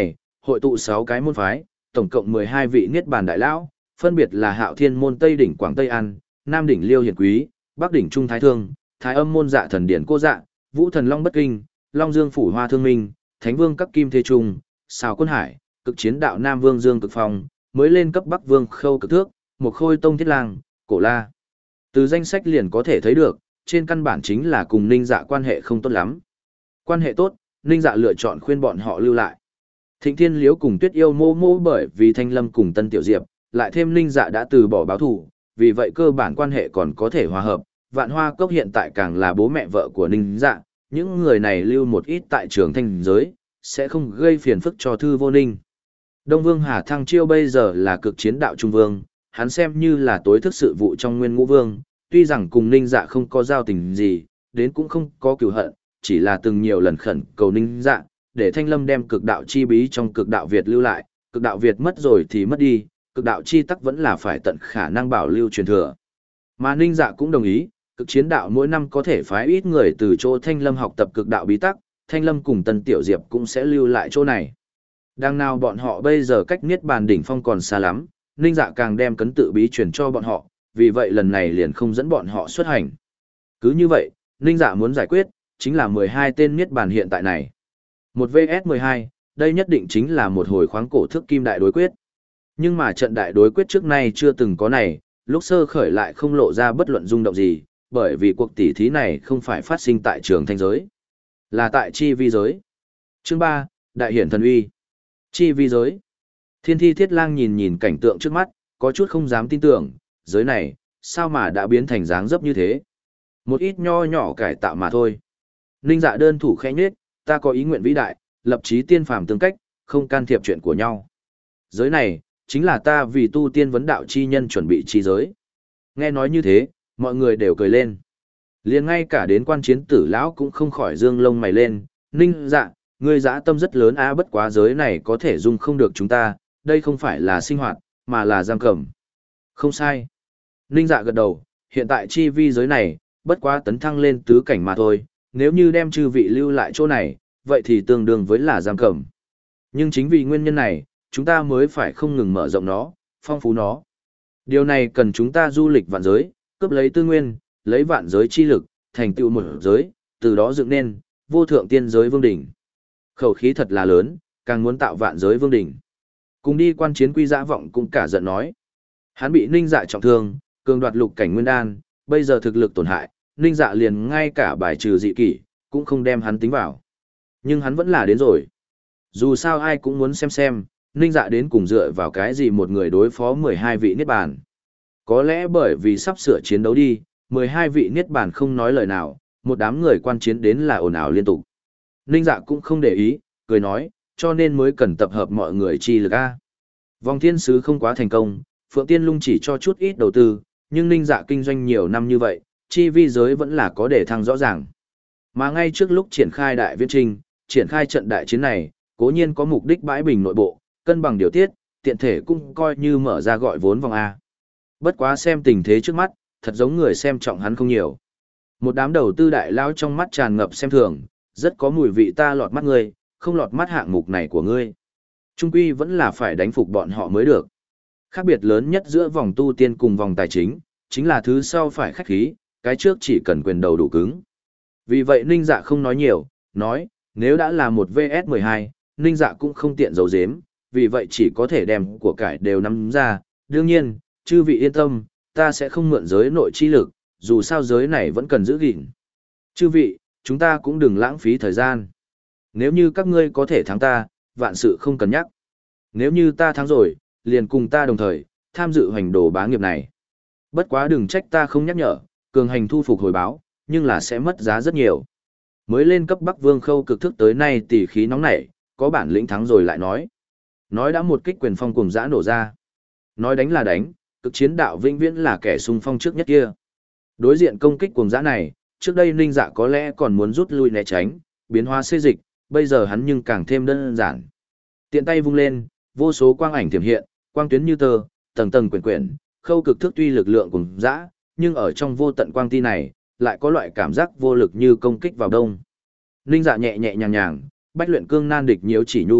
hội tụ sáu cái môn phái, tổng cộng mười hai vị niết bàn đại lão, phân biệt là Hạo Thiên môn Tây đỉnh Quảng Tây An, Nam đỉnh Liêu Hiển Quý, Bắc đỉnh Trung Thái Thương, Thái Âm môn Dạ Thần Điển Cô Dạ, Vũ Thần Long Bất Kinh, Long Dương phủ Hoa Thương Minh, Thánh Vương các Kim Thế Trung, Sào Quân Hải, Cực Chiến Đạo Nam Vương Dương Cực Phong, mới lên cấp Bắc Vương Khâu Cực Thước, một Khôi Tông Thiết Lang, Cổ La. Từ danh sách liền có thể thấy được, trên căn bản chính là cùng Ninh Dạ quan hệ không tốt lắm. Quan hệ tốt, Ninh Dạ lựa chọn khuyên bọn họ lưu lại. Thịnh Thiên Liễu cùng Tuyết Yêu Mô Mô bởi vì Thanh Lâm cùng Tân Tiểu Diệp, lại thêm Ninh Dạ đã từ bỏ báo thù, vì vậy cơ bản quan hệ còn có thể hòa hợp. Vạn Hoa Cốc hiện tại càng là bố mẹ vợ của Ninh Dạ, những người này lưu một ít tại trường thanh giới, sẽ không gây phiền phức cho Thư Vô Ninh. Đông Vương Hà Thăng Chiêu bây giờ là cực chiến đạo trung vương, hắn xem như là tối thức sự vụ trong Nguyên Ngũ Vương, tuy rằng cùng Ninh Dạ không có giao tình gì, đến cũng không có cừu hận, chỉ là từng nhiều lần khẩn cầu Ninh Dạ, để Thanh Lâm đem cực đạo chi bí trong cực đạo Việt lưu lại, cực đạo Việt mất rồi thì mất đi, cực đạo chi tắc vẫn là phải tận khả năng bảo lưu truyền thừa. Mà Ninh Dạ cũng đồng ý, cực chiến đạo mỗi năm có thể phái ít người từ chỗ Thanh Lâm học tập cực đạo bí tắc, Thanh Lâm cùng Tân Tiểu Diệp cũng sẽ lưu lại chỗ này. Đang nào bọn họ bây giờ cách niết bàn đỉnh phong còn xa lắm, Ninh Dạ càng đem cấn tự bí truyền cho bọn họ, vì vậy lần này liền không dẫn bọn họ xuất hành. Cứ như vậy, Ninh Dạ muốn giải quyết, chính là mười hai tên niết bàn hiện tại này. Một vs mười hai, đây nhất định chính là một hồi khoáng cổ thước kim đại đối quyết. Nhưng mà trận đại đối quyết trước nay chưa từng có này, lúc sơ khởi lại không lộ ra bất luận rung động gì, bởi vì cuộc tỉ thí này không phải phát sinh tại trường thanh giới, là tại chi vi giới. Chương ba, Đại hiển thần uy. Chi vi giới. Thiên Thi Thiết Lang nhìn nhìn cảnh tượng trước mắt, có chút không dám tin tưởng, giới này, sao mà đã biến thành dáng dấp như thế? Một ít nho nhỏ cải tạo mà thôi. Ninh Dạ đơn thủ khẽ nhếch, ta có ý nguyện vĩ đại, lập chí tiên phàm tương cách, không can thiệp chuyện của nhau. Giới này, chính là ta vì tu tiên vấn đạo chi nhân chuẩn bị chi giới. Nghe nói như thế, mọi người đều cười lên. Liền ngay cả đến quan chiến tử lão cũng không khỏi dương lông mày lên, Ninh Dạ, ngươi dã tâm rất lớn á, bất quá giới này có thể dung không được chúng ta, đây không phải là sinh hoạt, mà là giam cầm. Không sai. Ninh Dạ gật đầu, hiện tại chi vi giới này, bất quá tấn thăng lên tứ cảnh mà thôi, nếu như đem chư vị lưu lại chỗ này, vậy thì tương đương với là giam cầm. Nhưng chính vì nguyên nhân này, chúng ta mới phải không ngừng mở rộng nó, phong phú nó. Điều này cần chúng ta du lịch vạn giới, cướp lấy tư nguyên, lấy vạn giới chi lực, thành tựu một giới, từ đó dựng nên vô thượng tiên giới vương đỉnh. Khẩu khí thật là lớn, càng muốn tạo vạn giới vương đỉnh. Cùng đi quan chiến Quy Dã Vọng cũng cả giận nói. Hắn bị Ninh Dạ trọng thương, cường đoạt lục cảnh nguyên đan, bây giờ thực lực tổn hại, Ninh Dạ liền ngay cả bài trừ dị kỷ, cũng không đem hắn tính vào. Nhưng hắn vẫn là đến rồi. Dù sao ai cũng muốn xem xem, Ninh Dạ đến cùng dựa vào cái gì một người đối phó mười hai vị niết bàn. Có lẽ bởi vì sắp sửa chiến đấu đi, mười hai vị niết bàn không nói lời nào, một đám người quan chiến đến là ồn ào liên tục. Ninh Dạ cũng không để ý, cười nói, cho nên mới cần tập hợp mọi người chi lực A. Vòng thiên sứ không quá thành công, Phượng Tiên Lung chỉ cho chút ít đầu tư, nhưng Ninh Dạ kinh doanh nhiều năm như vậy, chi vi giới vẫn là có để thăng rõ ràng. Mà ngay trước lúc triển khai đại viễn trinh, triển khai trận đại chiến này, cố nhiên có mục đích bãi bình nội bộ, cân bằng điều tiết, tiện thể cũng coi như mở ra gọi vốn vòng A. Bất quá xem tình thế trước mắt, thật giống người xem trọng hắn không nhiều. Một đám đầu tư đại lao trong mắt tràn ngập xem thường, rất có mùi vị ta lọt mắt ngươi, không lọt mắt hạng mục này của ngươi. Trung quy vẫn là phải đánh phục bọn họ mới được. Khác biệt lớn nhất giữa vòng tu tiên cùng vòng tài chính, chính là thứ sau phải khách khí, cái trước chỉ cần quyền đầu đủ cứng. Vì vậy Ninh Dạ không nói nhiều, nói, nếu đã là một vs mười hai, Ninh Dạ cũng không tiện giấu giếm, vì vậy chỉ có thể đem của cải đều nắm ra. Đương nhiên, chư vị yên tâm, ta sẽ không mượn giới nội chi lực, dù sao giới này vẫn cần giữ gìn. Chư vị, chúng ta cũng đừng lãng phí thời gian. Nếu như các ngươi có thể thắng ta, vạn sự không cần nhắc. Nếu như ta thắng rồi, liền cùng ta đồng thời, tham dự hoành đồ bá nghiệp này. Bất quá đừng trách ta không nhắc nhở, cường hành thu phục hồi báo, nhưng là sẽ mất giá rất nhiều. Mới lên cấp Bắc Vương Khâu Cực Thức tới nay tỷ khí nóng nảy, có bản lĩnh thắng rồi lại nói. Nói đã một kích quyền phong cùng dã nổ ra. Nói đánh là đánh, cực chiến đạo vĩnh viễn là kẻ xung phong trước nhất kia. Đối diện công kích cuồng dã này, trước đây Ninh Dạ có lẽ còn muốn rút lui né tránh, biến hóa xê dịch, bây giờ hắn nhưng càng thêm đơn giản. Tiện tay vung lên, vô số quang ảnh tiềm hiện, quang tuyến như tơ, tầng tầng quyển quyển, Khâu Cực Thức tuy lực lượng cuồng dã, nhưng ở trong vô tận quang ti này, lại có loại cảm giác vô lực như công kích vào đông. Ninh Dạ nhẹ nhẹ nhàng nhàng, bách luyện cương nan địch nhiễu chỉ nhu,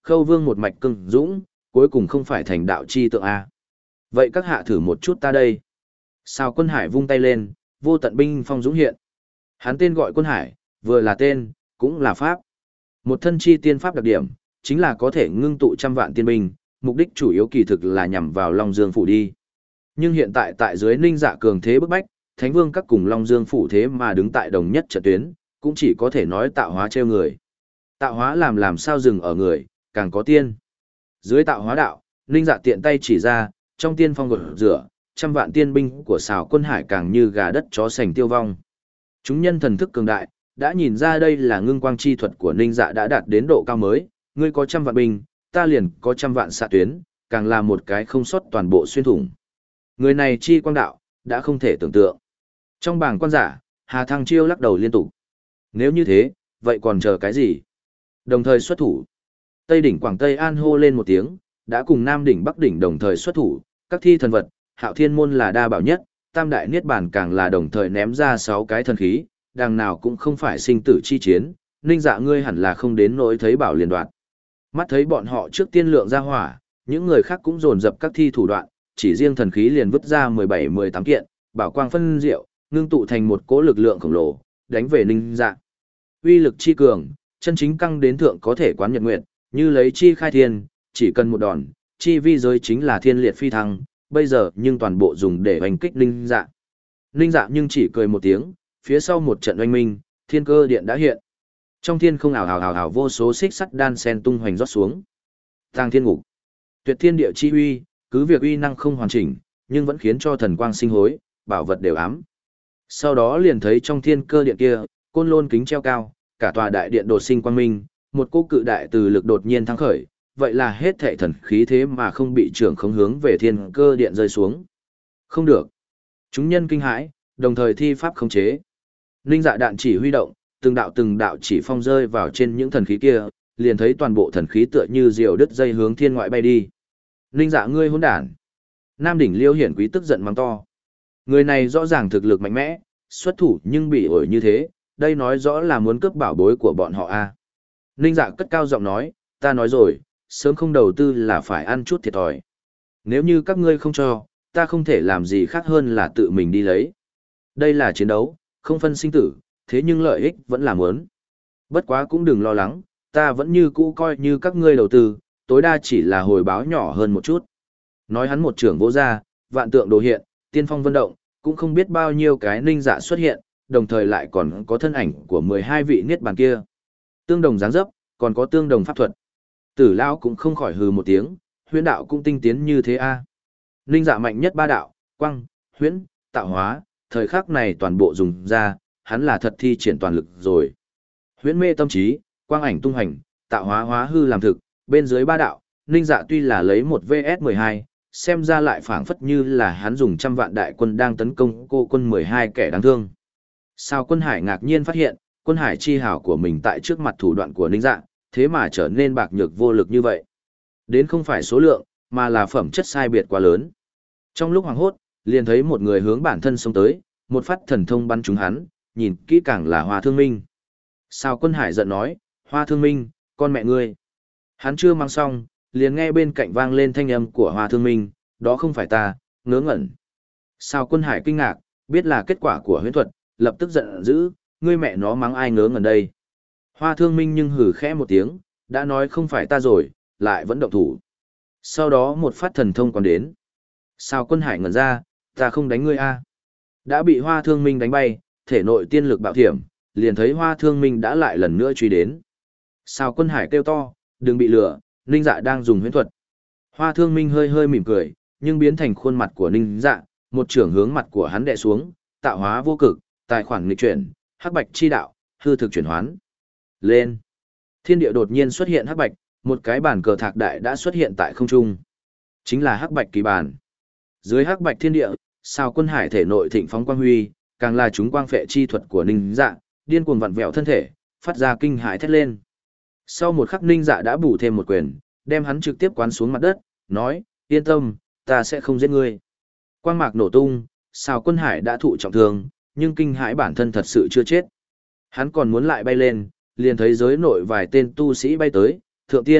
Khâu Vương một mạch cưng dũng, cuối cùng không phải thành đạo chi tượng A. Vậy các hạ thử một chút ta đây. Sao Quân Hải vung tay lên, vô tận binh phong dũng hiện. Hắn tên gọi Quân Hải, vừa là tên, cũng là pháp. Một thân chi tiên pháp đặc điểm, chính là có thể ngưng tụ trăm vạn tiên binh, mục đích chủ yếu kỳ thực là nhằm vào Long Dương phủ đi. Nhưng hiện tại tại dưới Ninh Dạ cường thế bức bách, Thánh Vương các cùng Long Dương phủ thế mà đứng tại đồng nhất trận tuyến, cũng chỉ có thể nói tạo hóa treo người. Tạo hóa làm làm sao dừng ở người, càng có tiên. Dưới tạo hóa đạo, Ninh Dạ tiện tay chỉ ra, trong tiên phong gột rửa, trăm vạn tiên binh của Sào Quân Hải càng như gà đất chó sành tiêu vong. Chúng nhân thần thức cường đại, đã nhìn ra đây là ngưng quang chi thuật của Ninh Dạ đã đạt đến độ cao mới, ngươi có trăm vạn binh, ta liền có trăm vạn xạ tuyến, càng là một cái không sót toàn bộ xuyên thủng. Người này chi quang đạo, đã không thể tưởng tượng. Trong bảng quan giả, Hà Thăng Chiêu lắc đầu liên tục. Nếu như thế, vậy còn chờ cái gì? Đồng thời xuất thủ. Tây đỉnh Quảng Tây An hô lên một tiếng, đã cùng Nam đỉnh Bắc đỉnh đồng thời xuất thủ, các thi thần vật, Hạo Thiên môn là đa bảo nhất, Tam đại niết bàn càng là đồng thời ném ra sáu cái thần khí, đằng nào cũng không phải sinh tử chi chiến, Ninh Dạ ngươi hẳn là không đến nỗi thấy bảo liền đoạn. Mắt thấy bọn họ trước tiên lượng ra hỏa, những người khác cũng dồn dập các thi thủ đoạn, chỉ riêng thần khí liền vứt ra mười bảy mười tám kiện, bảo quang phân diệu, ngưng tụ thành một cỗ lực lượng khổng lồ, đánh về Ninh Dạ. Uy lực chi cường, chân chính căng đến thượng có thể quán nhật nguyệt, như lấy chi khai thiên, chỉ cần một đòn, chi vi giới chính là thiên liệt phi thăng, bây giờ nhưng toàn bộ dùng để hoành kích Ninh Dạ. Ninh Dạ nhưng chỉ cười một tiếng, phía sau một trận oanh minh, thiên cơ điện đã hiện. Trong thiên không ảo ảo ảo ảo vô số xích sắt đan sen tung hoành rót xuống. Tàng thiên ngục. Tuyệt thiên địa chi uy, cứ việc uy năng không hoàn chỉnh, nhưng vẫn khiến cho thần quang sinh hối, bảo vật đều ám. Sau đó liền thấy trong thiên cơ điện kia, côn lôn kính treo cao, cả tòa đại điện đột sinh quang minh, một cỗ cự đại từ lực đột nhiên thăng khởi, vậy là hết thệ thần khí thế mà không bị trưởng không hướng về thiên cơ điện rơi xuống. Không được. Chúng nhân kinh hãi, đồng thời thi pháp khống chế. Ninh Dạ đạn chỉ huy động, từng đạo từng đạo chỉ phong rơi vào trên những thần khí kia, liền thấy toàn bộ thần khí tựa như diều đứt dây hướng thiên ngoại bay đi. Ninh Dạ ngươi hỗn đản. Nam đỉnh Liêu Hiển Quý tức giận mắng to. Người này rõ ràng thực lực mạnh mẽ, xuất thủ nhưng bị ổi như thế, đây nói rõ là muốn cướp bảo bối của bọn họ a. Ninh Dạ cất cao giọng nói, ta nói rồi, sớm không đầu tư là phải ăn chút thiệt thòi. Nếu như các ngươi không cho, ta không thể làm gì khác hơn là tự mình đi lấy. Đây là chiến đấu, không phân sinh tử, thế nhưng lợi ích vẫn là muốn. Bất quá cũng đừng lo lắng, ta vẫn như cũ coi như các ngươi đầu tư, tối đa chỉ là hồi báo nhỏ hơn một chút. Nói hắn một trưởng vô ra, vạn tượng đồ hiện, tiên phong vân động, cũng không biết bao nhiêu cái Ninh Dạ xuất hiện, đồng thời lại còn có thân ảnh của mười hai vị niết bàn kia. Tương đồng dáng dấp, còn có tương đồng pháp thuật. Tử Lão cũng không khỏi hừ một tiếng, huyễn đạo cũng tinh tiến như thế a. Ninh Dạ mạnh nhất ba đạo, quang, huyễn, tạo hóa, thời khắc này toàn bộ dùng ra, hắn là thật thi triển toàn lực rồi. Huyễn mê tâm trí, quang ảnh tung hành, tạo hóa hóa hư làm thực, bên dưới ba đạo, Ninh Dạ tuy là lấy một vs mười hai, xem ra lại phảng phất như là hắn dùng trăm vạn đại quân đang tấn công cô quân mười hai kẻ đáng thương. Sao Quân Hải ngạc nhiên phát hiện, quân hải chi hảo của mình tại trước mặt thủ đoạn của Ninh Dạ, thế mà trở nên bạc nhược vô lực như vậy. Đến không phải số lượng, mà là phẩm chất sai biệt quá lớn. Trong lúc hoảng hốt, liền thấy một người hướng bản thân xông tới, một phát thần thông bắn trúng hắn, nhìn kỹ càng là Hoa Thương Minh. Sao Quân Hải giận nói, Hoa Thương Minh, con mẹ ngươi. Hắn chưa mang xong, liền nghe bên cạnh vang lên thanh âm của Hoa Thương Minh, đó không phải ta, ngớ ngẩn. Sao Quân Hải kinh ngạc, biết là kết quả của huyễn thuật, lập tức giận dữ, ngươi mẹ nó mắng ai ngớ ngẩn đây. Hoa Thương Minh nhưng hừ khẽ một tiếng, đã nói không phải ta rồi, lại vẫn động thủ. Sau đó một phát thần thông còn đến. Sao Quân Hải ngẩn ra, ta không đánh ngươi a. Đã bị Hoa Thương Minh đánh bay, thể nội tiên lực bạo thiểm, liền thấy Hoa Thương Minh đã lại lần nữa truy đến. Sao Quân Hải kêu to, đừng bị lừa, Ninh Dạ đang dùng huyễn thuật. Hoa Thương Minh hơi hơi mỉm cười, nhưng biến thành khuôn mặt của Ninh Dạ, một trưởng hướng mặt của hắn đè xuống, tạo hóa vô cực, tài khoản nghịch chuyển, hắc bạch chi đạo, hư thực chuyển hoán. Lên. Thiên địa đột nhiên xuất hiện hắc bạch, một cái bàn cờ thạc đại đã xuất hiện tại không trung. Chính là hắc bạch kỳ bàn. Dưới hắc bạch thiên địa, Sao Quân Hải thể nội thịnh phóng quang huy, càng là chúng quang phệ chi thuật của Ninh Dạ, điên cuồng vặn vẹo thân thể, phát ra kinh hãi thét lên. Sau một khắc Ninh Dạ đã bù thêm một quyền, đem hắn trực tiếp quán xuống mặt đất, nói, yên tâm, ta sẽ không giết ngươi. Quang mạc nổ tung, Sao Quân Hải đã thụ trọng thương, nhưng kinh hãi bản thân thật sự chưa chết. Hắn còn muốn lại bay lên, liền thấy giới nội vài tên tu sĩ bay tới, thượng tiên,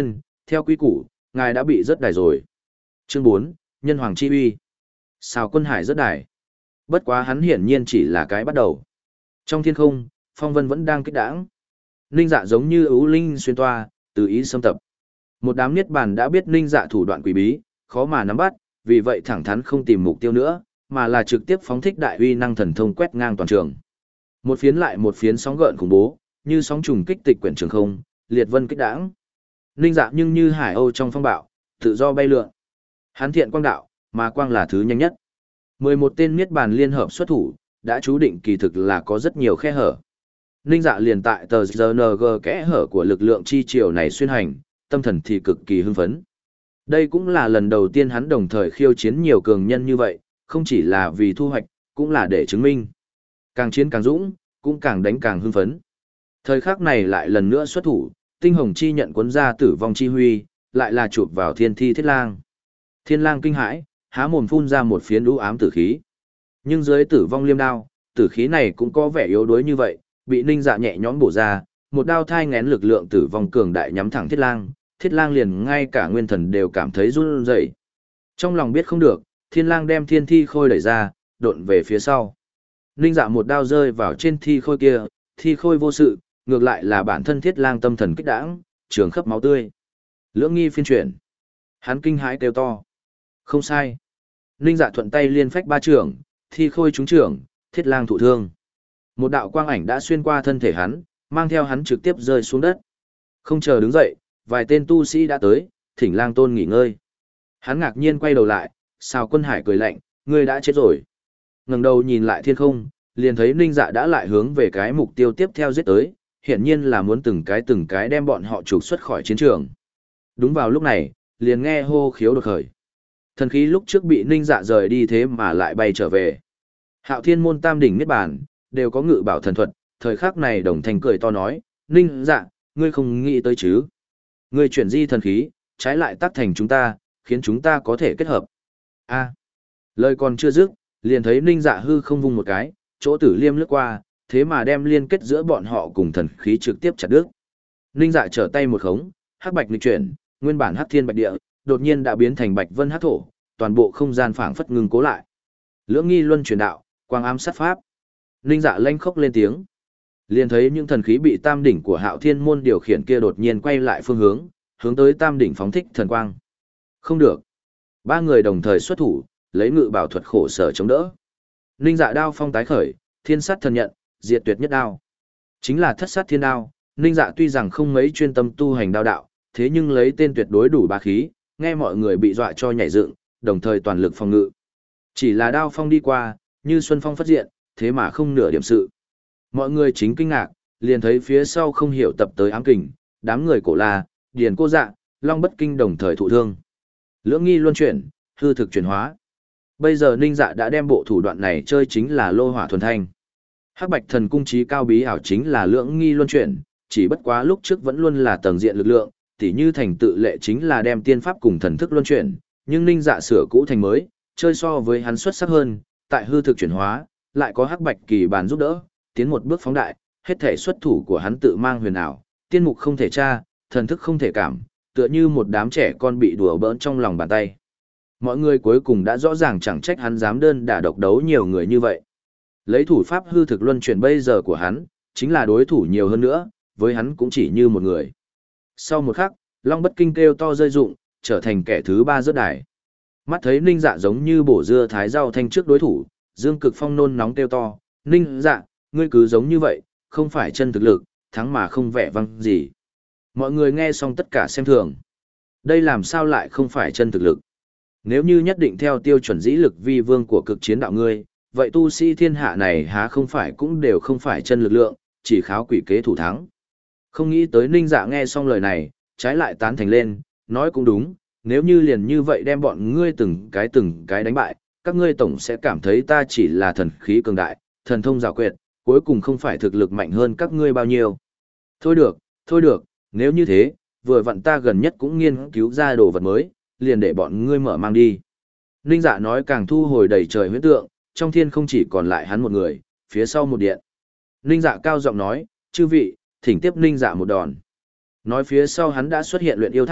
theo quy củ, ngài đã bị rất đài rồi. Chương bốn, Nhân Hoàng Chi Uy. Sào Quân Hải rất đài. Bất quá hắn hiển nhiên chỉ là cái bắt đầu. Trong thiên không, phong vân vẫn đang kích đãng. Ninh Dạ giống như ưu linh xuyên toa, từ ý xâm tập. Một đám niết bàn đã biết Ninh Dạ thủ đoạn quỷ bí, khó mà nắm bắt, vì vậy thẳng thắn không tìm mục tiêu nữa, mà là trực tiếp phóng thích đại uy năng thần thông quét ngang toàn trường. Một phiến lại một phiến sóng gợn khủng bố, như sóng trùng kích tịch quyển trường không, liệt vân kích đãng. Ninh Dạ nhưng như hải âu trong phong bạo, tự do bay lượn. Hắn thiện quang đạo, mà quang là thứ nhanh nhất. mười một tên niết bàn liên hợp xuất thủ, đã chú định kỳ thực là có rất nhiều khe hở. Ninh Dạ liền tại tờ giê en giê kẽ hở của lực lượng chi triều này xuyên hành, tâm thần thì cực kỳ hưng phấn. Đây cũng là lần đầu tiên hắn đồng thời khiêu chiến nhiều cường nhân như vậy, không chỉ là vì thu hoạch, cũng là để chứng minh. Càng chiến càng dũng, cũng càng đánh càng hưng phấn. Thời khắc này lại lần nữa xuất thủ, tinh hồng chi nhận cuốn ra tử vong chi huy, lại là chụp vào thiên thi thiết lang. Thiên lang kinh hãi, há mồm phun ra một phiến u ám tử khí. Nhưng dưới tử vong liêm đao, tử khí này cũng có vẻ yếu đuối như vậy, bị Ninh Dạ nhẹ nhõm bổ ra, một đao thai ngén lực lượng tử vong cường đại nhắm thẳng thiết lang, thiết lang liền ngay cả nguyên thần đều cảm thấy run rẩy. Trong lòng biết không được, thiên lang đem thiên thi khôi đẩy ra, độn về phía sau. Ninh Dạ một đao rơi vào trên thi khôi kia, thi khôi vô sự, ngược lại là bản thân thiết lang tâm thần kích đãng, trường khắp máu tươi. Lưỡng nghi phiên chuyển. Hắn kinh hãi kêu to. Không sai. Ninh Dạ thuận tay liên phách ba trưởng, thi khôi trúng trưởng, thiết lang thụ thương. Một đạo quang ảnh đã xuyên qua thân thể hắn, mang theo hắn trực tiếp rơi xuống đất. Không chờ đứng dậy, vài tên tu sĩ đã tới, thỉnh lang tôn nghỉ ngơi. Hắn ngạc nhiên quay đầu lại, Sào Quân Hải cười lạnh, ngươi đã chết rồi. Ngẩng đầu nhìn lại thiên không, liền thấy Ninh Dạ đã lại hướng về cái mục tiêu tiếp theo giết tới, hiển nhiên là muốn từng cái từng cái đem bọn họ trục xuất khỏi chiến trường. Đúng vào lúc này, liền nghe hô khiếu đột khởi. Thần khí lúc trước bị Ninh Dạ rời đi thế mà lại bay trở về. Hạo Thiên môn tam đỉnh niết bàn, đều có ngự bảo thần thuật, thời khắc này đồng thanh cười to nói, Ninh Dạ, ngươi không nghĩ tới chứ. Ngươi chuyển di thần khí, trái lại tác thành chúng ta, khiến chúng ta có thể kết hợp. A. Lời còn chưa dứt, liền thấy Ninh Dạ hư không vung một cái, chỗ tử liêm lướt qua, thế mà đem liên kết giữa bọn họ cùng thần khí trực tiếp chặt đứt. Ninh Dạ trở tay một khống, hắc bạch nghịch chuyển, nguyên bản hắc thiên bạch địa, đột nhiên đã biến thành bạch vân hắc thổ, toàn bộ không gian phảng phất ngừng cố lại. Lưỡng nghi luân chuyển đạo, quang ám sát pháp. Ninh Dạ lanh khốc lên tiếng. Liền thấy những thần khí bị tam đỉnh của Hạo Thiên môn điều khiển kia đột nhiên quay lại phương hướng, hướng tới tam đỉnh phóng thích thần quang. Không được. Ba người đồng thời xuất thủ, lấy ngự bảo thuật khổ sở chống đỡ. Ninh Dạ đao phong tái khởi, thiên sát thần nhận, diệt tuyệt nhất đao. Chính là thất sát thiên đao, Ninh Dạ tuy rằng không mấy chuyên tâm tu hành đao đạo, thế nhưng lấy tên tuyệt đối đủ bá khí, nghe mọi người bị dọa cho nhảy dựng, đồng thời toàn lực phòng ngự. Chỉ là đao phong đi qua, như xuân phong phất diện, thế mà không nửa điểm sự. Mọi người chính kinh ngạc, liền thấy phía sau không hiểu tập tới ám kình, đám người cổ la, điền cô dạ, long bất kinh đồng thời thụ thương. Lưỡng nghi luân chuyển, hư thực chuyển hóa. Bây giờ Ninh Dạ đã đem bộ thủ đoạn này chơi chính là lô hỏa thuần thanh. Hắc bạch thần cung trí cao bí ảo chính là lưỡng nghi luân chuyển, chỉ bất quá lúc trước vẫn luôn là tầng diện lực lượng, tỉ như thành tự lệ chính là đem tiên pháp cùng thần thức luân chuyển, nhưng Ninh Dạ sửa cũ thành mới, chơi so với hắn xuất sắc hơn, tại hư thực chuyển hóa, lại có hắc bạch kỳ bàn giúp đỡ, tiến một bước phóng đại, hết thể xuất thủ của hắn tự mang huyền ảo, tiên mục không thể tra, thần thức không thể cảm, tựa như một đám trẻ con bị đùa bỡn trong lòng bàn tay. Mọi người cuối cùng đã rõ ràng chẳng trách hắn dám đơn đả độc đấu nhiều người như vậy. Lấy thủ pháp hư thực luân chuyển bây giờ của hắn, chính là đối thủ nhiều hơn nữa, với hắn cũng chỉ như một người. Sau một khắc, Long Bất Kinh kêu to rơi rụng, trở thành kẻ thứ ba rớt đài. Mắt thấy Ninh Dạ giống như bổ dưa thái rau thanh trước đối thủ, Dương Cực Phong nôn nóng kêu to, Ninh Dạ, ngươi cứ giống như vậy, không phải chân thực lực, thắng mà không vẻ vang gì. Mọi người nghe xong tất cả xem thường. Đây làm sao lại không phải chân thực lực? Nếu như nhất định theo tiêu chuẩn dĩ lực vi vương của cực chiến đạo ngươi, vậy tu sĩ thiên hạ này há không phải cũng đều không phải chân lực lượng, chỉ kháo quỷ kế thủ thắng. Không nghĩ tới Ninh Dạ nghe xong lời này, trái lại tán thành lên, nói cũng đúng, nếu như liền như vậy đem bọn ngươi từng cái từng cái đánh bại, các ngươi tổng sẽ cảm thấy ta chỉ là thần khí cường đại, thần thông giảo quyệt, cuối cùng không phải thực lực mạnh hơn các ngươi bao nhiêu. Thôi được, thôi được, nếu như thế, vừa vặn ta gần nhất cũng nghiên cứu ra đồ vật mới, liền để bọn ngươi mở mang đi. Ninh Dạ nói càng thu hồi đầy trời huyễn tượng, trong thiên không chỉ còn lại hắn một người, phía sau một điện. Ninh Dạ cao giọng nói, chư vị, thỉnh tiếp Ninh Dạ một đòn. Nói phía sau hắn đã xuất hiện luyện yêu tháp,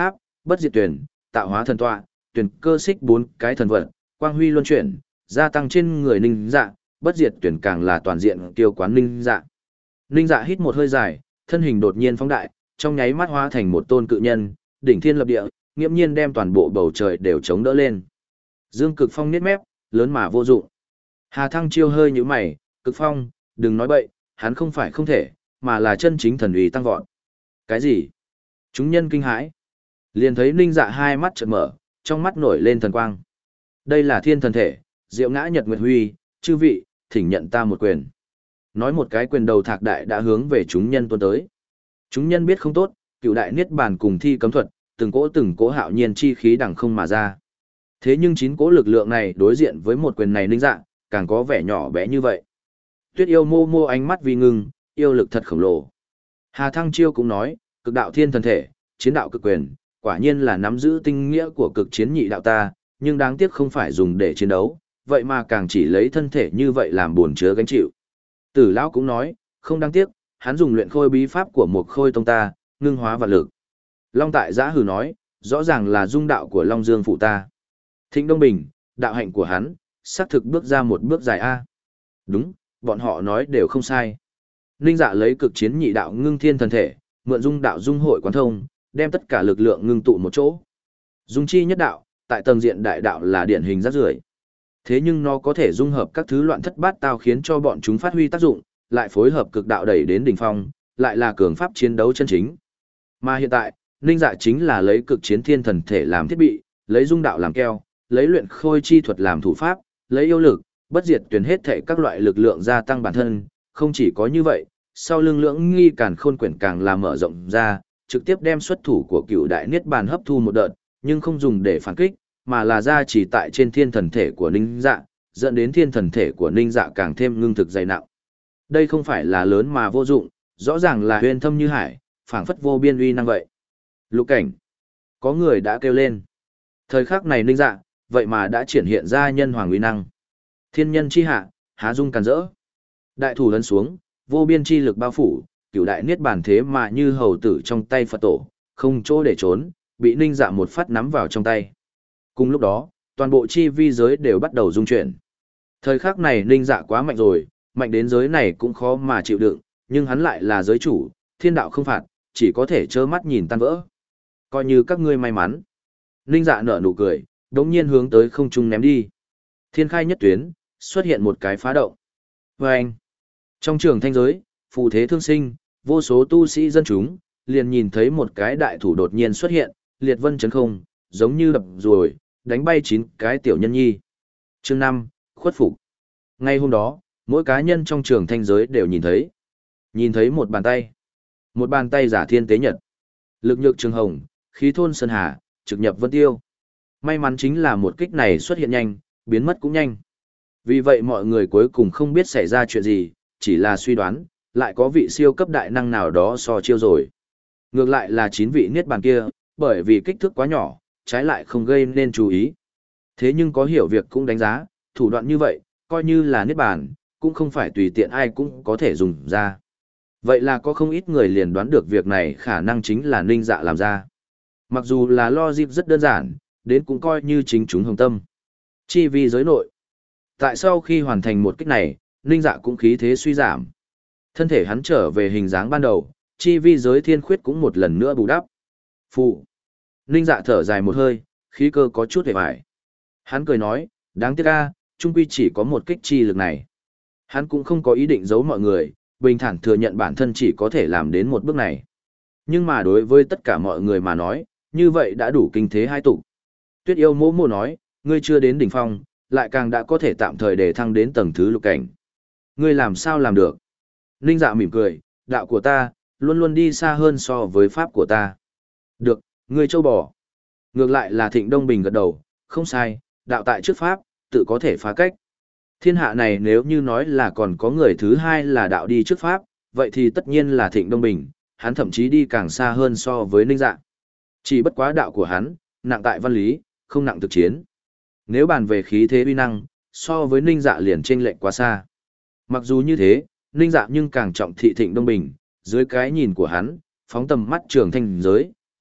bất diệt tuyển, tạo hóa thần tọa, tuyển cơ xích bốn cái thần vật, quang huy luân chuyển, gia tăng trên người ninh dạ, bất diệt tuyển càng là toàn diện tiêu quán ninh dạ. Ninh dạ hít một hơi dài, thân hình đột nhiên phóng đại, trong nháy mắt hóa thành một tôn cự nhân, đỉnh thiên lập địa, nghiễm nhiên đem toàn bộ bầu trời đều chống đỡ lên. Dương Cực Phong niết mép, lớn mà vô dụng. Hà Thăng Chiêu hơi nhíu mày, Cực Phong, đừng nói bậy, hắn không phải không thể, mà là chân chính thần uy tăng vọt. Cái gì? Chúng nhân kinh hãi. Liền thấy Ninh Dạ hai mắt chợt mở, trong mắt nổi lên thần quang. Đây là thiên thần thể, Diệu Ngã Nhật Nguyệt Huy, chư vị, thỉnh nhận ta một quyền. Nói một cái quyền đầu thạc đại đã hướng về chúng nhân tuôn tới. Chúng nhân biết không tốt, cựu đại niết bàn cùng thi cấm thuật, từng cỗ từng cỗ hạo nhiên chi khí đằng không mà ra. Thế nhưng chín cỗ lực lượng này đối diện với một quyền này Ninh Dạ, càng có vẻ nhỏ bé như vậy. Tuyết yêu mô mô ánh mắt vì ngưng, yêu lực thật khổng lồ. Hà Thăng Chiêu cũng nói, cực đạo thiên thần thể, chiến đạo cực quyền, quả nhiên là nắm giữ tinh nghĩa của cực chiến nhị đạo ta, nhưng đáng tiếc không phải dùng để chiến đấu, vậy mà càng chỉ lấy thân thể như vậy làm buồn chứa gánh chịu. Tử lão cũng nói, không đáng tiếc, hắn dùng luyện khôi bí pháp của một khôi tông ta, ngưng hóa vật lực. Long Tại Giã hừ nói, rõ ràng là dung đạo của Long Dương phụ ta. Thịnh Đông Bình, đạo hạnh của hắn, xác thực bước ra một bước dài a. Đúng, bọn họ nói đều không sai. Ninh Dạ lấy cực chiến nhị đạo ngưng thiên thần thể, mượn dung đạo dung hội quán thông, đem tất cả lực lượng ngưng tụ một chỗ. Dung chi nhất đạo, tại tầng diện đại đạo là điển hình rác rưởi. Thế nhưng nó có thể dung hợp các thứ loạn thất bát tao khiến cho bọn chúng phát huy tác dụng, lại phối hợp cực đạo đẩy đến đỉnh phong, lại là cường pháp chiến đấu chân chính. Mà hiện tại, Ninh Dạ chính là lấy cực chiến thiên thần thể làm thiết bị, lấy dung đạo làm keo, lấy luyện khôi chi thuật làm thủ pháp, lấy yêu lực, bất diệt tuyển hết thể các loại lực lượng gia tăng bản thân, không chỉ có như vậy, sau lưng lưỡng nghi càn khôn quyển càng làm mở rộng ra, trực tiếp đem xuất thủ của cựu đại niết bàn hấp thu một đợt, nhưng không dùng để phản kích, mà là ra chỉ tại trên thiên thần thể của Ninh Dạ, dẫn đến thiên thần thể của Ninh Dạ càng thêm ngưng thực dày nặng. Đây không phải là lớn mà vô dụng, rõ ràng là huyền thâm như hải, phảng phất vô biên uy năng vậy. Lục cảnh. Có người đã kêu lên. Thời khắc này Ninh Dạ, vậy mà đã triển hiện ra nhân hoàng uy năng. Thiên nhân chi hạ, há dung càn rỡ. Đại thủ lấn xuống, vô biên chi lực bao phủ, cửu đại niết bàn thế mà như hầu tử trong tay Phật tổ, không chỗ để trốn, bị Ninh Dạ một phát nắm vào trong tay. Cùng lúc đó, toàn bộ chi vi giới đều bắt đầu rung chuyển. Thời khắc này Ninh Dạ quá mạnh rồi, mạnh đến giới này cũng khó mà chịu đựng, nhưng hắn lại là giới chủ, thiên đạo không phạt, chỉ có thể trơ mắt nhìn tan vỡ. Coi như các ngươi may mắn. Ninh Dạ nở nụ cười, đống nhiên hướng tới không trung ném đi. Thiên khai nhất tuyến, xuất hiện một cái phá động. Và anh, trong trường thanh giới, phù thế thương sinh, vô số tu sĩ dân chúng, liền nhìn thấy một cái đại thủ đột nhiên xuất hiện, liệt vân chấn không, giống như đập rồi, đánh bay chín cái tiểu nhân nhi. Chương năm, khuất phục. Ngay hôm đó, mỗi cá nhân trong trường thanh giới đều nhìn thấy. Nhìn thấy một bàn tay. Một bàn tay giả thiên tế nhật. Lực nhược trường hồng, khí thôn sơn hà, trực nhập vân tiêu. May mắn chính là một kích này xuất hiện nhanh, biến mất cũng nhanh. Vì vậy mọi người cuối cùng không biết xảy ra chuyện gì, chỉ là suy đoán, lại có vị siêu cấp đại năng nào đó so chiêu rồi. Ngược lại là chín vị niết bàn kia, bởi vì kích thước quá nhỏ, trái lại không gây nên chú ý. Thế nhưng có hiểu việc cũng đánh giá, thủ đoạn như vậy, coi như là niết bàn, cũng không phải tùy tiện ai cũng có thể dùng ra. Vậy là có không ít người liền đoán được việc này khả năng chính là Ninh Dạ làm ra. Mặc dù là logic rất đơn giản, đến cũng coi như chính chúng hồng tâm. Chi vi giới nội. Tại sau khi hoàn thành một kích này, Ninh Dạ cũng khí thế suy giảm. Thân thể hắn trở về hình dáng ban đầu, chi vi giới thiên khuyết cũng một lần nữa bù đắp. Phụ. Ninh Dạ thở dài một hơi, khí cơ có chút hề bại. Hắn cười nói, đáng tiếc a, chung quy chỉ có một kích chi lực này. Hắn cũng không có ý định giấu mọi người, bình thản thừa nhận bản thân chỉ có thể làm đến một bước này. Nhưng mà đối với tất cả mọi người mà nói, như vậy đã đủ kinh thế hai tụ. Tuyết yêu mô mô nói, ngươi chưa đến đỉnh phong, lại càng đã có thể tạm thời để thăng đến tầng thứ lục cảnh. Ngươi làm sao làm được? Ninh Dạ mỉm cười, đạo của ta, luôn luôn đi xa hơn so với pháp của ta. Được, ngươi châu bò. Ngược lại là Thịnh Đông Bình gật đầu, không sai, đạo tại trước pháp, tự có thể phá cách. Thiên hạ này nếu như nói là còn có người thứ hai là đạo đi trước pháp, vậy thì tất nhiên là Thịnh Đông Bình, hắn thậm chí đi càng xa hơn so với Ninh Dạ. Chỉ bất quá đạo của hắn, nặng tại văn lý, không nặng thực chiến. Nếu bàn về khí thế uy năng, so với Ninh Dạ liền chênh lệch quá xa. Mặc dù như thế, Ninh Dạ nhưng càng trọng thị Thịnh Đông Bình, dưới cái nhìn của hắn, phóng tầm mắt trường thanh giới,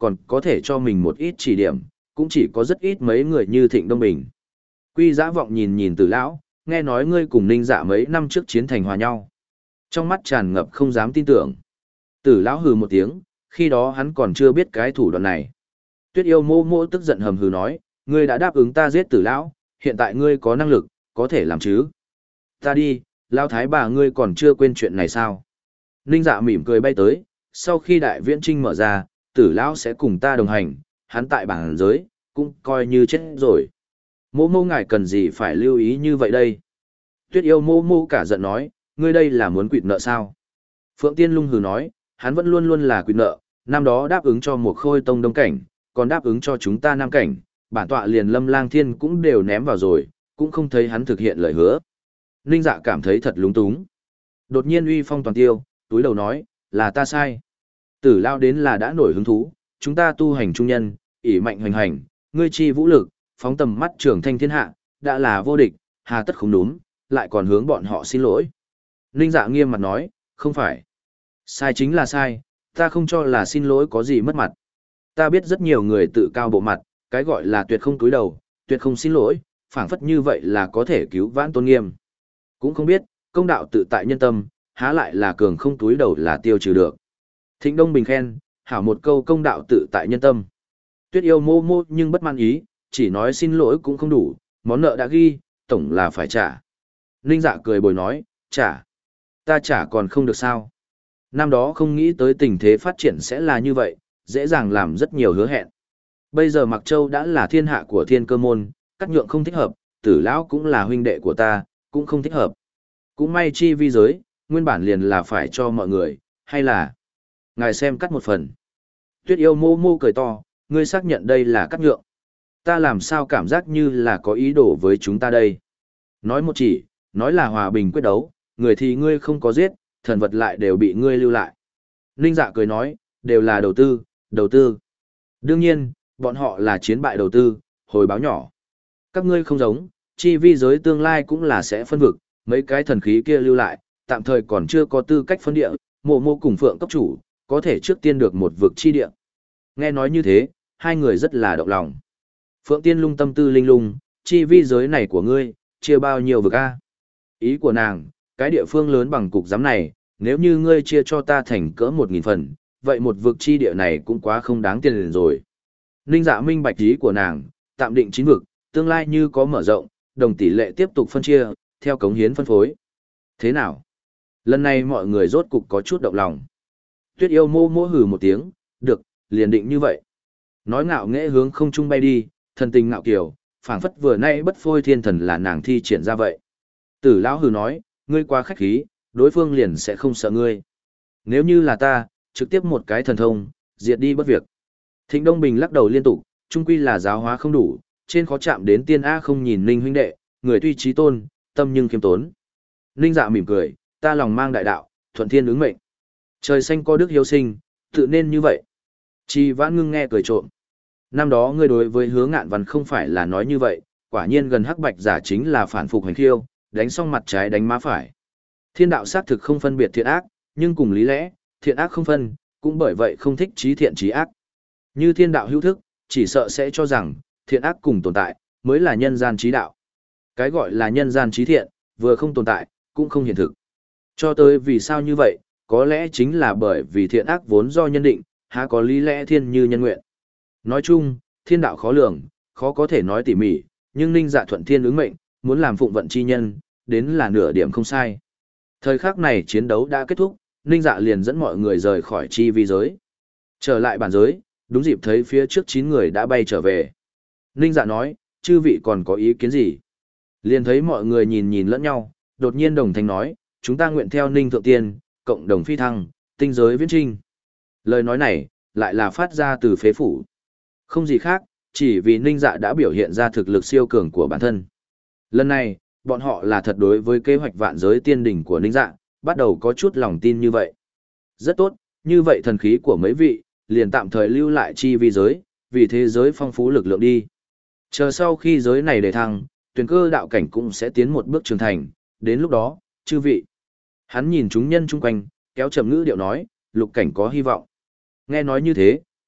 còn có thể cho mình một ít chỉ điểm, cũng chỉ có rất ít mấy người như Thịnh Đông Bình. Quy Giã Vọng nhìn nhìn Tử lão, nghe nói ngươi cùng Ninh Dạ mấy năm trước chiến thành hòa nhau. Trong mắt tràn ngập không dám tin tưởng. Tử lão hừ một tiếng, khi đó hắn còn chưa biết cái thủ đoạn này. Tuyết Yêu Mô Mô tức giận hầm hừ nói, ngươi đã đáp ứng ta giết Tử lão, hiện tại ngươi có năng lực, có thể làm chứ. Ta đi, lão thái bà ngươi còn chưa quên chuyện này sao? Ninh Dạ mỉm cười bay tới, sau khi đại viễn trinh mở ra, Tử lão sẽ cùng ta đồng hành, hắn tại bảng giới, cũng coi như chết rồi. Mô mô ngài cần gì phải lưu ý như vậy đây? Tuyết Yêu Mô Mô cả giận nói, ngươi đây là muốn quỵt nợ sao? Phượng Tiên Lung hừ nói, hắn vẫn luôn luôn là quỵt nợ, năm đó đáp ứng cho một khôi tông đông cảnh, còn đáp ứng cho chúng ta nam cảnh, bản tọa liền Lâm Lang Thiên cũng đều ném vào rồi, cũng không thấy hắn thực hiện lời hứa. Ninh Dạ cảm thấy thật lúng túng. Đột nhiên uy phong toàn tiêu, túi đầu nói, là ta sai. Tử lao đến là đã nổi hứng thú, chúng ta tu hành trung nhân, ỷ mạnh hoành hành, ngươi chi vũ lực, phóng tầm mắt trường thanh thiên hạ, đã là vô địch, hà tất không đúng, lại còn hướng bọn họ xin lỗi. Ninh Dạ nghiêm mặt nói, không phải. Sai chính là sai, ta không cho là xin lỗi có gì mất mặt. Ta biết rất nhiều người tự cao bộ mặt, cái gọi là tuyệt không cúi đầu, tuyệt không xin lỗi, phảng phất như vậy là có thể cứu vãn tôn nghiêm. Cũng không biết, công đạo tự tại nhân tâm, há lại là cường không túi đầu là tiêu trừ được. Thịnh Đông Bình khen, hảo một câu công đạo tự tại nhân tâm. Tuyết Yêu Mô Mô nhưng bất mãn ý, chỉ nói xin lỗi cũng không đủ, món nợ đã ghi, tổng là phải trả. Ninh Dạ cười bồi nói, trả. Ta trả còn không được sao. Năm đó không nghĩ tới tình thế phát triển sẽ là như vậy, dễ dàng làm rất nhiều hứa hẹn. Bây giờ Mạc Châu đã là thiên hạ của Thiên Cơ môn, cắt nhượng không thích hợp, Tử lão cũng là huynh đệ của ta, cũng không thích hợp. Cũng may chi vi giới, nguyên bản liền là phải cho mọi người, hay là ngài xem cắt một phần. Tuyết Yêu Mô Mô cười to, ngươi xác nhận đây là cắt nhượng. Ta làm sao cảm giác như là có ý đồ với chúng ta đây. Nói một chỉ, nói là hòa bình quyết đấu, người thì ngươi không có giết, thần vật lại đều bị ngươi lưu lại. Ninh Dạ cười nói, đều là đầu tư, đầu tư. Đương nhiên, bọn họ là chiến bại đầu tư, hồi báo nhỏ. Các ngươi không giống, chi vi giới tương lai cũng là sẽ phân vực, mấy cái thần khí kia lưu lại, tạm thời còn chưa có tư cách phân địa, mộ mô cùng phượng cấp chủ, có thể trước tiên được một vực chi địa. Nghe nói như thế, hai người rất là động lòng. Phượng Tiên Lung tâm tư linh lung, chi vi giới này của ngươi, chia bao nhiêu vực a? Ý của nàng, cái địa phương lớn bằng cục giám này, nếu như ngươi chia cho ta thành cỡ một nghìn phần, vậy một vực chi địa này cũng quá không đáng tiền rồi. Ninh Dạ minh bạch ý của nàng, tạm định chín vực, tương lai như có mở rộng, đồng tỷ lệ tiếp tục phân chia, theo cống hiến phân phối. Thế nào? Lần này mọi người rốt cục có chút động lòng. Tuyết Yêu Mô Mô hừ một tiếng, được, liền định như vậy. Nói ngạo nghễ hướng không trung bay đi, thần tình ngạo kiều, phảng phất vừa nay bất phôi thiên thần là nàng thi triển ra vậy. Tử lão hừ nói, ngươi quá khách khí, đối phương liền sẽ không sợ ngươi. Nếu như là ta, trực tiếp một cái thần thông, diệt đi bất việc. Thịnh Đông Bình lắc đầu liên tục, chung quy là giáo hóa không đủ, trên khó chạm đến tiên A không nhìn Ninh huynh đệ, người tuy trí tôn, tâm nhưng khiêm tốn. Ninh Dạ mỉm cười, ta lòng mang đại đạo, thuận thiên ứng mệnh. Trời xanh có đức hiếu sinh, tự nên như vậy. Chi Vãn Ngưng nghe cười trộm. Năm đó ngươi đối với Hứa Ngạn Văn không phải là nói như vậy, quả nhiên gần hắc bạch giả chính là phản phục hành khiêu, đánh xong mặt trái đánh má phải. Thiên đạo xác thực không phân biệt thiện ác, nhưng cùng lý lẽ, thiện ác không phân, cũng bởi vậy không thích trí thiện trí ác. Như thiên đạo hữu thức, chỉ sợ sẽ cho rằng, thiện ác cùng tồn tại, mới là nhân gian trí đạo. Cái gọi là nhân gian trí thiện, vừa không tồn tại, cũng không hiện thực. Cho tới vì sao như vậy, có lẽ chính là bởi vì thiện ác vốn do nhân định, há có lý lẽ thiên như nhân nguyện. Nói chung, thiên đạo khó lường, khó có thể nói tỉ mỉ, nhưng Ninh Dạ thuận thiên ứng mệnh, muốn làm phụng vận chi nhân, đến là nửa điểm không sai. Thời khắc này chiến đấu đã kết thúc, Ninh Dạ liền dẫn mọi người rời khỏi chi vi giới. Trở lại bản giới, đúng dịp thấy phía trước chín người đã bay trở về. Ninh Dạ nói, chư vị còn có ý kiến gì? Liền thấy mọi người nhìn nhìn lẫn nhau, đột nhiên đồng thanh nói, chúng ta nguyện theo Ninh Thượng Tiên, cộng đồng phi thăng, tinh giới viễn trinh. Lời nói này, lại là phát ra từ phế phủ. Không gì khác, chỉ vì Ninh Dạ đã biểu hiện ra thực lực siêu cường của bản thân. Lần này, bọn họ là thật đối với kế hoạch vạn giới tiên đỉnh của Ninh Dạ, bắt đầu có chút lòng tin như vậy. Rất tốt, như vậy thần khí của mấy vị, liền tạm thời lưu lại chi vi giới, vì thế giới phong phú lực lượng đi. Chờ sau khi giới này đề thăng, tuyển cơ đạo cảnh cũng sẽ tiến một bước trưởng thành, đến lúc đó, chư vị. Hắn nhìn chúng nhân chung quanh, kéo trầm ngữ điệu nói, lục cảnh có hy vọng. Nghe nói như thế,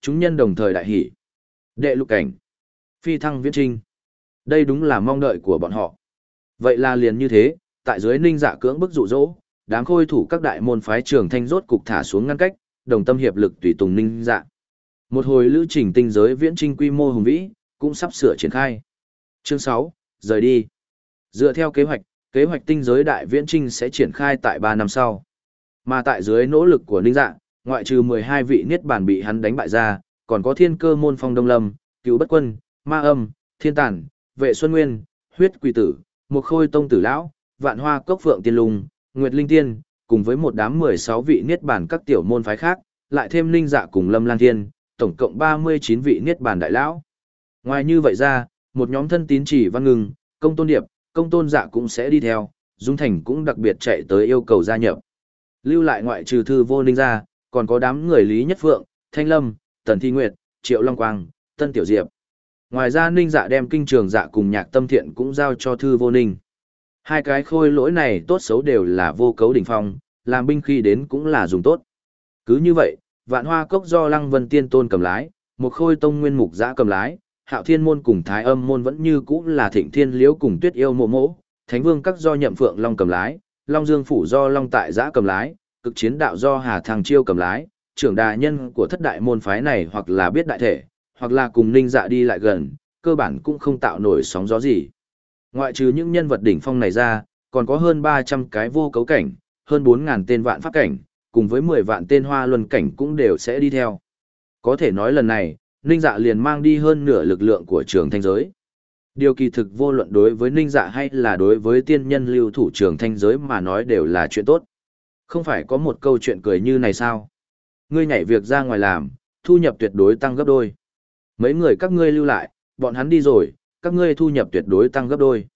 Chúng nhân đồng thời đại hỉ. Đệ lục cảnh. Phi thăng viễn trinh. Đây đúng là mong đợi của bọn họ. Vậy là liền như thế, tại dưới Ninh Dạ cưỡng bức dụ dỗ, đám khôi thủ các đại môn phái Trường Thanh rốt cục thả xuống ngăn cách, đồng tâm hiệp lực tùy tùng Ninh Dạ. Một hồi lữ trình tinh giới viễn trinh quy mô hùng vĩ, cũng sắp sửa triển khai. Chương sáu, rời đi. Dựa theo kế hoạch, kế hoạch tinh giới đại viễn trinh sẽ triển khai tại ba năm sau. Mà tại dưới nỗ lực của Ninh Dạ, ngoại trừ mười hai vị niết bàn bị hắn đánh bại ra, còn có Thiên Cơ môn Phong Đông Lâm, Cửu Bất Quân, Ma Âm, Thiên Tản, Vệ Xuân Nguyên, Huyết Quỷ Tử, Mộc Khôi Tông Tử Lão, Vạn Hoa Cốc Phượng Tiên Lung, Nguyệt Linh Tiên, cùng với một đám mười sáu vị niết bàn các tiểu môn phái khác, lại thêm Ninh Dạ cùng Lâm Lan Thiên, tổng cộng ba mươi chín vị niết bàn đại lão. Ngoài như vậy ra, một nhóm thân tín chỉ Văn Ngừng, Công Tôn Điệp, Công Tôn Dạ cũng sẽ đi theo, Dung Thành cũng đặc biệt chạy tới yêu cầu gia nhập. Lưu lại ngoại trừ Thư Vô Ninh ra, còn có đám người Lý Nhất Phượng, Thanh Lâm, Tần Thi Nguyệt, Triệu Long Quang, Tân Tiểu Diệp. Ngoài ra Ninh Dạ đem kinh trường dạ cùng Nhạc Tâm Thiện cũng giao cho Thư Vô Ninh. Hai cái khôi lỗi này tốt xấu đều là vô cấu đỉnh phong, làm binh khi đến cũng là dùng tốt. Cứ như vậy, Vạn Hoa Cốc do Lăng Vân Tiên Tôn cầm lái, một Khôi Tông Nguyên Mục Giã cầm lái, Hạo Thiên môn cùng Thái Âm môn vẫn như cũ là Thịnh Thiên Liễu cùng Tuyết Yêu Mộ Mộ, Thánh Vương các do Nhậm Phượng Long cầm lái, Long Dương phủ do Long Tại Giã cầm lái, Cực Chiến đạo do Hà Thăng Chiêu cầm lái, trưởng đà nhân của thất đại môn phái này hoặc là biết đại thể, hoặc là cùng Ninh Dạ đi lại gần, cơ bản cũng không tạo nổi sóng gió gì. Ngoại trừ những nhân vật đỉnh phong này ra, còn có hơn ba trăm cái vô cấu cảnh, hơn bốn nghìn tên vạn pháp cảnh, cùng với mười vạn tên hoa luân cảnh cũng đều sẽ đi theo. Có thể nói lần này, Ninh Dạ liền mang đi hơn nửa lực lượng của Trường Thanh giới. Điều kỳ thực vô luận đối với Ninh Dạ hay là đối với tiên nhân lưu thủ Trường Thanh giới mà nói đều là chuyện tốt. Không phải có một câu chuyện cười như này sao? Ngươi nhảy việc ra ngoài làm, thu nhập tuyệt đối tăng gấp đôi. Mấy người các ngươi lưu lại, bọn hắn đi rồi, các ngươi thu nhập tuyệt đối tăng gấp đôi.